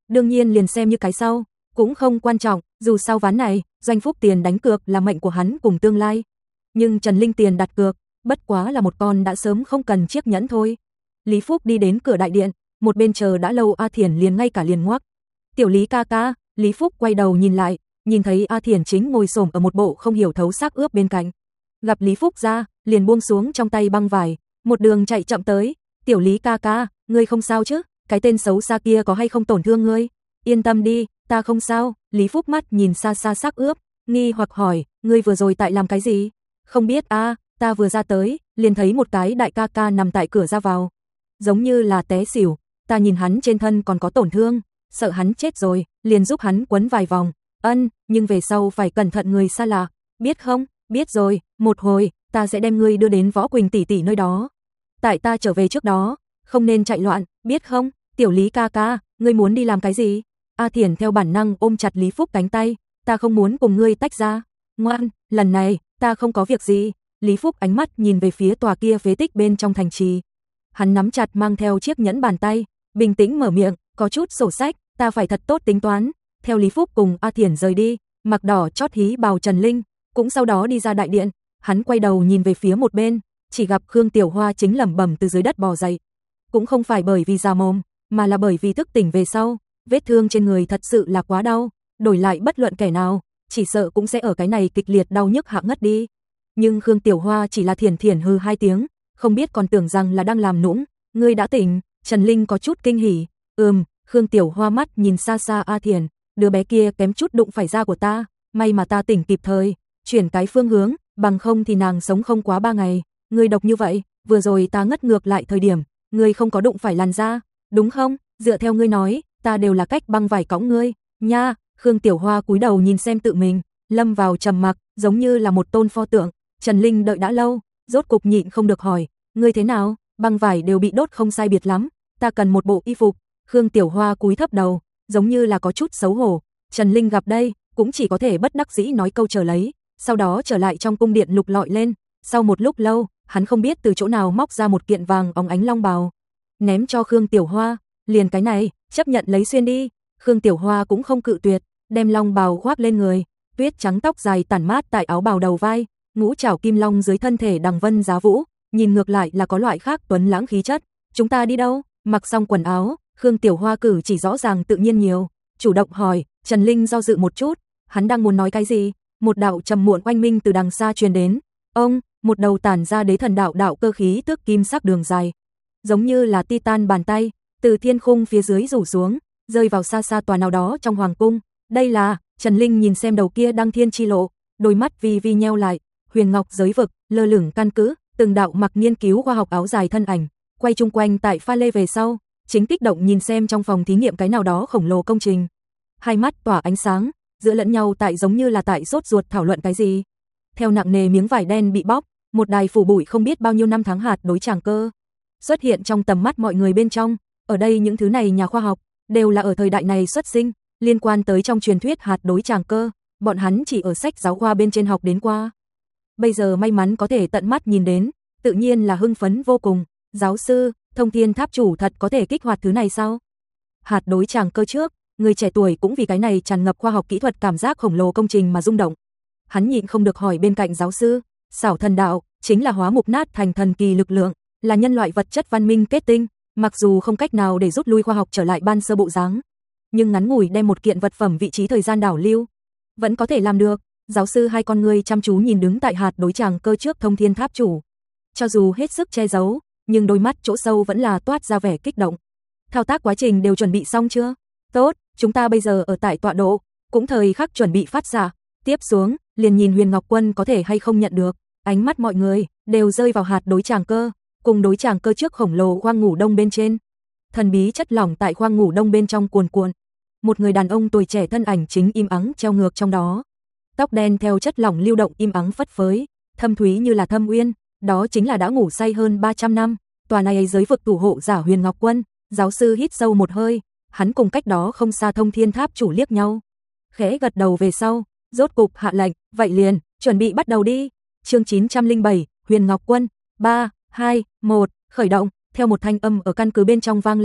đương nhiên liền xem như cái sau, cũng không quan trọng, dù sao ván này, Doanh Phúc tiền đánh cược là mệnh của hắn cùng tương lai. Nhưng Trần Linh tiền đặt cược, bất quá là một con đã sớm không cần chiếc nhẫn thôi. Lý Phúc đi đến cửa đại điện, một bên chờ đã lâu A Thiển liền ngay cả liền ngoắc. Tiểu Lý ca ca, Lý Phúc quay đầu nhìn lại, nhìn thấy A Thiển chính ngồi xổm ở một bộ không hiểu thấu xác ướp bên cạnh. Gặp Lý Phúc ra, liền buông xuống trong tay băng vải, một đường chạy chậm tới. Tiểu Lý ca ca, ngươi không sao chứ? Cái tên xấu xa kia có hay không tổn thương ngươi? Yên tâm đi, ta không sao. Lý Phúc mắt nhìn xa xa xác ướp, nghi hoặc hỏi, ngươi vừa rồi tại làm cái gì? Không biết a, à, ta vừa ra tới, liền thấy một cái đại ca ca nằm tại cửa ra vào. Giống như là té xỉu, ta nhìn hắn trên thân còn có tổn thương, sợ hắn chết rồi, liền giúp hắn quấn vài vòng. Ân, nhưng về sau phải cẩn thận người xa lạ, biết không? Biết rồi, một hồi, ta sẽ đem ngươi đưa đến Võ Quỳnh tỷ tỷ nơi đó. Tại ta trở về trước đó, không nên chạy loạn, biết không? Tiểu Lý ca ca, ngươi muốn đi làm cái gì? A Thiển theo bản năng ôm chặt Lý Phúc cánh tay, ta không muốn cùng ngươi tách ra. Ngoan, lần này, ta không có việc gì. Lý Phúc ánh mắt nhìn về phía tòa kia phế tích bên trong thành trì. Hắn nắm chặt mang theo chiếc nhẫn bàn tay, bình tĩnh mở miệng, có chút sổ sách, ta phải thật tốt tính toán. Theo Lý Phúc cùng A Thiển rời đi, mặc đỏ chót hí bào Trần Linh, cũng sau đó đi ra đại điện, hắn quay đầu nhìn về phía một bên, chỉ gặp Khương Tiểu Hoa chính lẩm bẩm từ dưới đất bò dậy. Cũng không phải bởi vì già mồm, mà là bởi vì thức tỉnh về sau, vết thương trên người thật sự là quá đau, đổi lại bất luận kẻ nào, chỉ sợ cũng sẽ ở cái này kịch liệt đau nhức hạ ngất đi. Nhưng Khương Tiểu Hoa chỉ là thiển thiển hừ hai tiếng, không biết còn tưởng rằng là đang làm nũng. Ngươi đã tỉnh? Trần Linh có chút kinh hỉ. Ừm. Khương Tiểu Hoa mắt nhìn xa xa A Thiển, đứa bé kia kém chút đụng phải da của ta, may mà ta tỉnh kịp thời, chuyển cái phương hướng, bằng không thì nàng sống không quá ba ngày. Ngươi độc như vậy, vừa rồi ta ngất ngược lại thời điểm, ngươi không có đụng phải làn da, đúng không? Dựa theo ngươi nói, ta đều là cách băng vải cõng ngươi, nha. Khương Tiểu Hoa cúi đầu nhìn xem tự mình, lâm vào trầm mặc, giống như là một tôn pho tượng. Trần Linh đợi đã lâu, rốt cục nhịn không được hỏi, ngươi thế nào? Băng vải đều bị đốt không sai biệt lắm, ta cần một bộ y phục. Khương Tiểu Hoa cúi thấp đầu, giống như là có chút xấu hổ. Trần Linh gặp đây, cũng chỉ có thể bất đắc dĩ nói câu chờ lấy, sau đó trở lại trong cung điện lục lọi lên. Sau một lúc lâu, hắn không biết từ chỗ nào móc ra một kiện vàng óng ánh long bào, ném cho Khương Tiểu Hoa, liền cái này, chấp nhận lấy xuyên đi. Khương Tiểu Hoa cũng không cự tuyệt, đem long bào khoác lên người, tuyết trắng tóc dài tản mát tại áo bào đầu vai, ngũ trảo kim long dưới thân thể đằng vân giá vũ, nhìn ngược lại là có loại khác tuấn lãng khí chất. Chúng ta đi đâu? Mặc xong quần áo, Khương Tiểu Hoa cử chỉ rõ ràng tự nhiên nhiều, chủ động hỏi. Trần Linh do dự một chút, hắn đang muốn nói cái gì, một đạo trầm muộn oanh minh từ đằng xa truyền đến. Ông, một đầu tản ra đế thần đạo đạo cơ khí tước kim sắc đường dài, giống như là titan bàn tay, từ thiên khung phía dưới rủ xuống, rơi vào xa xa tòa nào đó trong hoàng cung. Đây là, Trần Linh nhìn xem đầu kia đăng thiên chi lộ, đôi mắt vi vi nheo lại, huyền ngọc giới vực, lơ lửng căn cứ, từng đạo mặc nghiên cứu khoa học áo dài thân ảnh, quay chung quanh tại pha lê về sau, chính kích động nhìn xem trong phòng thí nghiệm cái nào đó khổng lồ công trình. Hai mắt tỏa ánh sáng, giữa lẫn nhau tại giống như là tại sốt ruột thảo luận cái gì. Theo nặng nề miếng vải đen bị bóc, một đài phủ bụi không biết bao nhiêu năm tháng hạt đối tràng cơ xuất hiện trong tầm mắt mọi người bên trong. Ở đây những thứ này nhà khoa học đều là ở thời đại này xuất sinh, liên quan tới trong truyền thuyết hạt đối tràng cơ, bọn hắn chỉ ở sách giáo khoa bên trên học đến qua. Bây giờ may mắn có thể tận mắt nhìn đến, tự nhiên là hưng phấn vô cùng. Giáo sư, Thông Thiên Tháp chủ thật có thể kích hoạt thứ này sao? Hạt đối tràng cơ trước, người trẻ tuổi cũng vì cái này tràn ngập khoa học kỹ thuật cảm giác khổng lồ công trình mà rung động. Hắn nhịn không được hỏi bên cạnh giáo sư, xảo thần đạo chính là hóa mục nát thành thần kỳ lực lượng, là nhân loại vật chất văn minh kết tinh, mặc dù không cách nào để rút lui khoa học trở lại ban sơ bộ dáng, nhưng ngắn ngủi đem một kiện vật phẩm vị trí thời gian đảo lưu, vẫn có thể làm được. Giáo sư hai con ngươi chăm chú nhìn đứng tại hạt đối tràng cơ trước Thông Thiên Tháp chủ, cho dù hết sức che giấu, nhưng đôi mắt chỗ sâu vẫn là toát ra vẻ kích động. Thao tác quá trình đều chuẩn bị xong chưa? Tốt, chúng ta bây giờ ở tại tọa độ, cũng thời khắc chuẩn bị phát xạ. Tiếp xuống, liền nhìn Huyền Ngọc Quân có thể hay không nhận được. Ánh mắt mọi người đều rơi vào hạt đối tràng cơ, cùng đối tràng cơ trước khổng lồ khoang ngủ đông bên trên. Thần bí chất lỏng tại khoang ngủ đông bên trong cuồn cuộn. Một người đàn ông tuổi trẻ thân ảnh chính im ắng treo ngược trong đó. Tóc đen theo chất lỏng lưu động im ắng phất phới, thâm thúy như là thâm uyên, đó chính là đã ngủ say hơn ba trăm năm, tòa này giới vực thủ hộ giả Huyền Ngọc Quân. Giáo sư hít sâu một hơi, hắn cùng cách đó không xa Thông Thiên Tháp chủ liếc nhau, khẽ gật đầu về sau, rốt cục hạ lệnh, vậy liền, chuẩn bị bắt đầu đi. Chương chín trăm lẻ bảy, Huyền Ngọc Quân, ba, hai, một, khởi động. Theo một thanh âm ở căn cứ bên trong vang lên,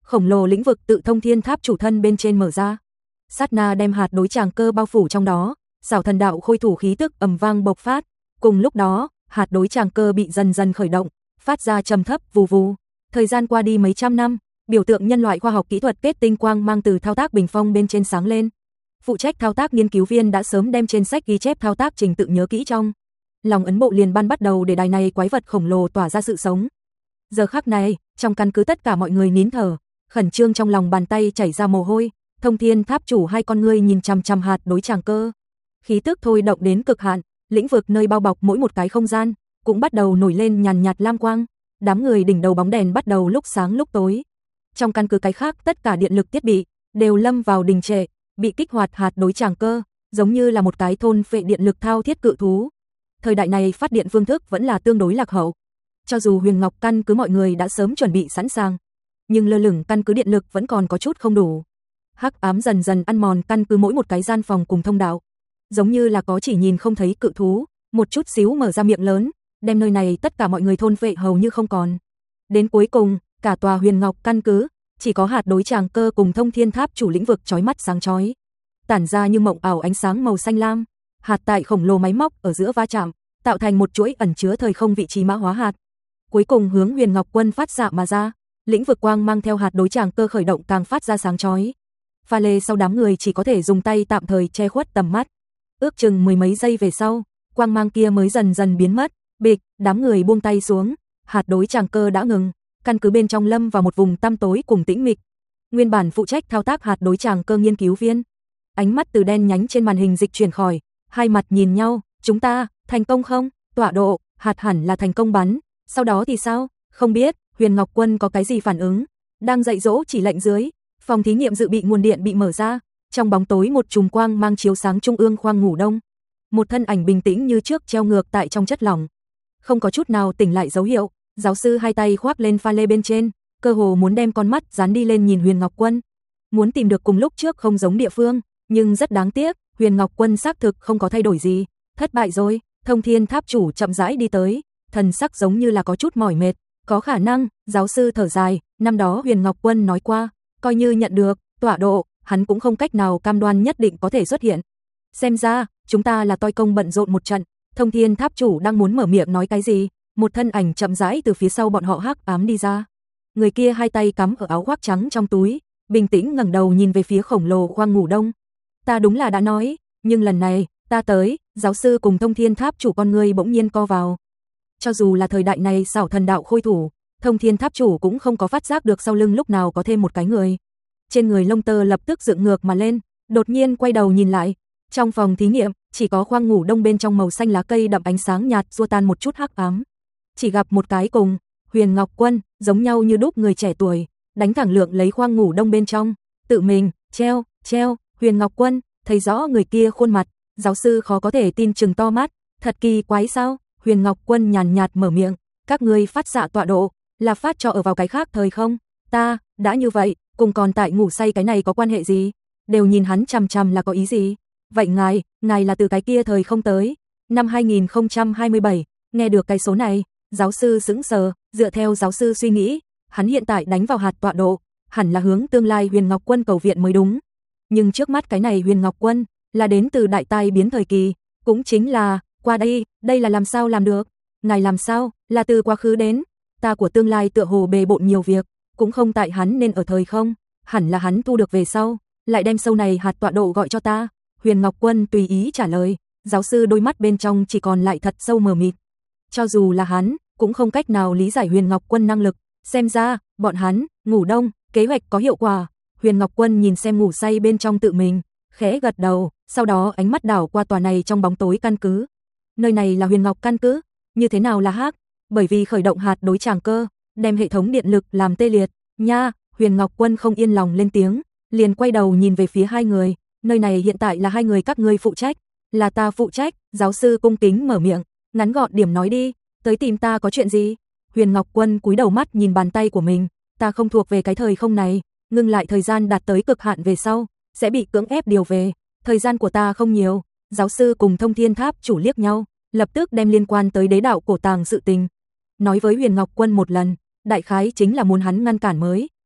khổng lồ lĩnh vực tự thông thiên tháp chủ thân bên trên mở ra. Sát na đem hạt đối tràng cơ bao phủ trong đó, xảo thần đạo khôi thủ khí tức ầm vang bộc phát. Cùng lúc đó, hạt đối tràng cơ bị dần dần khởi động, phát ra trầm thấp vù vù. Thời gian qua đi mấy trăm năm, biểu tượng nhân loại khoa học kỹ thuật kết tinh quang mang từ thao tác bình phong bên trên sáng lên. Phụ trách thao tác nghiên cứu viên đã sớm đem trên sách ghi chép thao tác trình tự nhớ kỹ trong lòng ấn bộ liền ban bắt đầu để đài này quái vật khổng lồ tỏa ra sự sống. Giờ khắc này, trong căn cứ tất cả mọi người nín thở, khẩn trương trong lòng bàn tay chảy ra mồ hôi. Thông thiên tháp chủ hai con ngươi nhìn chằm chằm hạt đối tràng cơ, khí tức thôi động đến cực hạn, lĩnh vực nơi bao bọc mỗi một cái không gian cũng bắt đầu nổi lên nhàn nhạt lam quang. Đám người đỉnh đầu bóng đèn bắt đầu lúc sáng lúc tối. Trong căn cứ cái khác tất cả điện lực thiết bị đều lâm vào đình trệ, bị kích hoạt hạt đối tràng cơ, giống như là một cái thôn phệ điện lực thao thiết cự thú. Thời đại này phát điện phương thức vẫn là tương đối lạc hậu. Cho dù Huyền Ngọc căn cứ mọi người đã sớm chuẩn bị sẵn sàng, nhưng lơ lửng căn cứ điện lực vẫn còn có chút không đủ. Hắc ám dần dần ăn mòn căn cứ mỗi một cái gian phòng cùng thông đạo, giống như là có chỉ nhìn không thấy cự thú, một chút xíu mở ra miệng lớn, đem nơi này tất cả mọi người thôn phệ hầu như không còn. Đến cuối cùng, cả tòa Huyền Ngọc căn cứ chỉ có hạt đối tràng cơ cùng thông thiên tháp chủ lĩnh vực chói mắt sáng chói, tản ra như mộng ảo ánh sáng màu xanh lam. Hạt tại khổng lồ máy móc ở giữa va chạm, tạo thành một chuỗi ẩn chứa thời không vị trí mã hóa hạt. Cuối cùng hướng Huyền Ngọc Quân phát xạ mà ra, lĩnh vực quang mang theo hạt đối tràng cơ khởi động càng phát ra sáng chói. Pha lê sau đám người chỉ có thể dùng tay tạm thời che khuất tầm mắt. Ước chừng mười mấy giây về sau, quang mang kia mới dần dần biến mất. Bịch, đám người buông tay xuống, hạt đối tràng cơ đã ngừng, căn cứ bên trong lâm vào một vùng tăm tối cùng tĩnh mịch. Nguyên bản phụ trách thao tác hạt đối tràng cơ nghiên cứu viên, ánh mắt từ đen nhánh trên màn hình dịch chuyển khỏi, hai mặt nhìn nhau, chúng ta, thành công không? Tọa độ, hạt hẳn là thành công bắn, sau đó thì sao? Không biết, Huyền Ngọc Quân có cái gì phản ứng? Đang dạy dỗ chỉ lệnh dưới, phòng thí nghiệm dự bị nguồn điện bị mở ra, trong bóng tối một chùm quang mang chiếu sáng trung ương khoang ngủ đông. Một thân ảnh bình tĩnh như trước treo ngược tại trong chất lỏng, không có chút nào tỉnh lại dấu hiệu. Giáo sư hai tay khoác lên pha lê bên trên, cơ hồ muốn đem con mắt dán đi lên nhìn Huyền Ngọc Quân, muốn tìm được cùng lúc trước không giống địa phương, nhưng rất đáng tiếc, Huyền Ngọc Quân xác thực không có thay đổi gì, thất bại rồi. Thông thiên tháp chủ chậm rãi đi tới, thần sắc giống như là có chút mỏi mệt, có khả năng, giáo sư thở dài, năm đó Huyền Ngọc Quân nói qua, coi như nhận được tọa độ, hắn cũng không cách nào cam đoan nhất định có thể xuất hiện. Xem ra, chúng ta là toi công bận rộn một trận. Thông thiên tháp chủ đang muốn mở miệng nói cái gì, một thân ảnh chậm rãi từ phía sau bọn họ hắc ám đi ra. Người kia hai tay cắm ở áo khoác trắng trong túi, bình tĩnh ngẩng đầu nhìn về phía khổng lồ khoang ngủ đông. Ta đúng là đã nói, nhưng lần này, ta tới. Giáo sư cùng thông thiên tháp chủ con người bỗng nhiên co vào. Cho dù là thời đại này xảo thần đạo khôi thủ, thông thiên tháp chủ cũng không có phát giác được sau lưng lúc nào có thêm một cái người. Trên người lông tơ lập tức dựng ngược mà lên, đột nhiên quay đầu nhìn lại. Trong phòng thí nghiệm, chỉ có khoang ngủ đông bên trong màu xanh lá cây đậm ánh sáng nhạt xua tan một chút hắc ám. Chỉ gặp một cái cùng Huyền Ngọc Quân, giống nhau như đúc người trẻ tuổi, đánh thẳng lượng lấy khoang ngủ đông bên trong, tự mình, treo, treo, Huyền Ngọc Quân, thấy rõ người kia khuôn mặt, giáo sư khó có thể tin trừng to mắt, thật kỳ quái sao? Huyền Ngọc Quân nhàn nhạt mở miệng, các ngươi phát xạ tọa độ, là phát cho ở vào cái khác thời không? Ta, đã như vậy, cùng còn tại ngủ say cái này có quan hệ gì? Đều nhìn hắn chằm chằm là có ý gì? Vậy ngài, ngài là từ cái kia thời không tới? Năm hai nghìn không trăm hai mươi bảy, nghe được cái số này, giáo sư sững sờ, dựa theo giáo sư suy nghĩ, hắn hiện tại đánh vào hạt tọa độ, hẳn là hướng tương lai Huyền Ngọc Quân cầu viện mới đúng. Nhưng trước mắt cái này Huyền Ngọc Quân, là đến từ đại tai biến thời kỳ, cũng chính là, qua đây, đây là làm sao làm được? Ngài làm sao, là từ quá khứ đến, ta của tương lai tựa hồ bề bộn nhiều việc, cũng không tại hắn nên ở thời không, hẳn là hắn thu được về sau, lại đem sâu này hạt tọa độ gọi cho ta. Huyền Ngọc Quân tùy ý trả lời, giáo sư đôi mắt bên trong chỉ còn lại thật sâu mờ mịt. Cho dù là hắn, cũng không cách nào lý giải Huyền Ngọc Quân năng lực, xem ra, bọn hắn, ngủ đông, kế hoạch có hiệu quả. Huyền Ngọc Quân nhìn xem ngủ say bên trong tự mình, khẽ gật đầu, sau đó ánh mắt đảo qua tòa này trong bóng tối căn cứ. Nơi này là Huyền Ngọc căn cứ, như thế nào là hắc? Bởi vì khởi động hạt đối tràng cơ, đem hệ thống điện lực làm tê liệt, nha. Huyền Ngọc Quân không yên lòng lên tiếng, liền quay đầu nhìn về phía hai người, nơi này hiện tại là hai người các ngươi phụ trách, là ta phụ trách. Giáo sư cung kính mở miệng, ngắn gọn điểm nói đi, tới tìm ta có chuyện gì? Huyền Ngọc Quân cúi đầu mắt nhìn bàn tay của mình, ta không thuộc về cái thời không này, ngưng lại thời gian đạt tới cực hạn về sau, sẽ bị cưỡng ép điều về, thời gian của ta không nhiều. Giáo sư cùng thông thiên tháp chủ liếc nhau, lập tức đem liên quan tới đế đạo cổ tàng sự tình nói với Huyền Ngọc Quân một lần, đại khái chính là muốn hắn ngăn cản mới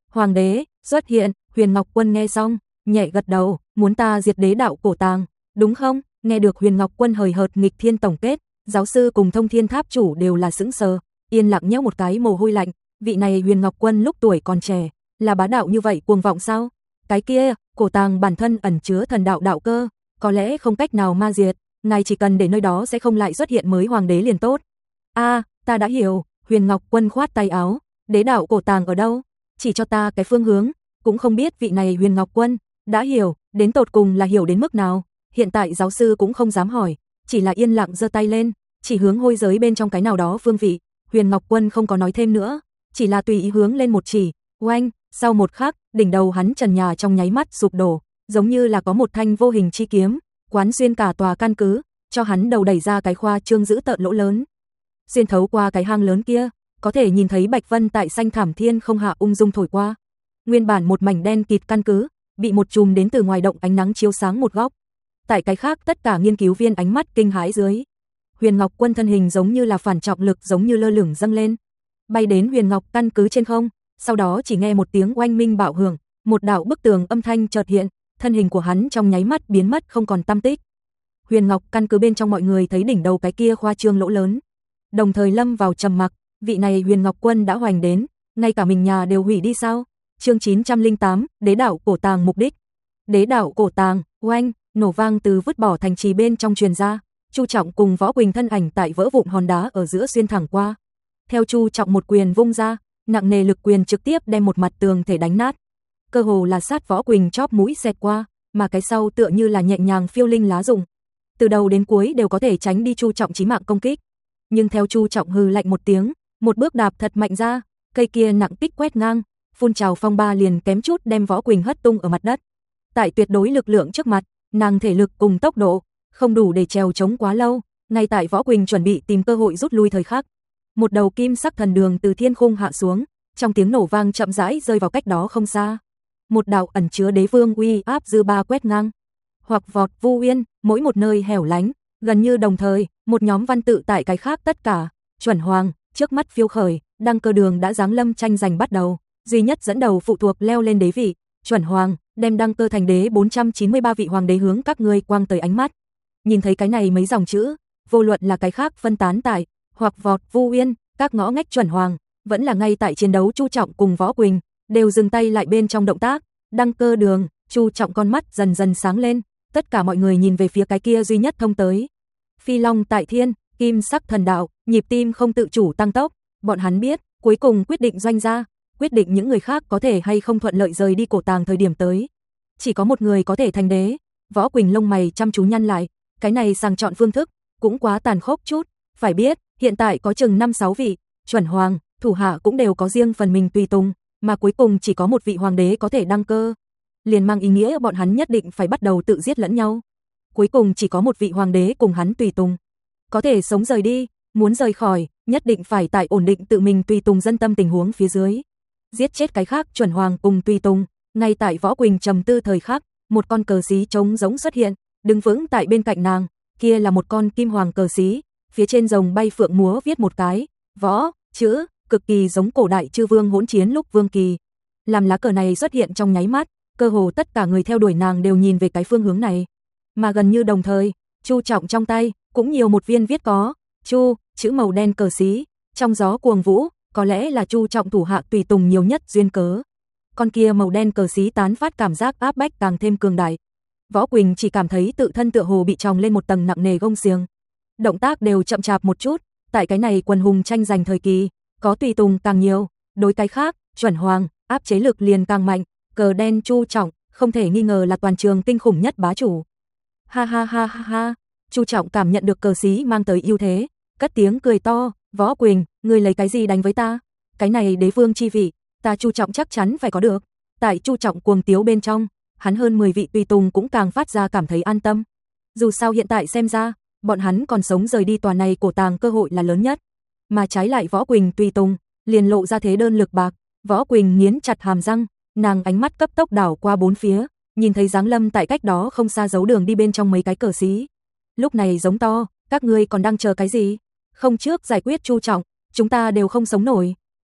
Hoàng đế xuất hiện, Huyền Ngọc Quân nghe xong, nhẹ gật đầu, muốn ta diệt đế đạo cổ tàng, đúng không? Nghe được Huyền Ngọc Quân hời hợt nghịch thiên tổng kết, giáo sư cùng Thông Thiên Tháp chủ đều là sững sờ, yên lặng nhếch một cái mồ hôi lạnh, vị này Huyền Ngọc Quân lúc tuổi còn trẻ, là bá đạo như vậy cuồng vọng sao? Cái kia, cổ tàng bản thân ẩn chứa thần đạo đạo cơ, có lẽ không cách nào ma diệt, ngài chỉ cần để nơi đó sẽ không lại xuất hiện mới hoàng đế liền tốt. A, ta đã hiểu, Huyền Ngọc Quân khoát tay áo, đế đạo cổ tàng ở đâu? Chỉ cho ta cái phương hướng, cũng không biết vị này Huyền Ngọc Quân đã hiểu, đến tột cùng là hiểu đến mức nào. Hiện tại giáo sư cũng không dám hỏi, chỉ là yên lặng giơ tay lên, chỉ hướng hôi giới bên trong cái nào đó phương vị. Huyền Ngọc Quân không có nói thêm nữa, chỉ là tùy ý hướng lên một chỉ, oanh, sau một khắc, đỉnh đầu hắn trần nhà trong nháy mắt sụp đổ, giống như là có một thanh vô hình chi kiếm, quán xuyên cả tòa căn cứ, cho hắn đầu đẩy ra cái khoa trương dữ tợn lỗ lớn. Xuyên thấu qua cái hang lớn kia, có thể nhìn thấy Bạch Vân tại xanh thảm thiên không hạ ung dung thổi qua. Nguyên bản một mảnh đen kịt căn cứ, bị một chùm đến từ ngoài động ánh nắng chiếu sáng một góc. Tại cái khác tất cả nghiên cứu viên ánh mắt kinh hãi dưới. Huyền Ngọc Quân thân hình giống như là phản trọng lực giống như lơ lửng dâng lên, bay đến Huyền Ngọc căn cứ trên không, sau đó chỉ nghe một tiếng oanh minh bạo hưởng, một đạo bức tường âm thanh chợt hiện, thân hình của hắn trong nháy mắt biến mất không còn tăm tích. Huyền Ngọc căn cứ bên trong mọi người thấy đỉnh đầu cái kia khoa trương lỗ lớn, đồng thời lâm vào trầm mặc, vị này Huyền Ngọc Quân đã hoành đến, ngay cả mình nhà đều hủy đi sao? Chương chín trăm lẻ tám, đế đạo cổ tàng mục đích. Đế đạo cổ tàng, oanh, nổ vang từ vứt bỏ thành trì bên trong truyền ra, Chu Trọng cùng Võ Quỳnh thân ảnh tại vỡ vụn hòn đá ở giữa xuyên thẳng qua. Theo Chu Trọng một quyền vung ra, nặng nề lực quyền trực tiếp đem một mặt tường thể đánh nát. Cơ hồ là sát Võ Quỳnh chóp mũi xẹt qua, mà cái sau tựa như là nhẹ nhàng phiêu linh lá rụng. Từ đầu đến cuối đều có thể tránh đi Chu Trọng chí mạng công kích. Nhưng theo Chu Trọng hừ lạnh một tiếng, một bước đạp thật mạnh ra, cây kia nặng tích quét ngang, phun trào phong ba liền kém chút đem Võ Quỳnh hất tung ở mặt đất. Tại tuyệt đối lực lượng trước mặt, nàng thể lực cùng tốc độ không đủ để trèo chống quá lâu, ngay tại Võ Quỳnh chuẩn bị tìm cơ hội rút lui thời khắc, một đầu kim sắc thần đường từ thiên khung hạ xuống, trong tiếng nổ vang chậm rãi rơi vào cách đó không xa. Một đạo ẩn chứa đế vương uy áp dư ba quét ngang, hoặc vọt Vu Uyên, mỗi một nơi hẻo lánh, gần như đồng thời, một nhóm văn tự tại cái khác tất cả, chuẩn hoàng, trước mắt phiêu khởi, đăng cơ đường đã giáng lâm tranh giành bắt đầu, duy nhất dẫn đầu phụ thuộc leo lên đế vị, chuẩn hoàng, đem đăng cơ thành đế bốn trăm chín mươi ba vị hoàng đế hướng các ngươi quang tới ánh mắt. Nhìn thấy cái này mấy dòng chữ, vô luận là cái khác phân tán tại, hoặc vọt Vu Uyên, các ngõ ngách chuẩn hoàng, vẫn là ngay tại chiến đấu Chu Trọng cùng Võ Quỳnh, đều dừng tay lại bên trong động tác, đăng cơ đường, Chu Trọng con mắt dần dần sáng lên, tất cả mọi người nhìn về phía cái kia duy nhất thông tới. Phi Long tại thiên, kim sắc thần đạo, nhịp tim không tự chủ tăng tốc, bọn hắn biết, cuối cùng quyết định doanh gia, quyết định những người khác có thể hay không thuận lợi rời đi cổ tàng thời điểm tới. Chỉ có một người có thể thành đế. Võ Quỳnh lông mày chăm chú nhăn lại, cái này sàng chọn phương thức cũng quá tàn khốc chút, phải biết, hiện tại có chừng năm sáu vị chuẩn hoàng, thủ hạ cũng đều có riêng phần mình tùy tùng, mà cuối cùng chỉ có một vị hoàng đế có thể đăng cơ, liền mang ý nghĩa bọn hắn nhất định phải bắt đầu tự giết lẫn nhau. Cuối cùng chỉ có một vị hoàng đế cùng hắn tùy tùng có thể sống rời đi, muốn rời khỏi, nhất định phải tại ổn định tự mình tùy tùng dân tâm tình huống phía dưới, giết chết cái khác chuẩn hoàng cùng tùy tùng. Ngay tại Võ Quỳnh trầm tư thời khắc, một con cờ xí trống giống xuất hiện, đứng vững tại bên cạnh nàng, kia là một con kim hoàng cờ xí, phía trên rồng bay phượng múa viết một cái võ chữ, cực kỳ giống cổ đại chư vương hỗn chiến lúc vương kỳ. Làm lá cờ này xuất hiện trong nháy mắt, cơ hồ tất cả người theo đuổi nàng đều nhìn về cái phương hướng này, mà gần như đồng thời, Chu Trọng trong tay cũng nhiều một viên viết có Chu chữ màu đen cờ xí, trong gió cuồng vũ, có lẽ là Chu Trọng thủ hạ tùy tùng nhiều nhất duyên cớ. Con kia màu đen cờ xí tán phát cảm giác áp bách càng thêm cường đại. Võ Quỳnh chỉ cảm thấy tự thân tựa hồ bị tròng lên một tầng nặng nề gông xiềng. Động tác đều chậm chạp một chút, tại cái này quần hùng tranh giành thời kỳ, có tùy tùng càng nhiều, đối cái khác, chuẩn hoàng, áp chế lực liền càng mạnh, cờ đen Chu Trọng, không thể nghi ngờ là toàn trường kinh khủng nhất bá chủ. Ha ha ha ha ha, Chu Trọng cảm nhận được cờ xí mang tới ưu thế, cất tiếng cười to, Võ Quỳnh, ngươi lấy cái gì đánh với ta? Cái này đế vương chi vị, ta Chu Trọng chắc chắn phải có được. Tại Chu Trọng cuồng tiếu bên trong, hắn hơn mười vị tùy tùng cũng càng phát ra cảm thấy an tâm. Dù sao hiện tại xem ra, bọn hắn còn sống rời đi tòa này cổ tàng cơ hội là lớn nhất. Mà trái lại Võ Quỳnh tùy tùng, liền lộ ra thế đơn lực bạc. Võ Quỳnh nghiến chặt hàm răng, nàng ánh mắt cấp tốc đảo qua bốn phía, nhìn thấy giáng lâm tại cách đó không xa giấu đường đi bên trong mấy cái cờ xí. Lúc này giống to, các ngươi còn đang chờ cái gì? Không trước giải quyết Chu Trọng, chúng ta đều không sống nổi.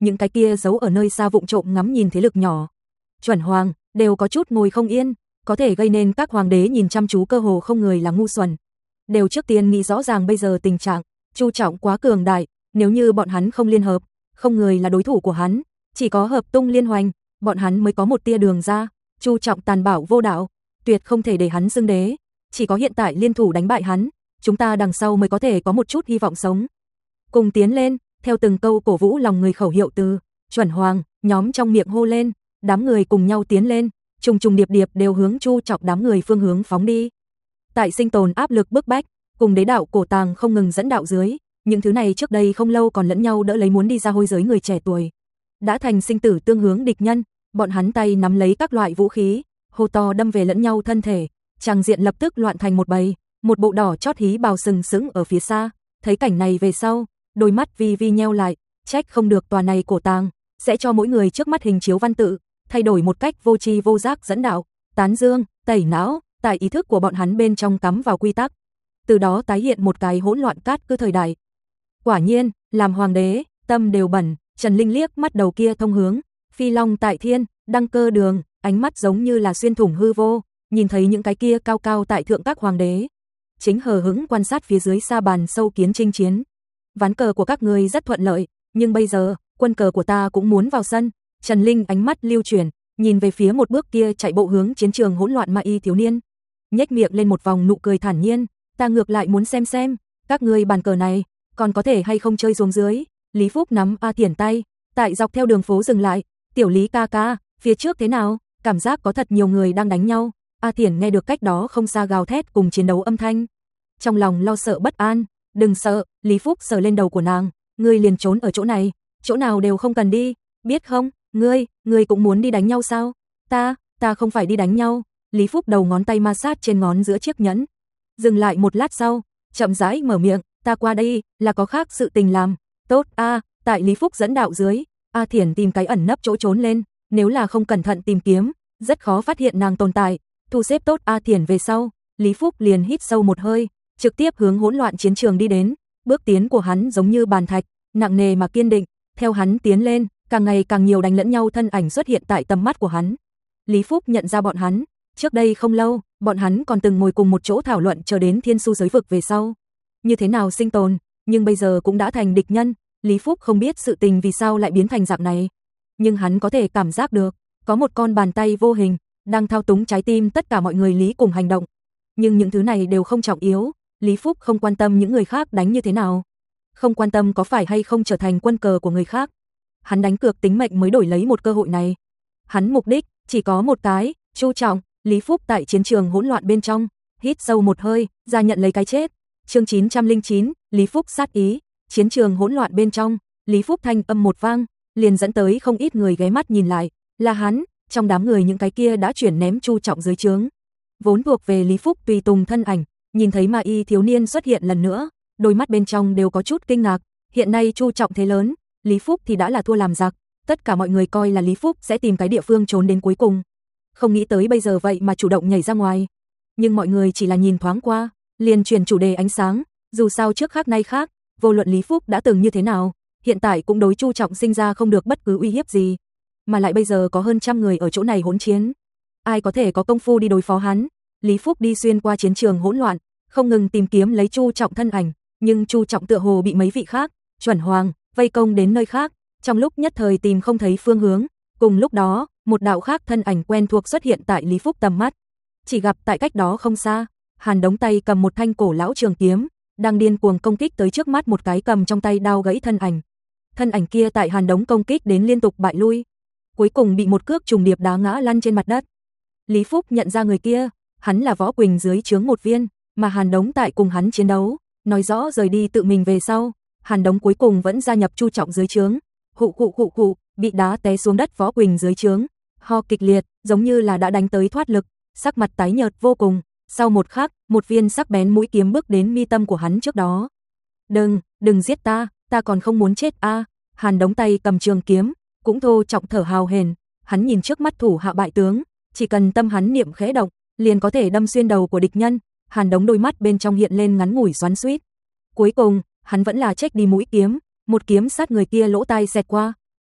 những cái kia giấu ở nơi xa vụng trộm ngắm nhìn thế lực nhỏ. Chuẩn hoàng, đều có chút ngồi không yên, có thể gây nên các hoàng đế nhìn chăm chú cơ hồ không người là ngu xuẩn. Đều trước tiên nghĩ rõ ràng bây giờ tình trạng, Chu Trọng quá cường đại, nếu như bọn hắn không liên hợp, không người là đối thủ của hắn, chỉ có hợp tung liên hoành, bọn hắn mới có một tia đường ra. Chu Trọng tàn bạo vô đạo, tuyệt không thể để hắn xưng đế, chỉ có hiện tại liên thủ đánh bại hắn, chúng ta đằng sau mới có thể có một chút hy vọng sống. Cùng tiến lên, theo từng câu cổ vũ lòng người khẩu hiệu từ Chuẩn hoàng, nhóm trong miệng hô lên, đám người cùng nhau tiến lên, trùng trùng điệp điệp đều hướng Chu Trọng đám người phương hướng phóng đi. Tại sinh tồn áp lực bức bách, cùng đế đạo cổ tàng không ngừng dẫn đạo dưới, những thứ này trước đây không lâu còn lẫn nhau đỡ lấy muốn đi ra hôi giới người trẻ tuổi, đã thành sinh tử tương hướng địch nhân, bọn hắn tay nắm lấy các loại vũ khí, hô to đâm về lẫn nhau thân thể, tràng diện lập tức loạn thành một bầy, một bộ đỏ chót hí bào sừng sững ở phía xa, thấy cảnh này về sau, đôi mắt vi vi nheo lại, trách không được tòa này cổ tàng sẽ cho mỗi người trước mắt hình chiếu văn tự, thay đổi một cách vô tri vô giác dẫn đạo, tán dương, tẩy não, tại ý thức của bọn hắn bên trong cắm vào quy tắc, từ đó tái hiện một cái hỗn loạn cát cứ thời đại. Quả nhiên, làm hoàng đế, tâm đều bẩn. Trần Linh liếc mắt đầu kia thông hướng, phi long tại thiên, đăng cơ đường, ánh mắt giống như là xuyên thủng hư vô, nhìn thấy những cái kia cao cao tại thượng các hoàng đế, chính hờ hững quan sát phía dưới sa bàn sâu kiến chinh chiến. Ván cờ của các ngươi rất thuận lợi, nhưng bây giờ, quân cờ của ta cũng muốn vào sân. Trần Linh ánh mắt lưu chuyển, nhìn về phía một bước kia chạy bộ hướng chiến trường hỗn loạn ma y thiếu niên, nhếch miệng lên một vòng nụ cười thản nhiên, ta ngược lại muốn xem xem, các ngươi bàn cờ này còn có thể hay không chơi xuống dưới. Lý Phúc nắm A Thiển tay, tại dọc theo đường phố dừng lại, tiểu Lý ca ca, phía trước thế nào, cảm giác có thật nhiều người đang đánh nhau. A Thiển nghe được cách đó không xa gào thét cùng chiến đấu âm thanh, trong lòng lo sợ bất an, đừng sợ, Lý Phúc sờ lên đầu của nàng, ngươi liền trốn ở chỗ này, chỗ nào đều không cần đi, biết không, ngươi, ngươi cũng muốn đi đánh nhau sao, ta, ta không phải đi đánh nhau. Lý Phúc đầu ngón tay ma sát trên ngón giữa chiếc nhẫn, dừng lại một lát sau, chậm rãi mở miệng, ta qua đây, là có khác sự tình làm. Tốt a, à, tại Lý Phúc dẫn đạo dưới, A Thiển tìm cái ẩn nấp chỗ trốn lên, nếu là không cẩn thận tìm kiếm, rất khó phát hiện nàng tồn tại. Thu xếp tốt A Thiển về sau, Lý Phúc liền hít sâu một hơi, trực tiếp hướng hỗn loạn chiến trường đi đến, bước tiến của hắn giống như bàn thạch, nặng nề mà kiên định, theo hắn tiến lên, càng ngày càng nhiều đánh lẫn nhau thân ảnh xuất hiện tại tầm mắt của hắn. Lý Phúc nhận ra bọn hắn, trước đây không lâu, bọn hắn còn từng ngồi cùng một chỗ thảo luận chờ đến Thiên Su giới vực về sau, như thế nào sinh tồn, nhưng bây giờ cũng đã thành địch nhân. Lý Phúc không biết sự tình vì sao lại biến thành dạng này, nhưng hắn có thể cảm giác được, có một con bàn tay vô hình đang thao túng trái tim tất cả mọi người Lý cùng hành động. Nhưng những thứ này đều không trọng yếu, Lý Phúc không quan tâm những người khác đánh như thế nào, không quan tâm có phải hay không trở thành quân cờ của người khác. Hắn đánh cược tính mệnh mới đổi lấy một cơ hội này. Hắn mục đích chỉ có một cái, Chu Trọng. Lý Phúc tại chiến trường hỗn loạn bên trong, hít sâu một hơi, ra nhận lấy cái chết. Chương chín trăm lẻ chín, Lý Phúc sát ý. Chiến trường hỗn loạn bên trong, Lý Phúc thanh âm một vang, liền dẫn tới không ít người ghé mắt nhìn lại, là hắn, trong đám người những cái kia đã chuyển ném Chu Trọng dưới trướng. Vốn thuộc về Lý Phúc tùy tùng thân ảnh, nhìn thấy ma y thiếu niên xuất hiện lần nữa, đôi mắt bên trong đều có chút kinh ngạc, hiện nay Chu Trọng thế lớn, Lý Phúc thì đã là thua làm giặc, tất cả mọi người coi là Lý Phúc sẽ tìm cái địa phương trốn đến cuối cùng. Không nghĩ tới bây giờ vậy mà chủ động nhảy ra ngoài. Nhưng mọi người chỉ là nhìn thoáng qua, liền chuyển chủ đề ánh sáng, dù sao trước khác nay khác, vô luận Lý Phúc đã từng như thế nào, hiện tại cũng đối Chu Trọng sinh ra không được bất cứ uy hiếp gì, mà lại bây giờ có hơn trăm người ở chỗ này hỗn chiến, ai có thể có công phu đi đối phó hắn. Lý Phúc đi xuyên qua chiến trường hỗn loạn, không ngừng tìm kiếm lấy Chu Trọng thân ảnh, nhưng Chu Trọng tựa hồ bị mấy vị khác, chuẩn hoàng, vây công đến nơi khác, trong lúc nhất thời tìm không thấy phương hướng. Cùng lúc đó, một đạo khác thân ảnh quen thuộc xuất hiện tại Lý Phúc tầm mắt, chỉ gặp tại cách đó không xa, Hàn Đống tay cầm một thanh cổ lão trường kiếm, đang điên cuồng công kích tới trước mắt một cái cầm trong tay đao gãy thân ảnh. Thân ảnh kia tại Hàn Đống công kích đến liên tục bại lui, cuối cùng bị một cước trùng điệp đá ngã lăn trên mặt đất. Lý Phúc nhận ra người kia, hắn là Võ Quỳnh dưới trướng một viên, mà Hàn Đống tại cùng hắn chiến đấu, nói rõ rời đi tự mình về sau, Hàn Đống cuối cùng vẫn gia nhập Chu Trọng dưới trướng. Hụ hụ hụ hụ, bị đá té xuống đất Võ Quỳnh dưới trướng, ho kịch liệt, giống như là đã đánh tới thoát lực, sắc mặt tái nhợt vô cùng. Sau một khắc, một viên sắc bén mũi kiếm bước đến mi tâm của hắn trước đó. "Đừng, đừng giết ta, ta còn không muốn chết a." À. Hàn Đống tay cầm trường kiếm, cũng thô trọng thở hào hển, hắn nhìn trước mắt thủ hạ bại tướng, chỉ cần tâm hắn niệm khẽ động, liền có thể đâm xuyên đầu của địch nhân. Hàn Đống đôi mắt bên trong hiện lên ngắn ngủi xoắn xuýt. Cuối cùng, hắn vẫn là trách đi mũi kiếm, một kiếm sát người kia lỗ tai xẹt qua,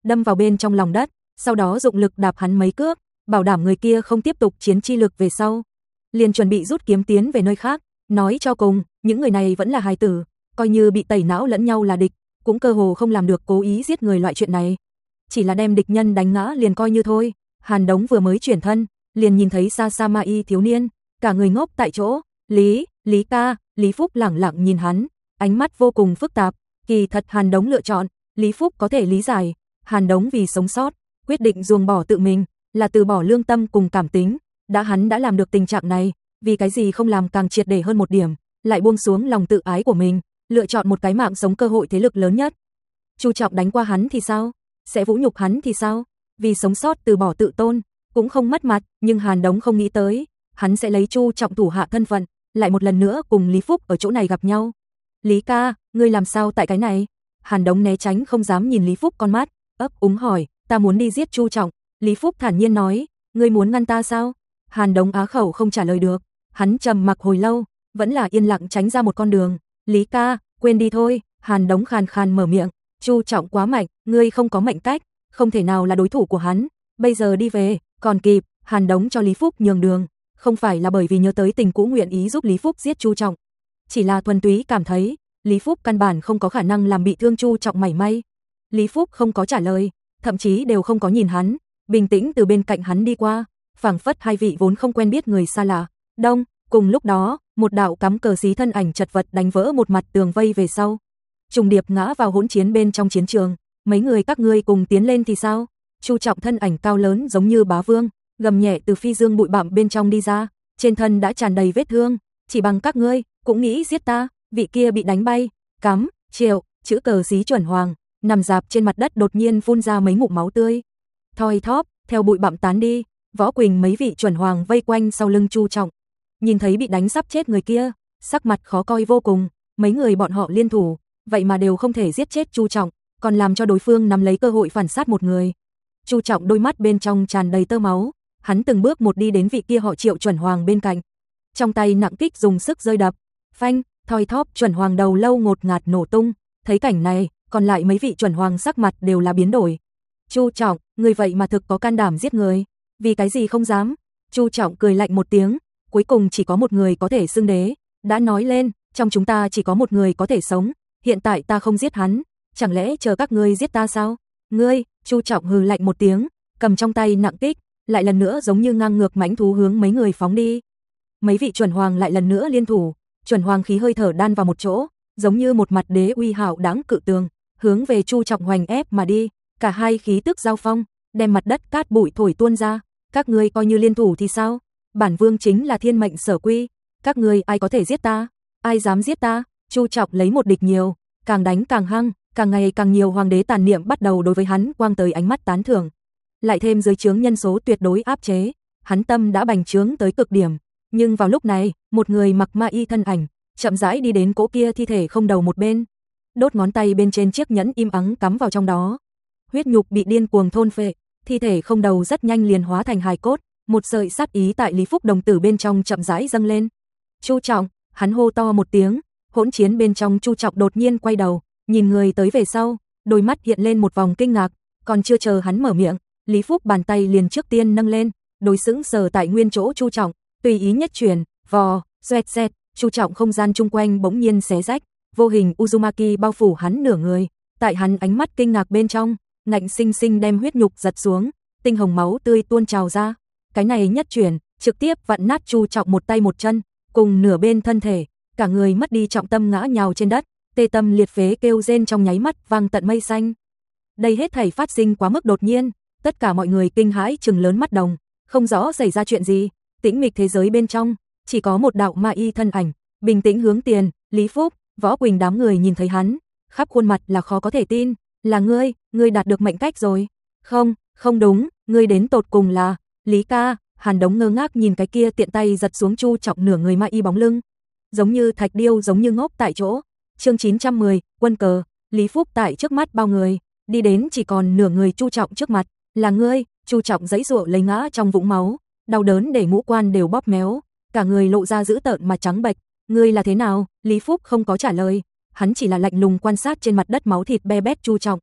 đâm vào bên trong lòng đất, sau đó dụng lực đạp hắn mấy cước, bảo đảm người kia không tiếp tục chiến chi lực về sau. Liền chuẩn bị rút kiếm tiến về nơi khác, nói cho cùng, những người này vẫn là hài tử, coi như bị tẩy não lẫn nhau là địch, cũng cơ hồ không làm được cố ý giết người loại chuyện này. Chỉ là đem địch nhân đánh ngã liền coi như thôi. Hàn Đống vừa mới chuyển thân, liền nhìn thấy xa xa ma y thiếu niên, cả người ngốc tại chỗ. Lý, Lý ca, Lý Phúc lẳng lặng nhìn hắn, ánh mắt vô cùng phức tạp. Kỳ thật Hàn Đống lựa chọn, Lý Phúc có thể lý giải. Hàn Đống vì sống sót, quyết định ruồng bỏ tự mình, là từ bỏ lương tâm cùng cảm tính. Đã hắn đã làm được tình trạng này, vì cái gì không làm càng triệt để hơn một điểm, lại buông xuống lòng tự ái của mình, lựa chọn một cái mạng sống cơ hội thế lực lớn nhất. Chu Trọng đánh qua hắn thì sao? Sẽ vũ nhục hắn thì sao? Vì sống sót từ bỏ tự tôn, cũng không mất mặt, nhưng Hàn Đống không nghĩ tới, hắn sẽ lấy Chu Trọng thủ hạ thân phận, lại một lần nữa cùng Lý Phúc ở chỗ này gặp nhau. Lý ca, ngươi làm sao tại cái này? Hàn Đống né tránh không dám nhìn Lý Phúc con mắt, ấp úng hỏi, ta muốn đi giết Chu Trọng. Lý Phúc thản nhiên nói, ngươi muốn ngăn ta sao? Hàn Đống á khẩu không trả lời được, hắn trầm mặc hồi lâu, vẫn là yên lặng tránh ra một con đường. Lý ca, quên đi thôi. Hàn Đống khàn khàn mở miệng, Chu Trọng quá mạnh, ngươi không có mệnh cách, không thể nào là đối thủ của hắn, bây giờ đi về, còn kịp. Hàn Đống cho Lý Phúc nhường đường, không phải là bởi vì nhớ tới tình cũ nguyện ý giúp Lý Phúc giết Chu Trọng, chỉ là thuần túy cảm thấy, Lý Phúc căn bản không có khả năng làm bị thương Chu Trọng mảy may. Lý Phúc không có trả lời, thậm chí đều không có nhìn hắn, bình tĩnh từ bên cạnh hắn đi qua, phảng phất hai vị vốn không quen biết người xa lạ. Đông, cùng lúc đó, một đạo cắm cờ xí thân ảnh chật vật đánh vỡ một mặt tường vây về sau, trùng điệp ngã vào hỗn chiến bên trong chiến trường. Mấy người các ngươi cùng tiến lên thì sao? Chu Trọng thân ảnh cao lớn giống như bá vương, gầm nhẹ từ phi dương bụi bặm bên trong đi ra, trên thân đã tràn đầy vết thương, chỉ bằng các ngươi cũng nghĩ giết ta? Vị kia bị đánh bay, cắm, triệu, chữ cờ xí chuẩn hoàng, nằm dạp trên mặt đất đột nhiên phun ra mấy ngụm máu tươi. Thoi thóp, theo bụi bặm tán đi, Võ Quỳnh mấy vị chuẩn hoàng vây quanh sau lưng Chu Trọng. Nhìn thấy bị đánh sắp chết người kia, sắc mặt khó coi vô cùng, mấy người bọn họ liên thủ, vậy mà đều không thể giết chết Chu Trọng, còn làm cho đối phương nắm lấy cơ hội phản sát một người. Chu Trọng đôi mắt bên trong tràn đầy tơ máu, hắn từng bước một đi đến vị kia họ Triệu chuẩn hoàng bên cạnh, trong tay nặng kích dùng sức rơi đập, phanh, thoi thóp, chuẩn hoàng đầu lâu ngột ngạt nổ tung. Thấy cảnh này, còn lại mấy vị chuẩn hoàng sắc mặt đều là biến đổi. Chu Trọng, người vậy mà thực có can đảm giết người, vì cái gì không dám? Chu Trọng cười lạnh một tiếng, cuối cùng chỉ có một người có thể xưng đế, đã nói lên, trong chúng ta chỉ có một người có thể sống, hiện tại ta không giết hắn, chẳng lẽ chờ các ngươi giết ta sao? Ngươi, Chu Trọng hừ lạnh một tiếng, cầm trong tay nặng kích, lại lần nữa giống như ngang ngược mãnh thú hướng mấy người phóng đi. Mấy vị chuẩn hoàng lại lần nữa liên thủ, chuẩn hoàng khí hơi thở đan vào một chỗ, giống như một mặt đế uy hạo đáng cự tường, hướng về Chu Trọng hoành ép mà đi, cả hai khí tức giao phong, đem mặt đất cát bụi thổi tuôn ra. Các ngươi coi như liên thủ thì sao? Bản vương chính là thiên mệnh sở quy, các ngươi ai có thể giết ta? Ai dám giết ta? Chu Trọng lấy một địch nhiều, càng đánh càng hăng, càng ngày càng nhiều hoàng đế tàn niệm bắt đầu đối với hắn quang tới ánh mắt tán thưởng. Lại thêm dưới trướng nhân số tuyệt đối áp chế, hắn tâm đã bành trướng tới cực điểm. Nhưng vào lúc này, một người mặc ma y thân ảnh, chậm rãi đi đến cỗ kia thi thể không đầu một bên, đốt ngón tay bên trên chiếc nhẫn im ắng cắm vào trong đó. Huyết nhục bị điên cuồng thôn phệ, thi thể không đầu rất nhanh liền hóa thành hài cốt, một sợi sát ý tại Lý Phúc đồng tử bên trong chậm rãi dâng lên. Chu Trọng, hắn hô to một tiếng, hỗn chiến bên trong Chu Trọng đột nhiên quay đầu, nhìn người tới về sau, đôi mắt hiện lên một vòng kinh ngạc, còn chưa chờ hắn mở miệng, Lý Phúc bàn tay liền trước tiên nâng lên, đối sững sờ tại nguyên chỗ Chu Trọng, tùy ý nhất chuyển, vò, xoẹt xẹt, Chu Trọng không gian chung quanh bỗng nhiên xé rách, vô hình Uzumaki bao phủ hắn nửa người, tại hắn ánh mắt kinh ngạc bên trong, ngạnh sinh sinh đem huyết nhục giật xuống, tinh hồng máu tươi tuôn trào ra. Cái này nhất chuyển, trực tiếp vặn nát Chu Trọng một tay một chân, cùng nửa bên thân thể, cả người mất đi trọng tâm ngã nhào trên đất, tê tâm liệt phế kêu rên trong nháy mắt vang tận mây xanh. Đây hết thảy phát sinh quá mức đột nhiên, tất cả mọi người kinh hãi trừng lớn mắt đồng, không rõ xảy ra chuyện gì. Tĩnh mịch thế giới bên trong, chỉ có một đạo ma y thân ảnh, bình tĩnh hướng tiền. Lý Phúc, Võ Quỳnh đám người nhìn thấy hắn, khắp khuôn mặt là khó có thể tin, là ngươi, ngươi đạt được mệnh cách rồi. Không, không đúng, ngươi đến tột cùng là Lý ca. Hàn Đống ngơ ngác nhìn cái kia tiện tay giật xuống Chu Trọng nửa người ma y bóng lưng, giống như thạch điêu giống như ngốc tại chỗ. Chương chín trăm mười, quân cờ. Lý Phúc tại trước mắt bao người, đi đến chỉ còn nửa người Chu Trọng trước mặt, là ngươi. Chu Trọng giãy giụa lấy ngã trong vũng máu, đau đớn để ngũ quan đều bóp méo, cả người lộ ra dữ tợn mà trắng bệch. Ngươi là thế nào? Lý Phúc không có trả lời, hắn chỉ là lạnh lùng quan sát trên mặt đất máu thịt be bét Chu Trọng.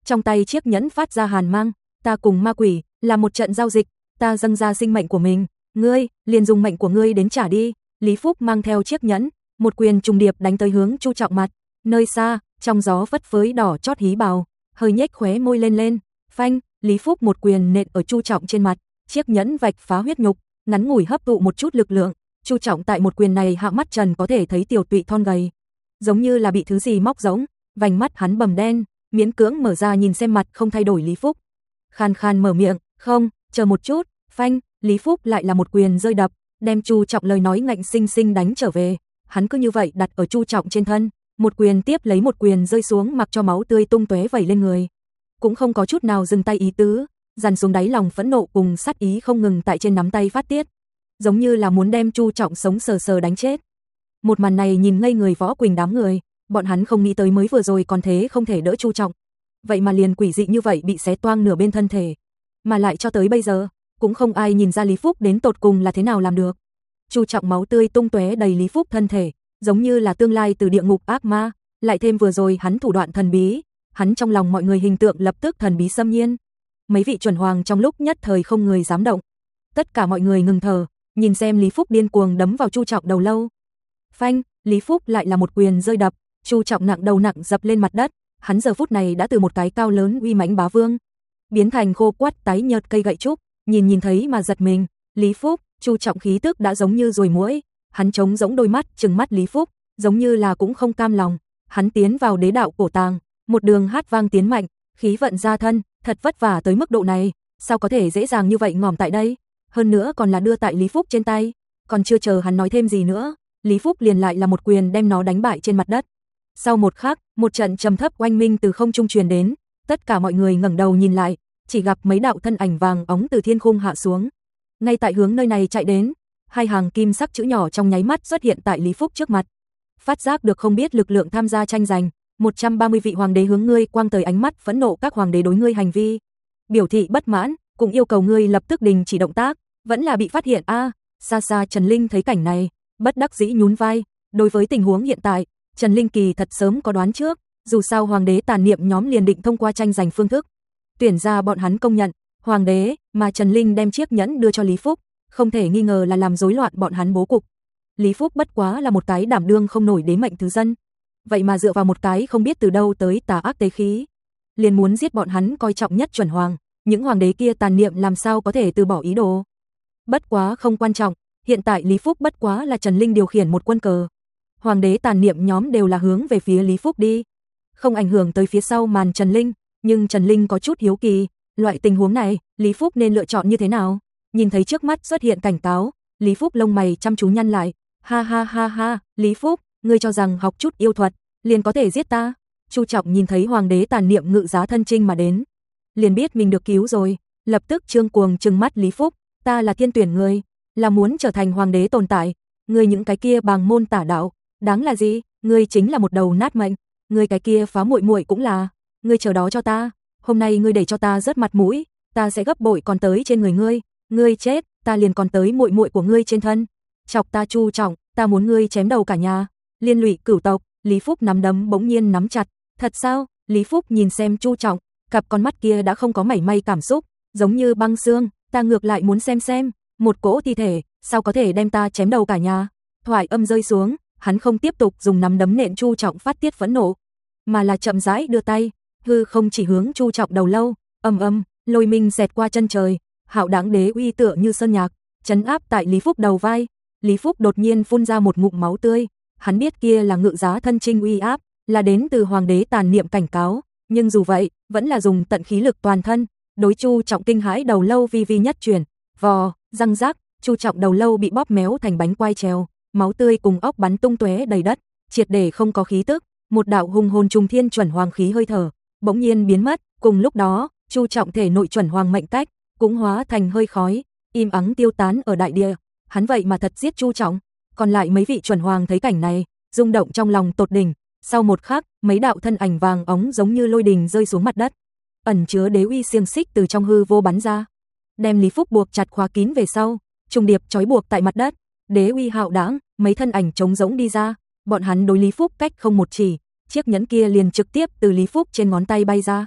trong tay chiếc nhẫn phát ra hàn mang, ta cùng ma quỷ là một trận giao dịch, ta dâng ra sinh mệnh của mình, ngươi liền dùng mệnh của ngươi đến trả đi. Lý Phúc mang theo chiếc nhẫn, một quyền trùng điệp đánh tới hướng Chu Trọng mặt. Nơi xa, trong gió phất phới đỏ chót hí bào, hơi nhếch khóe môi lên lên, phanh, Lý Phúc một quyền nện ở Chu Trọng trên mặt, chiếc nhẫn vạch phá huyết nhục, ngắn ngủi hấp thụ một chút lực lượng. Chu Trọng tại một quyền này hạ mắt trần có thể thấy tiểu tụy thon gầy, giống như là bị thứ gì móc giống, vành mắt hắn bầm đen, miễn cưỡng mở ra nhìn xem mặt không thay đổi Lý Phúc. Khan khan mở miệng, "Không, chờ một chút." Phanh, Lý Phúc lại là một quyền rơi đập, đem Chu Trọng lời nói ngạnh sinh sinh đánh trở về. Hắn cứ như vậy đặt ở Chu Trọng trên thân, một quyền tiếp lấy một quyền rơi xuống mặc cho máu tươi tung tóe vẩy lên người. Cũng không có chút nào dừng tay ý tứ, dằn xuống đáy lòng phẫn nộ cùng sát ý không ngừng tại trên nắm tay phát tiết, giống như là muốn đem Chu Trọng sống sờ sờ đánh chết. Một màn này nhìn ngây người Võ Quỳnh đám người, bọn hắn không nghĩ tới mới vừa rồi còn thế không thể đỡ Chu Trọng, vậy mà liền quỷ dị như vậy bị xé toang nửa bên thân thể, mà lại cho tới bây giờ cũng không ai nhìn ra Lý Phúc đến tột cùng là thế nào làm được. Chu Trọng máu tươi tung tóe đầy Lý Phúc thân thể, giống như là tương lai từ địa ngục ác ma, lại thêm vừa rồi hắn thủ đoạn thần bí, hắn trong lòng mọi người hình tượng lập tức thần bí xâm nhiên. Mấy vị chuẩn hoàng trong lúc nhất thời không người dám động. Tất cả mọi người ngừng thở, nhìn xem Lý Phúc điên cuồng đấm vào Chu Trọng đầu lâu. Phanh, Lý Phúc lại là một quyền rơi đập, Chu Trọng nặng đầu nặng dập lên mặt đất, hắn giờ phút này đã từ một cái cao lớn uy mãnh bá vương biến thành khô quắt tái nhợt cây gậy trúc, nhìn nhìn thấy mà giật mình. Lý Phúc, Chu Trọng khí tức đã giống như ruồi muỗi, hắn trống rỗng đôi mắt trừng mắt Lý Phúc, giống như là cũng không cam lòng. Hắn tiến vào đế đạo cổ tàng, một đường hát vang tiến mạnh, khí vận ra thân, thật vất vả tới mức độ này, sao có thể dễ dàng như vậy ngỏm tại đây, hơn nữa còn là đưa tại Lý Phúc trên tay. Còn chưa chờ hắn nói thêm gì nữa, Lý Phúc liền lại là một quyền đem nó đánh bại trên mặt đất. Sau một khắc, một trận trầm thấp oanh minh từ không trung truyền đến, tất cả mọi người ngẩng đầu nhìn lại, chỉ gặp mấy đạo thân ảnh vàng óng từ thiên khung hạ xuống, ngay tại hướng nơi này chạy đến. Hai hàng kim sắc chữ nhỏ trong nháy mắt xuất hiện tại Lý Phúc trước mặt. Phát giác được không biết lực lượng tham gia tranh giành, một trăm ba mươi vị hoàng đế hướng ngươi quang tới ánh mắt phẫn nộ các hoàng đế đối ngươi hành vi biểu thị bất mãn, cũng yêu cầu ngươi lập tức đình chỉ động tác, vẫn là bị phát hiện a. À, xa xa Trần Linh thấy cảnh này, bất đắc dĩ nhún vai, đối với tình huống hiện tại, Trần Linh kỳ thật sớm có đoán trước, dù sao hoàng đế tàn niệm nhóm liền định thông qua tranh giành phương thức tuyển ra bọn hắn công nhận hoàng đế, mà Trần Linh đem chiếc nhẫn đưa cho Lý Phúc, không thể nghi ngờ là làm rối loạn bọn hắn bố cục. Lý Phúc bất quá là một cái đảm đương không nổi đế mệnh thứ dân, vậy mà dựa vào một cái không biết từ đâu tới tà ác tế khí, liền muốn giết bọn hắn coi trọng nhất chuẩn hoàng, những hoàng đế kia tàn niệm làm sao có thể từ bỏ ý đồ. Bất quá không quan trọng, hiện tại Lý Phúc bất quá là Trần Linh điều khiển một quân cờ, hoàng đế tàn niệm nhóm đều là hướng về phía Lý Phúc đi, không ảnh hưởng tới phía sau màn Trần Linh, nhưng Trần Linh có chút hiếu kỳ, loại tình huống này, Lý Phúc nên lựa chọn như thế nào? Nhìn thấy trước mắt xuất hiện cảnh cáo, Lý Phúc lông mày chăm chú nhăn lại, ha ha ha ha, Lý Phúc, ngươi cho rằng học chút yêu thuật liền có thể giết ta? Chu Trọng nhìn thấy hoàng đế tàn niệm ngự giá thân trinh mà đến, liền biết mình được cứu rồi, lập tức trương cuồng trừng mắt Lý Phúc, ta là thiên tuyển ngươi, là muốn trở thành hoàng đế tồn tại, ngươi những cái kia bàng môn tả đạo, đáng là gì? Ngươi chính là một đầu nát mệnh, ngươi cái kia phá muội muội cũng là, ngươi chờ đó cho ta, hôm nay ngươi để cho ta rớt mặt mũi, ta sẽ gấp bội còn tới trên người ngươi, ngươi chết, ta liền còn tới muội muội của ngươi trên thân. Chọc ta Chu Trọng, ta muốn ngươi chém đầu cả nhà, liên lụy cửu tộc. Lý Phúc nắm đấm bỗng nhiên nắm chặt, thật sao? Lý Phúc nhìn xem Chu Trọng, cặp con mắt kia đã không có mảy may cảm xúc, giống như băng xương, ta ngược lại muốn xem xem, một cỗ thi thể, sao có thể đem ta chém đầu cả nhà. Thoại âm rơi xuống, hắn không tiếp tục dùng nắm đấm nện Chu Trọng phát tiết phẫn nộ, mà là chậm rãi đưa tay, hư không chỉ hướng Chu Trọng đầu lâu, ầm ầm, lôi minh xẹt qua chân trời, hạo đáng đế uy tựa như sơn nhạc, trấn áp tại Lý Phúc đầu vai. Lý Phúc đột nhiên phun ra một ngụm máu tươi, hắn biết kia là ngự giá thân trinh uy áp, là đến từ hoàng đế tàn niệm cảnh cáo, nhưng dù vậy, vẫn là dùng tận khí lực toàn thân, đối Chu Trọng kinh hãi đầu lâu vi vi nhất chuyển, vò, răng rác, Chu Trọng đầu lâu bị bóp méo thành bánh quai trèo, máu tươi cùng óc bắn tung tóe đầy đất, triệt để không có khí tức, một đạo hùng hồn trùng thiên chuẩn hoàng khí hơi thở bỗng nhiên biến mất, cùng lúc đó, Chu Trọng thể nội chuẩn hoàng mệnh cách cũng hóa thành hơi khói, im ắng tiêu tán ở đại địa. Hắn vậy mà thật giết Chu Trọng. Còn lại mấy vị chuẩn hoàng thấy cảnh này, rung động trong lòng tột đỉnh. Sau một khắc, mấy đạo thân ảnh vàng óng giống như lôi đình rơi xuống mặt đất, ẩn chứa đế uy xiềng xích từ trong hư vô bắn ra, đem Lý Phúc buộc chặt khóa kín về sau, trùng điệp trói buộc tại mặt đất. Đế uy hạo đãng, mấy thân ảnh trống rỗng đi ra, bọn hắn đối Lý Phúc cách không một chỉ, chiếc nhẫn kia liền trực tiếp từ Lý Phúc trên ngón tay bay ra.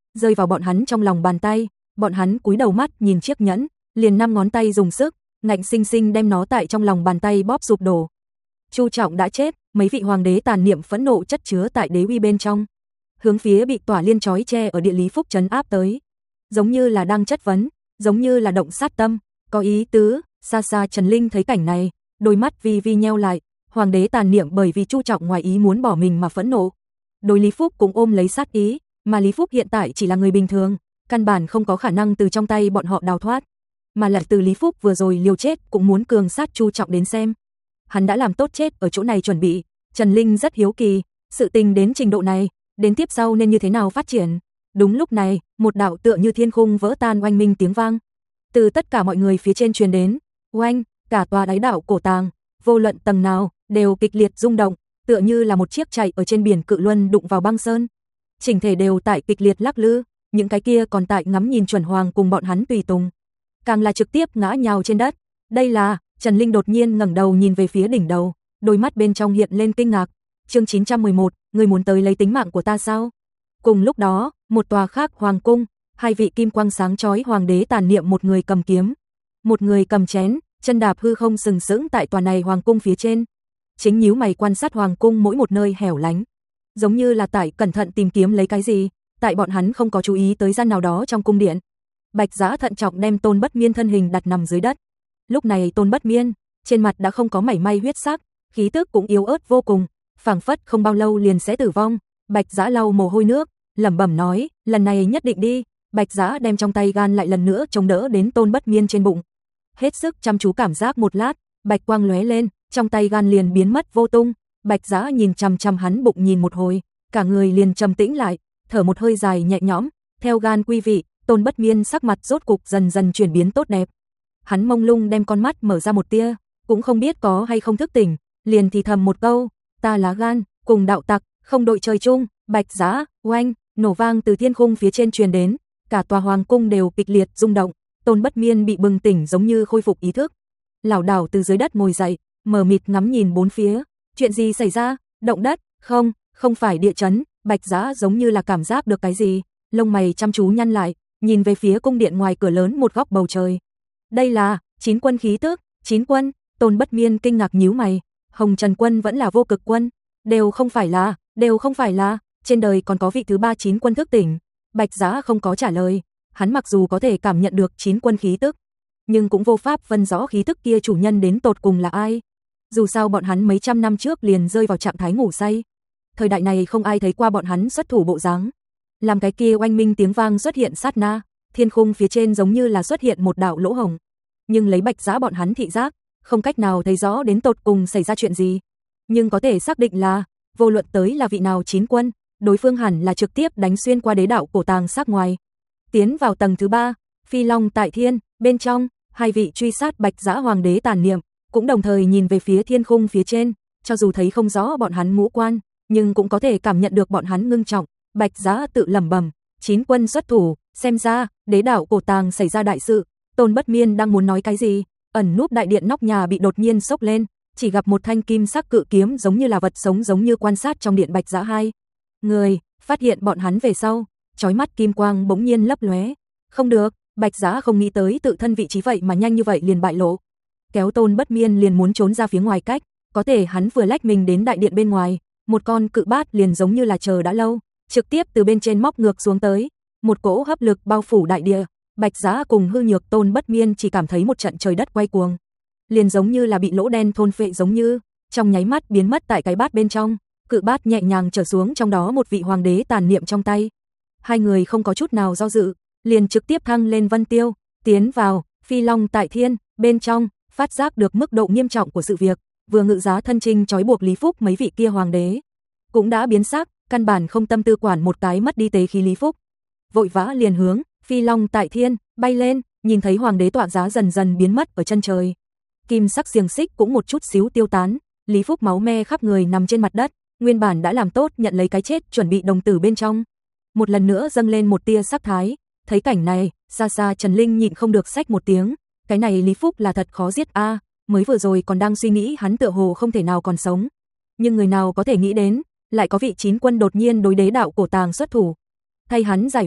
rơi vào bọn hắn trong lòng bàn tay, bọn hắn cúi đầu mắt nhìn chiếc nhẫn, liền năm ngón tay dùng sức, ngạnh sinh sinh đem nó tại trong lòng bàn tay bóp sụp đổ. Chu Trọng đã chết, mấy vị hoàng đế tàn niệm phẫn nộ chất chứa tại đế uy bên trong, hướng phía bị tỏa liên trói che ở địa Lý Phúc trấn áp tới, giống như là đang chất vấn, giống như là động sát tâm, có ý tứ. Xa xa Trần Linh thấy cảnh này, đôi mắt vi vi nheo lại, hoàng đế tàn niệm bởi vì Chu Trọng ngoài ý muốn bỏ mình mà phẫn nộ. Đối Lý Phúc cũng ôm lấy sát ý, mà Lý Phúc hiện tại chỉ là người bình thường, căn bản không có khả năng từ trong tay bọn họ đào thoát, mà là từ Lý Phúc vừa rồi liều chết cũng muốn cường sát Chu Trọng đến xem. Hắn đã làm tốt chết ở chỗ này chuẩn bị. Trần Linh rất hiếu kỳ, sự tình đến trình độ này, đến tiếp sau nên như thế nào phát triển. Đúng lúc này, một đạo tựa như thiên khung vỡ tan oanh minh tiếng vang từ tất cả mọi người phía trên truyền đến. Oanh, cả tòa đáy đảo cổ tàng, vô luận tầng nào, đều kịch liệt rung động, tựa như là một chiếc chạy ở trên biển cự luân đụng vào băng sơn. Chỉnh thể đều tại kịch liệt lắc lư, những cái kia còn tại ngắm nhìn chuẩn hoàng cùng bọn hắn tùy tùng, càng là trực tiếp ngã nhào trên đất. Đây là, Trần Linh đột nhiên ngẩng đầu nhìn về phía đỉnh đầu, đôi mắt bên trong hiện lên kinh ngạc. Chương chín trăm mười một, người muốn tới lấy tính mạng của ta sao? Cùng lúc đó, một tòa khác hoàng cung, hai vị kim quang sáng chói hoàng đế tàn niệm, một người cầm kiếm, một người cầm chén, chân đạp hư không sừng sững tại tòa này hoàng cung phía trên, chính nhíu mày quan sát hoàng cung mỗi một nơi hẻo lánh, giống như là tại cẩn thận tìm kiếm lấy cái gì. Tại bọn hắn không có chú ý tới gian nào đó trong cung điện, Bạch Giã thận trọng đem Tôn Bất Miên thân hình đặt nằm dưới đất. Lúc này Tôn Bất Miên trên mặt đã không có mảy may huyết sắc, khí tức cũng yếu ớt vô cùng, phảng phất không bao lâu liền sẽ tử vong. Bạch Giã lau mồ hôi nước, lẩm bẩm nói, lần này nhất định đi. Bạch Giã đem trong tay gan lại lần nữa chống đỡ đến Tôn Bất Miên trên bụng, hết sức chăm chú cảm giác một lát, bạch quang lóe lên, trong tay gan liền biến mất vô tung. Bạch Giã nhìn chằm chằm hắn bụng nhìn một hồi, cả người liền trầm tĩnh lại, thở một hơi dài nhẹ nhõm. Theo gan quy vị, Tôn Bất Miên sắc mặt rốt cục dần dần chuyển biến tốt đẹp. Hắn mông lung đem con mắt mở ra một tia, cũng không biết có hay không thức tỉnh, liền thì thầm một câu, ta lá gan, cùng đạo tặc, không đội trời chung. Bạch Giã, oanh, nổ vang từ thiên khung phía trên truyền đến, cả tòa hoàng cung đều kịch liệt rung động. Tôn Bất Miên bị bừng tỉnh giống như khôi phục ý thức, lảo đảo từ dưới đất ngồi dậy, mờ mịt ngắm nhìn bốn phía. Chuyện gì xảy ra? Động đất? Không, không phải địa chấn. Bạch Giã giống như là cảm giác được cái gì, lông mày chăm chú nhăn lại, nhìn về phía cung điện ngoài cửa lớn một góc bầu trời. Đây là chín quân khí tức. Chín quân? Tôn Bất Miên kinh ngạc nhíu mày. Hồng Trần quân vẫn là Vô Cực quân, đều không phải là, đều không phải là, trên đời còn có vị thứ ba chín quân thức tỉnh. Bạch Giã không có trả lời. Hắn mặc dù có thể cảm nhận được chín quân khí tức, nhưng cũng vô pháp phân rõ khí tức kia chủ nhân đến tột cùng là ai. Dù sao bọn hắn mấy trăm năm trước liền rơi vào trạng thái ngủ say, thời đại này không ai thấy qua bọn hắn xuất thủ bộ dáng. Làm cái kia oanh minh tiếng vang xuất hiện sát na, thiên khung phía trên giống như là xuất hiện một đạo lỗ hổng, nhưng lấy Bạch Giã bọn hắn thị giác, không cách nào thấy rõ đến tột cùng xảy ra chuyện gì. Nhưng có thể xác định là, vô luận tới là vị nào chín quân, đối phương hẳn là trực tiếp đánh xuyên qua đế đạo cổ tàng sát ngoài, tiến vào tầng thứ ba. Phi Long tại thiên, bên trong, hai vị truy sát Bạch Giã hoàng đế tàn niệm, cũng đồng thời nhìn về phía thiên khung phía trên, cho dù thấy không rõ bọn hắn ngũ quan, nhưng cũng có thể cảm nhận được bọn hắn ngưng trọng. Bạch Giã tự lẩm bẩm, chín quân xuất thủ, xem ra, đế đạo cổ tàng xảy ra đại sự. Tôn Bất Miên đang muốn nói cái gì, ẩn núp đại điện nóc nhà bị đột nhiên sốc lên, chỉ gặp một thanh kim sắc cự kiếm giống như là vật sống giống như quan sát trong điện Bạch Giã hai người, phát hiện bọn hắn về sau, chói mắt kim quang bỗng nhiên lấp lóe. Không được, Bạch Giã không nghĩ tới tự thân vị trí vậy mà nhanh như vậy liền bại lộ. Kéo Tôn Bất Miên liền muốn trốn ra phía ngoài cách, có thể hắn vừa lách mình đến đại điện bên ngoài, một con cự bát liền giống như là chờ đã lâu, trực tiếp từ bên trên móc ngược xuống tới, một cỗ hấp lực bao phủ đại địa. Bạch Giã cùng hư nhược Tôn Bất Miên chỉ cảm thấy một trận trời đất quay cuồng, liền giống như là bị lỗ đen thôn phệ giống như, trong nháy mắt biến mất tại cái bát bên trong. Cự bát nhẹ nhàng trở xuống trong đó một vị hoàng đế tàn niệm trong tay. Hai người không có chút nào do dự, liền trực tiếp thăng lên vân tiêu, tiến vào. Phi Long tại thiên, bên trong, phát giác được mức độ nghiêm trọng của sự việc, vừa ngự giá thân trinh trói buộc Lý Phúc mấy vị kia hoàng đế, cũng đã biến sắc, căn bản không tâm tư quản một cái mất đi tế khí Lý Phúc. Vội vã liền hướng Phi Long tại thiên, bay lên, nhìn thấy hoàng đế tọa giá dần dần biến mất ở chân trời. Kim sắc xiềng xích cũng một chút xíu tiêu tán, Lý Phúc máu me khắp người nằm trên mặt đất, nguyên bản đã làm tốt nhận lấy cái chết chuẩn bị đồng tử bên trong. Một lần nữa dâng lên một tia sắc thái, thấy cảnh này, xa xa Trần Linh nhịn không được xách một tiếng, cái này Lý Phúc là thật khó giết a, mới vừa rồi còn đang suy nghĩ hắn tựa hồ không thể nào còn sống. Nhưng người nào có thể nghĩ đến, lại có vị chín quân đột nhiên đối đế đạo cổ tàng xuất thủ, thay hắn giải vây.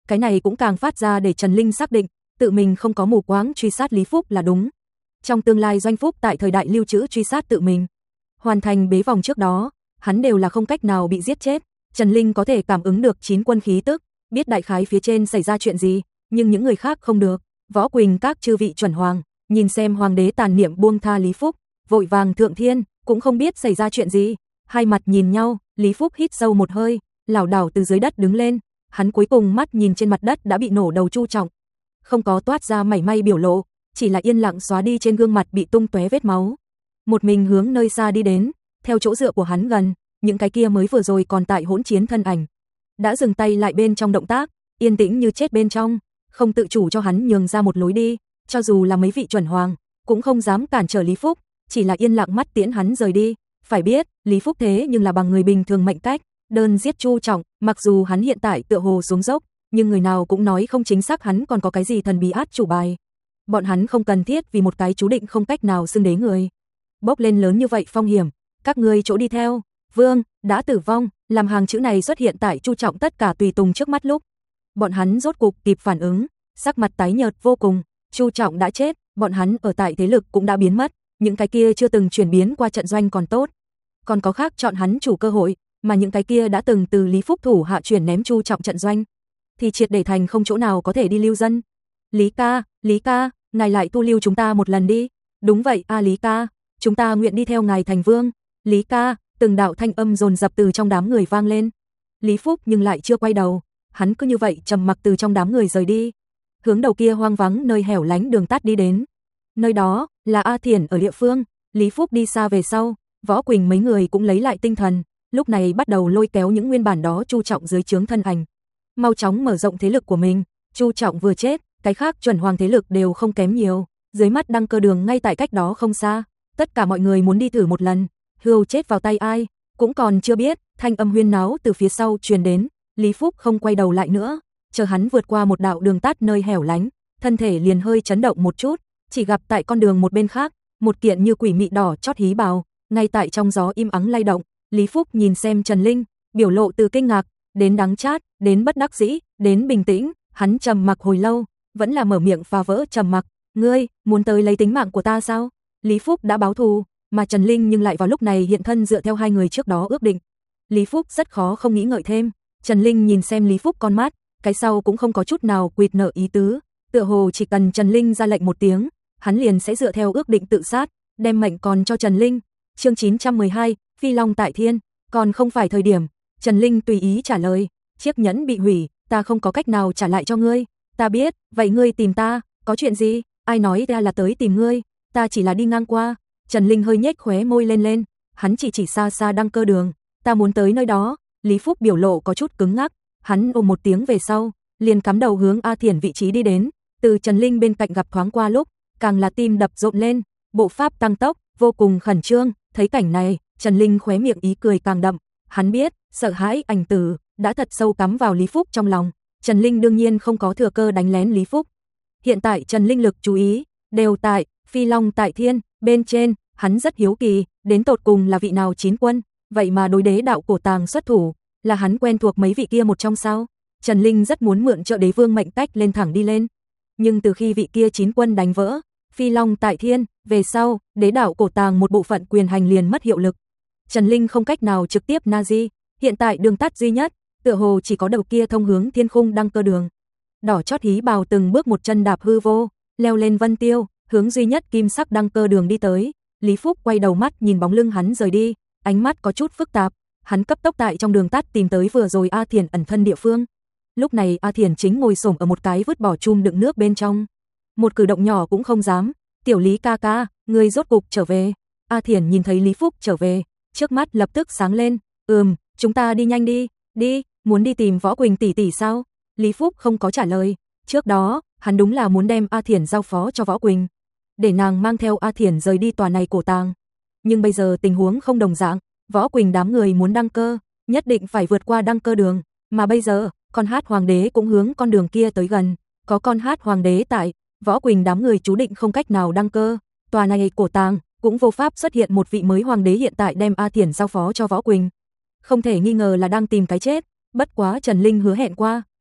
cái này cũng càng phát ra để Trần Linh xác định, tự mình không có mù quáng truy sát Lý Phúc là đúng. Trong tương lai Doanh Phúc tại thời đại lưu trữ truy sát tự mình, hoàn thành bế vòng trước đó, hắn đều là không cách nào bị giết chết. Trần Linh có thể cảm ứng được chín quân khí tức, biết đại khái phía trên xảy ra chuyện gì, nhưng những người khác không được. Võ Quỳnh các chư vị chuẩn hoàng, nhìn xem hoàng đế tàn niệm buông tha Lý Phúc, vội vàng thượng thiên, cũng không biết xảy ra chuyện gì. Hai mặt nhìn nhau, Lý Phúc hít sâu một hơi, lảo đảo từ dưới đất đứng lên, hắn cuối cùng mắt nhìn trên mặt đất đã bị nổ đầu Chu Trọng, không có toát ra mảy may biểu lộ, chỉ là yên lặng xóa đi trên gương mặt bị tung tóe vết máu. Một mình hướng nơi xa đi đến, theo chỗ dựa của hắn gần, những cái kia mới vừa rồi còn tại hỗn chiến thân ảnh đã dừng tay lại bên trong động tác, yên tĩnh như chết bên trong, không tự chủ cho hắn nhường ra một lối đi, cho dù là mấy vị chuẩn hoàng cũng không dám cản trở Lý Phúc, chỉ là yên lặng mắt tiễn hắn rời đi. Phải biết, Lý Phúc thế nhưng là bằng người bình thường mệnh cách, đơn giết Chu Trọng, mặc dù hắn hiện tại tựa hồ xuống dốc, nhưng người nào cũng nói không chính xác hắn còn có cái gì thần bí át chủ bài. Bọn hắn không cần thiết vì một cái chú định không cách nào xưng đế người bốc lên lớn như vậy phong hiểm. Các ngươi chỗ đi theo vương đã tử vong, làm hàng chữ này xuất hiện tại Chu Trọng tất cả tùy tùng trước mắt lúc bọn hắn rốt cục kịp phản ứng, sắc mặt tái nhợt vô cùng. Chu Trọng đã chết, bọn hắn ở tại thế lực cũng đã biến mất, những cái kia chưa từng chuyển biến qua trận doanh còn tốt, còn có khác chọn hắn chủ cơ hội, mà những cái kia đã từng từ Lý Phúc thủ hạ chuyển ném Chu Trọng trận doanh thì triệt để thành không chỗ nào có thể đi lưu dân. Lý ca, Lý ca, ngài lại thu lưu chúng ta một lần đi. Đúng vậy a Lý ca, chúng ta nguyện đi theo ngài thành vương. Lý ca, từng đạo thanh âm dồn dập từ trong đám người vang lên. Lý Phúc nhưng lại chưa quay đầu, hắn cứ như vậy trầm mặc từ trong đám người rời đi, hướng đầu kia hoang vắng nơi hẻo lánh đường tắt đi đến. Nơi đó là A Thiển ở địa phương. Lý Phúc đi xa về sau, Võ Quỳnh mấy người cũng lấy lại tinh thần, lúc này bắt đầu lôi kéo những nguyên bản đó Chu Trọng dưới trướng thân ảnh, mau chóng mở rộng thế lực của mình. Chu Trọng vừa chết, cái khác chuẩn hoàng thế lực đều không kém nhiều, dưới mắt Đăng Cơ Đường ngay tại cách đó không xa, tất cả mọi người muốn đi thử một lần, hươu chết vào tay ai cũng còn chưa biết. Thanh âm huyên náo từ phía sau truyền đến, Lý Phúc không quay đầu lại nữa, chờ hắn vượt qua một đạo đường tắt nơi hẻo lánh, thân thể liền hơi chấn động một chút, chỉ gặp tại con đường một bên khác, một kiện như quỷ mị đỏ chót hí bào, ngay tại trong gió im ắng lay động. Lý Phúc nhìn xem Trần Linh, biểu lộ từ kinh ngạc đến đắng chát, đến bất đắc dĩ, đến bình tĩnh. Hắn trầm mặc hồi lâu, vẫn là mở miệng phá vỡ trầm mặc. Ngươi muốn tới lấy tính mạng của ta sao? Lý Phúc đã báo thù, mà Trần Linh nhưng lại vào lúc này hiện thân dựa theo hai người trước đó ước định. Lý Phúc rất khó không nghĩ ngợi thêm. Trần Linh nhìn xem Lý Phúc con mắt, cái sau cũng không có chút nào quỵt nợ ý tứ, tựa hồ chỉ cần Trần Linh ra lệnh một tiếng, hắn liền sẽ dựa theo ước định tự sát, đem mệnh còn cho Trần Linh. Chương chín trăm mười hai, Phi Long tại thiên, còn không phải thời điểm. Trần Linh tùy ý trả lời, chiếc nhẫn bị hủy, ta không có cách nào trả lại cho ngươi. Ta biết, vậy ngươi tìm ta, có chuyện gì? Ai nói ta là tới tìm ngươi, ta chỉ là đi ngang qua. Trần Linh hơi nhếch khóe môi lên lên, hắn chỉ chỉ xa xa Đăng Cơ Đường, ta muốn tới nơi đó. Lý Phúc biểu lộ có chút cứng ngắc, hắn ôm một tiếng về sau, liền cắm đầu hướng A Thiển vị trí đi đến, từ Trần Linh bên cạnh gặp thoáng qua lúc, càng là tim đập rộn lên, bộ pháp tăng tốc, vô cùng khẩn trương. Thấy cảnh này, Trần Linh khóe miệng ý cười càng đậm, hắn biết, sợ hãi ảnh tử đã thật sâu cắm vào Lý Phúc trong lòng. Trần Linh đương nhiên không có thừa cơ đánh lén Lý Phúc. Hiện tại Trần Linh lực chú ý đều tại Phi Long tại thiên bên trên, hắn rất hiếu kỳ, đến tột cùng là vị nào chín quân, vậy mà đối đế đạo cổ tàng xuất thủ, là hắn quen thuộc mấy vị kia một trong sao? Trần Linh rất muốn mượn trợ đế vương mệnh cách lên thẳng đi lên, nhưng từ khi vị kia chín quân đánh vỡ Phi Long tại thiên về sau, đế đạo cổ tàng một bộ phận quyền hành liền mất hiệu lực. Trần Linh không cách nào trực tiếp Nazi, hiện tại đường tắt duy nhất, tựa hồ chỉ có đầu kia thông hướng thiên khung Đăng Cơ Đường. Đỏ chót hí bào từng bước một chân đạp hư vô, leo lên vân tiêu, hướng duy nhất kim sắc Đăng Cơ Đường đi tới. Lý Phúc quay đầu mắt nhìn bóng lưng hắn rời đi, ánh mắt có chút phức tạp, hắn cấp tốc tại trong đường tắt tìm tới vừa rồi A Thiển ẩn thân địa phương. Lúc này A Thiển chính ngồi xổm ở một cái vứt bỏ chum đựng nước bên trong, một cử động nhỏ cũng không dám. Tiểu Lý ca ca, ngươi rốt cục trở về. A Thiển nhìn thấy Lý Phúc trở về, trước mắt lập tức sáng lên. Ừm, chúng ta đi nhanh đi, đi, muốn đi tìm Võ Quỳnh tỷ tỷ sao? Lý Phúc không có trả lời, trước đó, hắn đúng là muốn đem A Thiển giao phó cho Võ Quỳnh, để nàng mang theo A Thiển rời đi tòa này cổ tàng. Nhưng bây giờ tình huống không đồng dạng, Võ Quỳnh đám người muốn đăng cơ, nhất định phải vượt qua Đăng Cơ Đường, mà bây giờ, con hát hoàng đế cũng hướng con đường kia tới gần, có con hát hoàng đế tại, Võ Quỳnh đám người chú định không cách nào đăng cơ, tòa này cổ tàng cũng vô pháp xuất hiện một vị mới hoàng đế hiện tại đem A Thiển giao phó cho Võ Quỳnh. Không thể nghi ngờ là đang tìm cái chết, bất quá Trần Linh hứa hẹn qua,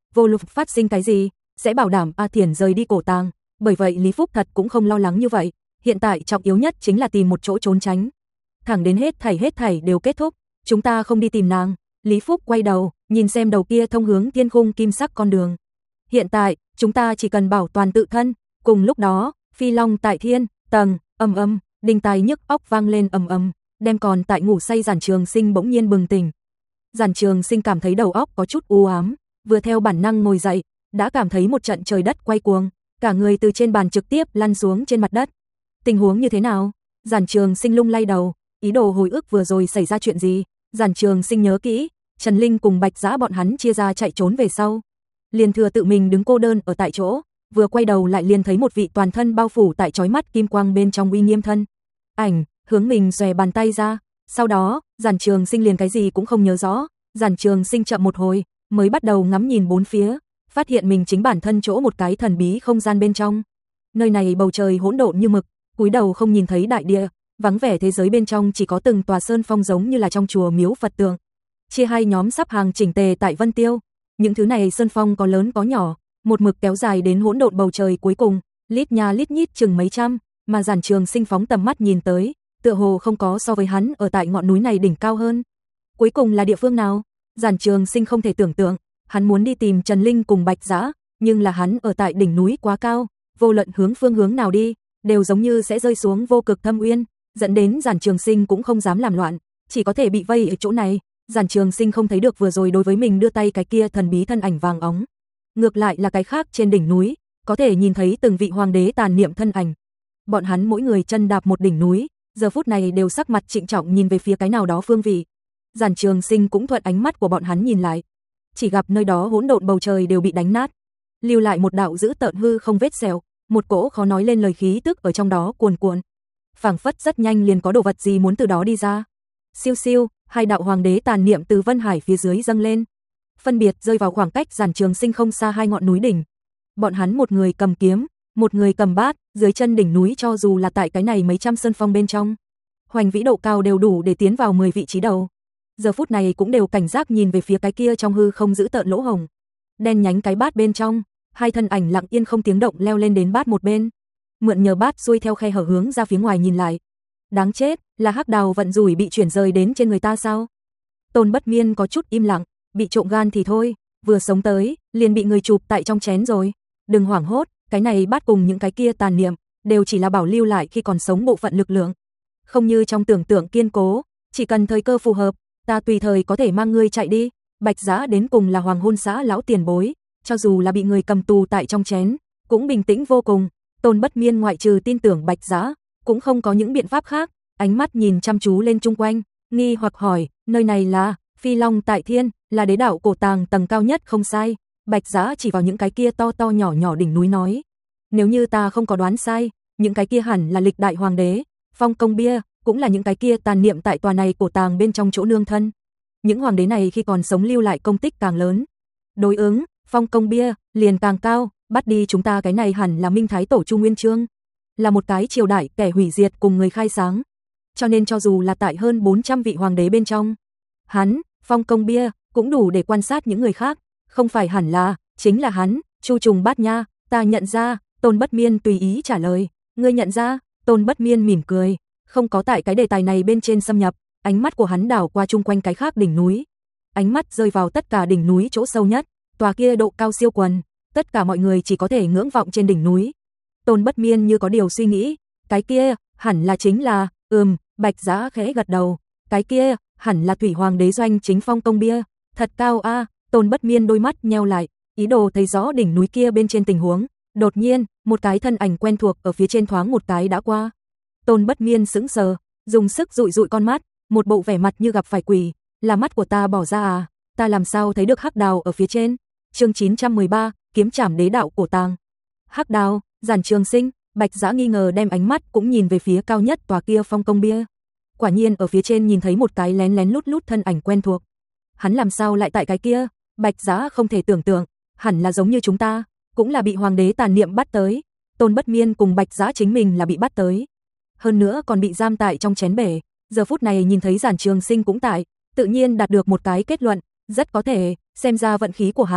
vô luận phát sinh cái gì, sẽ bảo đảm A Thiển rời đi cổ tàng, bởi vậy Lý Phúc thật cũng không lo lắng như vậy, hiện tại trọng yếu nhất chính là tìm một chỗ trốn tránh. Thẳng đến hết thảy hết thảy đều kết thúc, chúng ta không đi tìm nàng. Lý Phúc quay đầu, nhìn xem đầu kia thông hướng thiên khung kim sắc con đường. Hiện tại, chúng ta chỉ cần bảo toàn tự thân, cùng lúc đó, phi long tại thiên, tầng, ầm ầm, đinh tai nhức óc vang lên ầm ầm, đem còn tại ngủ say Giản Trường Sinh bỗng nhiên bừng tỉnh. Giản Trường Sinh cảm thấy đầu óc có chút u ám, vừa theo bản năng ngồi dậy, đã cảm thấy một trận trời đất quay cuồng, cả người từ trên bàn trực tiếp lăn xuống trên mặt đất. Tình huống như thế nào? Giản Trường Sinh lung lay đầu, ý đồ hồi ức vừa rồi xảy ra chuyện gì. Giản Trường Sinh nhớ kỹ, Trần Linh cùng Bạch Dã bọn hắn chia ra chạy trốn về sau, liền thừa tự mình đứng cô đơn ở tại chỗ, vừa quay đầu lại liền thấy một vị toàn thân bao phủ tại chói mắt kim quang bên trong uy nghiêm thân ảnh, hướng mình xòe bàn tay ra. Sau đó, Giản Trường Sinh liền cái gì cũng không nhớ rõ, Giản Trường Sinh chậm một hồi, mới bắt đầu ngắm nhìn bốn phía, phát hiện mình chính bản thân chỗ một cái thần bí không gian bên trong. Nơi này bầu trời hỗn độn như mực, cúi đầu không nhìn thấy đại địa, vắng vẻ thế giới bên trong chỉ có từng tòa sơn phong giống như là trong chùa miếu Phật tượng. Chia hai nhóm sắp hàng chỉnh tề tại Vân Tiêu, những thứ này sơn phong có lớn có nhỏ, một mực kéo dài đến hỗn độn bầu trời cuối cùng, lít nha lít nhít chừng mấy trăm, mà Giản Trường Sinh phóng tầm mắt nhìn tới, tựa hồ không có so với hắn ở tại ngọn núi này đỉnh cao hơn. Cuối cùng là địa phương nào? Giản Trường Sinh không thể tưởng tượng, hắn muốn đi tìm Trần Linh cùng Bạch Dã, nhưng là hắn ở tại đỉnh núi quá cao, vô luận hướng phương hướng nào đi, đều giống như sẽ rơi xuống vô cực thâm uyên, dẫn đến Giản Trường Sinh cũng không dám làm loạn, chỉ có thể bị vây ở chỗ này. Giản Trường Sinh không thấy được vừa rồi đối với mình đưa tay cái kia thần bí thân ảnh vàng óng. Ngược lại là cái khác trên đỉnh núi, có thể nhìn thấy từng vị hoàng đế tàn niệm thân ảnh. Bọn hắn mỗi người chân đạp một đỉnh núi, giờ phút này đều sắc mặt trịnh trọng nhìn về phía cái nào đó phương vị. Giản Trường Sinh cũng thuận ánh mắt của bọn hắn nhìn lại, chỉ gặp nơi đó hỗn độn bầu trời đều bị đánh nát, lưu lại một đạo dữ tợn hư không vết sẹo, một cỗ khó nói lên lời khí tức ở trong đó cuồn cuộn. Phảng phất rất nhanh liền có đồ vật gì muốn từ đó đi ra. Siêu siêu, hai đạo hoàng đế tàn niệm từ Vân Hải phía dưới dâng lên, phân biệt rơi vào khoảng cách Giản Trường Sinh không xa hai ngọn núi đỉnh. Bọn hắn một người cầm kiếm, một người cầm bát, dưới chân đỉnh núi cho dù là tại cái này mấy trăm sơn phong bên trong, hoành vĩ độ cao đều đủ để tiến vào mười vị trí đầu. Giờ phút này cũng đều cảnh giác nhìn về phía cái kia trong hư không giữ tợn lỗ hồng. Đen nhánh cái bát bên trong, hai thân ảnh lặng yên không tiếng động leo lên đến bát một bên, mượn nhờ bát xuôi theo khe hở hướng ra phía ngoài nhìn lại. Đáng chết, là hắc đào vận rủi bị chuyển rời đến trên người ta sao? Tôn Bất Miên có chút im lặng, bị trộm gan thì thôi, vừa sống tới, liền bị người chụp tại trong chén rồi. Đừng hoảng hốt, cái này bát cùng những cái kia tàn niệm, đều chỉ là bảo lưu lại khi còn sống bộ phận lực lượng. Không như trong tưởng tượng kiên cố, chỉ cần thời cơ phù hợp, ta tùy thời có thể mang ngươi chạy đi. Bạch Dã đến cùng là hoàng hôn xã lão tiền bối, cho dù là bị người cầm tù tại trong chén, cũng bình tĩnh vô cùng. Tôn Bất Miên ngoại trừ tin tưởng Bạch Dã, cũng không có những biện pháp khác, ánh mắt nhìn chăm chú lên chung quanh, nghi hoặc hỏi, nơi này là Phi Long tại Thiên, là đế đạo cổ tàng tầng cao nhất không sai. Bạch Dã chỉ vào những cái kia to to nhỏ nhỏ đỉnh núi nói, nếu như ta không có đoán sai, những cái kia hẳn là lịch đại hoàng đế, phong công bia, cũng là những cái kia tàn niệm tại tòa này cổ tàng bên trong chỗ nương thân. Những hoàng đế này khi còn sống lưu lại công tích càng lớn, đối ứng, phong công bia, liền càng cao, bắt đi chúng ta cái này hẳn là Minh Thái Tổ Chu Nguyên Chương, là một cái triều đại kẻ hủy diệt cùng người khai sáng. Cho nên cho dù là tại hơn bốn trăm vị hoàng đế bên trong, hắn, phong công bia, cũng đủ để quan sát những người khác, không phải hẳn là, chính là hắn, Chu Trùng Bát nha, ta nhận ra. Tôn Bất Miên tùy ý trả lời, ngươi nhận ra? Tôn Bất Miên mỉm cười, không có tại cái đề tài này bên trên xâm nhập, ánh mắt của hắn đảo qua chung quanh cái khác đỉnh núi. Ánh mắt rơi vào tất cả đỉnh núi chỗ sâu nhất, tòa kia độ cao siêu quần, tất cả mọi người chỉ có thể ngưỡng vọng trên đỉnh núi. Tôn Bất Miên như có điều suy nghĩ, cái kia, hẳn là chính là, ừm, Bạch Dã khẽ gật đầu, cái kia, hẳn là Thủy Hoàng đế doanh chính phong công bia, thật cao a. Tôn Bất Miên đôi mắt nheo lại, ý đồ thấy rõ đỉnh núi kia bên trên tình huống. Đột nhiên, một cái thân ảnh quen thuộc ở phía trên thoáng một cái đã qua. Tôn Bất Miên sững sờ, dùng sức dụi dụi con mắt, một bộ vẻ mặt như gặp phải quỷ, là mắt của ta bỏ ra à, ta làm sao thấy được hắc đào ở phía trên. Chương chín trăm mười ba, kiếm trảm đế đạo cổ tàng. Hắc đào, Giản Trường Sinh, Bạch Dã nghi ngờ đem ánh mắt cũng nhìn về phía cao nhất tòa kia phong công bia. Quả nhiên ở phía trên nhìn thấy một cái lén lén lút lút thân ảnh quen thuộc. Hắn làm sao lại tại cái kia? Bạch Dã không thể tưởng tượng, hẳn là giống như chúng ta, cũng là bị hoàng đế tàn niệm bắt tới. Tôn Bất Miên cùng Bạch Dã chính mình là bị bắt tới, hơn nữa còn bị giam tại trong chén bể. Giờ phút này nhìn thấy Giản Trường Sinh cũng tại, tự nhiên đạt được một cái kết luận, rất có thể, xem ra vận khí của hắn,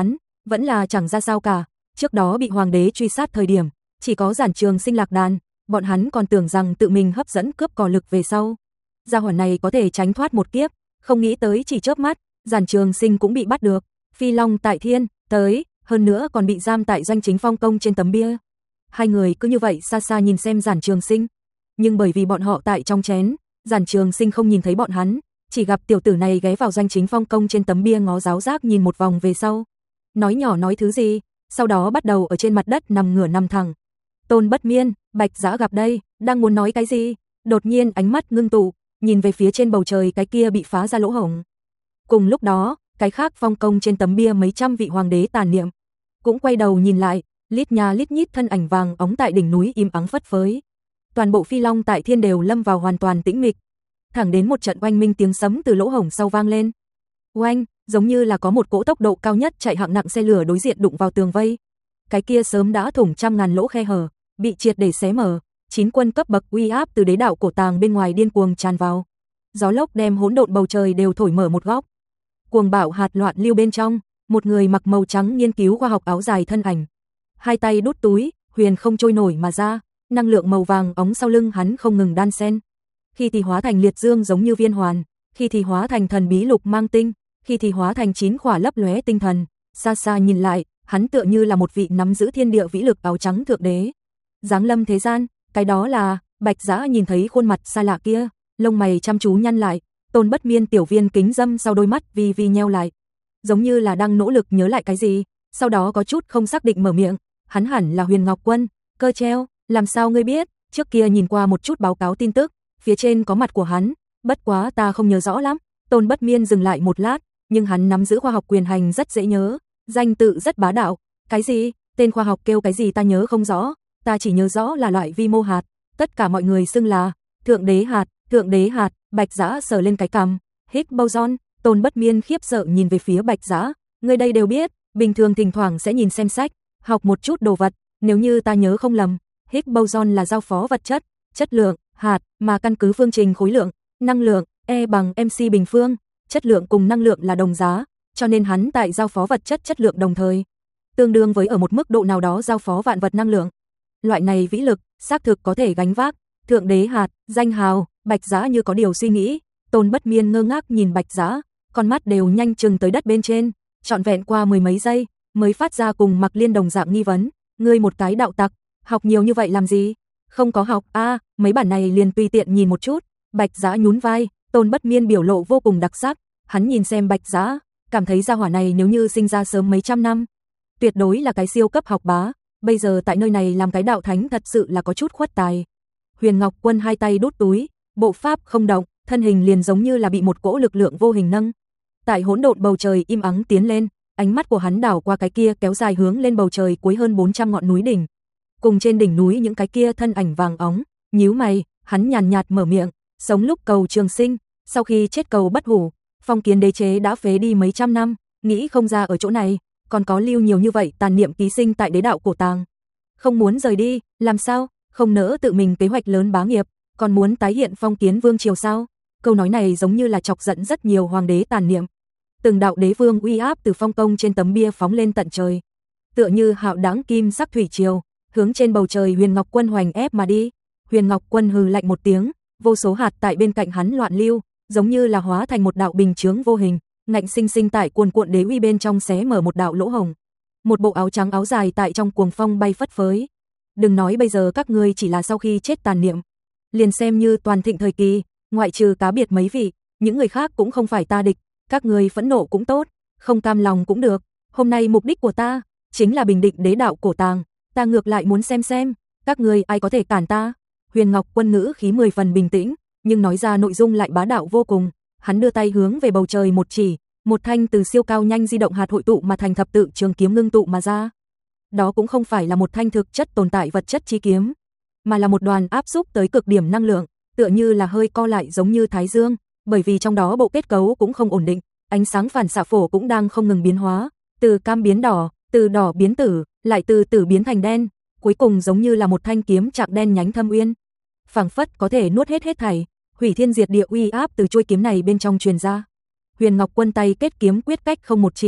vẫn là chẳng ra sao cả. Trước đó bị hoàng đế truy sát thời điểm, chỉ có Giản Trường Sinh lạc đàn, bọn hắn còn tưởng rằng tự mình hấp dẫn cướp cò lực về sau. Gia hỏa này có thể tránh thoát một kiếp, không nghĩ tới chỉ chớp mắt, Giản Trường Sinh cũng bị bắt được. Phi Long tại thiên, tới, hơn nữa còn bị giam tại doanh chính phong công trên tấm bia. Hai người cứ như vậy xa xa nhìn xem Giản Trường Sinh, nhưng bởi vì bọn họ tại trong chén, Giản Trường Sinh không nhìn thấy bọn hắn, chỉ gặp tiểu tử này ghé vào doanh chính phong công trên tấm bia ngó giáo giác nhìn một vòng về sau, nói nhỏ nói thứ gì, sau đó bắt đầu ở trên mặt đất nằm ngửa nằm thẳng. Tôn Bất Miên, Bạch Dã gặp đây, đang muốn nói cái gì, đột nhiên ánh mắt ngưng tụ, nhìn về phía trên bầu trời cái kia bị phá ra lỗ hổng. Cùng lúc đó, cái khác phong công trên tấm bia mấy trăm vị hoàng đế tàn niệm cũng quay đầu nhìn lại, lít nha lít nhít thân ảnh vàng óng tại đỉnh núi im ắng phất phới. Toàn bộ Phi Long tại thiên đều lâm vào hoàn toàn tĩnh mịch, thẳng đến một trận oanh minh tiếng sấm từ lỗ hổng sau vang lên. Oanh, giống như là có một cỗ tốc độ cao nhất chạy hạng nặng xe lửa đối diện đụng vào tường vây. Cái kia sớm đã thủng trăm ngàn lỗ khe hở, bị triệt để xé mở, chín quân cấp bậc uy áp từ đế đạo cổ tàng bên ngoài điên cuồng tràn vào. Gió lốc đem hỗn độn bầu trời đều thổi mở một góc. Cuồng bạo hạt loạn lưu bên trong, một người mặc màu trắng nghiên cứu khoa học áo dài thân ảnh, hai tay đút túi, huyền không trôi nổi mà ra, năng lượng màu vàng óng sau lưng hắn không ngừng đan xen. Khi thì hóa thành liệt dương giống như viên hoàn, khi thì hóa thành thần bí lục mang tinh, khi thì hóa thành chín khỏa lấp lóe tinh thần. Xa xa nhìn lại, hắn tựa như là một vị nắm giữ thiên địa vĩ lực áo trắng thượng đế. Giáng lâm thế gian, cái đó là, Bạch Dã nhìn thấy khuôn mặt xa lạ kia, lông mày chăm chú nhăn lại, Tôn Bất Miên tiểu viên kính dâm sau đôi mắt vi vi nheo lại, giống như là đang nỗ lực nhớ lại cái gì, sau đó có chút không xác định mở miệng, hắn hẳn là Huyền Ngọc Quân. Cơ treo, làm sao ngươi biết? Trước kia nhìn qua một chút báo cáo tin tức, phía trên có mặt của hắn, bất quá ta không nhớ rõ lắm. Tôn Bất Miên dừng lại một lát, nhưng hắn nắm giữ khoa học quyền hành rất dễ nhớ, danh tự rất bá đạo. Cái gì? Tên khoa học kêu cái gì ta nhớ không rõ, ta chỉ nhớ rõ là loại vi mô hạt, tất cả mọi người xưng là thượng đế hạt, thượng đế hạt. Bạch Dã sờ lên cái cằm, Higgs boson. Tôn Bất Miên khiếp sợ nhìn về phía Bạch Dã, người đây đều biết, bình thường thỉnh thoảng sẽ nhìn xem sách, học một chút đồ vật, nếu như ta nhớ không lầm, Higgs boson là giao phó vật chất, chất lượng, hạt, mà căn cứ phương trình khối lượng, năng lượng, E bằng mc bình phương, chất lượng cùng năng lượng là đồng giá, cho nên hắn tại giao phó vật chất chất lượng đồng thời, tương đương với ở một mức độ nào đó giao phó vạn vật năng lượng. Loại này vĩ lực, xác thực có thể gánh vác, thượng đế hạt, danh hào. Bạch Dã như có điều suy nghĩ, Tôn Bất Miên ngơ ngác nhìn Bạch Dã, con mắt đều nhanh chừng tới đất bên trên, trọn vẹn qua mười mấy giây, mới phát ra cùng Mặc Liên đồng dạng nghi vấn, ngươi một cái đạo tặc, học nhiều như vậy làm gì? Không có học a, à, mấy bản này liền tùy tiện nhìn một chút. Bạch Dã nhún vai, Tôn Bất Miên biểu lộ vô cùng đặc sắc, hắn nhìn xem Bạch Dã, cảm thấy gia hỏa này nếu như sinh ra sớm mấy trăm năm, tuyệt đối là cái siêu cấp học bá, bây giờ tại nơi này làm cái đạo thánh thật sự là có chút khuất tài. Huyền Ngọc Quân hai tay đút túi, bộ pháp không động, thân hình liền giống như là bị một cỗ lực lượng vô hình nâng. Tại hỗn độn bầu trời im ắng tiến lên, ánh mắt của hắn đảo qua cái kia kéo dài hướng lên bầu trời cuối hơn bốn trăm ngọn núi đỉnh. Cùng trên đỉnh núi những cái kia thân ảnh vàng óng, nhíu mày, hắn nhàn nhạt mở miệng, sống lúc cầu trường sinh, sau khi chết cầu bất hủ, phong kiến đế chế đã phế đi mấy trăm năm, nghĩ không ra ở chỗ này, còn có lưu nhiều như vậy tàn niệm ký sinh tại đế đạo cổ tàng. Không muốn rời đi, làm sao, không nỡ tự mình kế hoạch lớn bá nghiệp, còn muốn tái hiện phong kiến vương triều sao? Câu nói này giống như là chọc giận rất nhiều hoàng đế tàn niệm. Từng đạo đế vương uy áp từ phong công trên tấm bia phóng lên tận trời, tựa như hạo đãng kim sắc thủy triều, hướng trên bầu trời Huyền Ngọc Quân hoành ép mà đi. Huyền Ngọc Quân hừ lạnh một tiếng, vô số hạt tại bên cạnh hắn loạn lưu, giống như là hóa thành một đạo bình chướng vô hình, ngạnh sinh sinh tại cuồn cuộn đế uy bên trong xé mở một đạo lỗ hổng. Một bộ áo trắng áo dài tại trong cuồng phong bay phất phới. Đừng nói bây giờ các ngươi chỉ là sau khi chết tàn niệm, liền xem như toàn thịnh thời kỳ, ngoại trừ cá biệt mấy vị, những người khác cũng không phải ta địch, các ngươi phẫn nộ cũng tốt, không cam lòng cũng được, hôm nay mục đích của ta chính là bình định đế đạo cổ tàng, ta ngược lại muốn xem xem, các ngươi ai có thể cản ta. Huyền Ngọc Quân ngữ khí mười phần bình tĩnh, nhưng nói ra nội dung lại bá đạo vô cùng, hắn đưa tay hướng về bầu trời một chỉ, một thanh từ siêu cao nhanh di động hạt hội tụ mà thành thập tự trường kiếm ngưng tụ mà ra. Đó cũng không phải là một thanh thực chất tồn tại vật chất chi kiếm, mà là một đoàn áp xúc tới cực điểm năng lượng, tựa như là hơi co lại giống như thái dương, bởi vì trong đó bộ kết cấu cũng không ổn định, ánh sáng phản xạ phổ cũng đang không ngừng biến hóa, từ cam biến đỏ, từ đỏ biến tử, lại từ tử biến thành đen, cuối cùng giống như là một thanh kiếm chạm đen nhánh thâm uyên, phảng phất có thể nuốt hết hết thảy, hủy thiên diệt địa uy áp từ chuôi kiếm này bên trong truyền ra. Huyền Ngọc Quân tay kết kiếm quyết cách không một chỉ,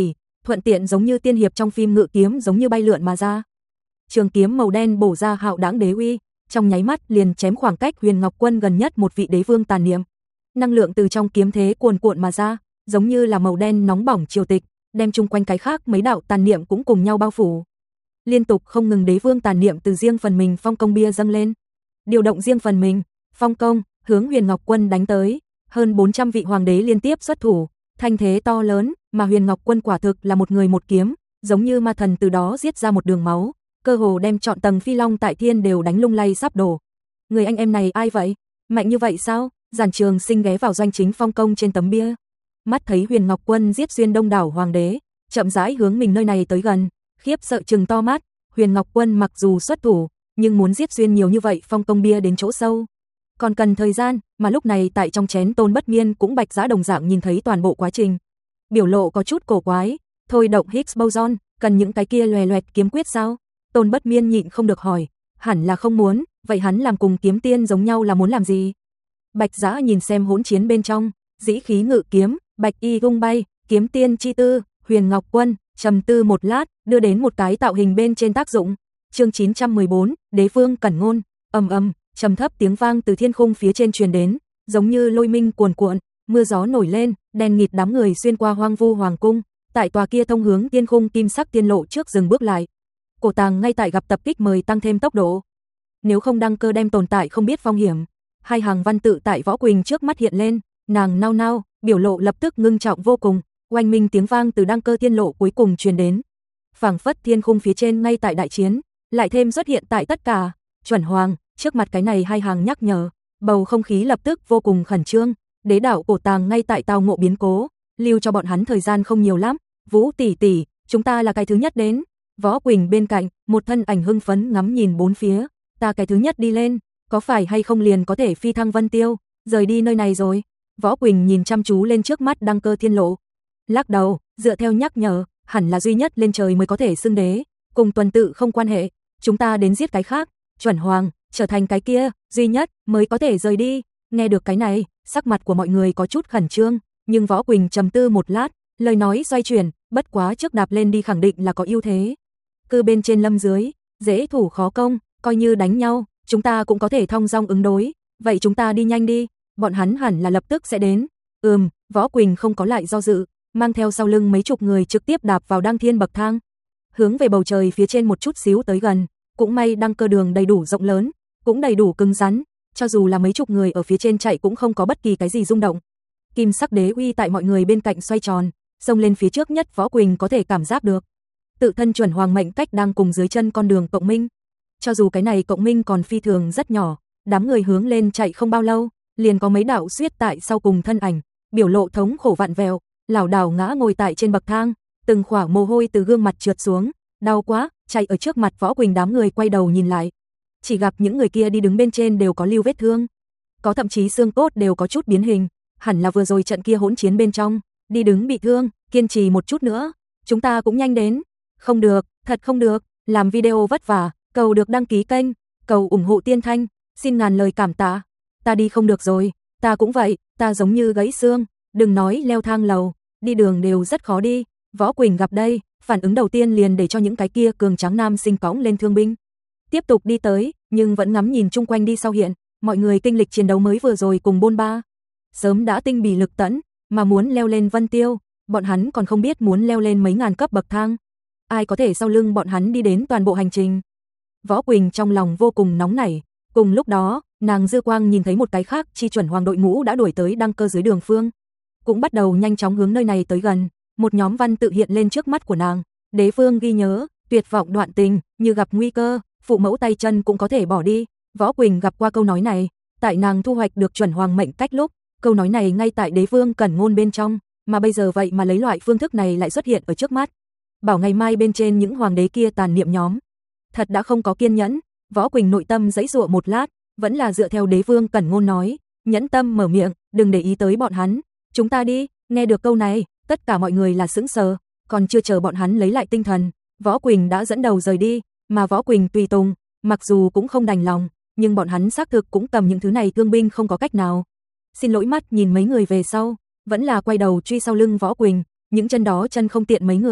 thuận tiện giống như tiên hiệp trong phim ngự kiếm giống như bay lượn mà ra. Trường kiếm màu đen bổ ra hạo đãng đế uy, trong nháy mắt liền chém khoảng cách Huyền Ngọc Quân gần nhất một vị đế vương tàn niệm. Năng lượng từ trong kiếm thế cuồn cuộn mà ra, giống như là màu đen nóng bỏng triều tịch, đem chung quanh cái khác mấy đạo tàn niệm cũng cùng nhau bao phủ. Liên tục không ngừng đế vương tàn niệm từ riêng phần mình phong công bia dâng lên. Điều động riêng phần mình, phong công, hướng Huyền Ngọc Quân đánh tới, hơn bốn trăm vị hoàng đế liên tiếp xuất thủ, thanh thế to lớn, mà Huyền Ngọc Quân quả thực là một người một kiếm, giống như ma thần từ đó giết ra một đường máu, cơ hồ đem trọn tầng phi long tại thiên đều đánh lung lay sắp đổ. Người anh em này ai vậy? Mạnh như vậy sao? Giản Trường Sinh ghé vào doanh chính phong công trên tấm bia, mắt thấy Huyền Ngọc Quân giết xuyên đông đảo hoàng đế, chậm rãi hướng mình nơi này tới gần, khiếp sợ trừng to mắt. Huyền Ngọc Quân mặc dù xuất thủ, nhưng muốn giết xuyên nhiều như vậy phong công bia đến chỗ sâu, còn cần thời gian, mà lúc này tại trong chén Tôn Bất Miên cũng Bạch Dã đồng dạng nhìn thấy toàn bộ quá trình. Biểu lộ có chút cổ quái, thôi động Higgs boson, cần những cái kia loè loẹt kiếm quyết sao? Tôn Bất Miên nhịn không được hỏi, hẳn là không muốn, vậy hắn làm cùng kiếm tiên giống nhau là muốn làm gì? Bạch Dã nhìn xem hỗn chiến bên trong, dĩ khí ngự kiếm, bạch y tung bay, kiếm tiên chi tư, Huyền Ngọc Quân, trầm tư một lát, đưa đến một cái tạo hình bên trên tác dụng. Chương chín trăm mười bốn, Đế Vương Cẩn Ngôn, ầm ầm, trầm thấp tiếng vang từ thiên khung phía trên truyền đến, giống như lôi minh cuồn cuộn, mưa gió nổi lên, đen nghịt đám người xuyên qua hoang vu hoàng cung, tại tòa kia thông hướng thiên khung kim sắc tiên lộ trước dừng bước lại. Cổ Tàng ngay tại gặp tập kích mời tăng thêm tốc độ. Nếu không đăng cơ đem tồn tại không biết phong hiểm. Hai hàng văn tự tại Võ Quỳnh trước mắt hiện lên, nàng nao nao, biểu lộ lập tức ngưng trọng vô cùng, oanh minh tiếng vang từ đăng cơ thiên lộ cuối cùng truyền đến. Phảng phất thiên khung phía trên ngay tại đại chiến, lại thêm xuất hiện tại tất cả, chuẩn hoàng, trước mặt cái này hai hàng nhắc nhở, bầu không khí lập tức vô cùng khẩn trương, đế đảo Cổ Tàng ngay tại tao ngộ biến cố, lưu cho bọn hắn thời gian không nhiều lắm, Vũ tỷ tỷ, chúng ta là cái thứ nhất đến. Võ Quỳnh bên cạnh, một thân ảnh hưng phấn ngắm nhìn bốn phía, ta cái thứ nhất đi lên, có phải hay không liền có thể phi thăng Vân Tiêu, rời đi nơi này rồi. Võ Quỳnh nhìn chăm chú lên trước mắt đăng cơ thiên lộ, lắc đầu, dựa theo nhắc nhở, hẳn là duy nhất lên trời mới có thể xưng đế, cùng tuần tự không quan hệ, chúng ta đến giết cái khác, chuẩn hoàng, trở thành cái kia, duy nhất mới có thể rời đi. Nghe được cái này, sắc mặt của mọi người có chút khẩn trương, nhưng Võ Quỳnh trầm tư một lát, lời nói xoay chuyển, bất quá trước đạp lên đi khẳng định là có ưu thế. Cư bên trên lâm dưới, dễ thủ khó công, coi như đánh nhau, chúng ta cũng có thể thong dong ứng đối, vậy chúng ta đi nhanh đi, bọn hắn hẳn là lập tức sẽ đến. Ừm, Võ Quỳnh không có lại do dự, mang theo sau lưng mấy chục người trực tiếp đạp vào đăng thiên bậc thang, hướng về bầu trời phía trên một chút xíu tới gần, cũng may đăng cơ đường đầy đủ rộng lớn, cũng đầy đủ cứng rắn, cho dù là mấy chục người ở phía trên chạy cũng không có bất kỳ cái gì rung động. Kim sắc đế uy tại mọi người bên cạnh xoay tròn, xông lên phía trước nhất Võ Quỳnh có thể cảm giác được. Tự thân chuẩn hoàng mệnh cách đang cùng dưới chân con đường cộng minh. Cho dù cái này cộng minh còn phi thường rất nhỏ, đám người hướng lên chạy không bao lâu, liền có mấy đạo xuyết tại sau cùng thân ảnh, biểu lộ thống khổ vạn vẹo, lảo đảo ngã ngồi tại trên bậc thang, từng khỏa mồ hôi từ gương mặt trượt xuống, đau quá, chạy ở trước mặt Võ Quỳnh đám người quay đầu nhìn lại, chỉ gặp những người kia đi đứng bên trên đều có lưu vết thương, có thậm chí xương cốt đều có chút biến hình, hẳn là vừa rồi trận kia hỗn chiến bên trong, đi đứng bị thương, kiên trì một chút nữa, chúng ta cũng nhanh đến. Không được, thật không được, làm video vất vả, cầu được đăng ký kênh, cầu ủng hộ Tiên Thanh, xin ngàn lời cảm tạ. Ta đi không được rồi, ta cũng vậy, ta giống như gãy xương, đừng nói leo thang lầu, đi đường đều rất khó đi. Võ Quỳnh gặp đây, phản ứng đầu tiên liền để cho những cái kia cường tráng nam sinh cõng lên thương binh. Tiếp tục đi tới, nhưng vẫn ngắm nhìn chung quanh đi sau hiện, mọi người kinh lịch chiến đấu mới vừa rồi cùng bôn ba. Sớm đã tinh bì lực tẫn, mà muốn leo lên Vân Tiêu, bọn hắn còn không biết muốn leo lên mấy ngàn cấp bậc thang. Ai có thể sau lưng bọn hắn đi đến toàn bộ hành trình. Võ Quỳnh trong lòng vô cùng nóng nảy, cùng lúc đó, nàng dư quang nhìn thấy một cái khác chi chuẩn hoàng đội ngũ đã đuổi tới đăng cơ dưới đường phương. Cũng bắt đầu nhanh chóng hướng nơi này tới gần, một nhóm văn tự hiện lên trước mắt của nàng, đế vương ghi nhớ, tuyệt vọng đoạn tình, như gặp nguy cơ, phụ mẫu tay chân cũng có thể bỏ đi. Võ Quỳnh gặp qua câu nói này, tại nàng thu hoạch được chuẩn hoàng mệnh cách lúc, câu nói này ngay tại đế vương cẩn ngôn bên trong, mà bây giờ vậy mà lấy loại phương thức này lại xuất hiện ở trước mắt. Bảo ngày mai bên trên những hoàng đế kia tàn niệm nhóm, thật đã không có kiên nhẫn. Võ Quỳnh nội tâm giãy giụa một lát, vẫn là dựa theo đế vương cẩn ngôn nói, nhẫn tâm mở miệng, đừng để ý tới bọn hắn, chúng ta đi. Nghe được câu này, tất cả mọi người là sững sờ, còn chưa chờ bọn hắn lấy lại tinh thần, Võ Quỳnh đã dẫn đầu rời đi, mà Võ Quỳnh tùy tùng, mặc dù cũng không đành lòng, nhưng bọn hắn xác thực cũng cầm những thứ này thương binh không có cách nào. Xin lỗi mắt nhìn mấy người về sau, vẫn là quay đầu truy sau lưng Võ Quỳnh, những chân đó chân không tiện mấy người,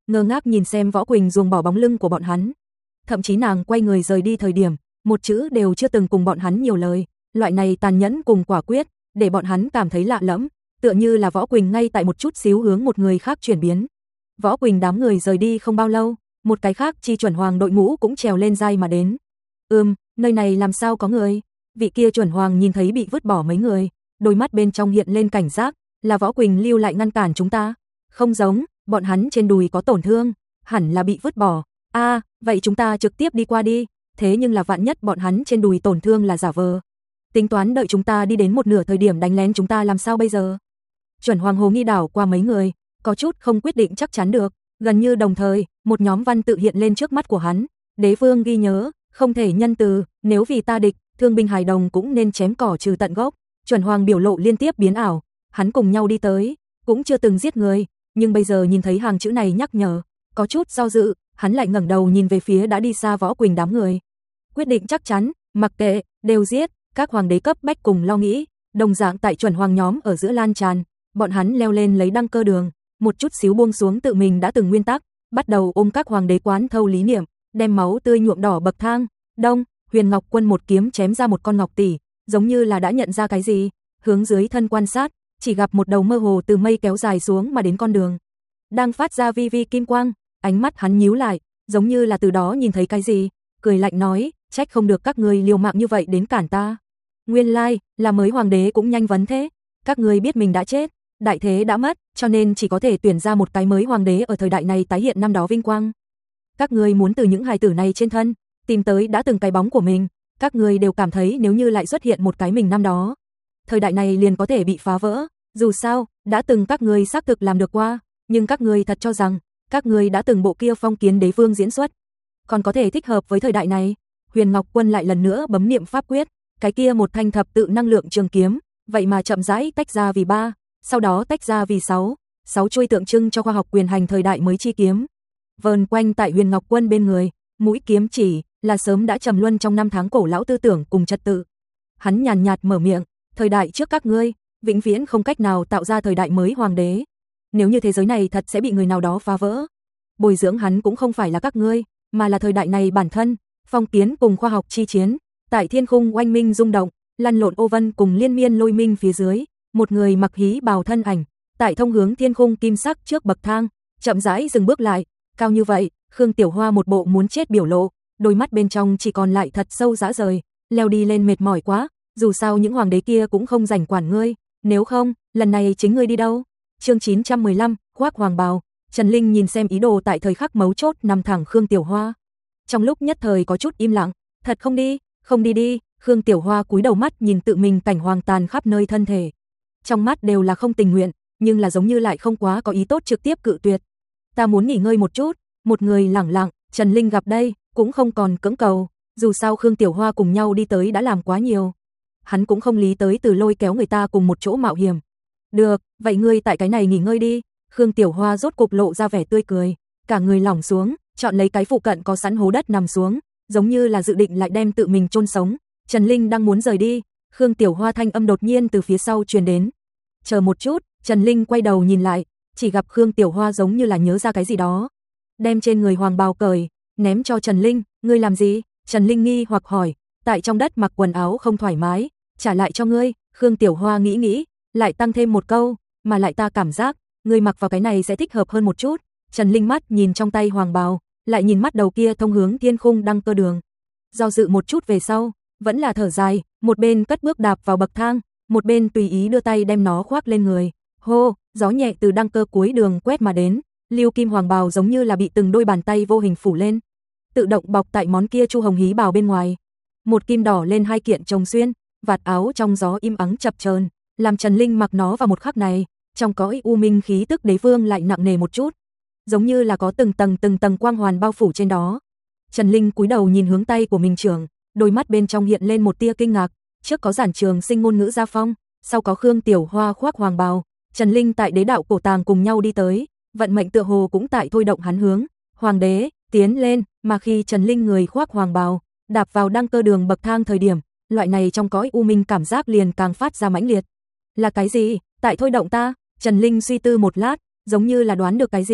ngơ ngác nhìn xem Võ Quỳnh ruồng bỏ bóng lưng của bọn hắn. Thậm chí nàng quay người rời đi thời điểm, một chữ đều chưa từng cùng bọn hắn nhiều lời, loại này tàn nhẫn cùng quả quyết, để bọn hắn cảm thấy lạ lẫm, tựa như là Võ Quỳnh ngay tại một chút xíu hướng một người khác chuyển biến. Võ Quỳnh đám người rời đi không bao lâu, một cái khác chi chuẩn hoàng đội ngũ cũng trèo lên dai mà đến. Ừm, nơi này làm sao có người? Vị kia chuẩn hoàng nhìn thấy bị vứt bỏ mấy người, đôi mắt bên trong hiện lên cảnh giác, là Võ Quỳnh lưu lại ngăn cản chúng ta? Không giống, bọn hắn trên đùi có tổn thương, hẳn là bị vứt bỏ. A, à, vậy chúng ta trực tiếp đi qua đi, thế nhưng là vạn nhất bọn hắn trên đùi tổn thương là giả vờ. Tính toán đợi chúng ta đi đến một nửa thời điểm đánh lén chúng ta làm sao bây giờ? Chuẩn hoàng hồ nghi đảo qua mấy người, có chút không quyết định chắc chắn được, gần như đồng thời, một nhóm văn tự hiện lên trước mắt của hắn. Đế vương ghi nhớ, không thể nhân từ, nếu vì ta địch, thương binh hài đồng cũng nên chém cỏ trừ tận gốc. Chuẩn hoàng biểu lộ liên tiếp biến ảo, hắn cùng nhau đi tới, cũng chưa từng giết người, nhưng bây giờ nhìn thấy hàng chữ này nhắc nhở, có chút do dự, hắn lại ngẩng đầu nhìn về phía đã đi xa Võ Quỳnh đám người. Quyết định chắc chắn, mặc kệ, đều giết, các hoàng đế cấp bách cùng lo nghĩ, đồng dạng tại chuẩn hoàng nhóm ở giữa lan tràn, bọn hắn leo lên lấy đăng cơ đường, một chút xíu buông xuống tự mình đã từng nguyên tắc, bắt đầu ôm các hoàng đế quán thâu lý niệm, đem máu tươi nhuộm đỏ bậc thang. Đông, Huyền Ngọc Quân một kiếm chém ra một con ngọc tỷ, giống như là đã nhận ra cái gì, hướng dưới thân quan sát, chỉ gặp một đầu mơ hồ từ mây kéo dài xuống mà đến con đường, đang phát ra vi vi kim quang, ánh mắt hắn nhíu lại, giống như là từ đó nhìn thấy cái gì, cười lạnh nói, trách không được các ngươi liều mạng như vậy đến cản ta. Nguyên lai, là mới hoàng đế cũng nhanh vấn thế, các ngươi biết mình đã chết, đại thế đã mất, cho nên chỉ có thể tuyển ra một cái mới hoàng đế ở thời đại này tái hiện năm đó vinh quang. Các ngươi muốn từ những hài tử này trên thân tìm tới đã từng cái bóng của mình, các ngươi đều cảm thấy nếu như lại xuất hiện một cái mình năm đó, thời đại này liền có thể bị phá vỡ, dù sao, đã từng các ngươi xác thực làm được qua, nhưng các ngươi thật cho rằng các ngươi đã từng bộ kia phong kiến đế vương diễn xuất còn có thể thích hợp với thời đại này. Huyền Ngọc Quân lại lần nữa bấm niệm pháp quyết, cái kia một thanh thập tự năng lượng trường kiếm, vậy mà chậm rãi tách ra vì ba, sau đó tách ra vì sáu, sáu chuôi tượng trưng cho khoa học quyền hành thời đại mới chi kiếm. Vờn quanh tại Huyền Ngọc Quân bên người, mũi kiếm chỉ là sớm đã trầm luân trong năm tháng cổ lão tư tưởng cùng trật tự. Hắn nhàn nhạt mở miệng, thời đại trước các ngươi, vĩnh viễn không cách nào tạo ra thời đại mới hoàng đế. Nếu như thế giới này thật sẽ bị người nào đó phá vỡ, bồi dưỡng hắn cũng không phải là các ngươi, mà là thời đại này bản thân. Phong kiến cùng khoa học chi chiến, tại thiên khung oanh minh rung động, lăn lộn ô vân cùng liên miên lôi minh phía dưới, một người mặc hí bào thân ảnh, tại thông hướng thiên khung kim sắc trước bậc thang, chậm rãi dừng bước lại, cao như vậy, Khương Tiểu Hoa một bộ muốn chết biểu lộ, đôi mắt bên trong chỉ còn lại thật sâu dã rời, leo đi lên mệt mỏi quá, dù sao những hoàng đế kia cũng không rảnh quản ngươi, nếu không, lần này chính ngươi đi đâu? Chương chín trăm mười lăm, khoác hoàng bào. Trần Linh nhìn xem ý đồ tại thời khắc mấu chốt nằm thẳng Khương Tiểu Hoa. Trong lúc nhất thời có chút im lặng, thật không đi, không đi đi, Khương Tiểu Hoa cúi đầu mắt nhìn tự mình cảnh hoàng tàn khắp nơi thân thể. Trong mắt đều là không tình nguyện, nhưng là giống như lại không quá có ý tốt trực tiếp cự tuyệt. Ta muốn nghỉ ngơi một chút, một người lẳng lặng, Trần Linh gặp đây, cũng không còn cưỡng cầu, dù sao Khương Tiểu Hoa cùng nhau đi tới đã làm quá nhiều. Hắn cũng không lý tới từ lôi kéo người ta cùng một chỗ mạo hiểm. Được, vậy ngươi tại cái này nghỉ ngơi đi. Khương Tiểu Hoa rốt cục lộ ra vẻ tươi cười, cả người lỏng xuống, chọn lấy cái phụ cận có sẵn hố đất nằm xuống, giống như là dự định lại đem tự mình chôn sống. Trần Linh đang muốn rời đi, Khương Tiểu Hoa thanh âm đột nhiên từ phía sau truyền đến. Chờ một chút, Trần Linh quay đầu nhìn lại, chỉ gặp Khương Tiểu Hoa giống như là nhớ ra cái gì đó, đem trên người hoàng bào cởi, ném cho Trần Linh, ngươi làm gì? Trần Linh nghi hoặc hỏi, tại trong đất mặc quần áo không thoải mái, trả lại cho ngươi. Khương Tiểu Hoa nghĩ nghĩ, lại tăng thêm một câu, mà lại ta cảm giác, ngươi mặc vào cái này sẽ thích hợp hơn một chút. Trần Linh mắt nhìn trong tay hoàng bào, lại nhìn mắt đầu kia thông hướng thiên khung đăng cơ đường. Do dự một chút về sau, vẫn là thở dài, một bên cất bước đạp vào bậc thang, một bên tùy ý đưa tay đem nó khoác lên người. Hô, gió nhẹ từ đăng cơ cuối đường quét mà đến, lưu kim hoàng bào giống như là bị từng đôi bàn tay vô hình phủ lên, tự động bọc tại món kia chu hồng hí bào bên ngoài. Một kim đỏ lên hai kiện chồng xuyên, vạt áo trong gió im ắng chập chờn, làm Trần Linh mặc nó vào một khắc này, trong cõi u minh khí tức đế vương lại nặng nề một chút, giống như là có từng tầng từng tầng quang hoàn bao phủ trên đó. Trần Linh cúi đầu nhìn hướng tay của mình trưởng, đôi mắt bên trong hiện lên một tia kinh ngạc, trước có Giản Trường Sinh ngôn ngữ gia phong, sau có Khương Tiểu Hoa khoác hoàng bào, Trần Linh tại đế đạo cổ tàng cùng nhau đi tới, vận mệnh tựa hồ cũng tại thôi động hắn hướng hoàng đế tiến lên, mà khi Trần Linh người khoác hoàng bào, đạp vào đăng cơ đường bậc thang thời điểm, loại này trong cõi u minh cảm giác liền càng phát ra mãnh liệt. Là cái gì? Tại thôi động ta? Trần Linh suy tư một lát, giống như là đoán được cái gì,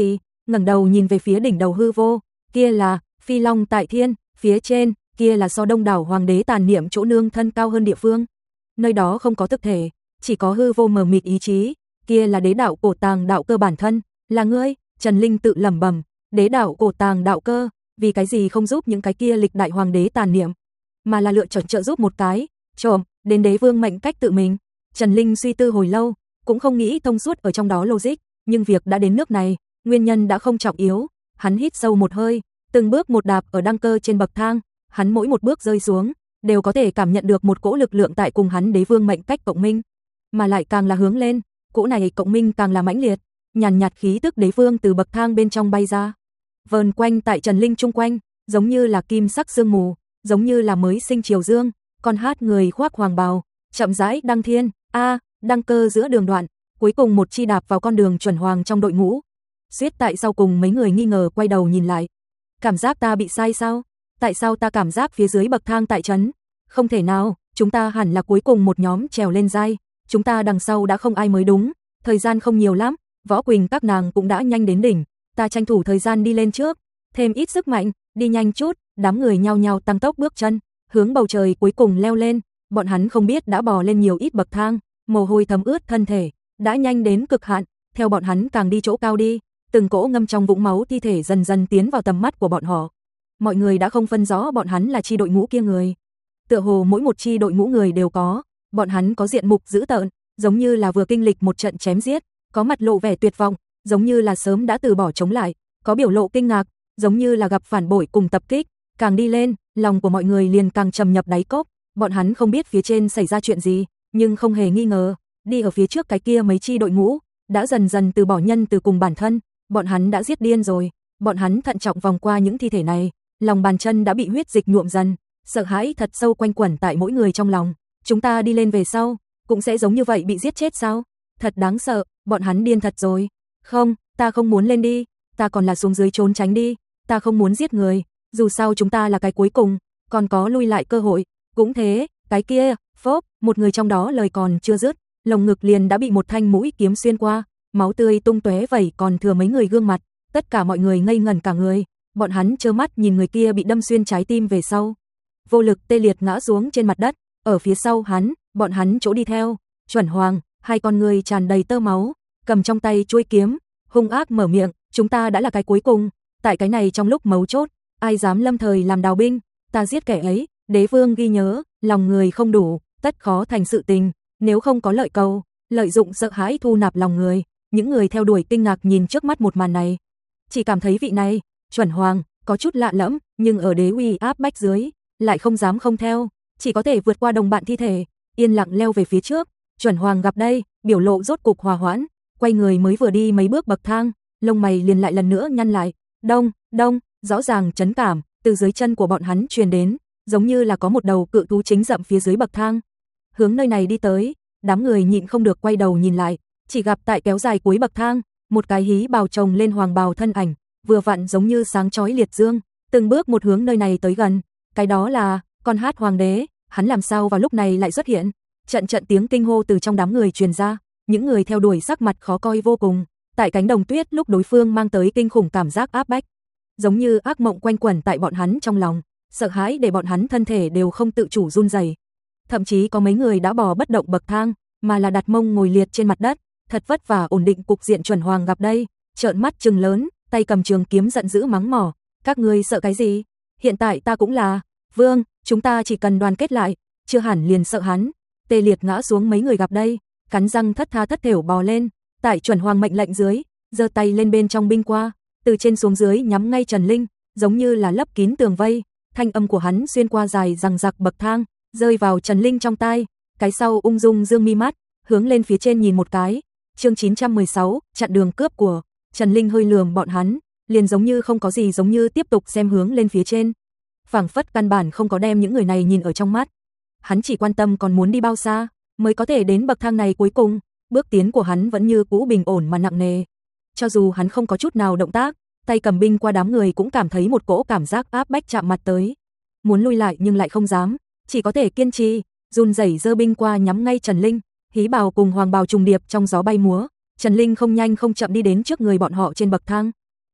ngẩng đầu nhìn về phía đỉnh đầu hư vô, kia là Phi Long tại thiên, phía trên, kia là so Đông đảo hoàng đế tàn niệm chỗ nương thân cao hơn địa phương. Nơi đó không có thực thể, chỉ có hư vô mờ mịt ý chí, kia là đế đạo cổ tàng đạo cơ bản thân, là ngươi, Trần Linh tự lẩm bẩm, đế đạo cổ tàng đạo cơ, vì cái gì không giúp những cái kia lịch đại hoàng đế tàn niệm, mà là lựa chọn trợ giúp một cái, trộm, đến đế vương mệnh cách tự mình. Trần Linh suy tư hồi lâu, cũng không nghĩ thông suốt ở trong đó logic, nhưng việc đã đến nước này, nguyên nhân đã không trọng yếu, hắn hít sâu một hơi, từng bước một đạp ở đăng cơ trên bậc thang, hắn mỗi một bước rơi xuống, đều có thể cảm nhận được một cỗ lực lượng tại cùng hắn đế vương mệnh cách cộng minh, mà lại càng là hướng lên, cỗ này cộng minh càng là mãnh liệt, nhàn nhạt khí tức đế vương từ bậc thang bên trong bay ra, vờn quanh tại Trần Linh chung quanh, giống như là kim sắc sương mù, giống như là mới sinh chiều dương, con hát người khoác hoàng bào, chậm rãi đăng thiên, a, đăng cơ giữa đường đoạn, cuối cùng một chi đạp vào con đường chuẩn hoàng trong đội ngũ. Suýt tại sau cùng mấy người nghi ngờ quay đầu nhìn lại. Cảm giác ta bị sai sao? Tại sao ta cảm giác phía dưới bậc thang tại trấn? Không thể nào, chúng ta hẳn là cuối cùng một nhóm trèo lên giai, chúng ta đằng sau đã không ai mới đúng, thời gian không nhiều lắm, Võ Quỳnh các nàng cũng đã nhanh đến đỉnh, ta tranh thủ thời gian đi lên trước, thêm ít sức mạnh, đi nhanh chút, đám người nhao nhao tăng tốc bước chân, hướng bầu trời cuối cùng leo lên, bọn hắn không biết đã bò lên nhiều ít bậc thang, mồ hôi thấm ướt thân thể, đã nhanh đến cực hạn, theo bọn hắn càng đi chỗ cao đi, từng cỗ ngâm trong vũng máu thi thể dần dần tiến vào tầm mắt của bọn họ. Mọi người đã không phân rõ bọn hắn là chi đội ngũ kia người. Tựa hồ mỗi một chi đội ngũ người đều có, bọn hắn có diện mục dữ tợn, giống như là vừa kinh lịch một trận chém giết, có mặt lộ vẻ tuyệt vọng, giống như là sớm đã từ bỏ chống lại, có biểu lộ kinh ngạc, giống như là gặp phản bội cùng tập kích, càng đi lên, lòng của mọi người liền càng trầm nhập đáy cốc, bọn hắn không biết phía trên xảy ra chuyện gì, nhưng không hề nghi ngờ, đi ở phía trước cái kia mấy chi đội ngũ, đã dần dần từ bỏ nhân từ cùng bản thân, bọn hắn đã giết điên rồi, bọn hắn thận trọng vòng qua những thi thể này, lòng bàn chân đã bị huyết dịch nhuộm dần, sợ hãi thật sâu quanh quẩn tại mỗi người trong lòng, chúng ta đi lên về sau, cũng sẽ giống như vậy bị giết chết sao? Thật đáng sợ, bọn hắn điên thật rồi. Không, ta không muốn lên đi, ta còn là xuống dưới trốn tránh đi, ta không muốn giết người, dù sao chúng ta là cái cuối cùng, còn có lui lại cơ hội, cũng thế, cái kia, phốp, một người trong đó lời còn chưa dứt, lồng ngực liền đã bị một thanh mũi kiếm xuyên qua, máu tươi tung tóe vẩy còn thừa mấy người gương mặt, tất cả mọi người ngây ngẩn cả người, bọn hắn trơ mắt nhìn người kia bị đâm xuyên trái tim về sau, vô lực tê liệt ngã xuống trên mặt đất, ở phía sau hắn, bọn hắn chỗ đi theo, Chuẩn Hoàng, hai con người tràn đầy tơ máu, cầm trong tay chuôi kiếm, hung ác mở miệng, chúng ta đã là cái cuối cùng, tại cái này trong lúc mấu chốt, ai dám lâm thời làm đào binh, ta giết kẻ ấy, đế vương ghi nhớ, lòng người không đủ, tất khó thành sự tình, nếu không có lợi cầu, lợi dụng sợ hãi thu nạp lòng người, những người theo đuổi kinh ngạc nhìn trước mắt một màn này, chỉ cảm thấy vị này, Chuẩn Hoàng, có chút lạ lẫm, nhưng ở đế uy áp bách dưới, lại không dám không theo, chỉ có thể vượt qua đồng bạn thi thể, yên lặng leo về phía trước. Chuẩn Hoàng gặp đây, biểu lộ rốt cục hòa hoãn, quay người mới vừa đi mấy bước bậc thang, lông mày liền lại lần nữa nhăn lại, đông, đông, rõ ràng chấn cảm, từ dưới chân của bọn hắn truyền đến, giống như là có một đầu cự thú chính dậm phía dưới bậc thang. Hướng nơi này đi tới, đám người nhịn không được quay đầu nhìn lại, chỉ gặp tại kéo dài cuối bậc thang, một cái hí bào chồng lên hoàng bào thân ảnh, vừa vặn giống như sáng chói liệt dương, từng bước một hướng nơi này tới gần, cái đó là con hát hoàng đế, hắn làm sao vào lúc này lại xuất hiện? Trận trận tiếng kinh hô từ trong đám người truyền ra, những người theo đuổi sắc mặt khó coi vô cùng, tại cánh đồng tuyết lúc đối phương mang tới kinh khủng cảm giác áp bách, giống như ác mộng quanh quẩn tại bọn hắn trong lòng, sợ hãi để bọn hắn thân thể đều không tự chủ run rẩy. Thậm chí có mấy người đã bò bất động bậc thang, mà là đặt mông ngồi liệt trên mặt đất, thật vất vả ổn định cục diện. Chuẩn Hoàng gặp đây, trợn mắt trừng lớn, tay cầm trường kiếm giận dữ mắng mỏ, các ngươi sợ cái gì? Hiện tại ta cũng là vương, chúng ta chỉ cần đoàn kết lại, chưa hẳn liền sợ hắn. Tê liệt ngã xuống mấy người gặp đây, cắn răng thất tha thất thểu bò lên, tại Chuẩn Hoàng mệnh lệnh dưới, giơ tay lên bên trong binh qua, từ trên xuống dưới nhắm ngay Trần Linh, giống như là lấp kín tường vây, thanh âm của hắn xuyên qua dài rằng rặc bậc thang, rơi vào Trần Linh trong tai, cái sau ung dung dương mi mắt, hướng lên phía trên nhìn một cái. Chương chín trăm mười sáu, chặn đường cướp của. Trần Linh hơi lườm bọn hắn, liền giống như không có gì, giống như tiếp tục xem hướng lên phía trên. Phảng phất căn bản không có đem những người này nhìn ở trong mắt. Hắn chỉ quan tâm còn muốn đi bao xa mới có thể đến bậc thang này cuối cùng, bước tiến của hắn vẫn như cũ bình ổn mà nặng nề. Cho dù hắn không có chút nào động tác, tay cầm binh qua đám người cũng cảm thấy một cỗ cảm giác áp bách chạm mặt tới. Muốn lui lại nhưng lại không dám, chỉ có thể kiên trì, run rẩy giơ binh qua nhắm ngay Trần Linh, hí bào cùng hoàng bào trùng điệp trong gió bay múa. Trần Linh không nhanh không chậm đi đến trước người bọn họ trên bậc thang.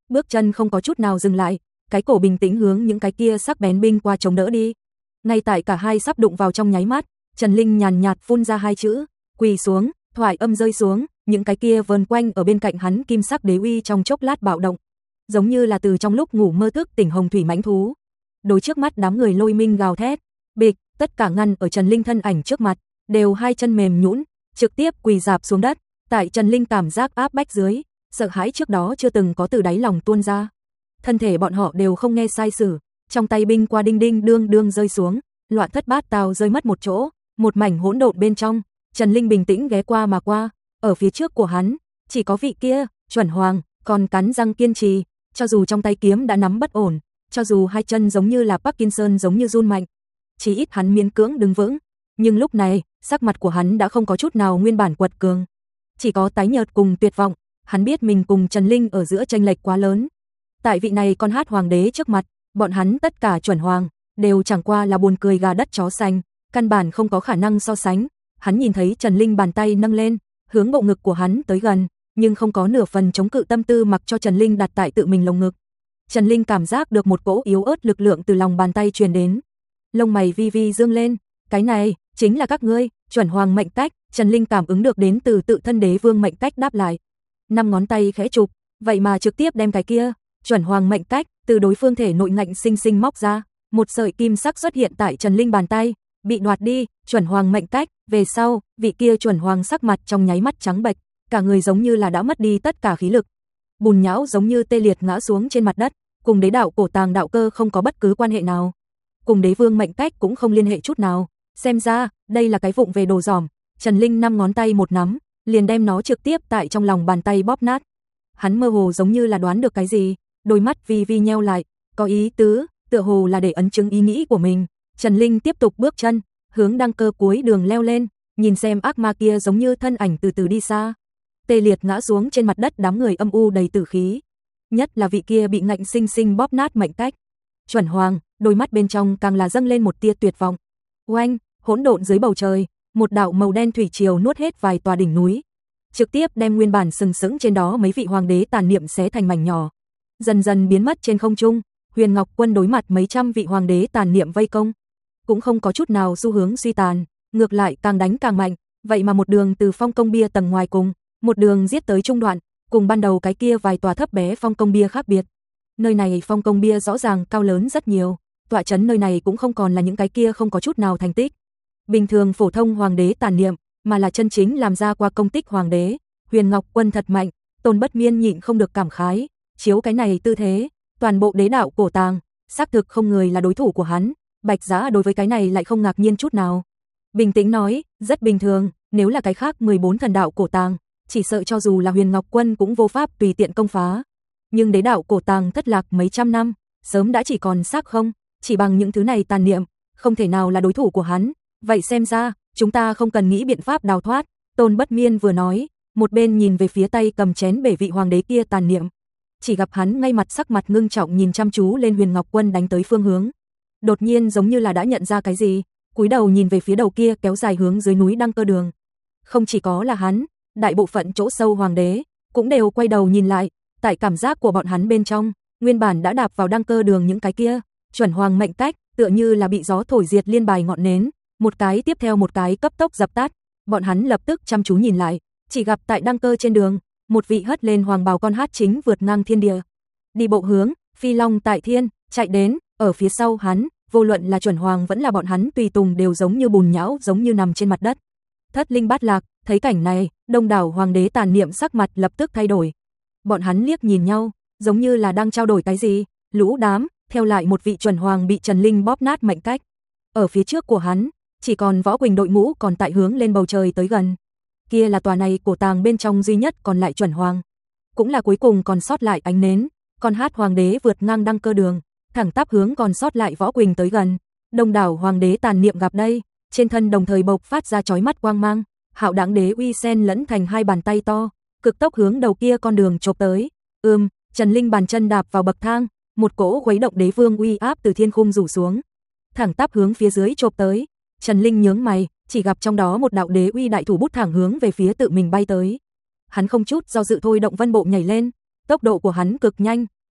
bước chân không có chút nào dừng lại, cái cổ bình tĩnh hướng những cái kia sắc bén binh qua chống đỡ đi. Ngay tại cả hai sắp đụng vào trong nháy mắt, Trần Linh nhàn nhạt phun ra hai chữ, quỳ xuống, thoại âm rơi xuống, những cái kia vờn quanh ở bên cạnh hắn kim sắc đế uy trong chốc lát bạo động, giống như là từ trong lúc ngủ mơ thức tỉnh hồng thủy mãnh thú. Đối trước mắt đám người lôi minh gào thét, bịch, tất cả ngăn ở Trần Linh thân ảnh trước mặt, đều hai chân mềm nhũn, trực tiếp quỳ rạp xuống đất. Tại Trần Linh cảm giác áp bách dưới, sợ hãi trước đó chưa từng có từ đáy lòng tuôn ra. Thân thể bọn họ đều không nghe sai sử, trong tay binh qua đinh đinh đương đương rơi xuống, loạn thất bát tao rơi mất một chỗ, một mảnh hỗn độn bên trong. Trần Linh bình tĩnh ghé qua mà qua, ở phía trước của hắn, chỉ có vị kia, chuẩn hoàng, còn cắn răng kiên trì, cho dù trong tay kiếm đã nắm bất ổn, cho dù hai chân giống như là Parkinson giống như run mạnh, chỉ ít hắn miễn cưỡng đứng vững, nhưng lúc này, sắc mặt của hắn đã không có chút nào nguyên bản quật cường, chỉ có tái nhợt cùng tuyệt vọng. Hắn biết mình cùng Trần Linh ở giữa chênh lệch quá lớn. Tại vị này con hát hoàng đế trước mặt, bọn hắn tất cả chuẩn hoàng đều chẳng qua là buồn cười gà đất chó xanh, căn bản không có khả năng so sánh. Hắn nhìn thấy Trần Linh bàn tay nâng lên, hướng bộ ngực của hắn tới gần, nhưng không có nửa phần chống cự tâm tư mặc cho Trần Linh đặt tại tự mình lồng ngực. Trần Linh cảm giác được một cỗ yếu ớt lực lượng từ lòng bàn tay truyền đến. Lông mày vi vi dương lên, cái này chính là các ngươi, chuẩn hoàng mệnh cách. Trần Linh cảm ứng được đến từ tự thân đế vương mệnh cách đáp lại. Năm ngón tay khẽ chụp, vậy mà trực tiếp đem cái kia chuẩn hoàng mệnh cách từ đối phương thể nội ngạnh sinh sinh móc ra, một sợi kim sắc xuất hiện tại Trần Linh bàn tay, bị đoạt đi, chuẩn hoàng mệnh cách. Về sau, vị kia chuẩn hoàng sắc mặt trong nháy mắt trắng bệch, cả người giống như là đã mất đi tất cả khí lực, bùn nhão giống như tê liệt ngã xuống trên mặt đất, cùng đế đạo cổ tàng đạo cơ không có bất cứ quan hệ nào, cùng đế vương mệnh cách cũng không liên hệ chút nào. Xem ra, đây là cái vụng về đồ dỏm. Trần Linh năm ngón tay một nắm, liền đem nó trực tiếp tại trong lòng bàn tay bóp nát. Hắn mơ hồ giống như là đoán được cái gì, đôi mắt vi vi nheo lại, có ý tứ, tựa hồ là để ấn chứng ý nghĩ của mình. Trần Linh tiếp tục bước chân, hướng đăng cơ cuối đường leo lên, nhìn xem ác ma kia giống như thân ảnh từ từ đi xa, tê liệt ngã xuống trên mặt đất, đám người âm u đầy tử khí. Nhất là vị kia bị ngạnh sinh sinh bóp nát mệnh cách. Chuẩn hoàng, đôi mắt bên trong càng là dâng lên một tia tuyệt vọng. Oanh, hỗn độn dưới bầu trời, một đạo màu đen thủy triều nuốt hết vài tòa đỉnh núi, trực tiếp đem nguyên bản sừng sững trên đó mấy vị hoàng đế tàn niệm xé thành mảnh nhỏ, dần dần biến mất trên không trung. Huyền Ngọc Quân đối mặt mấy trăm vị hoàng đế tàn niệm vây công, cũng không có chút nào xu hướng suy tàn, ngược lại càng đánh càng mạnh, vậy mà một đường từ phong công bia tầng ngoài cùng, một đường giết tới trung đoạn, cùng ban đầu cái kia vài tòa thấp bé phong công bia khác biệt. Nơi này phong công bia rõ ràng cao lớn rất nhiều, tọa trấn nơi này cũng không còn là những cái kia không có chút nào thành tích bình thường phổ thông hoàng đế tàn niệm, mà là chân chính làm ra qua công tích hoàng đế. Huyền Ngọc Quân thật mạnh, Tôn Bất Miên nhịn không được cảm khái, chiếu cái này tư thế, toàn bộ đế đạo cổ tàng, xác thực không người là đối thủ của hắn. Bạch Giá đối với cái này lại không ngạc nhiên chút nào, bình tĩnh nói, rất bình thường, nếu là cái khác mười bốn thần đạo cổ tàng, chỉ sợ cho dù là Huyền Ngọc Quân cũng vô pháp tùy tiện công phá. Nhưng đế đạo cổ tàng thất lạc mấy trăm năm, sớm đã chỉ còn xác không, chỉ bằng những thứ này tàn niệm, không thể nào là đối thủ của hắn. Vậy xem ra, chúng ta không cần nghĩ biện pháp đào thoát. Tôn Bất Miên vừa nói, một bên nhìn về phía tay cầm chén bể vị hoàng đế kia tàn niệm. Chỉ gặp hắn ngay mặt sắc mặt ngưng trọng nhìn chăm chú lên Huyền Ngọc Quân đánh tới phương hướng. Đột nhiên giống như là đã nhận ra cái gì, cúi đầu nhìn về phía đầu kia kéo dài hướng dưới núi đăng cơ đường. Không chỉ có là hắn, đại bộ phận chỗ sâu hoàng đế cũng đều quay đầu nhìn lại. Tại cảm giác của bọn hắn bên trong, nguyên bản đã đạp vào đăng cơ đường những cái kia chuẩn hoàng mệnh cách, tựa như là bị gió thổi diệt liên bài ngọn nến, một cái tiếp theo một cái cấp tốc dập tắt. Bọn hắn lập tức chăm chú nhìn lại, chỉ gặp tại đăng cơ trên đường, một vị hất lên hoàng bào con hát chính vượt ngang thiên địa, đi bộ hướng phi long tại thiên chạy đến. Ở phía sau hắn, vô luận là chuẩn hoàng vẫn là bọn hắn tùy tùng đều giống như bùn nhão, giống như nằm trên mặt đất. Thất linh bát lạc, thấy cảnh này, đông đảo hoàng đế tàn niệm sắc mặt lập tức thay đổi. Bọn hắn liếc nhìn nhau, giống như là đang trao đổi cái gì. Lũ đám, theo lại một vị chuẩn hoàng bị Trần Linh bóp nát mệnh cách. Ở phía trước của hắn, chỉ còn Võ Quỳnh đội ngũ còn tại hướng lên bầu trời tới gần. Kia là tòa này cổ tàng bên trong duy nhất còn lại chuẩn hoàng, cũng là cuối cùng còn sót lại ánh nến. Con hát hoàng đế vượt ngang đăng cơ đường, thẳng tắp hướng còn sót lại Võ Quỳnh tới gần. Đông đảo hoàng đế tàn niệm gặp đây, trên thân đồng thời bộc phát ra chói mắt quang mang, hạo đáng đế uy sen lẫn thành hai bàn tay to, cực tốc hướng đầu kia con đường chộp tới. Ừm, Trần Linh bàn chân đạp vào bậc thang, một cỗ khuấy động đế vương uy áp từ thiên khung rủ xuống, thẳng tắp hướng phía dưới chộp tới. Trần Linh nhướng mày, chỉ gặp trong đó một đạo đế uy đại thủ bút thẳng hướng về phía tự mình bay tới. Hắn không chút do dự thôi động vân bộ nhảy lên, tốc độ của hắn cực nhanh,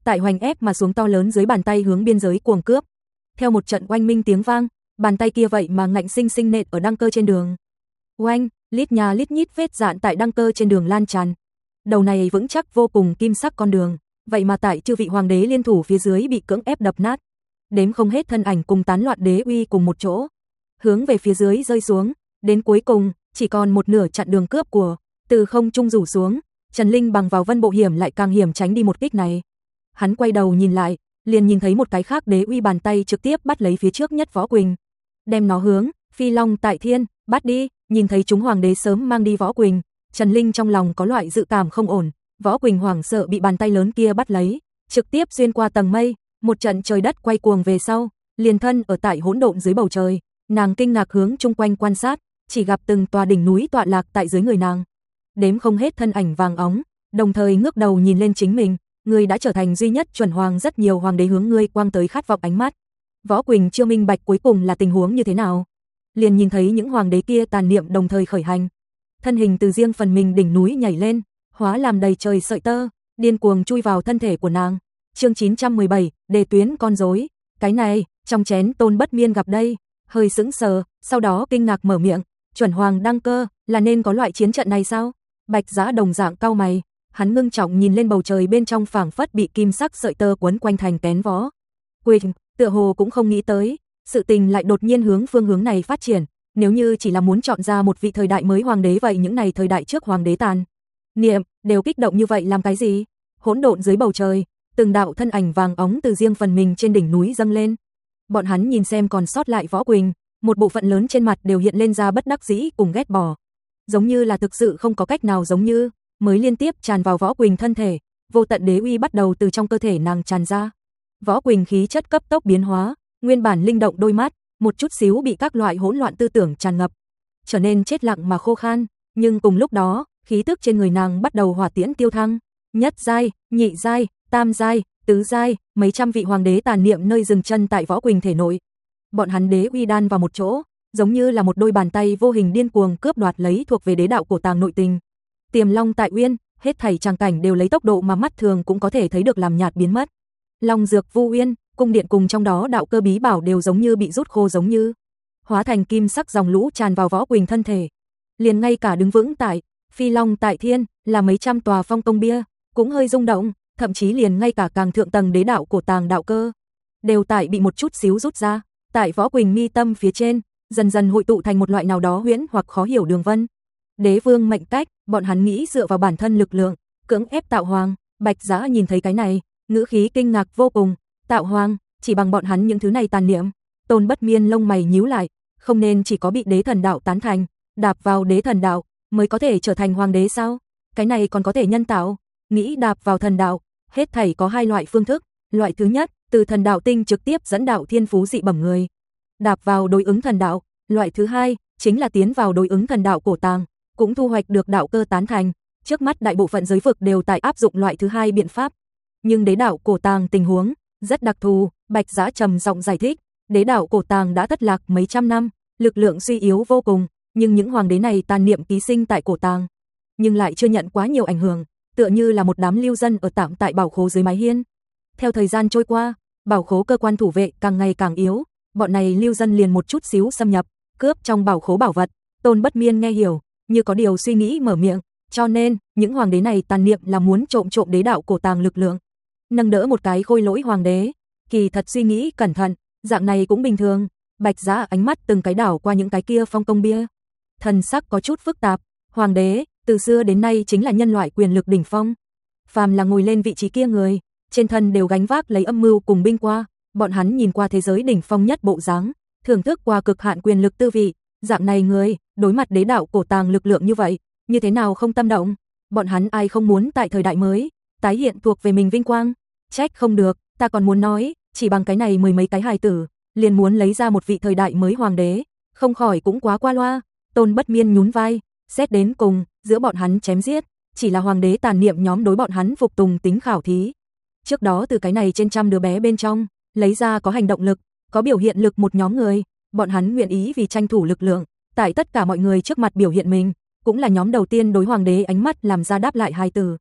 tại hoành ép mà xuống to lớn dưới bàn tay hướng biên giới cuồng cướp. Theo một trận oanh minh tiếng vang, bàn tay kia vậy mà ngạnh sinh sinh nện ở đăng cơ trên đường. Oanh, lít nhà lít nhít vết dạn tại đăng cơ trên đường lan tràn. Đầu này vững chắc vô cùng kim sắc con đường, vậy mà tại chư vị hoàng đế liên thủ phía dưới bị cưỡng ép đập nát. Đếm không hết thân ảnh cùng tán loạn đế uy cùng một chỗ, hướng về phía dưới rơi xuống, đến cuối cùng chỉ còn một nửa chặn đường cướp của, từ không trung rủ xuống. Trần Linh bằng vào Vân Bộ Hiểm lại càng hiểm tránh đi một kích này. Hắn quay đầu nhìn lại, liền nhìn thấy một cái khác đế uy bàn tay trực tiếp bắt lấy phía trước nhất Võ Quỳnh, đem nó hướng Phi Long tại thiên bắt đi. Nhìn thấy chúng hoàng đế sớm mang đi Võ Quỳnh, Trần Linh trong lòng có loại dự cảm không ổn. Võ Quỳnh hoảng sợ bị bàn tay lớn kia bắt lấy, trực tiếp xuyên qua tầng mây, một trận trời đất quay cuồng về sau, liền thân ở tại hỗn độn dưới bầu trời. Nàng kinh ngạc hướng chung quanh quan sát, chỉ gặp từng tòa đỉnh núi tọa lạc tại dưới người nàng, đếm không hết thân ảnh vàng óng, đồng thời ngước đầu nhìn lên chính mình. Ngươi đã trở thành duy nhất chuẩn hoàng, rất nhiều hoàng đế hướng ngươi quang tới khát vọng ánh mắt. Võ Quỳnh chưa minh bạch cuối cùng là tình huống như thế nào, liền nhìn thấy những hoàng đế kia tàn niệm đồng thời khởi hành, thân hình từ riêng phần mình đỉnh núi nhảy lên, hóa làm đầy trời sợi tơ, điên cuồng chui vào thân thể của nàng. Chương chín trăm mười bảy, đề tuyến con rối. Cái này, trong chén Tôn Bất Miên gặp đây, hơi sững sờ, sau đó kinh ngạc mở miệng, chuẩn hoàng đăng cơ, là nên có loại chiến trận này sao? Bạch Giá đồng dạng cau mày, hắn ngưng trọng nhìn lên bầu trời bên trong phảng phất bị kim sắc sợi tơ quấn quanh thành kén Võ Quỳnh, tựa hồ cũng không nghĩ tới, sự tình lại đột nhiên hướng phương hướng này phát triển. Nếu như chỉ là muốn chọn ra một vị thời đại mới hoàng đế, vậy những này thời đại trước hoàng đế tàn niệm đều kích động như vậy làm cái gì? Hỗn độn dưới bầu trời, từng đạo thân ảnh vàng óng từ riêng phần mình trên đỉnh núi dâng lên. Bọn hắn nhìn xem còn sót lại Võ Quỳnh, một bộ phận lớn trên mặt đều hiện lên ra bất đắc dĩ cùng ghét bỏ, giống như là thực sự không có cách nào, giống như mới liên tiếp tràn vào Võ Quỳnh thân thể, vô tận đế uy bắt đầu từ trong cơ thể nàng tràn ra. Võ Quỳnh khí chất cấp tốc biến hóa, nguyên bản linh động đôi mắt, một chút xíu bị các loại hỗn loạn tư tưởng tràn ngập, trở nên chết lặng mà khô khan, nhưng cùng lúc đó, khí tức trên người nàng bắt đầu hỏa tiễn tiêu thăng, nhất giai, nhị giai, tam giai, tứ giai, mấy trăm vị hoàng đế tàn niệm nơi dừng chân tại Võ Quỳnh thể nội. Bọn hắn đế uy đan vào một chỗ, giống như là một đôi bàn tay vô hình điên cuồng cướp đoạt lấy thuộc về đế đạo cổ tàng nội tình. Tiềm Long tại Uyên, hết thảy tràng cảnh đều lấy tốc độ mà mắt thường cũng có thể thấy được làm nhạt biến mất. Long Dược Vu Uyên, cung điện cùng trong đó đạo cơ bí bảo đều giống như bị rút khô, giống như hóa thành kim sắc dòng lũ tràn vào Võ Quỳnh thân thể. Liền ngay cả đứng vững tại Phi Long tại Thiên, là mấy trăm tòa phong công bia, cũng hơi rung động, thậm chí liền ngay cả càng thượng tầng đế đạo cổ tàng đạo cơ đều tại bị một chút xíu rút ra, tại Võ Quỳnh mi tâm phía trên, dần dần hội tụ thành một loại nào đó huyễn hoặc khó hiểu đường vân. Đế vương mệnh cách, bọn hắn nghĩ dựa vào bản thân lực lượng, cưỡng ép tạo hoàng. Bạch Giá nhìn thấy cái này, ngữ khí kinh ngạc vô cùng, tạo hoàng, chỉ bằng bọn hắn những thứ này tàn niệm. Tôn Bất Miên lông mày nhíu lại, không nên chỉ có bị đế thần đạo tán thành, đạp vào đế thần đạo mới có thể trở thành hoàng đế sao? Cái này còn có thể nhân tạo? Nghĩ đạp vào thần đạo, hết thảy có hai loại phương thức, loại thứ nhất, từ thần đạo tinh trực tiếp dẫn đạo thiên phú dị bẩm người, đạp vào đối ứng thần đạo, loại thứ hai, chính là tiến vào đối ứng thần đạo cổ tàng, cũng thu hoạch được đạo cơ tán thành. Trước mắt đại bộ phận giới vực đều tại áp dụng loại thứ hai biện pháp, nhưng đế đạo cổ tàng tình huống rất đặc thù. Bạch Giá trầm giọng giải thích, đế đạo cổ tàng đã thất lạc mấy trăm năm, lực lượng suy yếu vô cùng, nhưng những hoàng đế này tàn niệm ký sinh tại cổ tàng, nhưng lại chưa nhận quá nhiều ảnh hưởng, tựa như là một đám lưu dân ở tạm tại bảo khố dưới mái hiên. Theo thời gian trôi qua, bảo khố cơ quan thủ vệ càng ngày càng yếu, bọn này lưu dân liền một chút xíu xâm nhập, cướp trong bảo khố bảo vật. Tôn Bất Miên nghe hiểu, như có điều suy nghĩ mở miệng, cho nên, những hoàng đế này tàn niệm là muốn trộm trộm đế đạo cổ tàng lực lượng, nâng đỡ một cái khôi lỗi hoàng đế. Kỳ thật suy nghĩ cẩn thận, dạng này cũng bình thường. Bạch Giá ánh mắt từng cái đảo qua những cái kia phong công bia, thần sắc có chút phức tạp. Hoàng đế, từ xưa đến nay chính là nhân loại quyền lực đỉnh phong. Phàm là ngồi lên vị trí kia người, trên thân đều gánh vác lấy âm mưu cùng binh qua, bọn hắn nhìn qua thế giới đỉnh phong nhất bộ dáng, thưởng thức qua cực hạn quyền lực tư vị, dạng này người, đối mặt đế đạo cổ tàng lực lượng như vậy, như thế nào không tâm động? Bọn hắn ai không muốn tại thời đại mới tái hiện thuộc về mình vinh quang? Trách không được, ta còn muốn nói, chỉ bằng cái này mười mấy cái hài tử, liền muốn lấy ra một vị thời đại mới hoàng đế, không khỏi cũng quá qua loa. Tôn Bất Miên nhún vai, xét đến cùng, giữa bọn hắn chém giết, chỉ là hoàng đế tàn niệm nhóm đối bọn hắn phục tùng tính khảo thí. Trước đó từ cái này trên trăm đứa bé bên trong, lấy ra có hành động lực, có biểu hiện lực một nhóm người, bọn hắn nguyện ý vì tranh thủ lực lượng, tại tất cả mọi người trước mặt biểu hiện mình, cũng là nhóm đầu tiên đối hoàng đế ánh mắt làm ra đáp lại hài tử.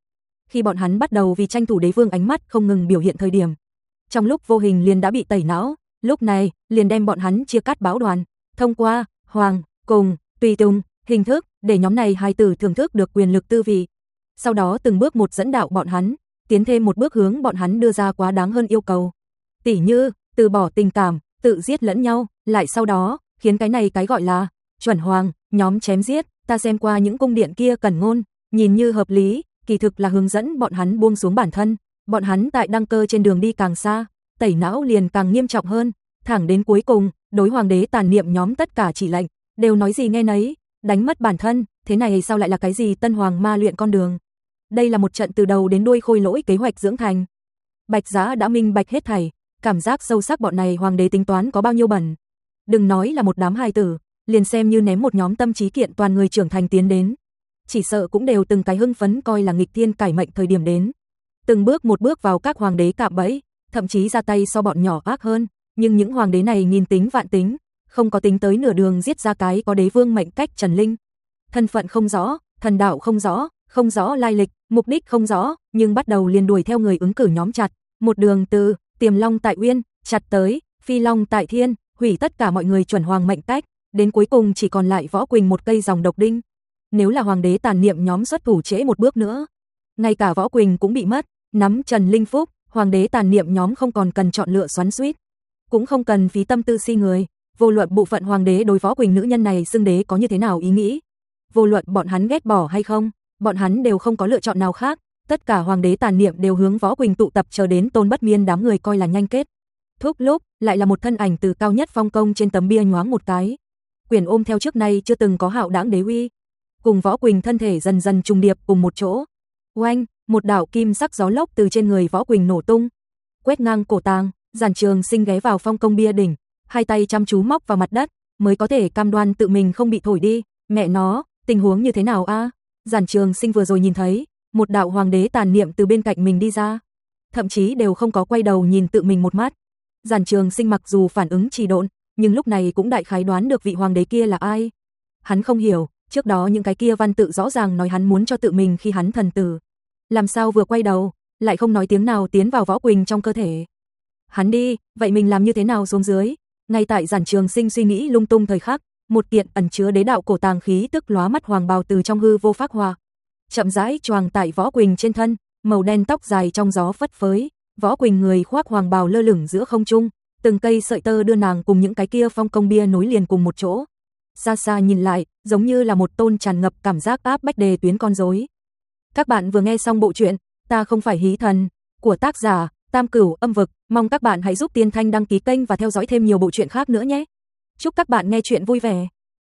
khi bọn hắn bắt đầu vì tranh thủ đế vương ánh mắt không ngừng biểu hiện thời điểm, trong lúc vô hình liền đã bị tẩy não, lúc này liền đem bọn hắn chia cắt bão đoàn, thông qua hoàng cùng tùy tùng hình thức để nhóm này hài tử thưởng thức được quyền lực tư vị. Sau đó từng bước một dẫn đạo bọn hắn, tiến thêm một bước hướng bọn hắn đưa ra quá đáng hơn yêu cầu. Tỉ như, từ bỏ tình cảm, tự giết lẫn nhau, lại sau đó, khiến cái này cái gọi là chuẩn hoàng, nhóm chém giết, ta xem qua những cung điện kia cẩn ngôn, nhìn như hợp lý, kỳ thực là hướng dẫn bọn hắn buông xuống bản thân, bọn hắn tại đăng cơ trên đường đi càng xa, tẩy não liền càng nghiêm trọng hơn, thẳng đến cuối cùng, đối hoàng đế tàn niệm nhóm tất cả chỉ lệnh, đều nói gì nghe nấy, đánh mất bản thân, thế này sao lại là cái gì tân hoàng ma luyện con đường. Đây là một trận từ đầu đến đuôi khôi lỗi kế hoạch dưỡng thành. Bạch Giá đã minh bạch hết thảy, cảm giác sâu sắc bọn này hoàng đế tính toán có bao nhiêu bẩn. Đừng nói là một đám hài tử, liền xem như ném một nhóm tâm trí kiện toàn người trưởng thành tiến đến, chỉ sợ cũng đều từng cái hưng phấn coi là nghịch thiên cải mệnh thời điểm đến. Từng bước một bước vào các hoàng đế cạm bẫy, thậm chí ra tay so bọn nhỏ ác hơn, nhưng những hoàng đế này nghìn tính vạn tính, không có tính tới nửa đường giết ra cái có đế vương mệnh cách Trần Linh. Thân phận không rõ, thần đạo không rõ, không rõ lai lịch, mục đích không rõ, nhưng bắt đầu liền đuổi theo người ứng cử nhóm chặt, một đường từ Tiềm Long tại Uyên chặt tới Phi Long tại Thiên, hủy tất cả mọi người chuẩn hoàng mệnh cách, đến cuối cùng chỉ còn lại Võ Quỳnh một cây dòng độc đinh. Nếu là hoàng đế tàn niệm nhóm xuất thủ trễ một bước nữa, ngay cả Võ Quỳnh cũng bị mất, nắm Trần Linh phúc, hoàng đế tàn niệm nhóm không còn cần chọn lựa xoắn xuýt, cũng không cần phí tâm tư si người, vô luận bộ phận hoàng đế đối Võ Quỳnh nữ nhân này xưng đế có như thế nào ý nghĩ, vô luận bọn hắn ghét bỏ hay không, bọn hắn đều không có lựa chọn nào khác, tất cả hoàng đế tàn niệm đều hướng Võ Quỳnh tụ tập chờ đến Tôn Bất Miên đám người coi là nhanh kết. Thúc lúc, lại là một thân ảnh từ cao nhất phong công trên tấm bia nhoáng một cái. Quyền ôm theo trước nay chưa từng có hạo đãng đế uy, cùng Võ Quỳnh thân thể dần dần trùng điệp cùng một chỗ. Oanh, một đạo kim sắc gió lốc từ trên người Võ Quỳnh nổ tung, quét ngang cổ tàng, Giản Trường Sinh ghé vào phong công bia đỉnh, hai tay chăm chú móc vào mặt đất, mới có thể cam đoan tự mình không bị thổi đi. Mẹ nó, tình huống như thế nào a? À? Giản Trường Sinh vừa rồi nhìn thấy một đạo hoàng đế tàn niệm từ bên cạnh mình đi ra, thậm chí đều không có quay đầu nhìn tự mình một mắt. Giản Trường Sinh mặc dù phản ứng trì độn, nhưng lúc này cũng đại khái đoán được vị hoàng đế kia là ai. Hắn không hiểu, trước đó những cái kia văn tự rõ ràng nói hắn muốn cho tự mình khi hắn thần tử, làm sao vừa quay đầu, lại không nói tiếng nào tiến vào Võ Quỳnh trong cơ thể. Hắn đi, vậy mình làm như thế nào xuống dưới? Ngay tại Giản Trường Sinh suy nghĩ lung tung thời khắc, một kiện ẩn chứa đế đạo cổ tàng khí tức lóa mắt hoàng bào từ trong hư vô phác hoa, chậm rãi choàng tại Võ Quỳnh trên thân, màu đen tóc dài trong gió phất phới, Võ Quỳnh người khoác hoàng bào lơ lửng giữa không trung, từng cây sợi tơ đưa nàng cùng những cái kia phong công bia nối liền cùng một chỗ. Xa xa nhìn lại, giống như là một tôn tràn ngập cảm giác áp bách đề tuyến con rối. Các bạn vừa nghe xong bộ truyện Ta không phải hí thần của tác giả Tam Cửu Âm Vực, mong các bạn hãy giúp Tiên Thanh đăng ký kênh và theo dõi thêm nhiều bộ truyện khác nữa nhé. Chúc các bạn nghe truyện vui vẻ.